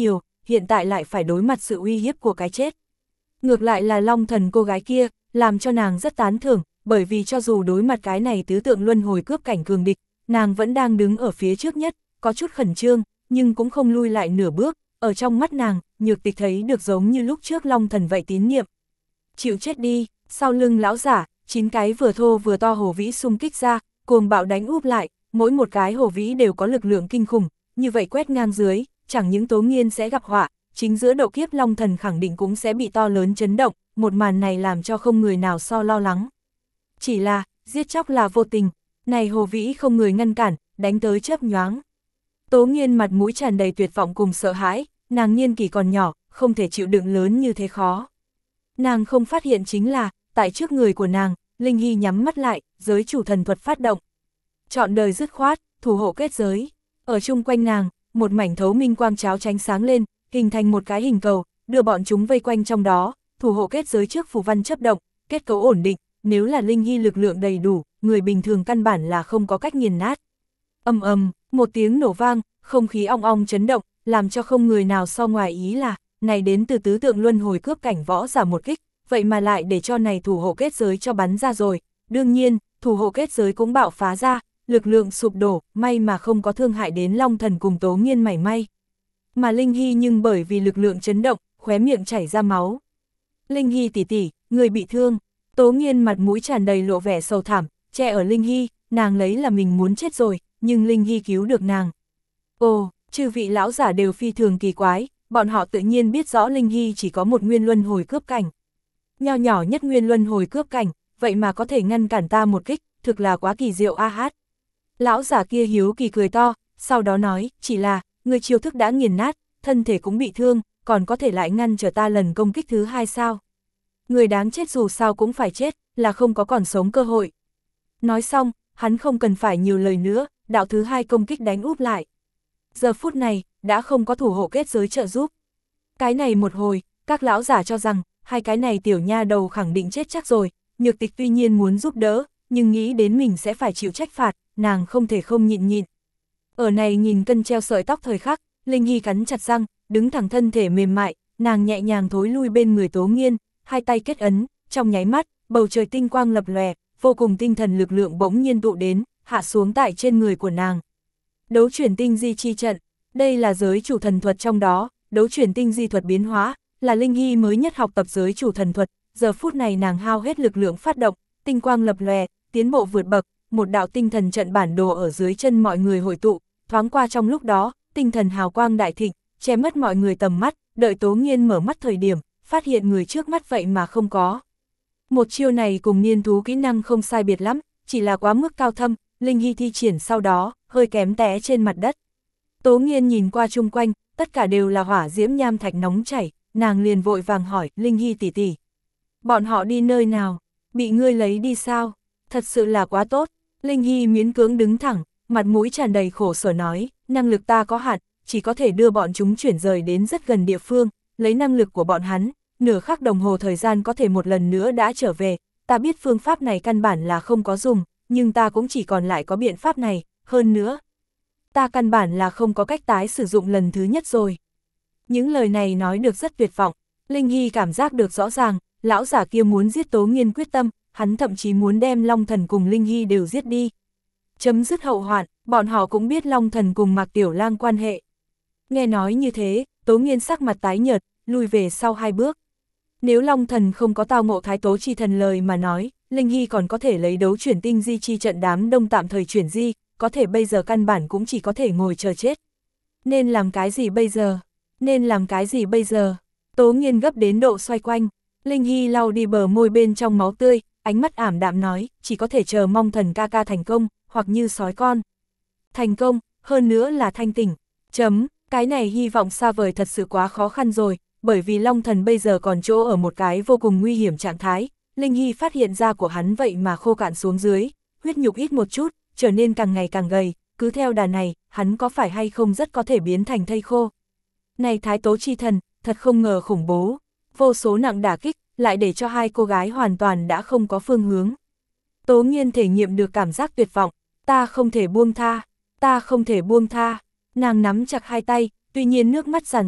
[SPEAKER 1] hiện tại lại phải đối mặt sự uy hiếp của cái chết. Ngược lại là Long Thần cô gái kia, làm cho nàng rất tán thưởng, bởi vì cho dù đối mặt cái này tứ tượng luân hồi cướp cảnh cường địch, nàng vẫn đang đứng ở phía trước nhất, có chút khẩn trương, nhưng cũng không lui lại nửa bước, ở trong mắt nàng, Nhược Tịch thấy được giống như lúc trước Long Thần vậy tín nhiệm. Chịu chết đi, sau lưng lão giả, chín cái vừa thô vừa to hổ vĩ xung kích ra, cuồng bạo đánh úp lại, mỗi một cái hổ vĩ đều có lực lượng kinh khủng, như vậy quét ngang dưới, chẳng những Tố Nghiên sẽ gặp họa, chính giữa độ kiếp Long Thần khẳng định cũng sẽ bị to lớn chấn động, một màn này làm cho không người nào so lo lắng. Chỉ là, giết chóc là vô tình, này hồ vĩ không người ngăn cản, đánh tới chớp nhoáng. Tố Nghiên mặt mũi tràn đầy tuyệt vọng cùng sợ hãi, nàng niên kỷ còn nhỏ, không thể chịu đựng lớn như thế khó. Nàng không phát hiện chính là, tại trước người của nàng, Linh Hy nhắm mắt lại, giới chủ thần thuật phát động. Chọn đời dứt khoát, thủ hộ kết giới. Ở chung quanh nàng, một mảnh thấu minh quang cháo tránh sáng lên, hình thành một cái hình cầu, đưa bọn chúng vây quanh trong đó, thủ hộ kết giới trước phù văn chấp động, kết cấu ổn định, nếu là Linh Hy lực lượng đầy đủ, người bình thường căn bản là không có cách nghiền nát. Ầm ầm, một tiếng nổ vang, không khí ong ong chấn động, làm cho không người nào so ngoài ý là, này đến từ tứ tượng luân hồi cướp cảnh võ giả một kích, vậy mà lại để cho này thủ hộ kết giới cho bắn ra rồi. Đương nhiên, thủ hộ kết giới cũng bạo phá ra, lực lượng sụp đổ, may mà không có thương hại đến Long Thần cùng Tố Nghiên mảy may. Mà Linh Hy nhưng bởi vì lực lượng chấn động, khóe miệng chảy ra máu. Linh Hy tỷ tỷ, người bị thương. Tố Nghiên mặt mũi tràn đầy lộ vẻ sầu thảm, che ở Linh Hy, nàng lấy là mình muốn chết rồi, nhưng Linh Hy cứu được nàng. Ồ, chư vị lão giả đều phi thường kỳ quái, bọn họ tự nhiên biết rõ Linh Hy chỉ có một nguyên luân hồi cướp cảnh. Nho nhỏ nhất nguyên luân hồi cướp cảnh, vậy mà có thể ngăn cản ta một kích, thực là quá kỳ diệu a hát. Lão giả kia hiếu kỳ cười to, sau đó nói, chỉ là, người chiêu thức đã nghiền nát, thân thể cũng bị thương, còn có thể lại ngăn trở ta lần công kích thứ hai sao? Người đáng chết dù sao cũng phải chết, là không có còn sống cơ hội. Nói xong, hắn không cần phải nhiều lời nữa, đạo thứ hai công kích đánh úp lại. Giờ phút này, đã không có thủ hộ kết giới trợ giúp. Cái này một hồi, các lão giả cho rằng, hai cái này tiểu nha đầu khẳng định chết chắc rồi, Nhược Tịch tuy nhiên muốn giúp đỡ, nhưng nghĩ đến mình sẽ phải chịu trách phạt, nàng không thể không nhịn nhịn. Ở này nghìn cân treo sợi tóc thời khắc, Linh Hy cắn chặt răng, đứng thẳng thân thể mềm mại, nàng nhẹ nhàng thối lui bên người Tố Nghiên, hai tay kết ấn, trong nháy mắt, bầu trời tinh quang lập lòe, vô cùng tinh thần lực lượng bỗng nhiên tụ đến, hạ xuống tại trên người của nàng. Đấu chuyển tinh di chi trận, đây là giới chủ thần thuật trong đó, đấu chuyển tinh di thuật biến hóa, là Linh Hy mới nhất học tập giới chủ thần thuật, giờ phút này nàng hao hết lực lượng phát động, tinh quang lập lòe, tiến bộ vượt bậc, một đạo tinh thần trận bản đồ ở dưới chân mọi người hội tụ, thoáng qua trong lúc đó, tinh thần hào quang đại thịnh, che mất mọi người tầm mắt, đợi Tố Nghiên mở mắt thời điểm, phát hiện người trước mắt vậy mà không có. Một chiêu này cùng niên thú kỹ năng không sai biệt lắm, chỉ là quá mức cao thâm, Linh Hy thi triển sau đó, hơi kém té trên mặt đất. Tố Nghiên nhìn qua chung quanh, tất cả đều là hỏa diễm nham thạch nóng chảy, nàng liền vội vàng hỏi, Linh Hy tỷ tỷ, bọn họ đi nơi nào, bị ngươi lấy đi sao? Thật sự là quá tốt. Linh Hy miễn cưỡng đứng thẳng, mặt mũi tràn đầy khổ sở nói, năng lực ta có hạn, chỉ có thể đưa bọn chúng chuyển rời đến rất gần địa phương, lấy năng lực của bọn hắn, nửa khắc đồng hồ thời gian có thể một lần nữa đã trở về, ta biết phương pháp này căn bản là không có dùng, nhưng ta cũng chỉ còn lại có biện pháp này, hơn nữa. Ta căn bản là không có cách tái sử dụng lần thứ nhất rồi. Những lời này nói được rất tuyệt vọng, Linh Hy cảm giác được rõ ràng, lão giả kia muốn giết Tố Nghiên quyết tâm, hắn thậm chí muốn đem Long Thần cùng Linh Hy đều giết đi. Chấm dứt hậu hoạn, bọn họ cũng biết Long Thần cùng Mạc Tiểu Lang quan hệ. Nghe nói như thế, Tố Nghiên sắc mặt tái nhợt, lùi về sau hai bước. Nếu Long Thần không có tao ngộ Thái Tố Chi Thần lời mà nói, Linh Hy còn có thể lấy đấu chuyển tinh di chi trận đám đông tạm thời chuyển di, có thể bây giờ căn bản cũng chỉ có thể ngồi chờ chết. Nên làm cái gì bây giờ? Nên làm cái gì bây giờ? Tố Nghiên gấp đến độ xoay quanh, Linh Hy lau đi bờ môi bên trong máu tươi, ánh mắt ảm đạm nói, chỉ có thể chờ mong thần ca ca thành công, hoặc như sói con. Thành công, hơn nữa là thanh tỉnh. Chấm, cái này hy vọng xa vời thật sự quá khó khăn rồi, bởi vì Long Thần bây giờ còn chỗ ở một cái vô cùng nguy hiểm trạng thái. Linh Hy phát hiện ra của hắn vậy mà khô cạn xuống dưới, huyết nhục ít một chút, trở nên càng ngày càng gầy, cứ theo đà này, hắn có phải hay không rất có thể biến thành thây khô. Này Thái Tố Chi Thần, thật không ngờ khủng bố, vô số nặng đả kích, lại để cho hai cô gái hoàn toàn đã không có phương hướng. Tố Nghiên thể nghiệm được cảm giác tuyệt vọng, ta không thể buông tha, ta không thể buông tha, nàng nắm chặt hai tay, tuy nhiên nước mắt giàn giụa,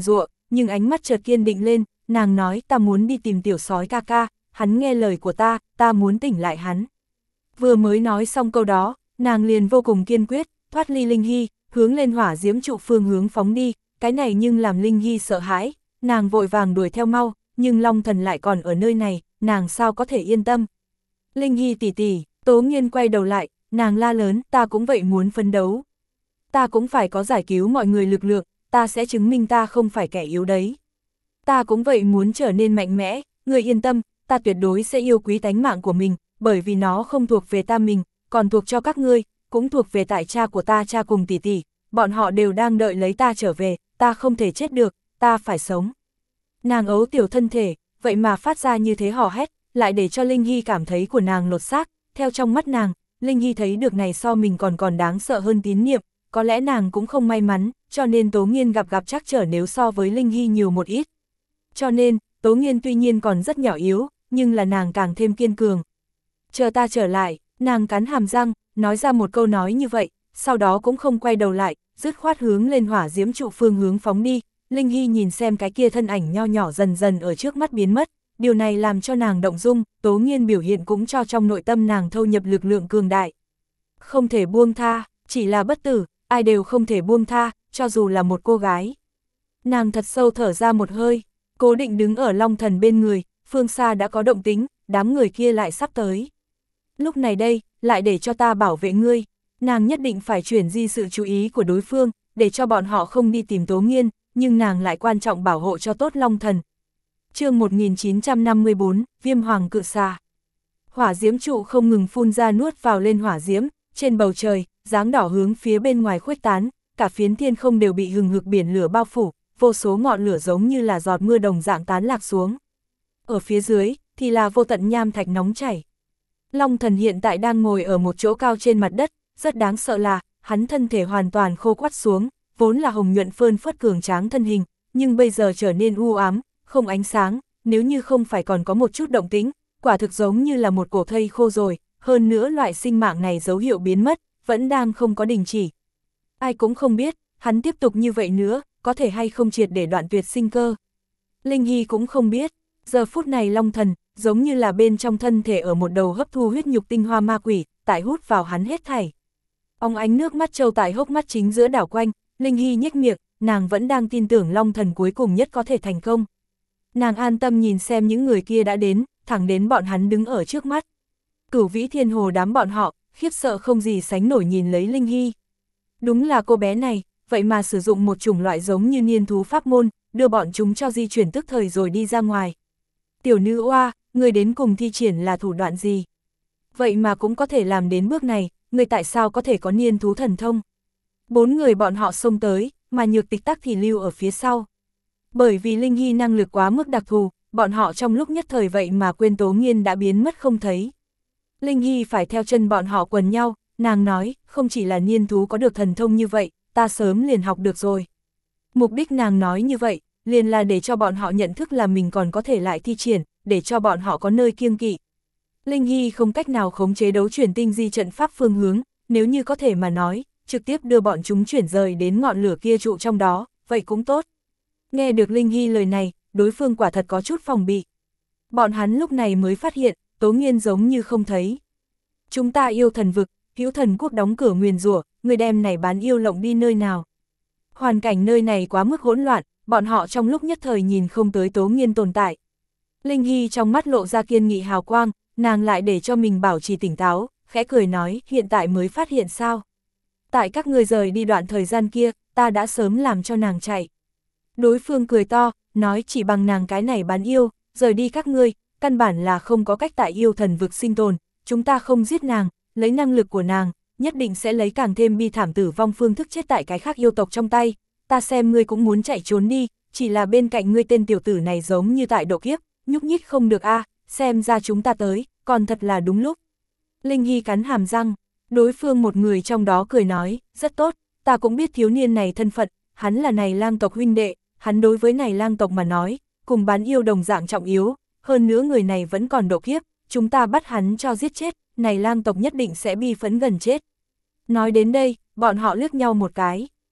[SPEAKER 1] nhưng ánh mắt chợt kiên định lên, nàng nói ta muốn đi tìm tiểu sói ca ca, hắn nghe lời của ta, ta muốn tỉnh lại hắn. Vừa mới nói xong câu đó, nàng liền vô cùng kiên quyết, thoát ly Linh Hy, hướng lên hỏa diễm trụ phương hướng phóng đi, cái này nhưng làm Linh Hy sợ hãi, nàng vội vàng đuổi theo mau, nhưng Long Thần lại còn ở nơi này, nàng sao có thể yên tâm. Linh Hy tỷ tỷ, Tố Nghiên quay đầu lại, nàng la lớn, ta cũng vậy muốn phấn đấu. Ta cũng phải có giải cứu mọi người lực lượng, ta sẽ chứng minh ta không phải kẻ yếu đấy. Ta cũng vậy muốn trở nên mạnh mẽ, người yên tâm, ta tuyệt đối sẽ yêu quý tánh mạng của mình, bởi vì nó không thuộc về ta mình, còn thuộc cho các ngươi, cũng thuộc về tại cha của ta cha cùng tỷ tỷ, bọn họ đều đang đợi lấy ta trở về, ta không thể chết được, ta phải sống. Nàng ấu tiểu thân thể, vậy mà phát ra như thế hò hét, lại để cho Linh Hy cảm thấy của nàng lột xác, theo trong mắt nàng, Linh Hy thấy được này so mình còn còn đáng sợ hơn tín niệm, có lẽ nàng cũng không may mắn, cho nên Tố Nghiên gặp gặp trắc trở nếu so với Linh Hy nhiều một ít. Cho nên, Tố Nghiên tuy nhiên còn rất nhỏ yếu, nhưng là nàng càng thêm kiên cường. Chờ ta trở lại, nàng cắn hàm răng, nói ra một câu nói như vậy, sau đó cũng không quay đầu lại, dứt khoát hướng lên hỏa diễm trụ phương hướng phóng đi. Linh Hy nhìn xem cái kia thân ảnh nho nhỏ dần dần ở trước mắt biến mất, điều này làm cho nàng động dung, Tố Nghiên biểu hiện cũng cho trong nội tâm nàng thâu nhập lực lượng cường đại. Không thể buông tha, chỉ là bất tử, ai đều không thể buông tha, cho dù là một cô gái. Nàng thật sâu thở ra một hơi, cố định đứng ở Long Thần bên người, phương xa đã có động tính, đám người kia lại sắp tới. Lúc này đây, lại để cho ta bảo vệ ngươi, nàng nhất định phải chuyển di sự chú ý của đối phương, để cho bọn họ không đi tìm Tố Nghiên, nhưng nàng lại quan trọng bảo hộ cho tốt Long Thần. Chương một nghìn chín trăm năm mươi tư, Viêm Hoàng Cự Xà. Hỏa diễm trụ không ngừng phun ra nuốt vào lên hỏa diễm, trên bầu trời, dáng đỏ hướng phía bên ngoài khuếch tán, cả phiến thiên không đều bị hừng hực biển lửa bao phủ, vô số ngọn lửa giống như là giọt mưa đồng dạng tán lạc xuống. Ở phía dưới, thì là vô tận nham thạch nóng chảy. Long Thần hiện tại đang ngồi ở một chỗ cao trên mặt đất, rất đáng sợ là, hắn thân thể hoàn toàn khô quắt xuống, vốn là hồng nhuận phơn phất cường tráng thân hình, nhưng bây giờ trở nên u ám, không ánh sáng, nếu như không phải còn có một chút động tĩnh, quả thực giống như là một cổ thây khô rồi, hơn nữa loại sinh mạng này dấu hiệu biến mất, vẫn đang không có đình chỉ. Ai cũng không biết, hắn tiếp tục như vậy nữa, có thể hay không triệt để đoạn tuyệt sinh cơ. Linh Hy cũng không biết, giờ phút này Long Thần, giống như là bên trong thân thể ở một đầu hấp thu huyết nhục tinh hoa ma quỷ, tại hút vào hắn hết thảy. Óng ánh nước mắt trâu tại hốc mắt chính giữa đảo quanh, Linh Hy nhếch miệng, nàng vẫn đang tin tưởng Long Thần cuối cùng nhất có thể thành công. Nàng an tâm nhìn xem những người kia đã đến, thẳng đến bọn hắn đứng ở trước mắt. Cửu Vĩ Thiên Hồ đám bọn họ, khiếp sợ không gì sánh nổi nhìn lấy Linh Hy. Đúng là cô bé này, vậy mà sử dụng một chủng loại giống như niên thú pháp môn, đưa bọn chúng cho di chuyển tức thời rồi đi ra ngoài. Tiểu nữ oa, người đến cùng thi triển là thủ đoạn gì? Vậy mà cũng có thể làm đến bước này, người tại sao có thể có niên thú thần thông? Bốn người bọn họ xông tới, mà Nhược Tịch Tắc thì lưu ở phía sau. Bởi vì Linh Hy năng lực quá mức đặc thù, bọn họ trong lúc nhất thời vậy mà quên Tố Nghiên đã biến mất không thấy. Linh Hy phải theo chân bọn họ quần nhau, nàng nói, không chỉ là niên thú có được thần thông như vậy, ta sớm liền học được rồi. Mục đích nàng nói như vậy, liền là để cho bọn họ nhận thức là mình còn có thể lại thi triển, để cho bọn họ có nơi kiêng kỵ. Linh Hy không cách nào khống chế đấu chuyển tinh di trận pháp phương hướng, nếu như có thể mà nói, trực tiếp đưa bọn chúng chuyển rời đến ngọn lửa kia trụ trong đó, vậy cũng tốt. Nghe được Linh Hy lời này, đối phương quả thật có chút phòng bị. Bọn hắn lúc này mới phát hiện, Tố Nghiên giống như không thấy. Chúng ta yêu thần vực, Hữu Thần Quốc đóng cửa nguyền rủa, người đem này bán yêu lộng đi nơi nào. Hoàn cảnh nơi này quá mức hỗn loạn, bọn họ trong lúc nhất thời nhìn không tới Tố Nghiên tồn tại. Linh Hy trong mắt lộ ra kiên nghị hào quang, nàng lại để cho mình bảo trì tỉnh táo, khẽ cười nói, hiện tại mới phát hiện sao. Tại các người rời đi đoạn thời gian kia, ta đã sớm làm cho nàng chạy. Đối phương cười to, nói chỉ bằng nàng cái này bán yêu, rời đi các ngươi, căn bản là không có cách tại yêu thần vực sinh tồn, chúng ta không giết nàng, lấy năng lực của nàng, nhất định sẽ lấy càng thêm bi thảm tử vong phương thức chết tại cái khác yêu tộc trong tay, ta xem ngươi cũng muốn chạy trốn đi, chỉ là bên cạnh ngươi tên tiểu tử này giống như tại độ kiếp, nhúc nhích không được a, à, xem ra chúng ta tới, còn thật là đúng lúc. Linh Hy cắn hàm răng, đối phương một người trong đó cười nói, rất tốt, ta cũng biết thiếu niên này thân phận, hắn là này lang tộc huynh đệ, hắn đối với này lang tộc mà nói, cùng bán yêu đồng dạng trọng yếu, hơn nữa người này vẫn còn độ kiếp, chúng ta bắt hắn cho giết chết, này lang tộc nhất định sẽ bi phẫn gần chết. Nói đến đây, bọn họ liếc nhau một cái,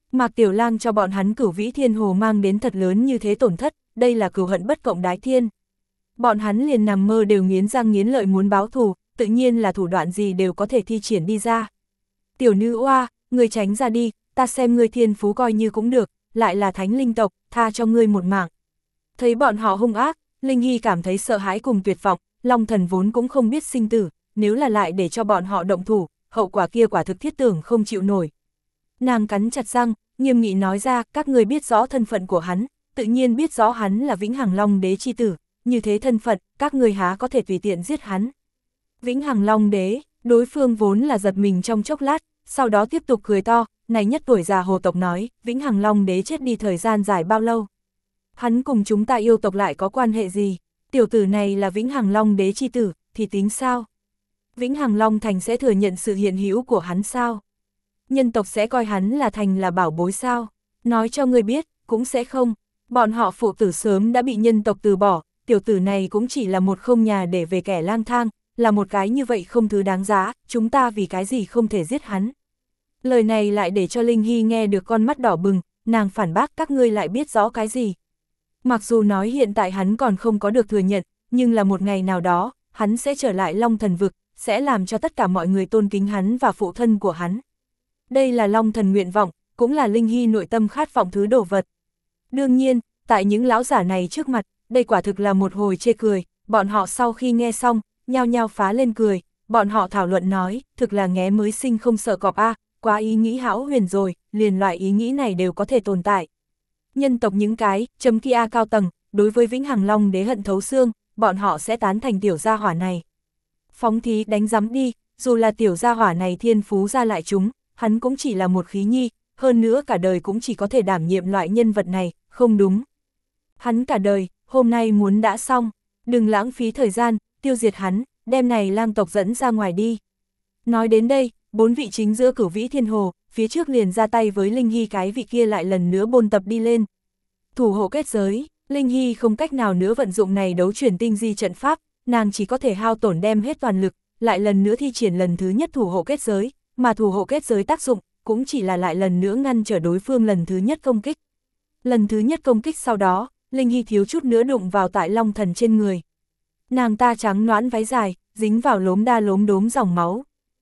[SPEAKER 1] Mạc Tiểu Lang cho bọn hắn Cửu Vĩ Thiên Hồ mang đến thật lớn như thế tổn thất, đây là cừu hận bất cộng đái thiên. Bọn hắn liền nằm mơ đều nghiến răng nghiến lợi muốn báo thù, tự nhiên là thủ đoạn gì đều có thể thi triển đi ra. Tiểu nữ oa, ngươi tránh ra đi, ta xem ngươi thiên phú coi như cũng được, lại là thánh linh tộc, tha cho ngươi một mạng. Thấy bọn họ hung ác, Linh Hy cảm thấy sợ hãi cùng tuyệt vọng, Long Thần vốn cũng không biết sinh tử, nếu là lại để cho bọn họ động thủ, hậu quả kia quả thực thiết tưởng không chịu nổi. Nàng cắn chặt răng, nghiêm nghị nói ra, các người biết rõ thân phận của hắn, tự nhiên biết rõ hắn là Vĩnh Hằng Long Đế chi tử, như thế thân phận, các người há có thể tùy tiện giết hắn. Vĩnh Hằng Long Đế, đối phương vốn là giật mình trong chốc lát, sau đó tiếp tục cười to, này nhất tuổi già hồ tộc nói, Vĩnh Hằng Long Đế chết đi thời gian dài bao lâu? Hắn cùng chúng ta yêu tộc lại có quan hệ gì? Tiểu tử này là Vĩnh Hằng Long Đế chi tử, thì tính sao? Vĩnh Hằng Long Thành sẽ thừa nhận sự hiện hữu của hắn sao? Nhân tộc sẽ coi hắn là thành là bảo bối sao? Nói cho người biết, cũng sẽ không. Bọn họ phụ tử sớm đã bị nhân tộc từ bỏ, tiểu tử này cũng chỉ là một không nhà để về kẻ lang thang, là một cái như vậy không thứ đáng giá, chúng ta vì cái gì không thể giết hắn. Lời này lại để cho Linh Hy nghe được con mắt đỏ bừng, nàng phản bác các ngươi lại biết rõ cái gì. Mặc dù nói hiện tại hắn còn không có được thừa nhận, nhưng là một ngày nào đó, hắn sẽ trở lại Long Thần vực, sẽ làm cho tất cả mọi người tôn kính hắn và phụ thân của hắn. Đây là Long Thần nguyện vọng, cũng là Linh Hy nội tâm khát vọng thứ đồ vật. Đương nhiên, tại những lão giả này trước mặt, đây quả thực là một hồi chê cười, bọn họ sau khi nghe xong, nhao nhao phá lên cười, bọn họ thảo luận nói, thực là nghé mới sinh không sợ cọp a, quá ý nghĩ hão huyền rồi, liền loại ý nghĩ này đều có thể tồn tại. Nhân tộc những cái, chấm kia cao tầng, đối với Vĩnh Hằng Long Đế hận thấu xương, bọn họ sẽ tán thành tiểu gia hỏa này. Phóng thí đánh giám đi, dù là tiểu gia hỏa này thiên phú ra lại chúng, hắn cũng chỉ là một khí nhi, hơn nữa cả đời cũng chỉ có thể đảm nhiệm loại nhân vật này, không đúng. Hắn cả đời, hôm nay muốn đã xong, đừng lãng phí thời gian, tiêu diệt hắn, đem này lang tộc dẫn ra ngoài đi. Nói đến đây, bốn vị chính giữa Cửu Vĩ Thiên Hồ, phía trước liền ra tay với Linh Hy, cái vị kia lại lần nữa bôn tập đi lên. Thủ hộ kết giới, Linh Hy không cách nào nữa vận dụng này đấu chuyển tinh di trận pháp, nàng chỉ có thể hao tổn đem hết toàn lực, lại lần nữa thi triển lần thứ nhất thủ hộ kết giới, mà thủ hộ kết giới tác dụng, cũng chỉ là lại lần nữa ngăn trở đối phương lần thứ nhất công kích. Lần thứ nhất công kích sau đó, Linh Hy thiếu chút nữa đụng vào tại Long Thần trên người. Nàng ta trắng nõn váy dài, dính vào lốm đa lốm đốm dòng máu.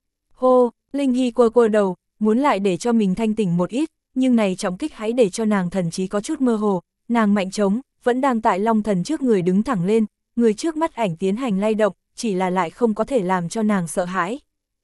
[SPEAKER 1] Hô, Linh Hy quơ quơ đầu, muốn lại để cho mình thanh tỉnh một ít, nhưng này trọng kích hãy để cho nàng thần trí có chút mơ hồ, nàng mạnh trống, vẫn đang tại Long Thần trước người đứng thẳng lên, người trước mắt ảnh tiến hành lay động, chỉ là lại không có thể làm cho nàng sợ hãi.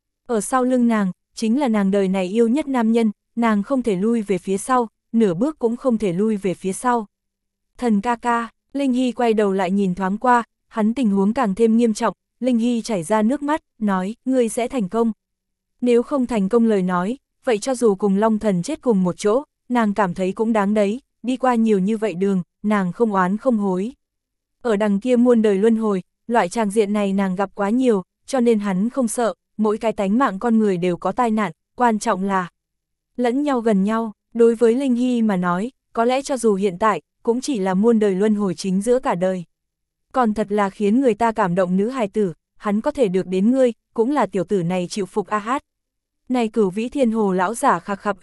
[SPEAKER 1] Ở sau lưng nàng, chính là nàng đời này yêu nhất nam nhân, nàng không thể lui về phía sau, nửa bước cũng không thể lui về phía sau. Thần ca ca, Linh Hy quay đầu lại nhìn thoáng qua, hắn tình huống càng thêm nghiêm trọng, Linh Hy chảy ra nước mắt, nói, ngươi sẽ thành công. Nếu không thành công lời nói, vậy cho dù cùng Long Thần chết cùng một chỗ, nàng cảm thấy cũng đáng đấy, đi qua nhiều như vậy đường, nàng không oán không hối. Ở đằng kia muôn đời luân hồi, loại tràng diện này nàng gặp quá nhiều, cho nên hắn không sợ, mỗi cái tánh mạng con người đều có tai nạn, quan trọng là lẫn nhau gần nhau. Đối với Linh Hy mà nói, có lẽ cho dù hiện tại, cũng chỉ là muôn đời luân hồi chính giữa cả đời. Còn thật là khiến người ta cảm động nữ hài tử, hắn có thể được đến ngươi, cũng là tiểu tử này chịu phục a hát. Này Cửu Vĩ Thiên Hồ lão giả khạc khập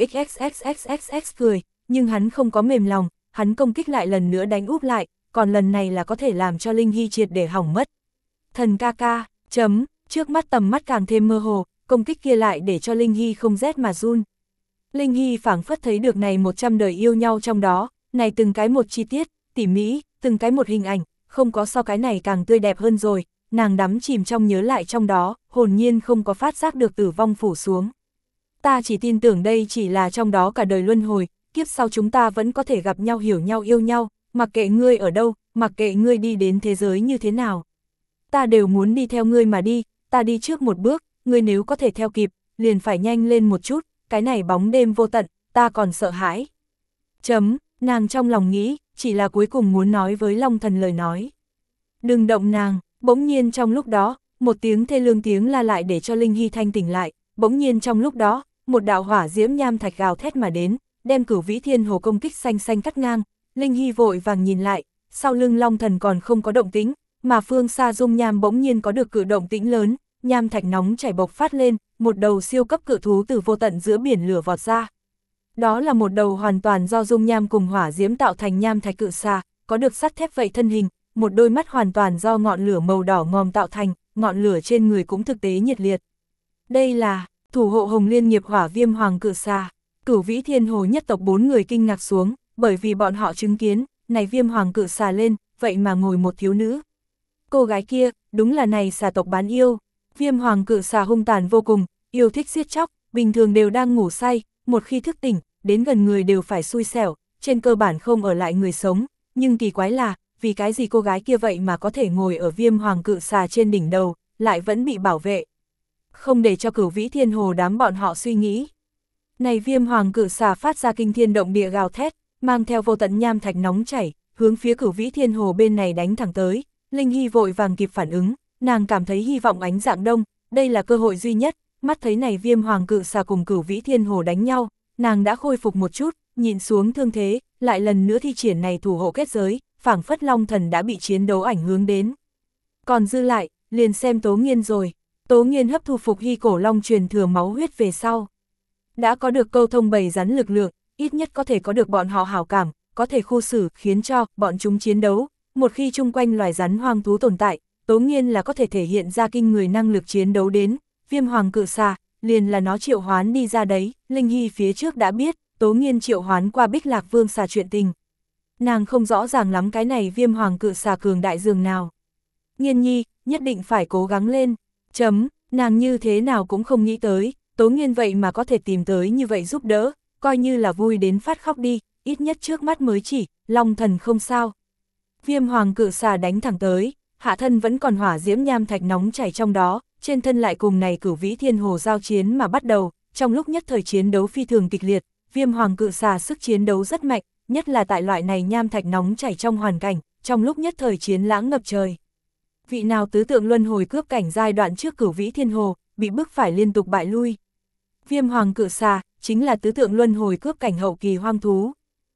[SPEAKER 1] xxxxxx cười, nhưng hắn không có mềm lòng, hắn công kích lại lần nữa đánh úp lại, còn lần này là có thể làm cho Linh Hy triệt để hỏng mất. Thần ca ca, chấm, trước mắt tầm mắt càng thêm mơ hồ, công kích kia lại để cho Linh Hy không rét mà run. Linh Hy phảng phất thấy được này một trăm đời yêu nhau trong đó, này từng cái một chi tiết, tỉ mỹ, từng cái một hình ảnh, không có so cái này càng tươi đẹp hơn rồi, nàng đắm chìm trong nhớ lại trong đó, hồn nhiên không có phát giác được tử vong phủ xuống. Ta chỉ tin tưởng đây chỉ là trong đó cả đời luân hồi, kiếp sau chúng ta vẫn có thể gặp nhau, hiểu nhau, yêu nhau, mặc kệ ngươi ở đâu, mặc kệ ngươi đi đến thế giới như thế nào. Ta đều muốn đi theo ngươi mà đi, ta đi trước một bước, ngươi nếu có thể theo kịp, liền phải nhanh lên một chút, cái này bóng đêm vô tận, ta còn sợ hãi. Chấm, nàng trong lòng nghĩ, chỉ là cuối cùng muốn nói với Long Thần lời nói. Đừng động nàng, bỗng nhiên trong lúc đó, một tiếng thê lương tiếng la lại để cho Linh Hy thanh tỉnh lại, bỗng nhiên trong lúc đó, một đạo hỏa diễm nham thạch gào thét mà đến, đem Cửu Vĩ Thiên Hồ công kích xanh xanh cắt ngang, Linh Hy vội vàng nhìn lại, sau lưng Long Thần còn không có động tĩnh, mà phương xa dung nham bỗng nhiên có được cử động tĩnh lớn, nham thạch nóng chảy bộc phát lên, một đầu siêu cấp cự thú từ vô tận giữa biển lửa vọt ra. Đó là một đầu hoàn toàn do dung nham cùng hỏa diễm tạo thành nham thạch cự xà, có được sắt thép vậy thân hình, một đôi mắt hoàn toàn do ngọn lửa màu đỏ ngòm tạo thành, ngọn lửa trên người cũng thực tế nhiệt liệt. Đây là thủ hộ Hồng Liên nghiệp hỏa viêm hoàng cự xà. Cửu Vĩ Thiên Hồ nhất tộc bốn người kinh ngạc xuống, bởi vì bọn họ chứng kiến, này viêm hoàng cự xà lên, vậy mà ngồi một thiếu nữ. Cô gái kia, đúng là này xà tộc bán yêu. Viêm hoàng cự xà hung tàn vô cùng, yêu thích giết chóc, bình thường đều đang ngủ say, một khi thức tỉnh, đến gần người đều phải xui xẻo, trên cơ bản không ở lại người sống, nhưng kỳ quái là, vì cái gì cô gái kia vậy mà có thể ngồi ở viêm hoàng cự xà trên đỉnh đầu, lại vẫn bị bảo vệ. Không để cho Cửu Vĩ Thiên Hồ đám bọn họ suy nghĩ. Này viêm hoàng cự xà phát ra kinh thiên động địa gào thét, mang theo vô tận nham thạch nóng chảy, hướng phía Cửu Vĩ Thiên Hồ bên này đánh thẳng tới. Linh Hy vội vàng kịp phản ứng, nàng cảm thấy hy vọng ánh dạng đông, đây là cơ hội duy nhất, mắt thấy này viêm hoàng cự xà cùng Cửu Vĩ Thiên Hồ đánh nhau, nàng đã khôi phục một chút, nhìn xuống thương thế, lại lần nữa thi triển này thủ hộ kết giới, phảng phất Long Thần đã bị chiến đấu ảnh hưởng đến. Còn dư lại, liền xem Tố Nghiên rồi. Tố Nghiên hấp thu phục hy cổ long truyền thừa máu huyết về sau. Đã có được câu thông bầy rắn lực lượng, ít nhất có thể có được bọn họ hảo cảm, có thể khu xử khiến cho bọn chúng chiến đấu. Một khi chung quanh loài rắn hoang thú tồn tại, Tố Nghiên là có thể thể hiện ra kinh người năng lực chiến đấu đến. Viêm hoàng cự xà, liền là nó triệu hoán đi ra đấy. Linh Hy phía trước đã biết, Tố Nghiên triệu hoán qua Bích Lạc Vương xà chuyện tình. Nàng không rõ ràng lắm cái này viêm hoàng cự xà cường đại dường nào. Nghiên nhi, nhất định phải cố gắng lên. Chấm, nàng như thế nào cũng không nghĩ tới, Tố Nghiên vậy mà có thể tìm tới như vậy giúp đỡ, coi như là vui đến phát khóc đi, ít nhất trước mắt mới chỉ, Long Thần không sao. Viêm hoàng cự xà đánh thẳng tới, hạ thân vẫn còn hỏa diễm nham thạch nóng chảy trong đó, trên thân lại cùng này Cửu Vĩ Thiên Hồ giao chiến mà bắt đầu, trong lúc nhất thời chiến đấu phi thường kịch liệt, viêm hoàng cự xà sức chiến đấu rất mạnh, nhất là tại loại này nham thạch nóng chảy trong hoàn cảnh, trong lúc nhất thời chiến lãng ngập trời. Vị nào tứ tượng luân hồi cướp cảnh giai đoạn trước Cửu Vĩ Thiên Hồ, bị bức phải liên tục bại lui. Viêm hoàng cự xà, chính là tứ tượng luân hồi cướp cảnh hậu kỳ hoang thú.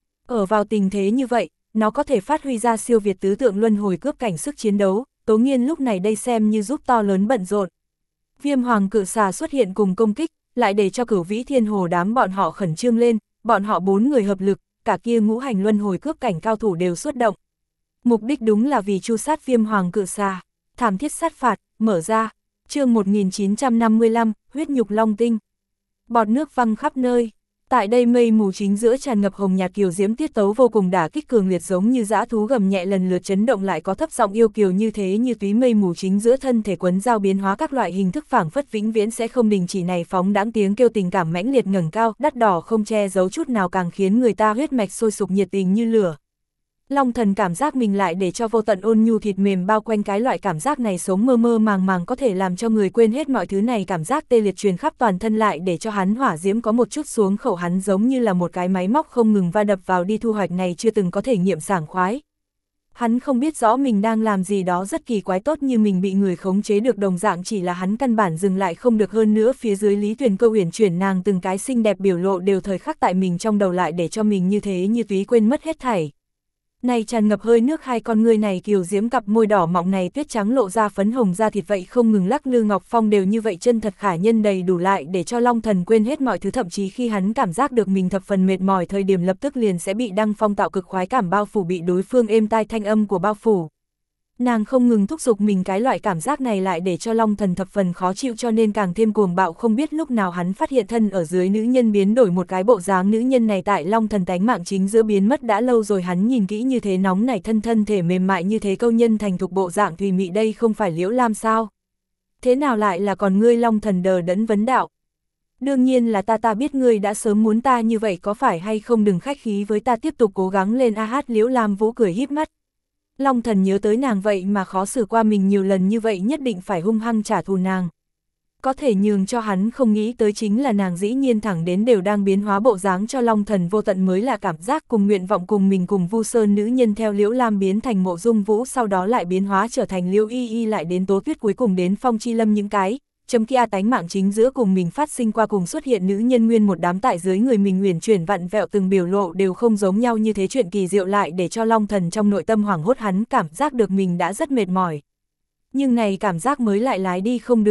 [SPEAKER 1] Ở vào tình thế như vậy, nó có thể phát huy ra siêu việt tứ tượng luân hồi cướp cảnh sức chiến đấu, Tố Nghiên lúc này đây xem như giúp to lớn bận rộn. Viêm hoàng cự xà xuất hiện cùng công kích, lại để cho Cửu Vĩ Thiên Hồ đám bọn họ khẩn trương lên, bọn họ bốn người hợp lực, cả kia ngũ hành luân hồi cướp cảnh cao thủ đều xuất động. Mục đích đúng là vì tru sát viêm hoàng cự xà. Thảm thiết sát phạt, mở ra. Chương một nghìn chín trăm năm mươi lăm, huyết nhục long tinh. Bọt nước văng khắp nơi. Tại đây mây mù chính giữa tràn ngập hồng nhạt kiều diễm tiết tấu vô cùng đả kích cường liệt giống như dã thú gầm nhẹ lần lượt chấn động lại có thấp giọng yêu kiều như thế như túy mây mù chính giữa thân thể quấn giao biến hóa các loại hình thức phảng phất vĩnh viễn sẽ không đình chỉ này phóng đãng tiếng kêu tình cảm mãnh liệt ngẩng cao, đắt đỏ không che giấu chút nào càng khiến người ta huyết mạch sôi sục nhiệt tình như lửa. Long Thần cảm giác mình lại để cho vô tận ôn nhu thịt mềm bao quanh cái loại cảm giác này sống mơ mơ màng màng có thể làm cho người quên hết mọi thứ này cảm giác tê liệt truyền khắp toàn thân lại để cho hắn hỏa diễm có một chút xuống khẩu hắn giống như là một cái máy móc không ngừng va đập vào đi thu hoạch này chưa từng có thể nghiệm sảng khoái. Hắn không biết rõ mình đang làm gì đó rất kỳ quái tốt như mình bị người khống chế được đồng dạng chỉ là hắn căn bản dừng lại không được hơn nữa phía dưới Lý Tuyền Cơ uyển chuyển nàng từng cái xinh đẹp biểu lộ đều thời khắc tại mình trong đầu lại để cho mình như thế như túy quên mất hết thảy. Này tràn ngập hơi nước hai con người này kiều diễm cặp môi đỏ mọng này tuyết trắng lộ ra phấn hồng da thịt vậy không ngừng lắc lư ngọc phong đều như vậy chân thật khả nhân đầy đủ lại để cho Long Thần quên hết mọi thứ thậm chí khi hắn cảm giác được mình thập phần mệt mỏi thời điểm lập tức liền sẽ bị đăng phong tạo cực khoái cảm bao phủ bị đối phương êm tai thanh âm của bao phủ. Nàng không ngừng thúc giục mình cái loại cảm giác này lại để cho Long Thần thập phần khó chịu cho nên càng thêm cuồng bạo không biết lúc nào hắn phát hiện thân ở dưới nữ nhân biến đổi một cái bộ dáng nữ nhân này tại Long Thần tánh mạng chính giữa biến mất đã lâu rồi hắn nhìn kỹ như thế nóng nảy thân thân thể mềm mại như thế câu nhân thành thục bộ dạng thùy mị đây không phải Liễu Lam sao? Thế nào lại là còn ngươi Long Thần đờ đẫn vấn đạo? Đương nhiên là ta ta biết ngươi đã sớm muốn ta như vậy có phải hay không đừng khách khí với ta tiếp tục cố gắng lên a hát Liễu Lam Vũ cười híp mắt. Long Thần nhớ tới nàng vậy mà khó xử qua mình nhiều lần như vậy nhất định phải hung hăng trả thù nàng. Có thể nhường cho hắn không nghĩ tới chính là nàng dĩ nhiên thẳng đến đều đang biến hóa bộ dáng cho Long Thần vô tận mới là cảm giác cùng nguyện vọng cùng mình cùng Vu Sơn nữ nhân theo Liễu Lam biến thành Mộ Dung Vũ sau đó lại biến hóa trở thành Liễu Y Y lại đến Tố Tuyết cuối cùng đến Phong Chi Lâm những cái. Chấm kia tánh mạng chính giữa cùng mình phát sinh qua cùng xuất hiện nữ nhân nguyên một đám tại dưới người mình uyển chuyển vặn vẹo từng biểu lộ đều không giống nhau như thế chuyện kỳ diệu lại để cho Long Thần trong nội tâm hoảng hốt hắn cảm giác được mình đã rất mệt mỏi. Nhưng này cảm giác mới lại lái đi không được,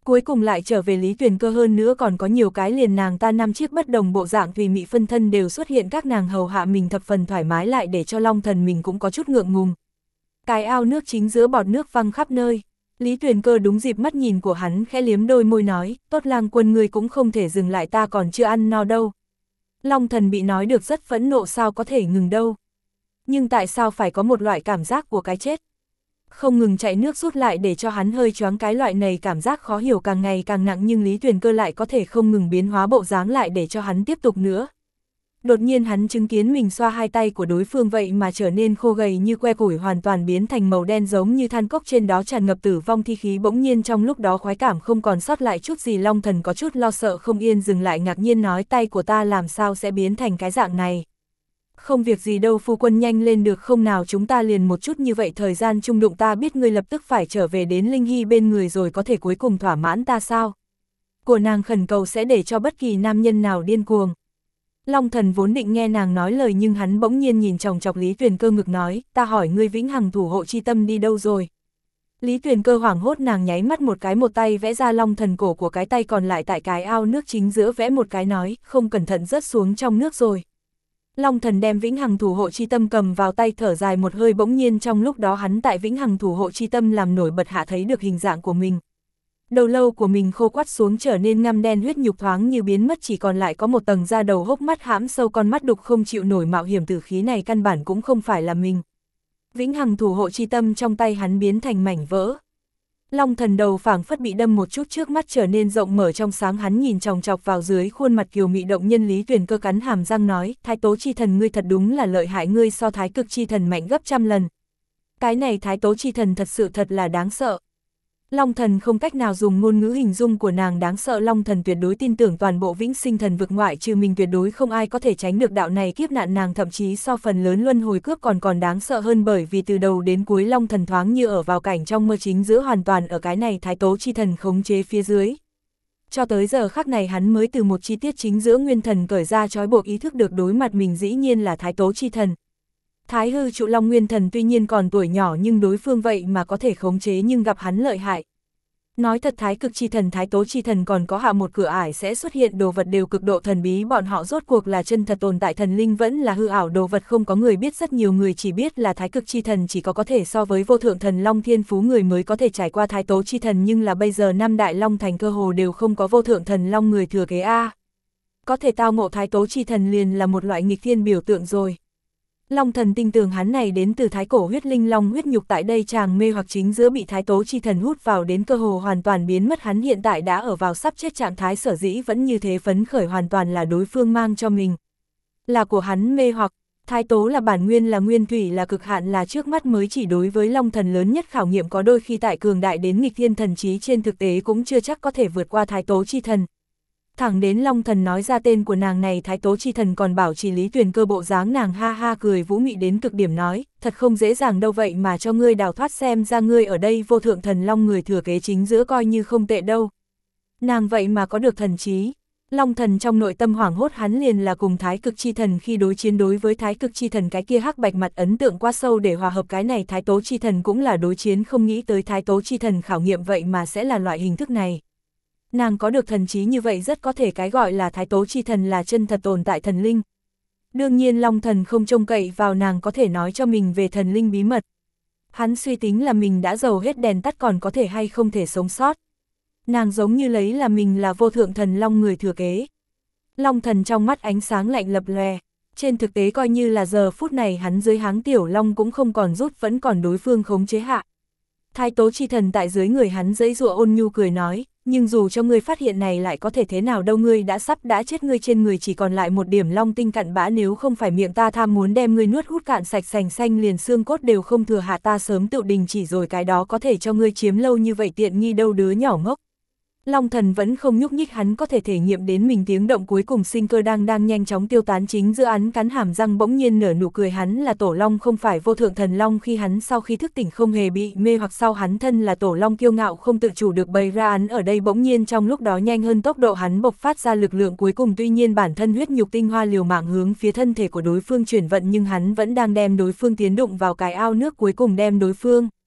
[SPEAKER 1] Cuối cùng lại trở về Lý Tuyền Cơ, hơn nữa còn có nhiều cái liền nàng ta năm chiếc bất đồng bộ dạng tùy mị phân thân đều xuất hiện, các nàng hầu hạ mình thập phần thoải mái, lại để cho Long Thần mình cũng có chút ngượng ngùng. Cái ao nước chính giữa bọt nước văng khắp nơi. Lý Tuyền Cơ đúng dịp mắt nhìn của hắn khẽ liếm đôi môi nói, tốt lang quân ngươi cũng không thể dừng lại, ta còn chưa ăn no đâu. Long Thần bị nói được rất phẫn nộ, sao có thể ngừng đâu. Nhưng tại sao phải có một loại cảm giác của cái chết? Không ngừng chạy nước rút lại để cho hắn hơi choáng, cái loại này cảm giác khó hiểu càng ngày càng nặng, nhưng Lý Tuyền Cơ lại có thể không ngừng biến hóa bộ dáng lại để cho hắn tiếp tục nữa. Đột nhiên hắn chứng kiến mình xoa hai tay của đối phương vậy mà trở nên khô gầy như que củi, hoàn toàn biến thành màu đen giống như than cốc, trên đó tràn ngập tử vong thi khí, bỗng nhiên trong lúc đó khoái cảm không còn sót lại chút gì. Long Thần có chút lo sợ không yên, dừng lại ngạc nhiên nói, tay của ta làm sao sẽ biến thành cái dạng này? Không việc gì đâu phu quân, nhanh lên được không nào, chúng ta liền một chút như vậy thời gian chung đụng, ta biết ngươi lập tức phải trở về đến Linh Hy bên người rồi, có thể cuối cùng thỏa mãn ta sao? Của nàng khẩn cầu sẽ để cho bất kỳ nam nhân nào điên cuồng. Long Thần vốn định nghe nàng nói lời, nhưng hắn bỗng nhiên nhìn chòng chọc Lý Tuyền Cơ ngực nói, ta hỏi ngươi vĩnh hằng thủ hộ chi tâm đi đâu rồi? Lý Tuyền Cơ hoảng hốt, nàng nháy mắt một cái, một tay vẽ ra Long Thần cổ của cái tay còn lại tại cái ao nước chính giữa vẽ một cái nói, không cẩn thận rớt xuống trong nước rồi. Long Thần đem vĩnh hằng thủ hộ chi tâm cầm vào tay, thở dài một hơi, bỗng nhiên trong lúc đó hắn tại vĩnh hằng thủ hộ chi tâm làm nổi bật hạ thấy được hình dạng của mình. Đầu lâu của mình khô quắt xuống trở nên ngăm đen, huyết nhục thoáng như biến mất, chỉ còn lại có một tầng da đầu, hốc mắt hãm sâu, con mắt đục không chịu nổi mạo hiểm tử khí này căn bản cũng không phải là mình. Vĩnh hằng thủ hộ chi tâm trong tay hắn biến thành mảnh vỡ. Long Thần đầu phảng phất bị đâm một chút, trước mắt trở nên rộng mở trong sáng, hắn nhìn chòng chọc vào dưới khuôn mặt kiều mị động nhân. Lý Tuyền Cơ cắn hàm răng nói, Thái Tố chi thần ngươi thật đúng là lợi hại, ngươi so Thái Cực chi thần mạnh gấp trăm lần. Cái này Thái Tố chi thần thật sự thật là đáng sợ. Long Thần không cách nào dùng ngôn ngữ hình dung của nàng đáng sợ. Long Thần tuyệt đối tin tưởng toàn bộ vĩnh sinh thần vực ngoại trừ mình tuyệt đối không ai có thể tránh được đạo này kiếp nạn, nàng thậm chí so phần lớn luân hồi cướp còn còn đáng sợ hơn, bởi vì từ đầu đến cuối Long Thần thoáng như ở vào cảnh trong mơ, chính giữa hoàn toàn ở cái này Thái Tố chi thần khống chế phía dưới. Cho tới giờ khắc này hắn mới từ một chi tiết chính giữa nguyên thần cởi ra trói buộc, ý thức được đối mặt mình dĩ nhiên là Thái Tố chi thần. Thái hư trụ long nguyên thần tuy nhiên còn tuổi nhỏ nhưng đối phương vậy mà có thể khống chế, nhưng gặp hắn lợi hại. Nói thật, Thái Cực chi thần, Thái Tố chi thần còn có hạ một cửa ải sẽ xuất hiện đồ vật đều cực độ thần bí, bọn họ rốt cuộc là chân thật tồn tại thần linh vẫn là hư ảo đồ vật không có người biết, rất nhiều người chỉ biết là Thái Cực chi thần chỉ có có thể so với vô thượng thần long thiên phú người mới có thể trải qua Thái Tố chi thần, nhưng là bây giờ năm đại long thành cơ hồ đều không có vô thượng thần long người thừa kế a. Có thể tao ngộ Thái Tố chi thần liền là một loại nghịch thiên biểu tượng rồi. Long Thần tin tưởng hắn này đến từ thái cổ huyết linh long huyết nhục, tại đây chàng mê hoặc chính giữa bị Thái Tố chi thần hút vào đến cơ hồ hoàn toàn biến mất, hắn hiện tại đã ở vào sắp chết trạng thái, sở dĩ vẫn như thế phấn khởi hoàn toàn là đối phương mang cho mình. Là của hắn mê hoặc, Thái Tố là bản nguyên, là nguyên thủy, là cực hạn, là trước mắt mới chỉ đối với Long Thần lớn nhất khảo nghiệm, có đôi khi tại cường đại đến nghịch thiên thần trí trên thực tế cũng chưa chắc có thể vượt qua Thái Tố chi thần. Thẳng đến Long Thần nói ra tên của nàng này, Thái Tố chi thần còn bảo trì Lý Tuyền Cơ bộ dáng, nàng ha ha cười vũ mị đến cực điểm nói, thật không dễ dàng đâu, vậy mà cho ngươi đào thoát, xem ra ngươi ở đây vô thượng thần long người thừa kế chính giữa coi như không tệ đâu. Nàng vậy mà có được thần trí. Long Thần trong nội tâm hoảng hốt, hắn liền là cùng Thái Cực chi thần khi đối chiến đối với Thái Cực chi thần cái kia hắc bạch mặt ấn tượng quá sâu để hòa hợp, cái này Thái Tố chi thần cũng là đối chiến, không nghĩ tới Thái Tố chi thần khảo nghiệm vậy mà sẽ là loại hình thức này. Nàng có được thần trí như vậy rất có thể cái gọi là Thái Tố chi thần là chân thật tồn tại thần linh. Đương nhiên Long Thần không trông cậy vào nàng có thể nói cho mình về thần linh bí mật. Hắn suy tính là mình đã dầu hết đèn tắt còn có thể hay không thể sống sót. Nàng giống như lấy là mình là vô thượng thần long người thừa kế. Long Thần trong mắt ánh sáng lạnh lập lòe. Trên thực tế coi như là giờ phút này hắn dưới háng tiểu long cũng không còn rút, vẫn còn đối phương khống chế hạ. Thái Tố chi thần tại dưới người hắn giãy giụa ôn nhu cười nói, nhưng dù cho ngươi phát hiện này lại có thể thế nào đâu, ngươi đã sắp đã chết, ngươi trên người chỉ còn lại một điểm long tinh cặn bã, nếu không phải miệng ta tham muốn đem ngươi nuốt hút cạn sạch sành xanh liền xương cốt đều không thừa hạ, ta sớm tự đình chỉ rồi, cái đó có thể cho ngươi chiếm lâu như vậy tiện nghi đâu đứa nhỏ ngốc. Long Thần vẫn không nhúc nhích, hắn có thể thể nghiệm đến mình tiếng động cuối cùng sinh cơ đang đang nhanh chóng tiêu tán, chính giữa hắn cắn hàm răng bỗng nhiên nở nụ cười, hắn là Tổ Long không phải vô thượng thần long, khi hắn sau khi thức tỉnh không hề bị mê hoặc, sau hắn thân là Tổ Long kiêu ngạo không tự chủ được bày ra, hắn ở đây bỗng nhiên trong lúc đó nhanh hơn tốc độ hắn bộc phát ra lực lượng cuối cùng, tuy nhiên bản thân huyết nhục tinh hoa liều mạng hướng phía thân thể của đối phương chuyển vận, nhưng hắn vẫn đang đem đối phương tiến đụng vào cái ao nước cuối cùng đem đối phương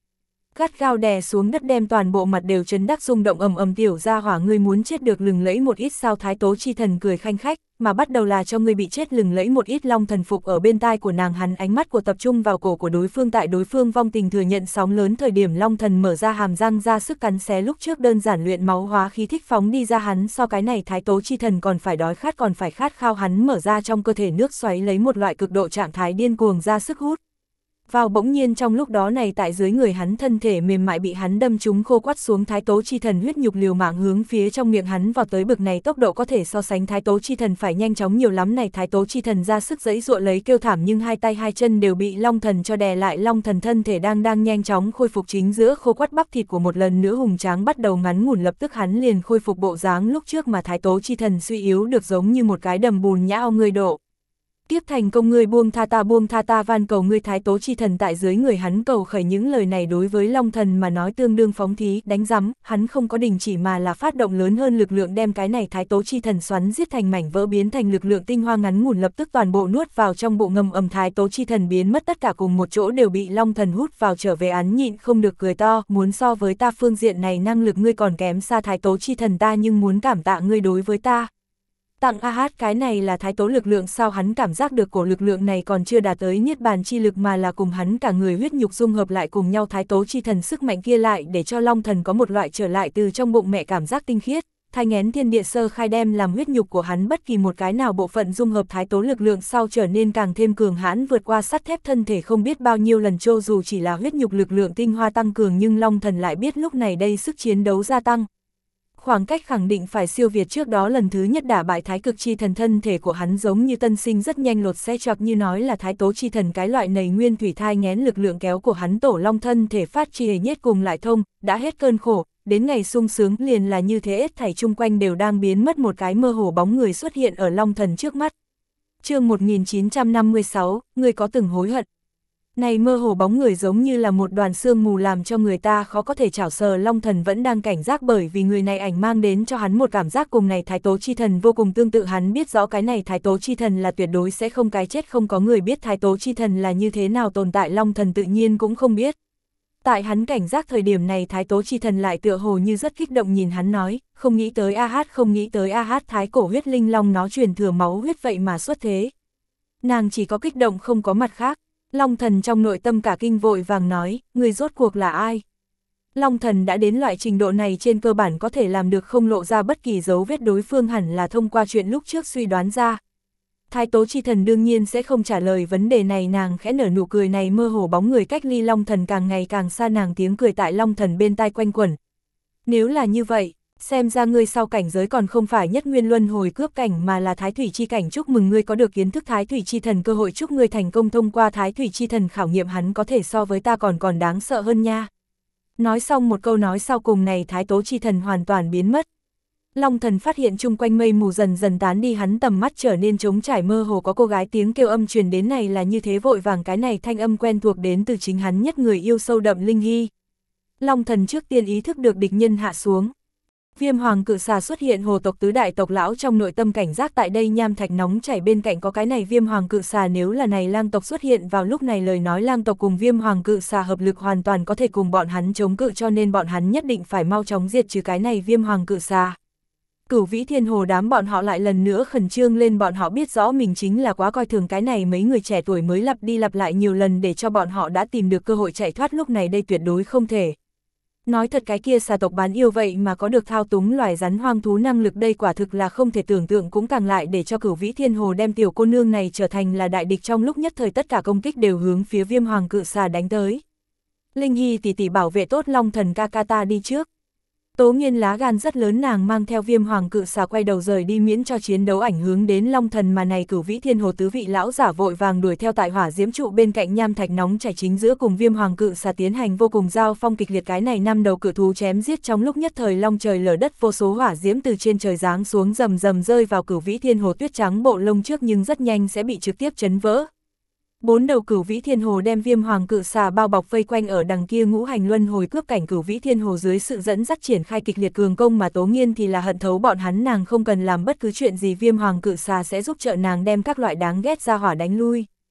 [SPEAKER 1] gắt gao đè xuống đất đem toàn bộ mặt đều chấn đắc rung động ầm ầm. Tiểu gia hỏa ngươi muốn chết được lừng lẫy một ít sao? Thái tố chi thần cười khanh khách, mà bắt đầu là cho ngươi bị chết lừng lẫy một ít. Long thần phục ở bên tai của nàng, hắn ánh mắt của tập trung vào cổ của đối phương. Tại đối phương vong tình thừa nhận sóng lớn thời điểm, Long thần mở ra hàm răng ra sức cắn xé lúc trước đơn giản luyện máu hóa khí thích phóng đi ra. Hắn so cái này thái tố chi thần còn phải đói khát, còn phải khát khao. Hắn mở ra trong cơ thể nước xoáy lấy một loại cực độ trạng thái điên cuồng ra sức hút vào. Bỗng nhiên trong lúc đó này, tại dưới người hắn thân thể mềm mại bị hắn đâm trúng khô quắt xuống. Thái tố chi thần huyết nhục liều mạng hướng phía trong miệng hắn vào tới, bực này tốc độ có thể so sánh thái tố chi thần phải nhanh chóng nhiều lắm. Này thái tố chi thần ra sức giãy giụa lấy kêu thảm, nhưng hai tay hai chân đều bị long thần cho đè lại. Long thần thân thể đang đang nhanh chóng khôi phục, chính giữa khô quắt bắp thịt của một lần nữa hùng tráng bắt đầu ngắn ngủn, lập tức hắn liền khôi phục bộ dáng lúc trước mà thái tố chi thần suy yếu được giống như một cái đầm bùn nhão người độ. Tiếp thành công, ngươi buông tha ta, buông tha ta, van cầu ngươi. Thái tố chi thần tại dưới người hắn cầu khởi, những lời này đối với long thần mà nói tương đương phóng thí, đánh rắm. Hắn không có đình chỉ mà là phát động lớn hơn lực lượng, đem cái này thái tố chi thần xoắn giết thành mảnh vỡ, biến thành lực lượng tinh hoa ngắn ngủn, lập tức toàn bộ nuốt vào trong bộ ngầm ầm. Thái tố chi thần biến mất, tất cả cùng một chỗ đều bị long thần hút vào trở về. Án nhịn không được cười to, muốn so với ta phương diện này năng lực ngươi còn kém xa thái tố chi thần ta, nhưng muốn cảm tạ ngươi đối với ta tặng a hát cái này là thái tố lực lượng sao? Hắn cảm giác được cổ lực lượng này còn chưa đạt tới niết bàn chi lực, mà là cùng hắn cả người huyết nhục dung hợp lại cùng nhau. Thái tố chi thần sức mạnh kia lại để cho long thần có một loại trở lại từ trong bụng mẹ cảm giác tinh khiết, thai nghén thiên địa sơ khai, đem làm huyết nhục của hắn bất kỳ một cái nào bộ phận dung hợp thái tố lực lượng sau trở nên càng thêm cường hãn, vượt qua sắt thép thân thể không biết bao nhiêu lần. Cho dù chỉ là huyết nhục lực lượng tinh hoa tăng cường, nhưng long thần lại biết lúc này đây sức chiến đấu gia tăng, khoảng cách khẳng định phải siêu việt trước đó lần thứ nhất đả bại thái cực chi thần. Thân thể của hắn giống như tân sinh, rất nhanh lột xe chọc, như nói là thái tố chi thần cái loại này nguyên thủy thai nghén lực lượng kéo của hắn tổ long thân thể phát chi hề nhết cùng lại thông, đã hết cơn khổ, đến ngày sung sướng. Liền là như thế, hết thảy chung quanh đều đang biến mất, một cái mơ hồ bóng người xuất hiện ở long thần trước mắt. Chương một nghìn chín trăm năm mươi sáu, người có từng hối hận? Này mơ hồ bóng người giống như là một đoàn sương mù, làm cho người ta khó có thể chảo sờ. Long thần vẫn đang cảnh giác, bởi vì người này ảnh mang đến cho hắn một cảm giác cùng này thái tố chi thần vô cùng tương tự. Hắn biết rõ cái này thái tố chi thần là tuyệt đối sẽ không cái chết, không có người biết thái tố chi thần là như thế nào tồn tại, long thần tự nhiên cũng không biết. Tại hắn cảnh giác thời điểm này, thái tố chi thần lại tựa hồ như rất kích động nhìn hắn nói, không nghĩ tới a hát, không nghĩ tới a hát, thái cổ huyết linh long nó truyền thừa máu huyết vậy mà xuất thế. Nàng chỉ có kích động không có mặt khác. Long thần trong nội tâm cả kinh, vội vàng nói, người rốt cuộc là ai? Long thần đã đến loại trình độ này, trên cơ bản có thể làm được không lộ ra bất kỳ dấu vết, đối phương hẳn là thông qua chuyện lúc trước suy đoán ra. Thái tố chi thần đương nhiên sẽ không trả lời vấn đề này, nàng khẽ nở nụ cười. Này mơ hồ bóng người cách ly long thần càng ngày càng xa, nàng tiếng cười tại long thần bên tai quanh quẩn. Nếu là như vậy, xem ra ngươi sau cảnh giới còn không phải nhất nguyên luân hồi cướp cảnh mà là thái thủy chi cảnh. Chúc mừng ngươi có được kiến thức thái thủy chi thần cơ hội, chúc ngươi thành công thông qua thái thủy chi thần khảo nghiệm, hắn có thể so với ta còn còn đáng sợ hơn nha. Nói xong một câu nói sau cùng này, thái tố chi thần hoàn toàn biến mất. Long thần phát hiện chung quanh mây mù dần dần tán đi, hắn tầm mắt trở nên trống trải, mơ hồ có cô gái tiếng kêu âm truyền đến, này là như thế vội vàng, cái này thanh âm quen thuộc đến từ chính hắn nhất người yêu sâu đậm Linh Hy. Long thần trước tiên ý thức được địch nhân hạ xuống. Viêm hoàng cự xà xuất hiện, hồ tộc tứ đại tộc lão trong nội tâm cảnh giác. Tại đây nham thạch nóng chảy bên cạnh có cái này viêm hoàng cự xà, nếu là này lang tộc xuất hiện vào lúc này lời nói, lang tộc cùng viêm hoàng cự xà hợp lực hoàn toàn có thể cùng bọn hắn chống cự, cho nên bọn hắn nhất định phải mau chóng diệt trừ cái này viêm hoàng cự xà. Cửu Vĩ Thiên Hồ đám bọn họ lại lần nữa khẩn trương lên, bọn họ biết rõ mình chính là quá coi thường cái này mấy người trẻ tuổi, mới lặp đi lặp lại nhiều lần để cho bọn họ đã tìm được cơ hội chạy thoát, lúc này đây tuyệt đối không thể. Nói thật, cái kia xà tộc bán yêu vậy mà có được thao túng loài rắn hoang thú năng lực, đây quả thực là không thể tưởng tượng, cũng càng lại để cho Cửu Vĩ Thiên Hồ đem tiểu cô nương này trở thành là đại địch. Trong lúc nhất thời tất cả công kích đều hướng phía viêm hoàng cự xà đánh tới. Linh Hy tỷ tỷ bảo vệ tốt long thần ca ca, ta đi trước. Tố Nghiên lá gan rất lớn, nàng mang theo viêm hoàng cự xà quay đầu rời đi, miễn cho chiến đấu ảnh hưởng đến long thần. Mà này Cửu Vĩ Thiên Hồ tứ vị lão giả vội vàng đuổi theo tại hỏa diễm trụ bên cạnh nham thạch nóng chảy chính giữa, cùng viêm hoàng cự xà tiến hành vô cùng giao phong kịch liệt. Cái này năm đầu cự thú chém giết trong lúc nhất thời, long trời lở đất, vô số hỏa diễm từ trên trời giáng xuống rầm rầm rơi vào Cửu Vĩ Thiên Hồ tuyết trắng bộ lông trước, nhưng rất nhanh sẽ bị trực tiếp chấn vỡ. Bốn đầu Cửu Vĩ Thiên Hồ đem viêm hoàng cự xà bao bọc vây quanh ở đằng kia ngũ hành luân hồi cướp cảnh. Cửu Vĩ Thiên Hồ dưới sự dẫn dắt triển khai kịch liệt cường công, mà Tố Nghiên thì là hận thấu bọn hắn, nàng không cần làm bất cứ chuyện gì, viêm hoàng cự xà sẽ giúp trợ nàng đem các loại đáng ghét ra hỏa đánh lui.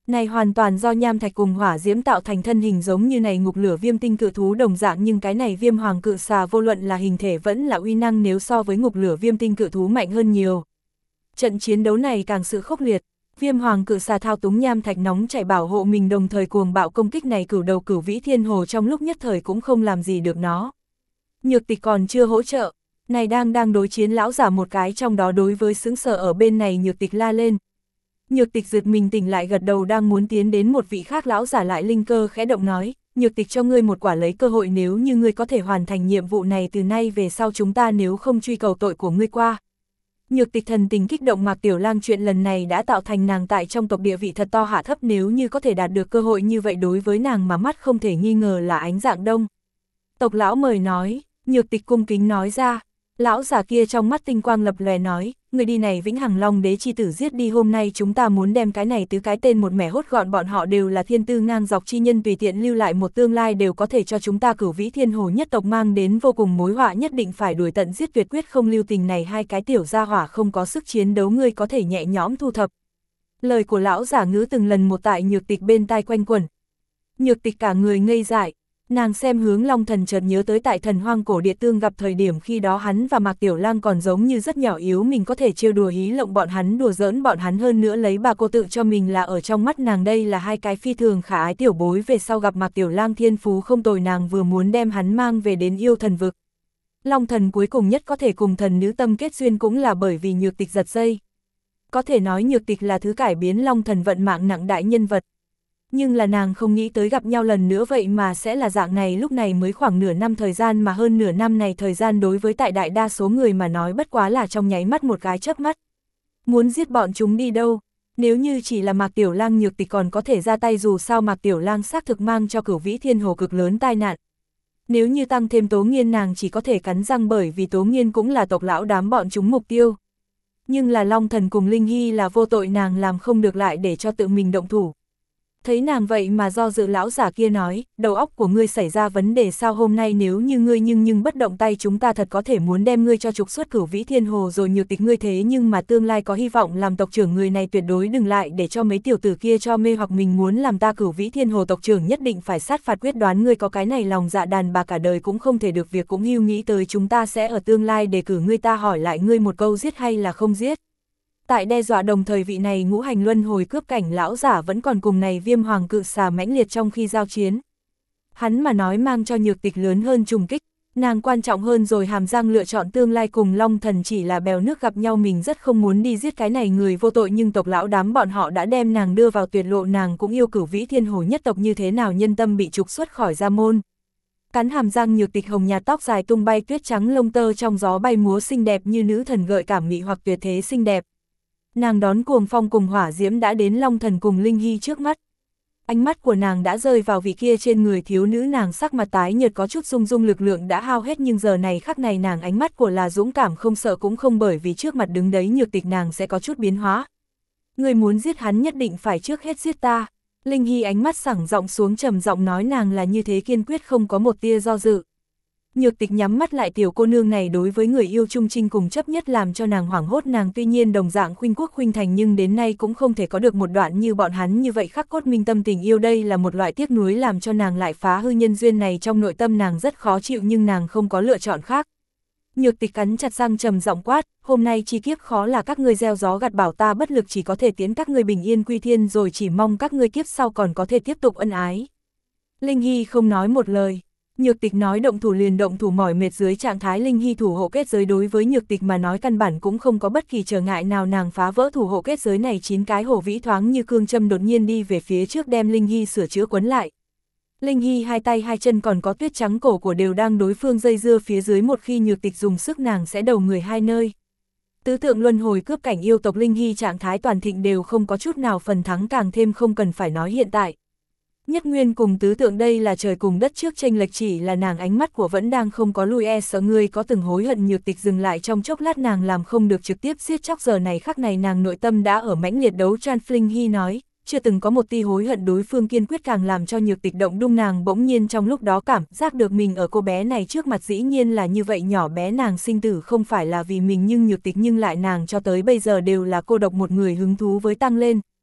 [SPEAKER 1] Này hoàn toàn do nham thạch cùng hỏa diễm tạo thành thân hình giống như này ngục lửa viêm tinh cự thú đồng dạng, nhưng cái này viêm hoàng cự xà vô luận là hình thể vẫn là uy năng nếu so với ngục lửa viêm tinh cự thú mạnh hơn nhiều. Trận chiến đấu này càng sự khốc liệt, viêm hoàng cự xà thao túng nham thạch nóng chảy bảo hộ mình, đồng thời cuồng bạo công kích này cửu đầu cửu vĩ thiên hồ trong lúc nhất thời cũng không làm gì được nó. Nhược Tịch còn chưa hỗ trợ, này đang đang đối chiến lão giả một cái trong đó đối với sững sờ ở bên này Nhược Tịch la lên. Nhược Tịch giật mình tỉnh lại, gật đầu đang muốn tiến đến một vị khác lão giả lại linh cơ khẽ động nói, Nhược Tịch cho ngươi một quả lấy cơ hội, nếu như ngươi có thể hoàn thành nhiệm vụ này từ nay về sau chúng ta nếu không truy cầu tội của ngươi qua. Nhược Tịch thần tình kích động, Mạc Tiểu Lang chuyện lần này đã tạo thành nàng tại trong tộc địa vị thật to hạ thấp, nếu như có thể đạt được cơ hội như vậy đối với nàng mà mắt không thể nghi ngờ là ánh dạng đông. Tộc lão mời nói, Nhược Tịch cung kính nói ra. Lão giả kia trong mắt tinh quang lập lòe nói, người đi này vĩnh hằng long đế chi tử giết đi, hôm nay chúng ta muốn đem cái này tứ cái tên một mẻ hốt gọn, bọn họ đều là thiên tư ngang dọc chi nhân, tùy tiện lưu lại một tương lai đều có thể cho chúng ta cửu vĩ thiên hồ nhất tộc mang đến vô cùng mối họa, nhất định phải đuổi tận giết tuyệt, quyết không lưu tình. Này hai cái tiểu gia hỏa không có sức chiến đấu, ngươi có thể nhẹ nhõm thu thập. Lời của lão giả ngữ từng lần một tại Nhược Tịch bên tai quanh quẩn. Nhược Tịch cả người ngây dại. Nàng xem hướng Long Thần chợt nhớ tới tại Thần Hoang Cổ Địa Tương gặp thời điểm, khi đó hắn và Mạc Tiểu Lang còn giống như rất nhỏ yếu, mình có thể trêu đùa hí lộng bọn hắn, đùa giỡn bọn hắn, hơn nữa lấy bà cô tự cho mình là ở trong mắt nàng đây là hai cái phi thường khả ái tiểu bối. Về sau gặp Mạc Tiểu Lang thiên phú không tồi, nàng vừa muốn đem hắn mang về đến yêu thần vực. Long Thần cuối cùng nhất có thể cùng thần nữ tâm kết duyên cũng là bởi vì Nhược Tịch giật dây. Có thể nói Nhược Tịch là thứ cải biến Long Thần vận mạng nặng đại nhân vật. Nhưng là nàng không nghĩ tới gặp nhau lần nữa vậy mà sẽ là dạng này, lúc này mới khoảng nửa năm thời gian, mà hơn nửa năm này thời gian đối với tại đại đa số người mà nói bất quá là trong nháy mắt một cái chớp mắt. Muốn giết bọn chúng đi đâu? Nếu như chỉ là Mạc Tiểu Lang, Nhược Tịch còn có thể ra tay, dù sao Mạc Tiểu Lang xác thực mang cho cửu vĩ thiên hồ cực lớn tai nạn. Nếu như tăng thêm Tố Nghiên, nàng chỉ có thể cắn răng, bởi vì Tố Nghiên cũng là tộc lão đám bọn chúng mục tiêu. Nhưng là Long Thần cùng Linh Hy là vô tội, nàng làm không được lại để cho tự mình động thủ. Thấy nàng vậy mà do dự, lão giả kia nói, đầu óc của ngươi xảy ra vấn đề sao, hôm nay nếu như ngươi nhưng nhưng bất động tay, chúng ta thật có thể muốn đem ngươi cho trục xuất cửu vĩ thiên hồ rồi. Nhược Tịch, ngươi thế nhưng mà tương lai có hy vọng làm tộc trưởng, người này tuyệt đối đừng lại để cho mấy tiểu tử kia cho mê hoặc mình, muốn làm ta cửu vĩ thiên hồ tộc trưởng nhất định phải sát phạt quyết đoán, ngươi có cái này lòng dạ đàn bà cả đời cũng không thể được việc cũng hưu nghĩ tới chúng ta sẽ ở tương lai đề cử ngươi, ta hỏi lại ngươi một câu, giết hay là không giết? Tại đe dọa đồng thời, vị này ngũ hành luân hồi cướp cảnh lão giả vẫn còn cùng này viêm hoàng cự xà mãnh liệt trong khi giao chiến. Hắn mà nói mang cho Nhược Tịch lớn hơn trùng kích, nàng quan trọng hơn rồi hàm răng lựa chọn tương lai cùng Long Thần chỉ là bèo nước gặp nhau, mình rất không muốn đi giết cái này người vô tội, nhưng tộc lão đám bọn họ đã đem nàng đưa vào tuyệt lộ, nàng cũng yêu cửu vĩ thiên hồ nhất tộc, như thế nào nhân tâm bị trục xuất khỏi gia môn. Cắn hàm răng, Nhược Tịch hồng nhạt tóc dài tung bay, tuyết trắng lông tơ trong gió bay múa, xinh đẹp như nữ thần, gợi cảm mị hoặc tuyệt thế xinh đẹp. Nàng đón cuồng phong cùng hỏa diễm đã đến Long Thần cùng Linh Hy trước mắt. Ánh mắt của nàng đã rơi vào vị kia trên người thiếu nữ, nàng sắc mặt tái nhợt có chút rung rung, lực lượng đã hao hết, nhưng giờ này khắc này nàng ánh mắt của là dũng cảm không sợ cũng không, bởi vì trước mặt đứng đấy Nhược Tịch nàng sẽ có chút biến hóa. Người muốn giết hắn nhất định phải trước hết giết ta. Linh Hy ánh mắt sẳng giọng xuống trầm giọng nói, nàng là như thế kiên quyết không có một tia do dự. Nhược Tịch nhắm mắt lại, tiểu cô nương này đối với người yêu trung trinh cùng chấp nhất làm cho nàng hoảng hốt, nàng tuy nhiên đồng dạng khuynh quốc khuynh thành nhưng đến nay cũng không thể có được một đoạn như bọn hắn như vậy khắc cốt minh tâm tình yêu, đây là một loại tiếc nuối làm cho nàng lại phá hư nhân duyên này, trong nội tâm nàng rất khó chịu nhưng nàng không có lựa chọn khác. Nhược Tịch cắn chặt răng trầm giọng quát, hôm nay chi kiếp khó là các ngươi gieo gió gặt bão, ta bất lực chỉ có thể tiến các ngươi bình yên quy thiên, rồi chỉ mong các ngươi kiếp sau còn có thể tiếp tục ân ái. Linh Hy không nói một lời. Nhược Tịch nói động thủ liền động thủ, mỏi mệt dưới trạng thái Linh Hy thủ hộ kết giới đối với Nhược Tịch mà nói căn bản cũng không có bất kỳ trở ngại nào, nàng phá vỡ thủ hộ kết giới này, chín cái hổ vĩ thoáng như cương châm đột nhiên đi về phía trước đem Linh Hy sửa chữa quấn lại. Linh Hy hai tay hai chân còn có tuyết trắng cổ của đều đang đối phương dây dưa phía dưới, một khi Nhược Tịch dùng sức nàng sẽ đầu người hai nơi. Tứ tượng luân hồi cướp cảnh yêu tộc, Linh Hy trạng thái toàn thịnh đều không có chút nào phần thắng, càng thêm không cần phải nói hiện tại. Nhất nguyên cùng tứ tượng đây là trời cùng đất trước chênh lệch, chỉ là nàng ánh mắt của vẫn đang không có lui, e sợ ngươi có từng hối hận. Nhược Tịch dừng lại trong chốc lát, nàng làm không được trực tiếp giết chóc, giờ này khắc này nàng nội tâm đã ở mãnh liệt đấu tranh. Linh Hy nói, chưa từng có một tia hối hận, đối phương kiên quyết càng làm cho Nhược Tịch động dung, nàng bỗng nhiên trong lúc đó cảm giác được mình ở cô bé này trước mặt dĩ nhiên là như vậy nhỏ bé, nàng sinh tử không phải là vì mình nhưng Nhược Tịch nhưng lại nàng cho tới bây giờ đều là cô độc một người hứng thú với tăng lên.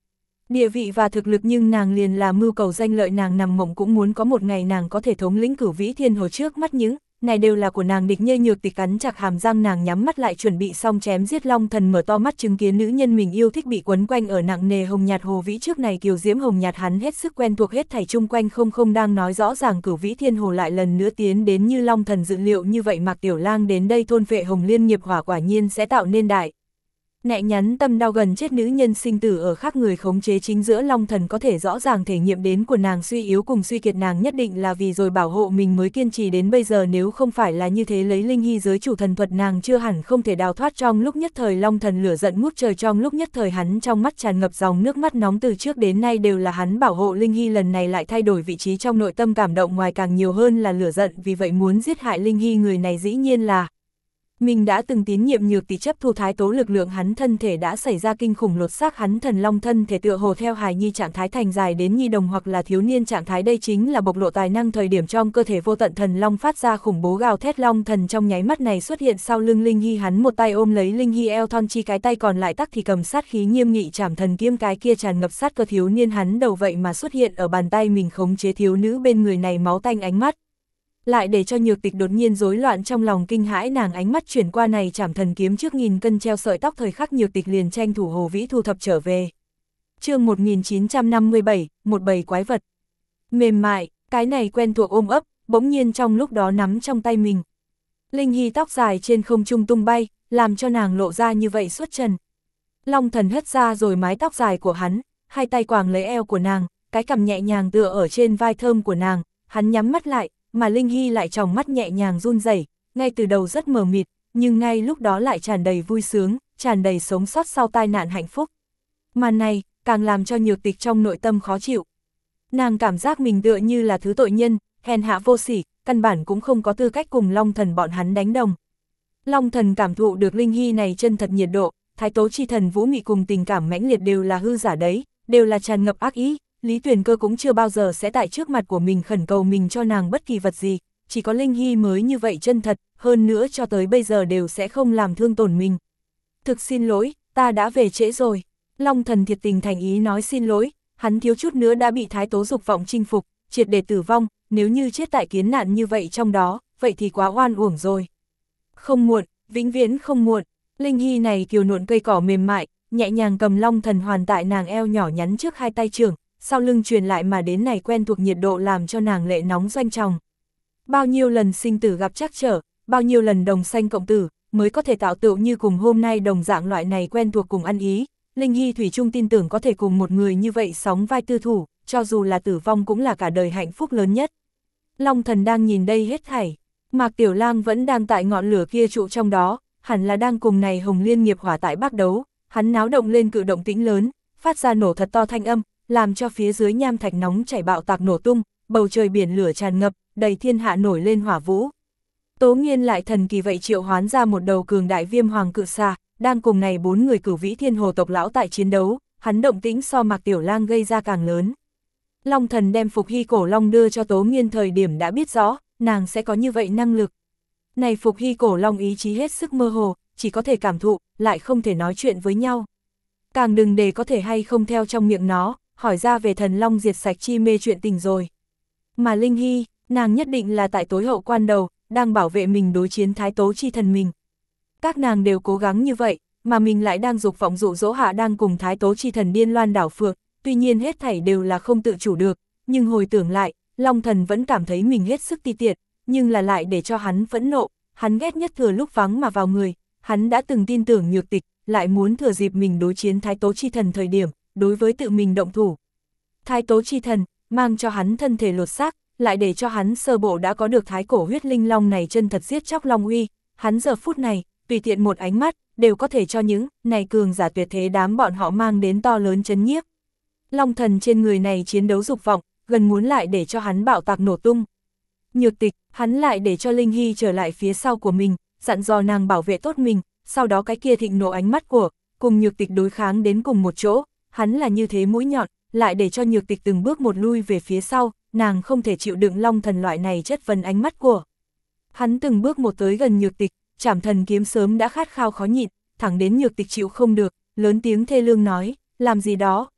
[SPEAKER 1] Địa vị và thực lực nhưng nàng liền là mưu cầu danh lợi, nàng nằm mộng cũng muốn có một ngày nàng có thể thống lĩnh Cửu Vĩ Thiên Hồ, trước mắt những này đều là của nàng địch. Nhê Nhược Tịch cắn chặt hàm răng, nàng nhắm mắt lại chuẩn bị xong chém giết. Long Thần mở to mắt chứng kiến nữ nhân mình yêu thích bị quấn quanh ở nặng nề hồng nhạt hồ vĩ trước này, kiều diễm hồng nhạt hắn hết sức quen thuộc, hết thảy chung quanh không không đang nói rõ ràng Cửu Vĩ Thiên Hồ lại lần nữa tiến đến như Long Thần dự liệu như vậy. Mạc Tiểu Lang đến đây thôn vệ Hồng Liên nghiệp hỏa quả nhiên sẽ tạo nên đại nẹ nhắn tâm đau gần chết, nữ nhân sinh tử ở khác người khống chế chính giữa. Long Thần có thể rõ ràng thể nghiệm đến của nàng suy yếu cùng suy kiệt, nàng nhất định là vì rồi bảo hộ mình mới kiên trì đến bây giờ, nếu không phải là như thế lấy linh hy giới chủ thần thuật nàng chưa hẳn không thể đào thoát. Trong lúc nhất thời Long Thần lửa giận ngút trời, trong lúc nhất thời hắn trong mắt tràn ngập dòng nước mắt nóng, từ trước đến nay đều là hắn bảo hộ linh hy, lần này lại thay đổi vị trí, trong nội tâm cảm động ngoài càng nhiều hơn là lửa giận, vì vậy muốn giết hại linh hy người này dĩ nhiên là mình đã từng tín nhiệm Nhược Tỷ chấp thu thái tố lực lượng, hắn thân thể đã xảy ra kinh khủng lột xác, hắn thần long thân thể tựa hồ theo hài nhi trạng thái thành dài đến nhi đồng hoặc là thiếu niên trạng thái, đây chính là bộc lộ tài năng thời điểm trong cơ thể vô tận thần long phát ra khủng bố gào thét. Long Thần trong nháy mắt này xuất hiện sau lưng linh hy, hắn một tay ôm lấy linh hy eo thon chi, cái tay còn lại tắc thì cầm sát khí nghiêm nghị trảm thần kiếm, cái kia tràn ngập sát cơ thiếu niên hắn đầu vậy mà xuất hiện ở bàn tay mình khống chế thiếu nữ bên người này, máu tanh ánh mắt lại để cho Nhược Tịch đột nhiên rối loạn trong lòng kinh hãi, nàng ánh mắt chuyển qua này trảm thần kiếm trước nghìn cân treo sợi tóc, thời khắc Nhược Tịch liền tranh thủ hồ vĩ thu thập trở về. Chương một nghìn chín trăm năm mươi bảy, một bầy quái vật. Mềm mại, cái này quen thuộc ôm ấp, bỗng nhiên trong lúc đó nắm trong tay mình. Linh hy tóc dài trên không trung tung bay, làm cho nàng lộ ra như vậy xuất trần. Long Thần hất ra rồi mái tóc dài của hắn, hai tay quàng lấy eo của nàng, cái cằm nhẹ nhàng tựa ở trên vai thơm của nàng, hắn nhắm mắt lại, mà linh hy lại tròng mắt nhẹ nhàng run rẩy, ngay từ đầu rất mờ mịt, nhưng ngay lúc đó lại tràn đầy vui sướng, tràn đầy sống sót sau tai nạn hạnh phúc. Màn này càng làm cho Nhược Tịch trong nội tâm khó chịu. Nàng cảm giác mình tựa như là thứ tội nhân, hèn hạ vô sỉ, căn bản cũng không có tư cách cùng Long Thần bọn hắn đánh đồng. Long Thần cảm thụ được linh hy này chân thật nhiệt độ, thái tố chi thần vũ mị cùng tình cảm mãnh liệt đều là hư giả đấy, đều là tràn ngập ác ý. Lý Tuyền Cơ cũng chưa bao giờ sẽ tại trước mặt của mình khẩn cầu mình cho nàng bất kỳ vật gì, chỉ có linh hy mới như vậy chân thật, hơn nữa cho tới bây giờ đều sẽ không làm thương tổn mình. Thực xin lỗi, ta đã về trễ rồi. Long Thần thiệt tình thành ý nói xin lỗi, hắn thiếu chút nữa đã bị thái tố dục vọng chinh phục, triệt để tử vong, nếu như chết tại kiến nạn như vậy trong đó, vậy thì quá oan uổng rồi. Không muộn, vĩnh viễn không muộn. Linh hy này kiều nộn cây cỏ mềm mại, nhẹ nhàng cầm Long Thần hoàn tại nàng eo nhỏ nhắn trước hai tay trưởng, sau lưng truyền lại mà đến này quen thuộc nhiệt độ làm cho nàng lệ nóng doanh tròng. Bao nhiêu lần sinh tử gặp trắc trở, bao nhiêu lần đồng sanh cộng tử, mới có thể tạo tựu như cùng hôm nay đồng dạng loại này quen thuộc cùng ăn ý. Linh hy thủy chung tin tưởng có thể cùng một người như vậy sóng vai tư thủ, cho dù là tử vong cũng là cả đời hạnh phúc lớn nhất. Long Thần đang nhìn đây hết thảy, Mạc Tiểu Lang vẫn đang tại ngọn lửa kia trụ trong đó, hẳn là đang cùng này Hồng Liên nghiệp hỏa tại bác đấu, hắn náo động lên cự động tĩnh lớn, phát ra nổ thật to thanh âm, làm cho phía dưới nham thạch nóng chảy bạo tạc nổ tung, bầu trời biển lửa tràn ngập, đầy thiên hạ nổi lên hỏa vũ. Tố Nghiên lại thần kỳ vậy triệu hoán ra một đầu cường đại viêm hoàng cự xà, đang cùng này bốn người Cửu Vĩ Thiên Hồ tộc lão tại chiến đấu, hắn động tĩnh so Mạc Tiểu Lang gây ra càng lớn. Long Thần đem Phục Hy cổ long đưa cho Tố Nghiên thời điểm đã biết rõ, nàng sẽ có như vậy năng lực. Này Phục Hy cổ long ý chí hết sức mơ hồ, chỉ có thể cảm thụ, lại không thể nói chuyện với nhau. Càng đừng để có thể hay không theo trong miệng nó, hỏi ra về thần long diệt sạch chi mê chuyện tình rồi. Mà Linh Hy, nàng nhất định là tại tối hậu quan đầu, đang bảo vệ mình đối chiến thái tố chi thần mình. Các nàng đều cố gắng như vậy, mà mình lại đang dục vọng dụ dỗ hạ đang cùng thái tố chi thần điên loan đảo phượng, tuy nhiên hết thảy đều là không tự chủ được, nhưng hồi tưởng lại, Long Thần vẫn cảm thấy mình hết sức ti tiện, nhưng là lại để cho hắn phẫn nộ, hắn ghét nhất thừa lúc vắng mà vào người, hắn đã từng tin tưởng Nhược Tịch, lại muốn thừa dịp mình đối chiến thái tố chi thần thời điểm, đối với tự mình động thủ. Thái tố chi thần, mang cho hắn thân thể lột xác, lại để cho hắn sơ bộ đã có được thái cổ huyết linh long này chân thật giết chóc long uy, hắn giờ phút này, tùy tiện một ánh mắt, đều có thể cho những này cường giả tuyệt thế đám bọn họ mang đến to lớn chấn nhiếp. Long Thần trên người này chiến đấu dục vọng, gần muốn lại để cho hắn bạo tạc nổ tung. Nhược Tịch, hắn lại để cho Linh Hy trở lại phía sau của mình, dặn dò nàng bảo vệ tốt mình, sau đó cái kia thịnh nộ ánh mắt của, cùng Nhược Tịch đối kháng đến cùng một chỗ, hắn là như thế mũi nhọn, lại để cho Nhược Tịch từng bước một lui về phía sau, nàng không thể chịu đựng Long Thần loại này chất vấn ánh mắt của. Hắn từng bước một tới gần Nhược Tịch, Trảm Thần kiếm sớm đã khát khao khó nhịn, thẳng đến Nhược Tịch chịu không được, lớn tiếng thê lương nói, làm gì đó,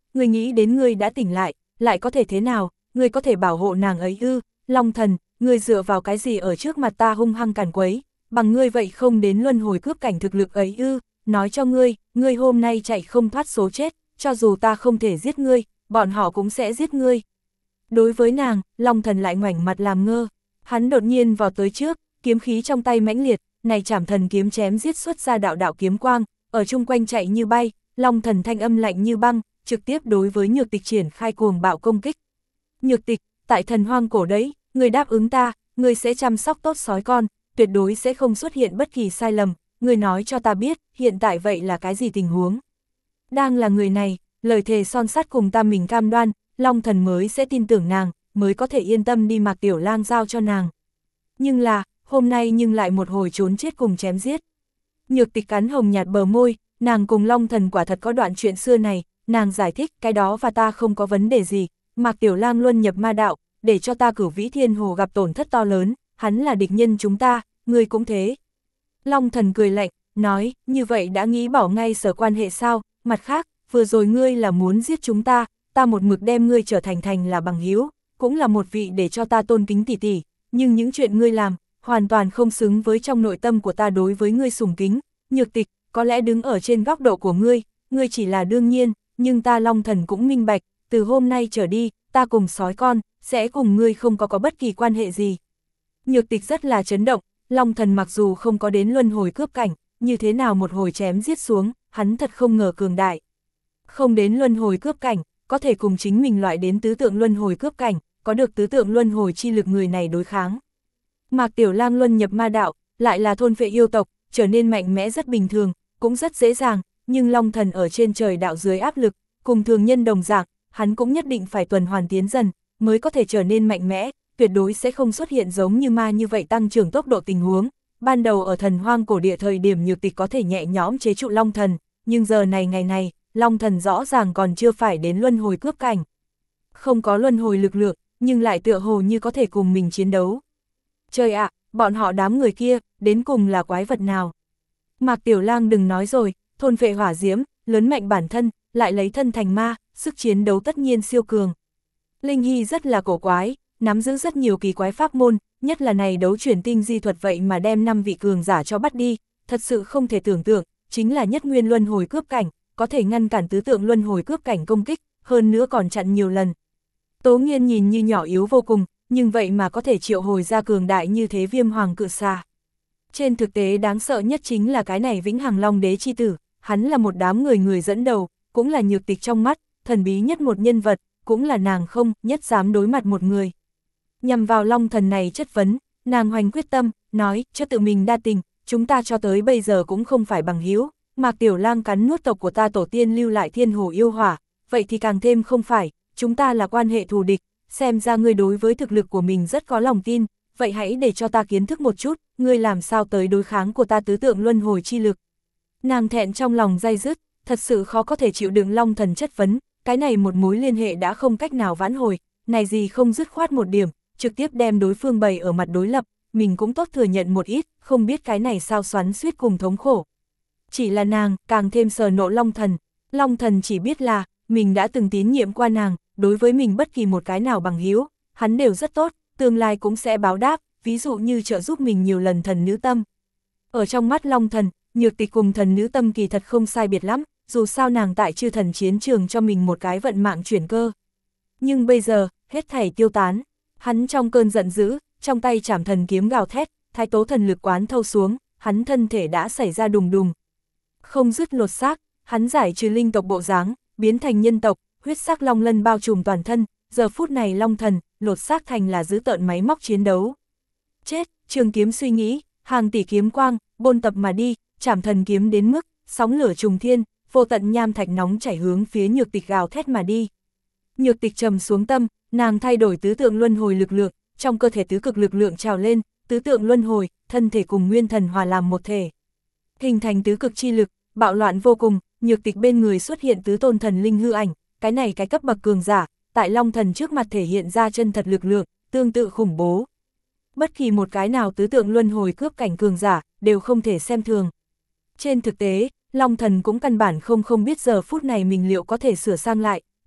[SPEAKER 1] ngươi nghĩ đến ngươi đã tỉnh lại, lại có thể thế nào, ngươi có thể bảo hộ nàng ấy ư? Long thần, ngươi dựa vào cái gì ở trước mặt ta hung hăng càn quấy, bằng ngươi vậy không đến luân hồi cướp cảnh thực lực ấy ư? Nói cho ngươi, ngươi hôm nay chạy không thoát số chết, cho dù ta không thể giết ngươi, bọn họ cũng sẽ giết ngươi. Đối với nàng, Long thần lại ngoảnh mặt làm ngơ, hắn đột nhiên vào tới trước, kiếm khí trong tay mãnh liệt, này Trảm Thần kiếm chém giết xuất ra đạo đạo kiếm quang, ở chung quanh chạy như bay, Long thần thanh âm lạnh như băng, trực tiếp đối với Nhược Tịch triển khai cuồng bạo công kích. Nhược Tịch, tại thần hoang cổ đấy, người đáp ứng ta, người sẽ chăm sóc tốt sói con, tuyệt đối sẽ không xuất hiện bất kỳ sai lầm, người nói cho ta biết, hiện tại vậy là cái gì tình huống. Đang là người này, lời thề son sắt cùng ta mình cam đoan, Long thần mới sẽ tin tưởng nàng, mới có thể yên tâm đi Mạc Tiểu Lang giao cho nàng. Nhưng là, hôm nay nhưng lại một hồi trốn chết cùng chém giết. Nhược Tịch cắn hồng nhạt bờ môi, nàng cùng Long thần quả thật có đoạn chuyện xưa này, nàng giải thích cái đó và ta không có vấn đề gì, Mạc Tiểu Lang luân nhập ma đạo, để cho ta Cửu Vĩ Thiên Hồ gặp tổn thất to lớn, hắn là địch nhân chúng ta, ngươi cũng thế. Long thần cười lạnh, nói, như vậy đã nghĩ bỏ ngay sở quan hệ sao, mặt khác, vừa rồi ngươi là muốn giết chúng ta, ta một mực đem ngươi trở thành thành là bằng hữu, cũng là một vị để cho ta tôn kính tỷ tỷ, nhưng những chuyện ngươi làm, hoàn toàn không xứng với trong nội tâm của ta đối với ngươi sùng kính. Nhược Tịch, có lẽ đứng ở trên góc độ của ngươi, ngươi chỉ là đương nhiên, nhưng ta Long thần cũng minh bạch, từ hôm nay trở đi, ta cùng sói con, sẽ cùng ngươi không có có bất kỳ quan hệ gì. Nhược Tịch rất là chấn động, Long thần mặc dù không có đến luân hồi cướp cảnh, như thế nào một hồi chém giết xuống, hắn thật không ngờ cường đại. Không đến luân hồi cướp cảnh, có thể cùng chính mình loại đến tứ tượng luân hồi cướp cảnh, có được tứ tượng luân hồi chi lực người này đối kháng. Mạc Tiểu Lang luân nhập ma đạo, lại là thôn phệ yêu tộc, trở nên mạnh mẽ rất bình thường, cũng rất dễ dàng, nhưng Long thần ở trên trời đạo dưới áp lực, cùng thường nhân đồng dạng, hắn cũng nhất định phải tuần hoàn tiến dần, mới có thể trở nên mạnh mẽ, tuyệt đối sẽ không xuất hiện giống như ma như vậy tăng trưởng tốc độ tình huống. Ban đầu ở thần hoang cổ địa thời điểm Nhược Tịch có thể nhẹ nhõm chế trụ Long thần, nhưng giờ này ngày này, Long thần rõ ràng còn chưa phải đến luân hồi cướp cảnh. Không có luân hồi lực lượng, nhưng lại tựa hồ như có thể cùng mình chiến đấu. Trời ạ, bọn họ đám người kia, đến cùng là quái vật nào? Mạc Tiểu Lang đừng nói rồi, thôn phệ hỏa diễm, lớn mạnh bản thân, lại lấy thân thành ma, sức chiến đấu tất nhiên siêu cường. Linh Hy rất là cổ quái, nắm giữ rất nhiều kỳ quái pháp môn, nhất là này đấu chuyển tinh di thuật vậy mà đem năm vị cường giả cho bắt đi, thật sự không thể tưởng tượng, chính là nhất nguyên luân hồi cướp cảnh, có thể ngăn cản tứ tượng luân hồi cướp cảnh công kích, hơn nữa còn chặn nhiều lần. Tố Nghiên nhìn như nhỏ yếu vô cùng, nhưng vậy mà có thể triệu hồi ra cường đại như thế Viêm Hoàng cự xà. Trên thực tế đáng sợ nhất chính là cái này Vĩnh Hằng Long Đế chi tử, hắn là một đám người người dẫn đầu, cũng là Nhược Tịch trong mắt, thần bí nhất một nhân vật, cũng là nàng không nhất dám đối mặt một người. Nhằm vào Long thần này chất vấn, nàng hoành quyết tâm, nói, cho tự mình đa tình, chúng ta cho tới bây giờ cũng không phải bằng hữu. Mạc Tiểu Lang cắn nuốt tộc của ta tổ tiên lưu lại thiên hồ yêu hỏa, vậy thì càng thêm không phải, chúng ta là quan hệ thù địch, xem ra ngươi đối với thực lực của mình rất có lòng tin, vậy hãy để cho ta kiến thức một chút, ngươi làm sao tới đối kháng của ta tứ tượng luân hồi chi lực. Nàng thẹn trong lòng day dứt, thật sự khó có thể chịu đựng Long thần chất vấn, cái này một mối liên hệ đã không cách nào vãn hồi, này gì không dứt khoát một điểm, trực tiếp đem đối phương bày ở mặt đối lập, mình cũng tốt thừa nhận một ít, không biết cái này sao xoắn xuýt cùng thống khổ. Chỉ là nàng, càng thêm sờ nộ Long thần, Long thần chỉ biết là, mình đã từng tín nhiệm qua nàng, đối với mình bất kỳ một cái nào bằng hữu, hắn đều rất tốt, tương lai cũng sẽ báo đáp, ví dụ như trợ giúp mình nhiều lần thần nữ tâm. Ở trong mắt Long thần, Nhược Tịch cùng thần nữ tâm kỳ thật không sai biệt lắm, dù sao nàng tại chư thần chiến trường cho mình một cái vận mạng chuyển cơ. Nhưng bây giờ, hết thảy tiêu tán, hắn trong cơn giận dữ, trong tay Trảm Thần kiếm gào thét, thái tố thần lực quán thâu xuống, hắn thân thể đã xảy ra đùng đùng. Không dứt lột xác, hắn giải trừ linh tộc bộ dáng, biến thành nhân tộc, huyết sắc long lân bao trùm toàn thân, giờ phút này Long thần, lột xác thành là dữ tợn máy móc chiến đấu. Chết, Trường kiếm suy nghĩ, hàng tỷ kiếm quang, bôn tập mà đi, Trảm Thần kiếm đến mức, sóng lửa trùng thiên, vô tận nham thạch nóng chảy hướng phía Nhược Tịch gào thét mà đi. Nhược Tịch trầm xuống tâm, nàng thay đổi tứ tượng luân hồi lực lượng, trong cơ thể tứ cực lực lượng trào lên, tứ tượng luân hồi, thân thể cùng nguyên thần hòa làm một thể. Hình thành tứ cực chi lực, bạo loạn vô cùng, Nhược Tịch bên người xuất hiện tứ tôn thần linh hư ảnh, cái này cái cấp bậc cường giả, tại Long thần trước mặt thể hiện ra chân thật lực lượng, tương tự khủng bố. Bất kỳ một cái nào tứ tượng luân hồi cướp cảnh cường giả, đều không thể xem thường. Trên thực tế, Long thần cũng căn bản không không biết giờ phút này mình liệu có thể sửa sang lại,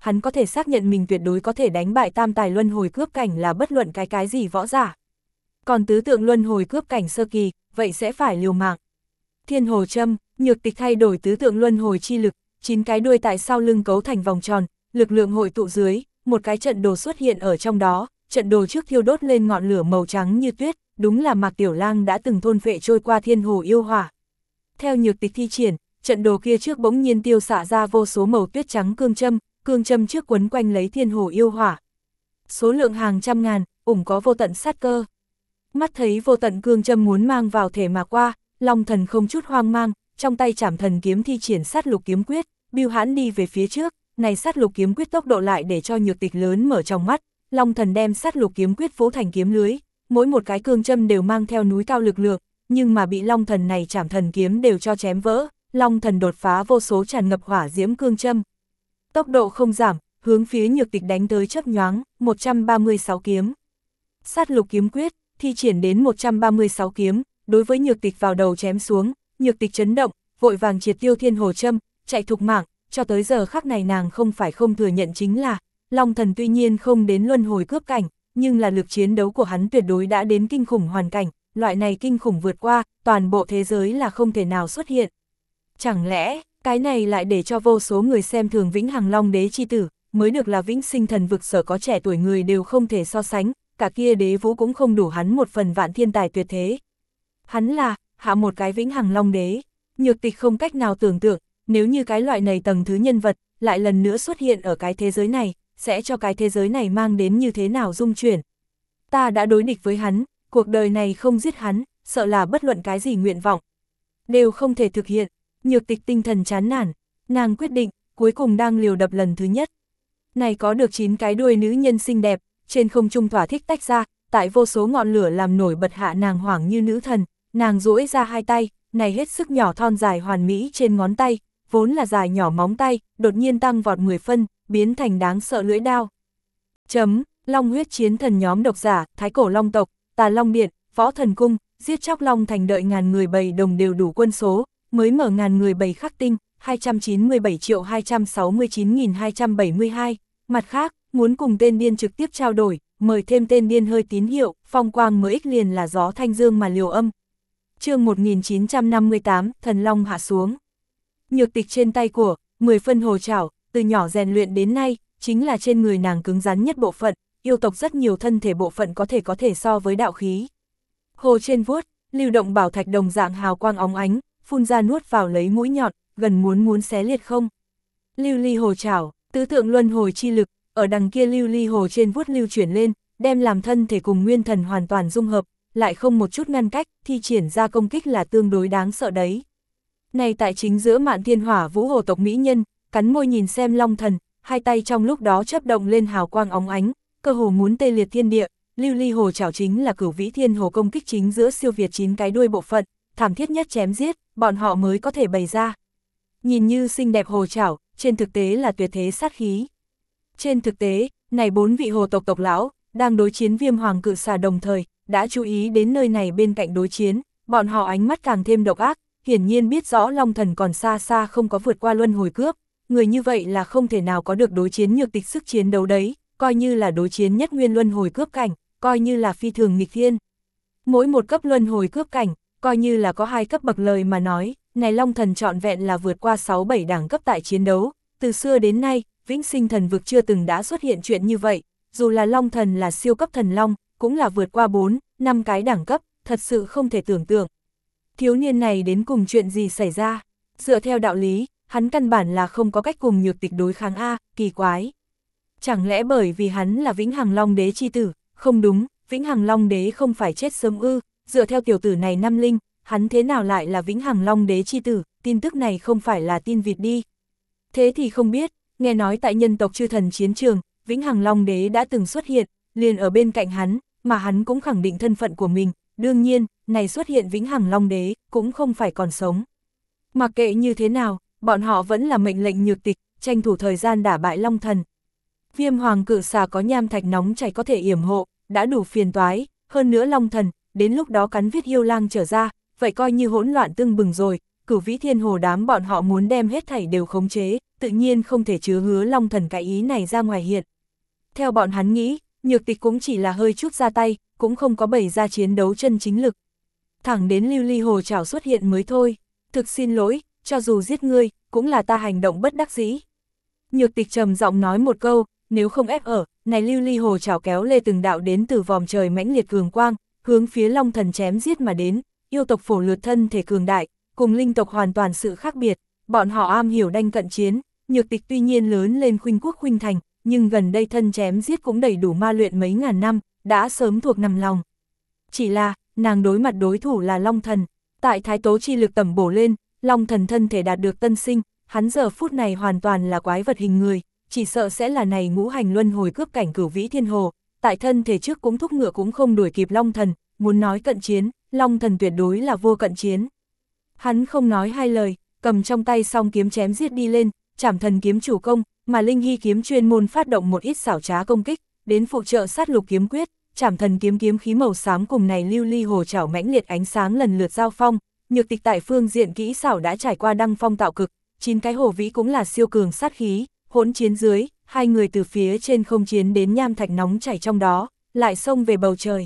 [SPEAKER 1] hắn có thể xác nhận mình tuyệt đối có thể đánh bại tam tài luân hồi cướp cảnh là bất luận cái cái gì võ giả. Còn tứ tượng luân hồi cướp cảnh sơ kỳ, vậy sẽ phải liều mạng. Thiên hồ châm, Nhược Tịch thay đổi tứ tượng luân hồi chi lực, chín cái đuôi tại sau lưng cấu thành vòng tròn, lực lượng hội tụ dưới, một cái trận đồ xuất hiện ở trong đó, trận đồ trước thiêu đốt lên ngọn lửa màu trắng như tuyết, đúng là Mạc Tiểu Lang đã từng thôn phệ trôi qua thiên hồ yêu hỏa. Theo Nhược Tịch thi triển, trận đồ kia trước bỗng nhiên tiêu xạ ra vô số màu tuyết trắng cương châm, cương châm trước quấn quanh lấy thiên hồ yêu hỏa. Số lượng hàng trăm ngàn, ủng có vô tận sát cơ. Mắt thấy vô tận cương châm muốn mang vào thể mà qua, Long Thần không chút hoang mang, trong tay Trảm Thần kiếm thi triển sát lục kiếm quyết, bưu hãn đi về phía trước, này sát lục kiếm quyết tốc độ lại để cho Nhược Tịch lớn mở trong mắt, Long Thần đem sát lục kiếm quyết vỗ thành kiếm lưới, mỗi một cái cương châm đều mang theo núi cao lực lượng, nhưng mà bị Long Thần này Trảm Thần kiếm đều cho chém vỡ, Long Thần đột phá vô số tràn ngập hỏa diễm cương châm. Tốc độ không giảm, hướng phía Nhược Tịch đánh tới chớp nhoáng, một trăm ba mươi sáu kiếm. Sát lục kiếm quyết, thi triển đến một trăm ba mươi sáu kiếm, đối với Nhược Tịch vào đầu chém xuống, Nhược Tịch chấn động, vội vàng triệt tiêu thiên hồ châm, chạy thục mạng, cho tới giờ khắc này nàng không phải không thừa nhận chính là, Long Thần tuy nhiên không đến luân hồi cướp cảnh, nhưng là lực chiến đấu của hắn tuyệt đối đã đến kinh khủng hoàn cảnh, loại này kinh khủng vượt qua, toàn bộ thế giới là không thể nào xuất hiện. Chẳng lẽ, cái này lại để cho vô số người xem thường Vĩnh Hằng Long Đế chi tử, mới được là Vĩnh Sinh Thần vực sở có trẻ tuổi người đều không thể so sánh, cả kia đế vũ cũng không đủ hắn một phần vạn thiên tài tuyệt thế. Hắn là, hạ một cái Vĩnh Hằng Long Đế, Nhược Tịch không cách nào tưởng tượng, nếu như cái loại này tầng thứ nhân vật, lại lần nữa xuất hiện ở cái thế giới này, sẽ cho cái thế giới này mang đến như thế nào dung chuyển. Ta đã đối địch với hắn, cuộc đời này không giết hắn, sợ là bất luận cái gì nguyện vọng đều không thể thực hiện. Nhược Tịch tinh thần chán nản, nàng quyết định, cuối cùng đang liều đập lần thứ nhất. Này có được chín cái đuôi nữ nhân xinh đẹp, trên không trung thỏa thích tách ra, tại vô số ngọn lửa làm nổi bật hạ nàng hoảng như nữ thần, nàng duỗi ra hai tay, này hết sức nhỏ thon dài hoàn mỹ trên ngón tay, vốn là dài nhỏ móng tay, đột nhiên tăng vọt mười phân, biến thành đáng sợ lưỡi đao. Chấm, Long huyết chiến thần nhóm độc giả, Thái Cổ Long tộc, Tà Long Điện, Võ Thần Cung, giết chóc Long Thành đợi ngàn người bầy đồng đều đủ quân số, mới mở ngàn người bầy khắc tinh, hai trăm chín mươi bảy triệu hai trăm sáu mươi chín nghìn hai trăm bảy mươi hai, mặt khác, muốn cùng tên điên trực tiếp trao đổi, mời thêm tên điên hơi tín hiệu, phong quang mới ích liền là gió thanh dương mà liều âm. Chương một nghìn chín trăm năm mươi tám, Thần Long hạ xuống. Nhược Tịch trên tay của, mười phân hồ trảo, từ nhỏ rèn luyện đến nay, chính là trên người nàng cứng rắn nhất bộ phận, yêu tộc rất nhiều thân thể bộ phận có thể có thể so với đạo khí. Hồ trên vuốt, lưu động bảo thạch đồng dạng hào quang óng ánh, phun ra nuốt vào lấy mũi nhọn, gần muốn muốn xé liệt không. Lưu ly hồ trảo, tứ tượng luân hồi chi lực, ở đằng kia lưu ly hồ trên vuốt lưu chuyển lên, đem làm thân thể cùng nguyên thần hoàn toàn dung hợp, lại không một chút ngăn cách, thi triển ra công kích là tương đối đáng sợ đấy. Này tại chính giữa Mạn Thiên Hỏa Vũ hồ tộc mỹ nhân, cắn môi nhìn xem Long Thần, hai tay trong lúc đó chớp động lên hào quang óng ánh, cơ hồ muốn tê liệt thiên địa, lưu ly hồ trảo chính là Cửu Vĩ Thiên Hồ công kích chính giữa siêu việt chín cái đuôi bộ phận, thảm thiết nhất chém giết, bọn họ mới có thể bày ra. Nhìn như xinh đẹp hồ trảo, trên thực tế là tuyệt thế sát khí. Trên thực tế, này bốn vị hồ tộc tộc lão, đang đối chiến Viêm Hoàng cự xà đồng thời, đã chú ý đến nơi này bên cạnh đối chiến, bọn họ ánh mắt càng thêm độc ác, hiển nhiên biết rõ Long Thần còn xa xa không có vượt qua luân hồi cướp, người như vậy là không thể nào có được đối chiến Nhược Tịch sức chiến đấu đấy, coi như là đối chiến nhất nguyên luân hồi cướp cảnh, coi như là phi thường nghịch thiên. Mỗi một cấp luân hồi cướp cảnh, coi như là có hai cấp bậc lời mà nói, này Long Thần trọn vẹn là vượt qua sáu bảy đẳng cấp tại chiến đấu, từ xưa đến nay, Vĩnh Sinh Thần vực chưa từng đã xuất hiện chuyện như vậy, dù là Long Thần là siêu cấp thần long, cũng là vượt qua bốn, năm cái đẳng cấp, thật sự không thể tưởng tượng. Thiếu niên này đến cùng chuyện gì xảy ra? Dựa theo đạo lý, hắn căn bản là không có cách cùng Nhược Tịch đối kháng a, kỳ quái. Chẳng lẽ bởi vì hắn là Vĩnh Hằng Long Đế chi tử? Không đúng, Vĩnh Hằng Long Đế không phải chết sớm ư, dựa theo tiểu tử này năm linh, hắn thế nào lại là Vĩnh Hằng Long Đế chi tử, tin tức này không phải là tin vịt đi. Thế thì không biết, nghe nói tại nhân tộc chư thần chiến trường, Vĩnh Hằng Long Đế đã từng xuất hiện, liền ở bên cạnh hắn, mà hắn cũng khẳng định thân phận của mình, đương nhiên, này xuất hiện Vĩnh Hằng Long Đế, cũng không phải còn sống. Mặc kệ như thế nào, bọn họ vẫn là mệnh lệnh Nhược Tịch, tranh thủ thời gian đả bại Long Thần. Viêm Hoàng cự xà có nham thạch nóng chảy có thể yểm hộ, đã đủ phiền toái, hơn nữa Long Thần, đến lúc đó cắn viết yêu lang trở ra, vậy coi như hỗn loạn tưng bừng rồi, Cửu Vĩ Thiên Hồ đám bọn họ muốn đem hết thảy đều khống chế, tự nhiên không thể chứa Hứa Long Thần cái ý này ra ngoài hiện. Theo bọn hắn nghĩ, Nhược Tịch cũng chỉ là hơi chút ra tay, cũng không có bày ra chiến đấu chân chính lực. Thẳng đến lưu ly hồ chảo xuất hiện mới thôi, thực xin lỗi, cho dù giết ngươi, cũng là ta hành động bất đắc dĩ. Nhược Tịch trầm giọng nói một câu, nếu không ép ở, này lưu ly hồ chảo kéo lê từng đạo đến từ vòm trời mãnh liệt cường quang, hướng phía Long Thần chém giết mà đến, yêu tộc phổ lượt thân thể cường đại, cùng linh tộc hoàn toàn sự khác biệt, bọn họ am hiểu đanh cận chiến, Nhược Tịch tuy nhiên lớn lên khuynh quốc khuynh thành, nhưng gần đây thân chém giết cũng đầy đủ ma luyện mấy ngàn năm, đã sớm thuộc nằm lòng. Chỉ là, nàng đối mặt đối thủ là Long Thần, tại thái tố chi lực tẩm bổ lên, Long Thần thân thể đạt được tân sinh, hắn giờ phút này hoàn toàn là quái vật hình người, chỉ sợ sẽ là này ngũ hành luân hồi cướp cảnh cửu vĩ thiên hồ, tại thân thể trước cũng thúc ngựa cũng không đuổi kịp Long Thần, muốn nói cận chiến, Long Thần tuyệt đối là vô cận chiến. Hắn không nói hai lời, cầm trong tay song kiếm chém giết đi lên, Trảm Thần kiếm chủ công, mà Linh Hy kiếm chuyên môn phát động một ít xảo trá công kích, đến phụ trợ sát lục kiếm quyết, Trảm Thần kiếm kiếm khí màu xám cùng này lưu ly hồ chảo mãnh liệt ánh sáng lần lượt giao phong, Nhược Tịch tại phương diện kỹ xảo đã trải qua đăng phong tạo cực, chín cái hồ vĩ cũng là siêu cường sát khí, hỗn chiến dưới, hai người từ phía trên không chiến đến nham thạch nóng chảy trong đó, lại xông về bầu trời.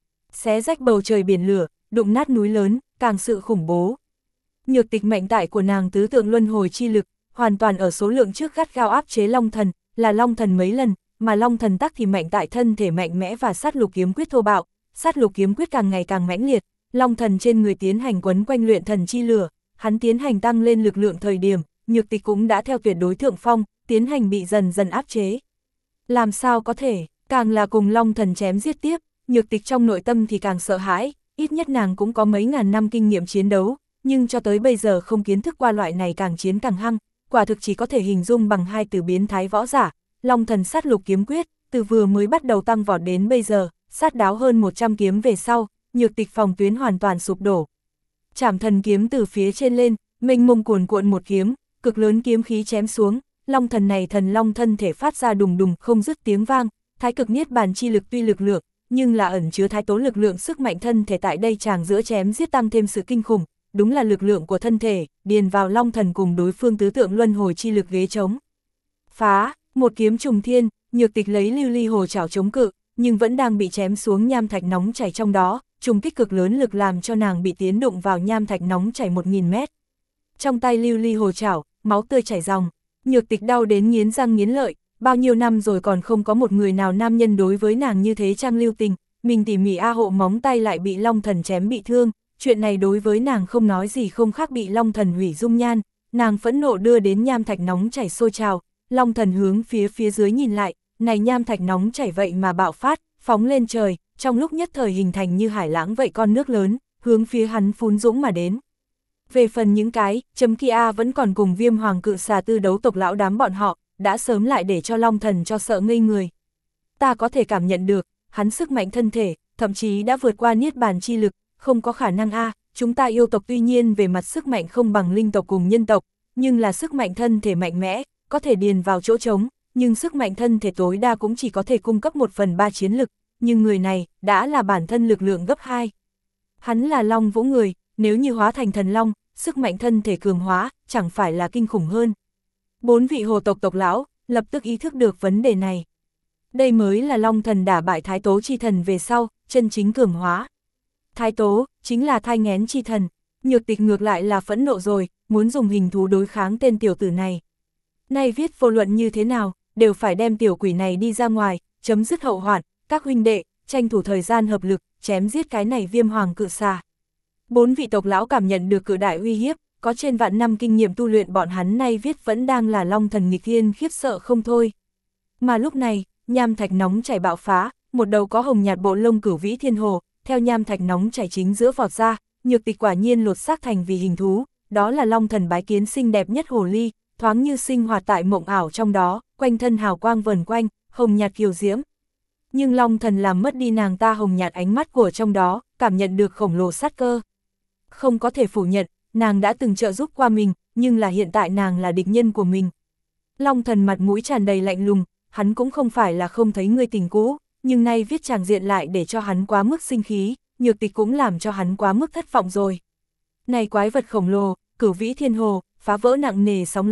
[SPEAKER 1] Xé rách bầu trời biển lửa, đụng nát núi lớn, càng sự khủng bố. Nhược Tịch mệnh tại của nàng tứ tượng luân hồi chi lực, hoàn toàn ở số lượng trước gắt gao áp chế Long Thần, là Long Thần mấy lần, mà Long Thần tắc thì mệnh tại thân thể mạnh mẽ và sát lục kiếm quyết thô bạo, sát lục kiếm quyết càng ngày càng mãnh liệt, Long Thần trên người tiến hành quấn quanh luyện thần chi lửa, hắn tiến hành tăng lên lực lượng thời điểm, Nhược Tịch cũng đã theo tuyệt đối thượng phong, tiến hành bị dần dần áp chế. Làm sao có thể, càng là cùng Long Thần chém giết tiếp, Nhược Tịch trong nội tâm thì càng sợ hãi, ít nhất nàng cũng có mấy ngàn năm kinh nghiệm chiến đấu, nhưng cho tới bây giờ không kiến thức qua loại này càng chiến càng hăng, quả thực chỉ có thể hình dung bằng hai từ biến thái võ giả. Long Thần sát lục kiếm quyết, từ vừa mới bắt đầu tăng vọt đến bây giờ, sát đáo hơn một trăm kiếm về sau, Nhược Tịch phòng tuyến hoàn toàn sụp đổ. Trảm Thần kiếm từ phía trên lên, mênh mông cuồn cuộn một kiếm, cực lớn kiếm khí chém xuống, Long Thần này thần long thân thể phát ra đùng đùng không dứt tiếng vang, thái cực niết bàn chi lực tuy lực lượng, nhưng là ẩn chứa thái tố lực lượng sức mạnh thân thể tại đây chàng giữa chém giết tăng thêm sự kinh khủng, đúng là lực lượng của thân thể, điền vào Long Thần cùng đối phương tứ tượng luân hồi chi lực ghế trống. Phá, một kiếm trùng thiên, Nhược Tịch lấy lưu ly hồ chảo chống cự, nhưng vẫn đang bị chém xuống nham thạch nóng chảy trong đó, trùng kích cực lớn lực làm cho nàng bị tiến đụng vào nham thạch nóng chảy một nghìn mét. Trong tay lưu ly hồ chảo, máu tươi chảy ròng, Nhược Tịch đau đến nghiến răng nghiến lợi, bao nhiêu năm rồi còn không có một người nào nam nhân đối với nàng như thế trang lưu tình, mình tỉ mỉ a hộ móng tay lại bị Long Thần chém bị thương, chuyện này đối với nàng không nói gì không khác bị Long Thần hủy dung nhan, nàng phẫn nộ đưa đến nham thạch nóng chảy sôi trào, Long Thần hướng phía phía dưới nhìn lại, này nham thạch nóng chảy vậy mà bạo phát, phóng lên trời, trong lúc nhất thời hình thành như hải lãng vậy con nước lớn, hướng phía hắn phún dũng mà đến. Về phần những cái, chấm kia vẫn còn cùng Viêm Hoàng cự xà tư đấu tộc lão đám bọn họ, đã sớm lại để cho Long Thần cho sợ ngây người. Ta có thể cảm nhận được, hắn sức mạnh thân thể, thậm chí đã vượt qua niết bàn chi lực, không có khả năng a, chúng ta yêu tộc tuy nhiên về mặt sức mạnh không bằng linh tộc cùng nhân tộc, nhưng là sức mạnh thân thể mạnh mẽ, có thể điền vào chỗ trống, nhưng sức mạnh thân thể tối đa cũng chỉ có thể cung cấp một phần ba chiến lực, nhưng người này, đã là bản thân lực lượng gấp hai. Hắn là Long Vũ người, nếu như hóa thành thần long, sức mạnh thân thể cường hóa, chẳng phải là kinh khủng hơn. Bốn vị hồ tộc tộc lão, lập tức ý thức được vấn đề này. Đây mới là Long Thần đả bại Thái Tố chi thần về sau, chân chính cường hóa. Thái Tố, chính là thai nghén chi thần, Nhược Tịch ngược lại là phẫn nộ rồi, muốn dùng hình thú đối kháng tên tiểu tử này. Nay viết vô luận như thế nào, đều phải đem tiểu quỷ này đi ra ngoài, chấm dứt hậu hoạn, các huynh đệ, tranh thủ thời gian hợp lực, chém giết cái này Viêm Hoàng cự xà. Bốn vị tộc lão cảm nhận được cự đại uy hiếp, có trên vạn năm kinh nghiệm tu luyện bọn hắn nay viết vẫn đang là Long Thần nghịch thiên khiếp sợ không thôi. Mà lúc này, nham thạch nóng chảy bạo phá, một đầu có hồng nhạt bộ lông cửu vĩ thiên hồ, theo nham thạch nóng chảy chính giữa vọt ra, Nhược Tịch quả nhiên lột xác thành vì hình thú, đó là Long Thần bái kiến xinh đẹp nhất hồ ly, thoáng như sinh hoạt tại mộng ảo trong đó, quanh thân hào quang vần quanh, hồng nhạt kiều diễm. Nhưng Long Thần làm mất đi nàng ta hồng nhạt ánh mắt của trong đó, cảm nhận được khổng lồ sát cơ. Không có thể phủ nhận, nàng đã từng trợ giúp qua mình, nhưng là hiện tại nàng là địch nhân của mình. Long Thần mặt mũi tràn đầy lạnh lùng, hắn cũng không phải là không thấy người tình cũ, nhưng nay viết tràng diện lại để cho hắn quá mức sinh khí, Nhược Tịch cũng làm cho hắn quá mức thất vọng rồi. Này quái vật khổng lồ, cửu vĩ thiên hồ, phá vỡ nặng nề sóng lớn,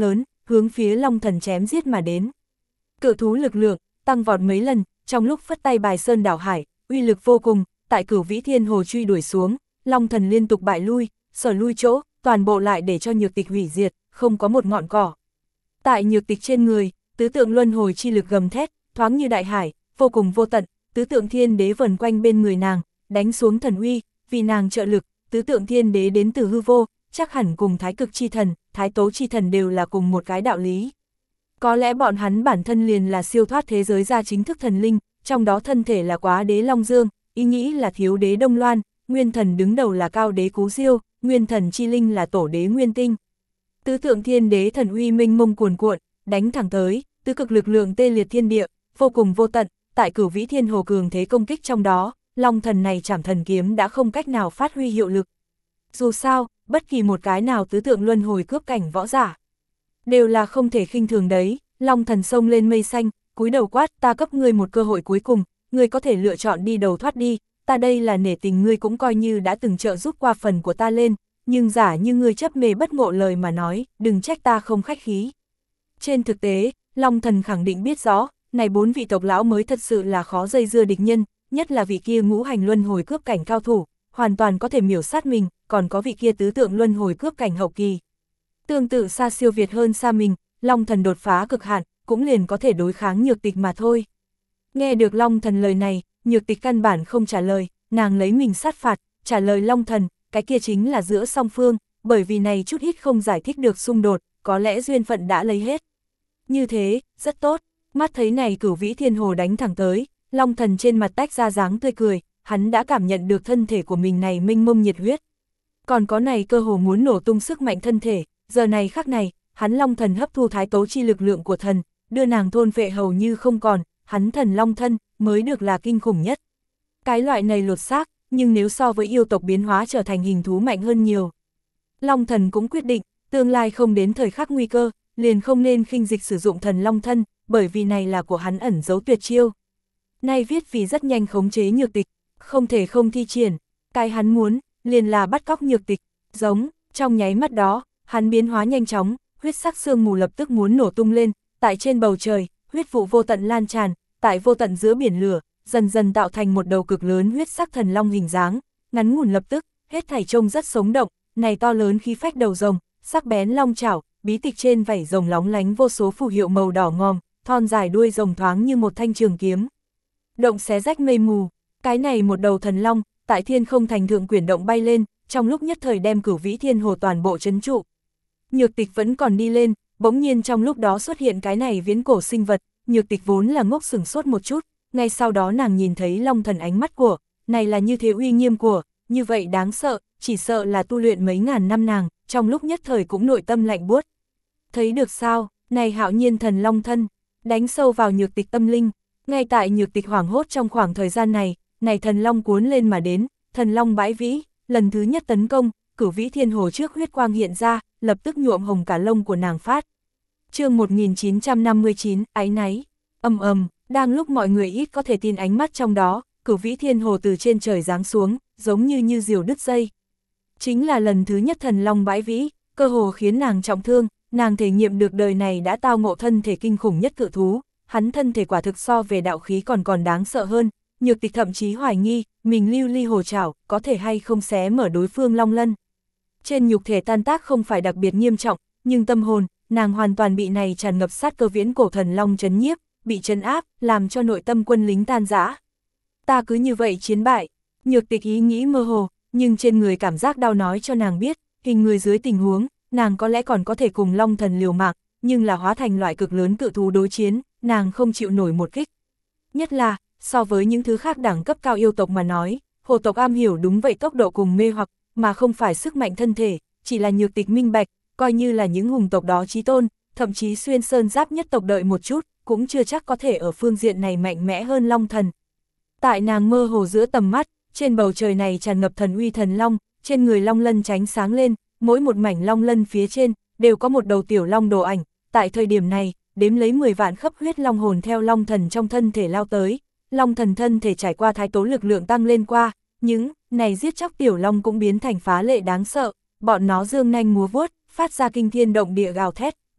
[SPEAKER 1] hướng phía long thần chém giết mà đến. Cự thú lực lượng tăng vọt mấy lần, trong lúc phất tay bài sơn đảo hải, uy lực vô cùng, tại Cửu Vĩ Thiên Hồ truy đuổi xuống, long thần liên tục bại lui, sở lui chỗ, toàn bộ lại để cho nhược tịch hủy diệt, không có một ngọn cỏ. Tại nhược tịch trên người, tứ tượng luân hồi chi lực gầm thét, thoáng như đại hải, vô cùng vô tận, tứ tượng thiên đế vần quanh bên người nàng, đánh xuống thần uy, vì nàng trợ lực, tứ tượng thiên đế đến từ hư vô, chắc hẳn cùng thái cực chi thần, thái tố chi thần đều là cùng một cái đạo lý. Có lẽ bọn hắn bản thân liền là siêu thoát thế giới ra chính thức thần linh, trong đó thân thể là quá đế Long Dương, ý nghĩ là thiếu đế Đông Loan, nguyên thần đứng đầu là cao đế Cú Diêu, nguyên thần chi linh là tổ đế Nguyên Tinh. Tứ tượng thiên đế thần uy minh mông cuồn cuộn, đánh thẳng tới, tứ cực lực lượng tê liệt thiên địa, vô cùng vô tận, tại Cửu Vĩ Thiên Hồ cường thế công kích trong đó, long thần này chảm thần kiếm đã không cách nào phát huy hiệu lực. Dù sao, bất kỳ một cái nào tứ tượng luân hồi cướp cảnh võ giả, đều là không thể khinh thường đấy, long thần xông lên mây xanh, cúi đầu quát, ta cấp ngươi một cơ hội cuối cùng, ngươi có thể lựa chọn đi đầu thoát đi, ta đây là nể tình ngươi cũng coi như đã từng trợ giúp qua phần của ta lên, nhưng giả như ngươi chấp mê bất ngộ lời mà nói, đừng trách ta không khách khí. Trên thực tế, long thần khẳng định biết rõ, này bốn vị tộc lão mới thật sự là khó dây dưa địch nhân, nhất là vị kia ngũ hành luân hồi cướp cảnh cao thủ, hoàn toàn có thể miểu sát mình, còn có vị kia tứ tượng luân hồi cướp cảnh hậu kỳ. Tương tự xa siêu việt hơn xa mình, long thần đột phá cực hạn, cũng liền có thể đối kháng nhược tịch mà thôi. Nghe được long thần lời này, nhược tịch căn bản không trả lời, nàng lấy mình sát phạt, trả lời long thần, cái kia chính là giữa song phương, bởi vì này chút ít không giải thích được xung đột, có lẽ duyên phận đã lấy hết. Như thế, rất tốt, mắt thấy này Cửu Vĩ Thiên Hồ đánh thẳng tới, long thần trên mặt tách ra dáng tươi cười, hắn đã cảm nhận được thân thể của mình này mênh mông nhiệt huyết. Còn có này cơ hồ muốn nổ tung sức mạnh thân thể, giờ này khắc này, hắn long thần hấp thu thái tố chi lực lượng của thần, đưa nàng thôn phệ hầu như không còn, hắn thần long thân mới được là kinh khủng nhất. Cái loại này lột xác, nhưng nếu so với yêu tộc biến hóa trở thành hình thú mạnh hơn nhiều. Long thần cũng quyết định, tương lai không đến thời khắc nguy cơ, liền không nên khinh dịch sử dụng thần long thân, bởi vì này là của hắn ẩn giấu tuyệt chiêu. Nay viết vì rất nhanh khống chế nhược tịch, không thể không thi triển, cái hắn muốn, liền là bắt cóc nhược tịch, giống, trong nháy mắt đó, hắn biến hóa nhanh chóng, huyết sắc sương mù lập tức muốn nổ tung lên, tại trên bầu trời, huyết vụ vô tận lan tràn, tại vô tận giữa biển lửa, dần dần tạo thành một đầu cực lớn huyết sắc thần long hình dáng, ngắn ngủn lập tức, hết thảy trông rất sống động, này to lớn khí phách đầu rồng, sắc bén long chảo, bí tịch trên vảy rồng lóng lánh vô số phù hiệu màu đỏ ngòm, thon dài đuôi rồng thoáng như một thanh trường kiếm. Động xé rách mây mù, cái này một đầu thần long, tại thiên không thành thượng quyển động bay lên, trong lúc nhất thời đem Cửu Vĩ Thiên Hồ toàn bộ trấn trụ. Nhược tịch vẫn còn đi lên, bỗng nhiên trong lúc đó xuất hiện cái này viễn cổ sinh vật, nhược tịch vốn là ngốc sửng sốt một chút, ngay sau đó nàng nhìn thấy long thần ánh mắt của, này là như thế uy nghiêm của, như vậy đáng sợ, chỉ sợ là tu luyện mấy ngàn năm nàng, trong lúc nhất thời cũng nội tâm lạnh buốt. Thấy được sao, này hạo nhiên thần long thân, đánh sâu vào nhược tịch tâm linh, ngay tại nhược tịch hoảng hốt trong khoảng thời gian này, này thần long cuốn lên mà đến, thần long bãi vĩ, lần thứ nhất tấn công, Cửu Vĩ Thiên Hồ trước huyết quang hiện ra, lập tức nhuộm hồng cả lông của nàng phát. Chương một nghìn chín trăm năm mươi chín, áy náy, ầm ầm, đang lúc mọi người ít có thể tin ánh mắt trong đó, Cửu Vĩ Thiên Hồ từ trên trời giáng xuống, giống như như diều đứt dây. Chính là lần thứ nhất thần long bãi vĩ, cơ hồ khiến nàng trọng thương, nàng thể nghiệm được đời này đã tao ngộ thân thể kinh khủng nhất cự thú, hắn thân thể quả thực so về đạo khí còn còn đáng sợ hơn, nhược tịch thậm chí hoài nghi, mình lưu ly hồ chảo, có thể hay không xé mở đối phương long lân. Trên nhục thể tan tác không phải đặc biệt nghiêm trọng, nhưng tâm hồn, nàng hoàn toàn bị này tràn ngập sát cơ viễn cổ thần long trấn nhiếp, bị trấn áp, làm cho nội tâm quân lính tan rã. Ta cứ như vậy chiến bại, nhược tịch ý nghĩ mơ hồ, nhưng trên người cảm giác đau nói cho nàng biết, hình người dưới tình huống, nàng có lẽ còn có thể cùng long thần liều mạng, nhưng là hóa thành loại cực lớn cự thú đối chiến, nàng không chịu nổi một kích. Nhất là, so với những thứ khác đẳng cấp cao yêu tộc mà nói, hồ tộc am hiểu đúng vậy tốc độ cùng mê hoặc, mà không phải sức mạnh thân thể, chỉ là nhược tịch minh bạch, coi như là những hùng tộc đó chí tôn, thậm chí xuyên sơn giáp nhất tộc đợi một chút, cũng chưa chắc có thể ở phương diện này mạnh mẽ hơn long thần. Tại nàng mơ hồ giữa tầm mắt, trên bầu trời này tràn ngập thần uy thần long, trên người long lân tránh sáng lên, mỗi một mảnh long lân phía trên, đều có một đầu tiểu long đồ ảnh, tại thời điểm này, đếm lấy mười vạn khắp huyết long hồn theo long thần trong thân thể lao tới, long thần thân thể trải qua thái tố lực lượng tăng lên qua, những này giết chóc tiểu long cũng biến thành phá lệ đáng sợ, bọn nó dương nanh múa vuốt, phát ra kinh thiên động địa gào thét,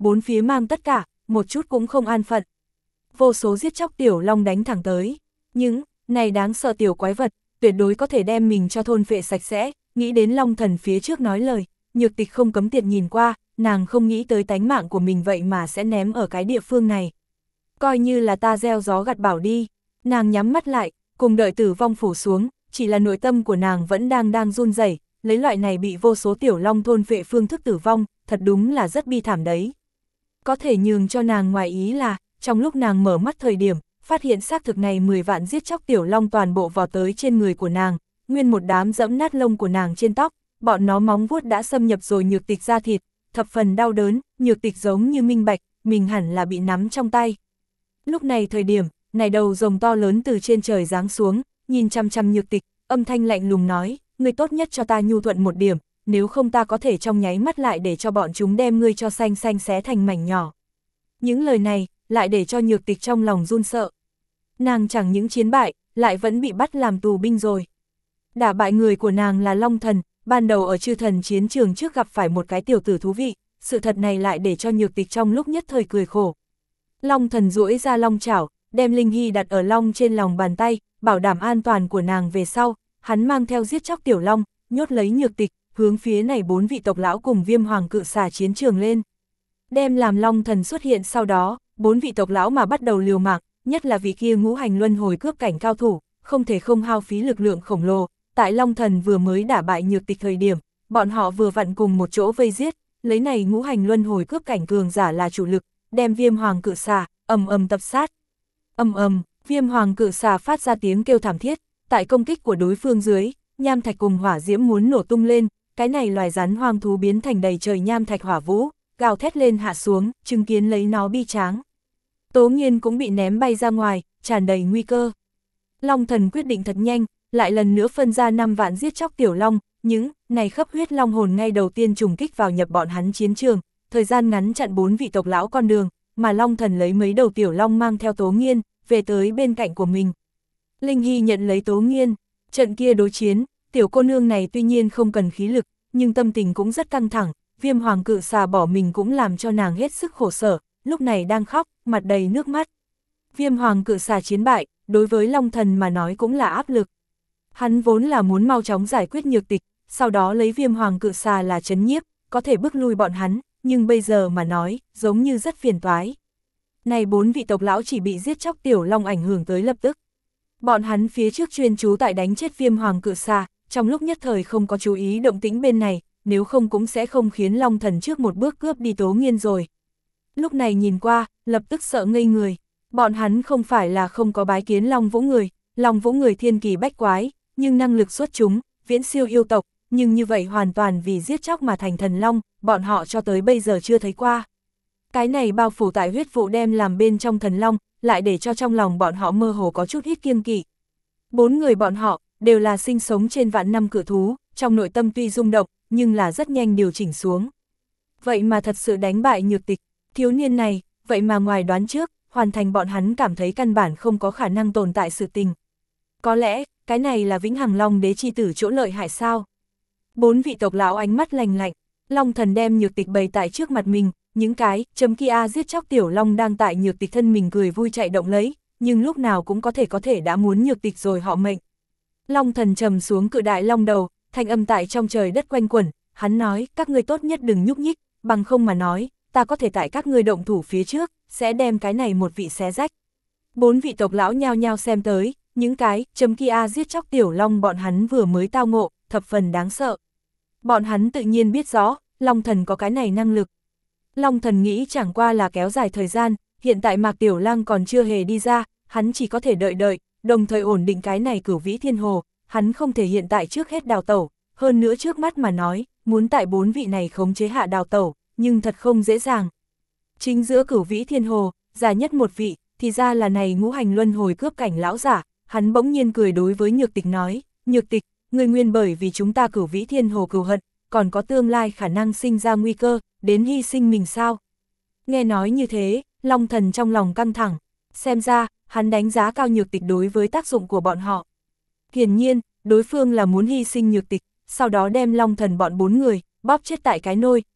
[SPEAKER 1] bốn phía mang tất cả, một chút cũng không an phận. Vô số giết chóc tiểu long đánh thẳng tới. Những này đáng sợ tiểu quái vật, tuyệt đối có thể đem mình cho thôn phệ sạch sẽ, nghĩ đến Long Thần phía trước nói lời, Nhược Tịch không cấm tiệt nhìn qua, nàng không nghĩ tới tánh mạng của mình vậy mà sẽ ném ở cái địa phương này. Coi như là ta gieo gió gặt bão đi, nàng nhắm mắt lại, cùng đợi tử vong phủ xuống, chỉ là nội tâm của nàng vẫn đang đang run rẩy, lấy loại này bị vô số tiểu long thôn phệ phương thức tử vong, thật đúng là rất bi thảm đấy. Có thể nhường cho nàng ngoài ý là, trong lúc nàng mở mắt thời điểm, phát hiện xác thực này mười vạn giết chóc tiểu long toàn bộ vào tới trên người của nàng, nguyên một đám dẫm nát lông của nàng trên tóc, bọn nó móng vuốt đã xâm nhập rồi Nhược Tịch da thịt, thập phần đau đớn, Nhược Tịch giống như minh bạch, mình hẳn là bị nắm trong tay. Lúc này thời điểm, này đầu rồng to lớn từ trên trời giáng xuống, nhìn chăm chăm Nhược Tịch, âm thanh lạnh lùng nói, ngươi tốt nhất cho ta nhu thuận một điểm, nếu không ta có thể trong nháy mắt lại để cho bọn chúng đem ngươi cho xanh xanh xé thành mảnh nhỏ. Những lời này, lại để cho Nhược Tịch trong lòng run sợ. Nàng chẳng những chiến bại, lại vẫn bị bắt làm tù binh rồi. Đả bại người của nàng là Long Thần, ban đầu ở chư thần chiến trường trước gặp phải một cái tiểu tử thú vị, sự thật này lại để cho Nhược Tịch trong lúc nhất thời cười khổ. Long Thần duỗi ra long chảo, đem Linh Hy đặt ở long trên lòng bàn tay, bảo đảm an toàn của nàng về sau, hắn mang theo giết chóc tiểu long, nhốt lấy Nhược Tịch, hướng phía này bốn vị tộc lão cùng Viêm Hoàng cự xà chiến trường lên. Đem làm Long Thần xuất hiện sau đó, bốn vị tộc lão mà bắt đầu liều mạng, nhất là vị kia ngũ hành luân hồi cướp cảnh cao thủ, không thể không hao phí lực lượng khổng lồ. Tại Long Thần vừa mới đả bại Nhược Tịch thời điểm, bọn họ vừa vặn cùng một chỗ vây giết, lấy này ngũ hành luân hồi cướp cảnh cường giả là chủ lực, đem Viêm Hoàng cự xà ầm ầm tập sát. Ầm ầm, Viêm Hoàng cự xà phát ra tiếng kêu thảm thiết, tại công kích của đối phương dưới, nham thạch cùng hỏa diễm muốn nổ tung lên, cái này loài rắn hoang thú biến thành đầy trời nham thạch hỏa vũ, gào thét lên hạ xuống, chứng kiến lấy nó bi tráng. Tố Nghiên cũng bị ném bay ra ngoài, tràn đầy nguy cơ. Long Thần quyết định thật nhanh, lại lần nữa phân ra năm vạn giết chóc tiểu long, những này khắp huyết long hồn ngay đầu tiên trùng kích vào nhập bọn hắn chiến trường, thời gian ngắn chặn bốn vị tộc lão con đường, mà Long Thần lấy mấy đầu tiểu long mang theo Tố Nghiên, về tới bên cạnh của mình. Linh Hy nhận lấy Tố Nghiên, trận kia đối chiến, tiểu cô nương này tuy nhiên không cần khí lực, nhưng tâm tình cũng rất căng thẳng, Viêm Hoàng cự xà bỏ mình cũng làm cho nàng hết sức khổ sở, lúc này đang khóc, mặt đầy nước mắt. Viêm Hoàng cự xà chiến bại, đối với Long Thần mà nói cũng là áp lực. Hắn vốn là muốn mau chóng giải quyết Nhược Tịch, sau đó lấy Viêm Hoàng cự xà là trấn nhiếp, có thể bức lui bọn hắn, nhưng bây giờ mà nói, giống như rất phiền toái. Này bốn vị tộc lão chỉ bị giết chóc tiểu long ảnh hưởng tới lập tức. Bọn hắn phía trước chuyên chú tại đánh chết Viêm Hoàng cự xà, trong lúc nhất thời không có chú ý động tĩnh bên này, nếu không cũng sẽ không khiến Long Thần trước một bước cướp đi Tố Nghiên rồi. Lúc này nhìn qua, lập tức sợ ngây người. Bọn hắn không phải là không có bái kiến Long Vũ người, Long Vũ người thiên kỳ bách quái, nhưng năng lực xuất chúng, viễn siêu yêu tộc, nhưng như vậy hoàn toàn vì giết chóc mà thành thần long, bọn họ cho tới bây giờ chưa thấy qua. Cái này bao phủ tại huyết vụ đem làm bên trong thần long, lại để cho trong lòng bọn họ mơ hồ có chút ít kiêng kỵ. Bốn người bọn họ, đều là sinh sống trên vạn năm cự thú, trong nội tâm tuy rung động, nhưng là rất nhanh điều chỉnh xuống. Vậy mà thật sự đánh bại Nhược Tịch, thiếu niên này, vậy mà ngoài đoán trước, hoàn thành bọn hắn cảm thấy căn bản không có khả năng tồn tại sự tình. Có lẽ, cái này là Vĩnh Hằng Long đế chi tử chỗ lợi hại sao? Bốn vị tộc lão ánh mắt lành lạnh, Long Thần đem Nhược Tịch bày tại trước mặt mình, những cái chấm kia giết chóc tiểu long đang tại Nhược Tịch thân mình cười vui chạy động lấy, nhưng lúc nào cũng có thể có thể đã muốn Nhược Tịch rồi họ mệnh. Long Thần trầm xuống cự đại long đầu, thanh âm tại trong trời đất quanh quẩn, hắn nói, các ngươi tốt nhất đừng nhúc nhích, bằng không mà nói, ta có thể tại các ngươi động thủ phía trước, sẽ đem cái này một vị xé rách. Bốn vị tộc lão nhao nhao xem tới, những cái chấm kia giết chóc tiểu long bọn hắn vừa mới tao ngộ, thập phần đáng sợ. Bọn hắn tự nhiên biết rõ, Long Thần có cái này năng lực. Long Thần nghĩ chẳng qua là kéo dài thời gian, hiện tại Mạc Tiểu Lang còn chưa hề đi ra, hắn chỉ có thể đợi đợi, đồng thời ổn định cái này Cửu Vĩ Thiên Hồ, hắn không thể hiện tại trước hết đào tẩu, hơn nữa trước mắt mà nói, muốn tại bốn vị này khống chế hạ đào tẩu, nhưng thật không dễ dàng. Chính giữa Cửu Vĩ Thiên Hồ, già nhất một vị, thì ra là này ngũ hành luân hồi cướp cảnh lão giả, hắn bỗng nhiên cười đối với Nhược Tịch nói, Nhược Tịch, người nguyên bởi vì chúng ta Cửu Vĩ Thiên Hồ cừu hận, còn có tương lai khả năng sinh ra nguy cơ, đến hy sinh mình sao? Nghe nói như thế, Long Thần trong lòng căng thẳng, xem ra, hắn đánh giá cao Nhược Tịch đối với tác dụng của bọn họ. Hiển nhiên, đối phương là muốn hy sinh Nhược Tịch, sau đó đem Long Thần bọn bốn người, bóp chết tại cái nôi,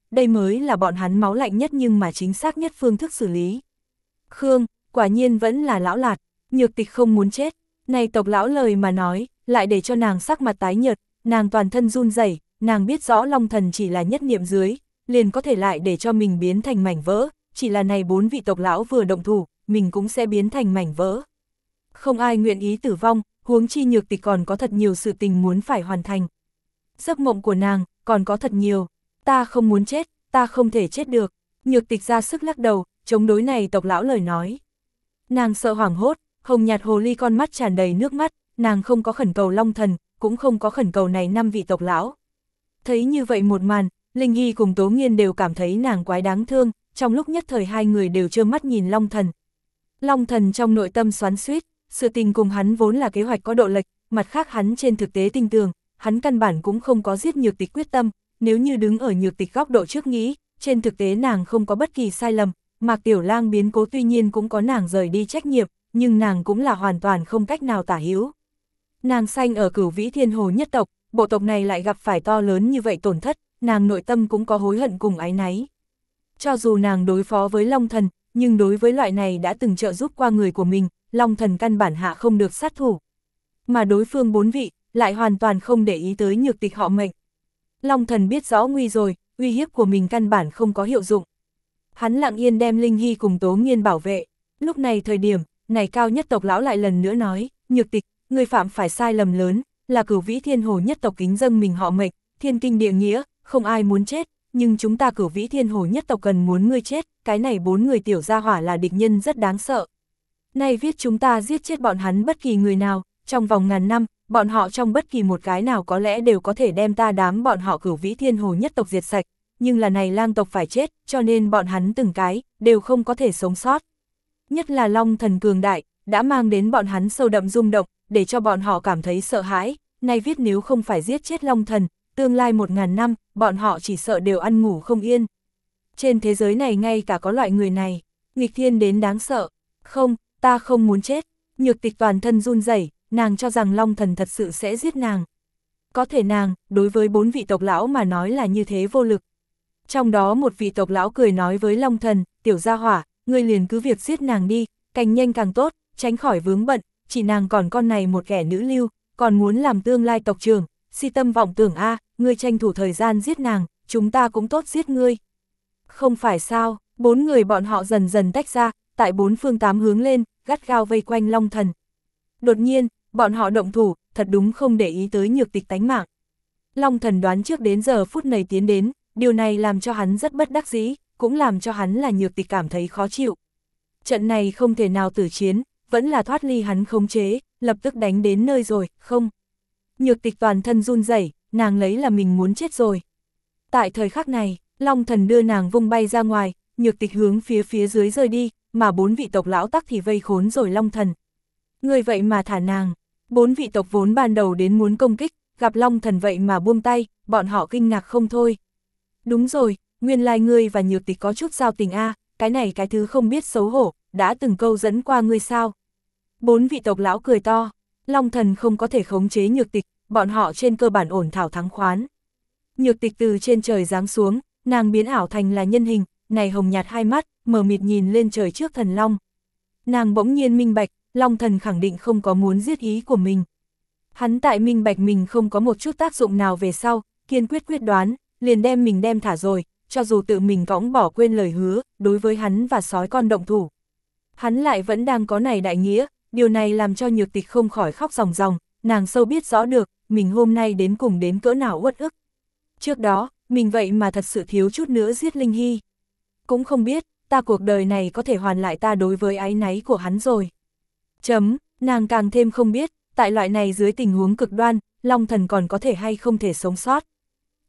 [SPEAKER 1] đây mới là bọn hắn máu lạnh nhất nhưng mà chính xác nhất phương thức xử lý. Khương, quả nhiên vẫn là lão lạt, Nhược Tịch không muốn chết, này tộc lão lời mà nói, lại để cho nàng sắc mặt tái nhợt, nàng toàn thân run rẩy, nàng biết rõ Long Thần chỉ là nhất niệm dưới, liền có thể lại để cho mình biến thành mảnh vỡ, chỉ là này bốn vị tộc lão vừa động thủ, mình cũng sẽ biến thành mảnh vỡ. Không ai nguyện ý tử vong, huống chi Nhược Tịch còn có thật nhiều sự tình muốn phải hoàn thành. Giấc mộng của nàng, còn có thật nhiều, ta không muốn chết, ta không thể chết được, Nhược Tịch ra sức lắc đầu, chống đối này tộc lão lời nói. Nàng sợ hoảng hốt, hồng nhạt hồ ly con mắt tràn đầy nước mắt, nàng không có khẩn cầu Long Thần, cũng không có khẩn cầu này năm vị tộc lão. Thấy như vậy một màn, Linh Hy cùng Tố Nghiên đều cảm thấy nàng quái đáng thương, trong lúc nhất thời hai người đều trơ mắt nhìn Long Thần. Long Thần trong nội tâm xoắn xuýt, sự tình cùng hắn vốn là kế hoạch có độ lệch, mặt khác hắn trên thực tế tin tưởng, hắn căn bản cũng không có giết Nhược Tịch quyết tâm, nếu như đứng ở Nhược Tịch góc độ trước nghĩ, trên thực tế nàng không có bất kỳ sai lầm, Mạc Tiểu Lang biến cố tuy nhiên cũng có nàng rời đi trách nhiệm, nhưng nàng cũng là hoàn toàn không cách nào tả hữu. Nàng sanh ở Cửu Vĩ Thiên Hồ nhất tộc, bộ tộc này lại gặp phải to lớn như vậy tổn thất, nàng nội tâm cũng có hối hận cùng áy náy. Cho dù nàng đối phó với Long Thần, nhưng đối với loại này đã từng trợ giúp qua người của mình, Long Thần căn bản hạ không được sát thủ. Mà đối phương bốn vị, lại hoàn toàn không để ý tới Nhược Tịch họ mệnh. Long Thần biết rõ nguy rồi, uy hiếp của mình căn bản không có hiệu dụng. Hắn lặng yên đem Linh Hy cùng Tố Nghiên bảo vệ. Lúc này thời điểm, này cao nhất tộc lão lại lần nữa nói, Nhược Tịch, người phạm phải sai lầm lớn, là Cửu Vĩ Thiên Hồ nhất tộc kính dâng mình họ mệnh, thiên kinh địa nghĩa, không ai muốn chết, nhưng chúng ta Cửu Vĩ Thiên Hồ nhất tộc cần muốn ngươi chết, cái này bốn người tiểu gia hỏa là địch nhân rất đáng sợ. Nay viết chúng ta giết chết bọn hắn bất kỳ người nào, trong vòng ngàn năm, bọn họ trong bất kỳ một cái nào có lẽ đều có thể đem ta đám bọn họ Cửu Vĩ Thiên Hồ nhất tộc diệt sạch, nhưng là này lang tộc phải chết, cho nên bọn hắn từng cái, đều không có thể sống sót. Nhất là Long Thần cường đại, đã mang đến bọn hắn sâu đậm rung động, để cho bọn họ cảm thấy sợ hãi, nay viết nếu không phải giết chết Long Thần, tương lai một ngàn năm, bọn họ chỉ sợ đều ăn ngủ không yên. Trên thế giới này ngay cả có loại người này, nghịch thiên đến đáng sợ, không, ta không muốn chết, Nhược Tịch toàn thân run rẩy, nàng cho rằng Long Thần thật sự sẽ giết nàng. Có thể nàng, đối với bốn vị tộc lão mà nói là như thế vô lực. Trong đó một vị tộc lão cười nói với Long Thần, tiểu gia hỏa, ngươi liền cứ việc giết nàng đi, càng nhanh càng tốt, tránh khỏi vướng bận, chỉ nàng còn con này một kẻ nữ lưu, còn muốn làm tương lai tộc trưởng, si tâm vọng tưởng a, ngươi tranh thủ thời gian giết nàng, chúng ta cũng tốt giết ngươi. Không phải sao, bốn người bọn họ dần dần tách ra, tại bốn phương tám hướng lên, gắt gao vây quanh Long Thần. Đột nhiên, bọn họ động thủ, thật đúng không để ý tới Nhược Tịch tánh mạng. Long Thần đoán trước đến giờ phút này tiến đến, điều này làm cho hắn rất bất đắc dĩ, cũng làm cho hắn là Nhược Tịch cảm thấy khó chịu. Trận này không thể nào tử chiến, vẫn là thoát ly hắn khống chế, lập tức đánh đến nơi rồi, không. Nhược Tịch toàn thân run rẩy, nàng lấy là mình muốn chết rồi. Tại thời khắc này, Long Thần đưa nàng vung bay ra ngoài, Nhược Tịch hướng phía phía dưới rơi đi, mà bốn vị tộc lão tắc thì vây khốn rồi Long Thần. Người vậy mà thả nàng, bốn vị tộc vốn ban đầu đến muốn công kích, gặp Long Thần vậy mà buông tay, bọn họ kinh ngạc không thôi. Đúng rồi, nguyên lai ngươi và Nhược Tịch có chút giao tình a, cái này cái thứ không biết xấu hổ, đã từng câu dẫn qua ngươi sao. Bốn vị tộc lão cười to, Long Thần không có thể khống chế Nhược Tịch, bọn họ trên cơ bản ổn thảo thắng khoán. Nhược Tịch từ trên trời giáng xuống, nàng biến ảo thành là nhân hình, này hồng nhạt hai mắt, mờ mịt nhìn lên trời trước thần long. Nàng bỗng nhiên minh bạch, Long Thần khẳng định không có muốn giết ý của mình. Hắn tại minh bạch mình không có một chút tác dụng nào về sau, kiên quyết quyết đoán, liền đem mình đem thả rồi, cho dù tự mình cõng bỏ quên lời hứa, đối với hắn và sói con động thủ. Hắn lại vẫn đang có này đại nghĩa, điều này làm cho Nhược Tịch không khỏi khóc ròng ròng, nàng sâu biết rõ được, mình hôm nay đến cùng đến cỡ nào uất ức. Trước đó, mình vậy mà thật sự thiếu chút nữa giết Linh Hy. Cũng không biết, ta cuộc đời này có thể hoàn lại ta đối với áy náy của hắn rồi. Chấm, nàng càng thêm không biết, tại loại này dưới tình huống cực đoan, Long Thần còn có thể hay không thể sống sót.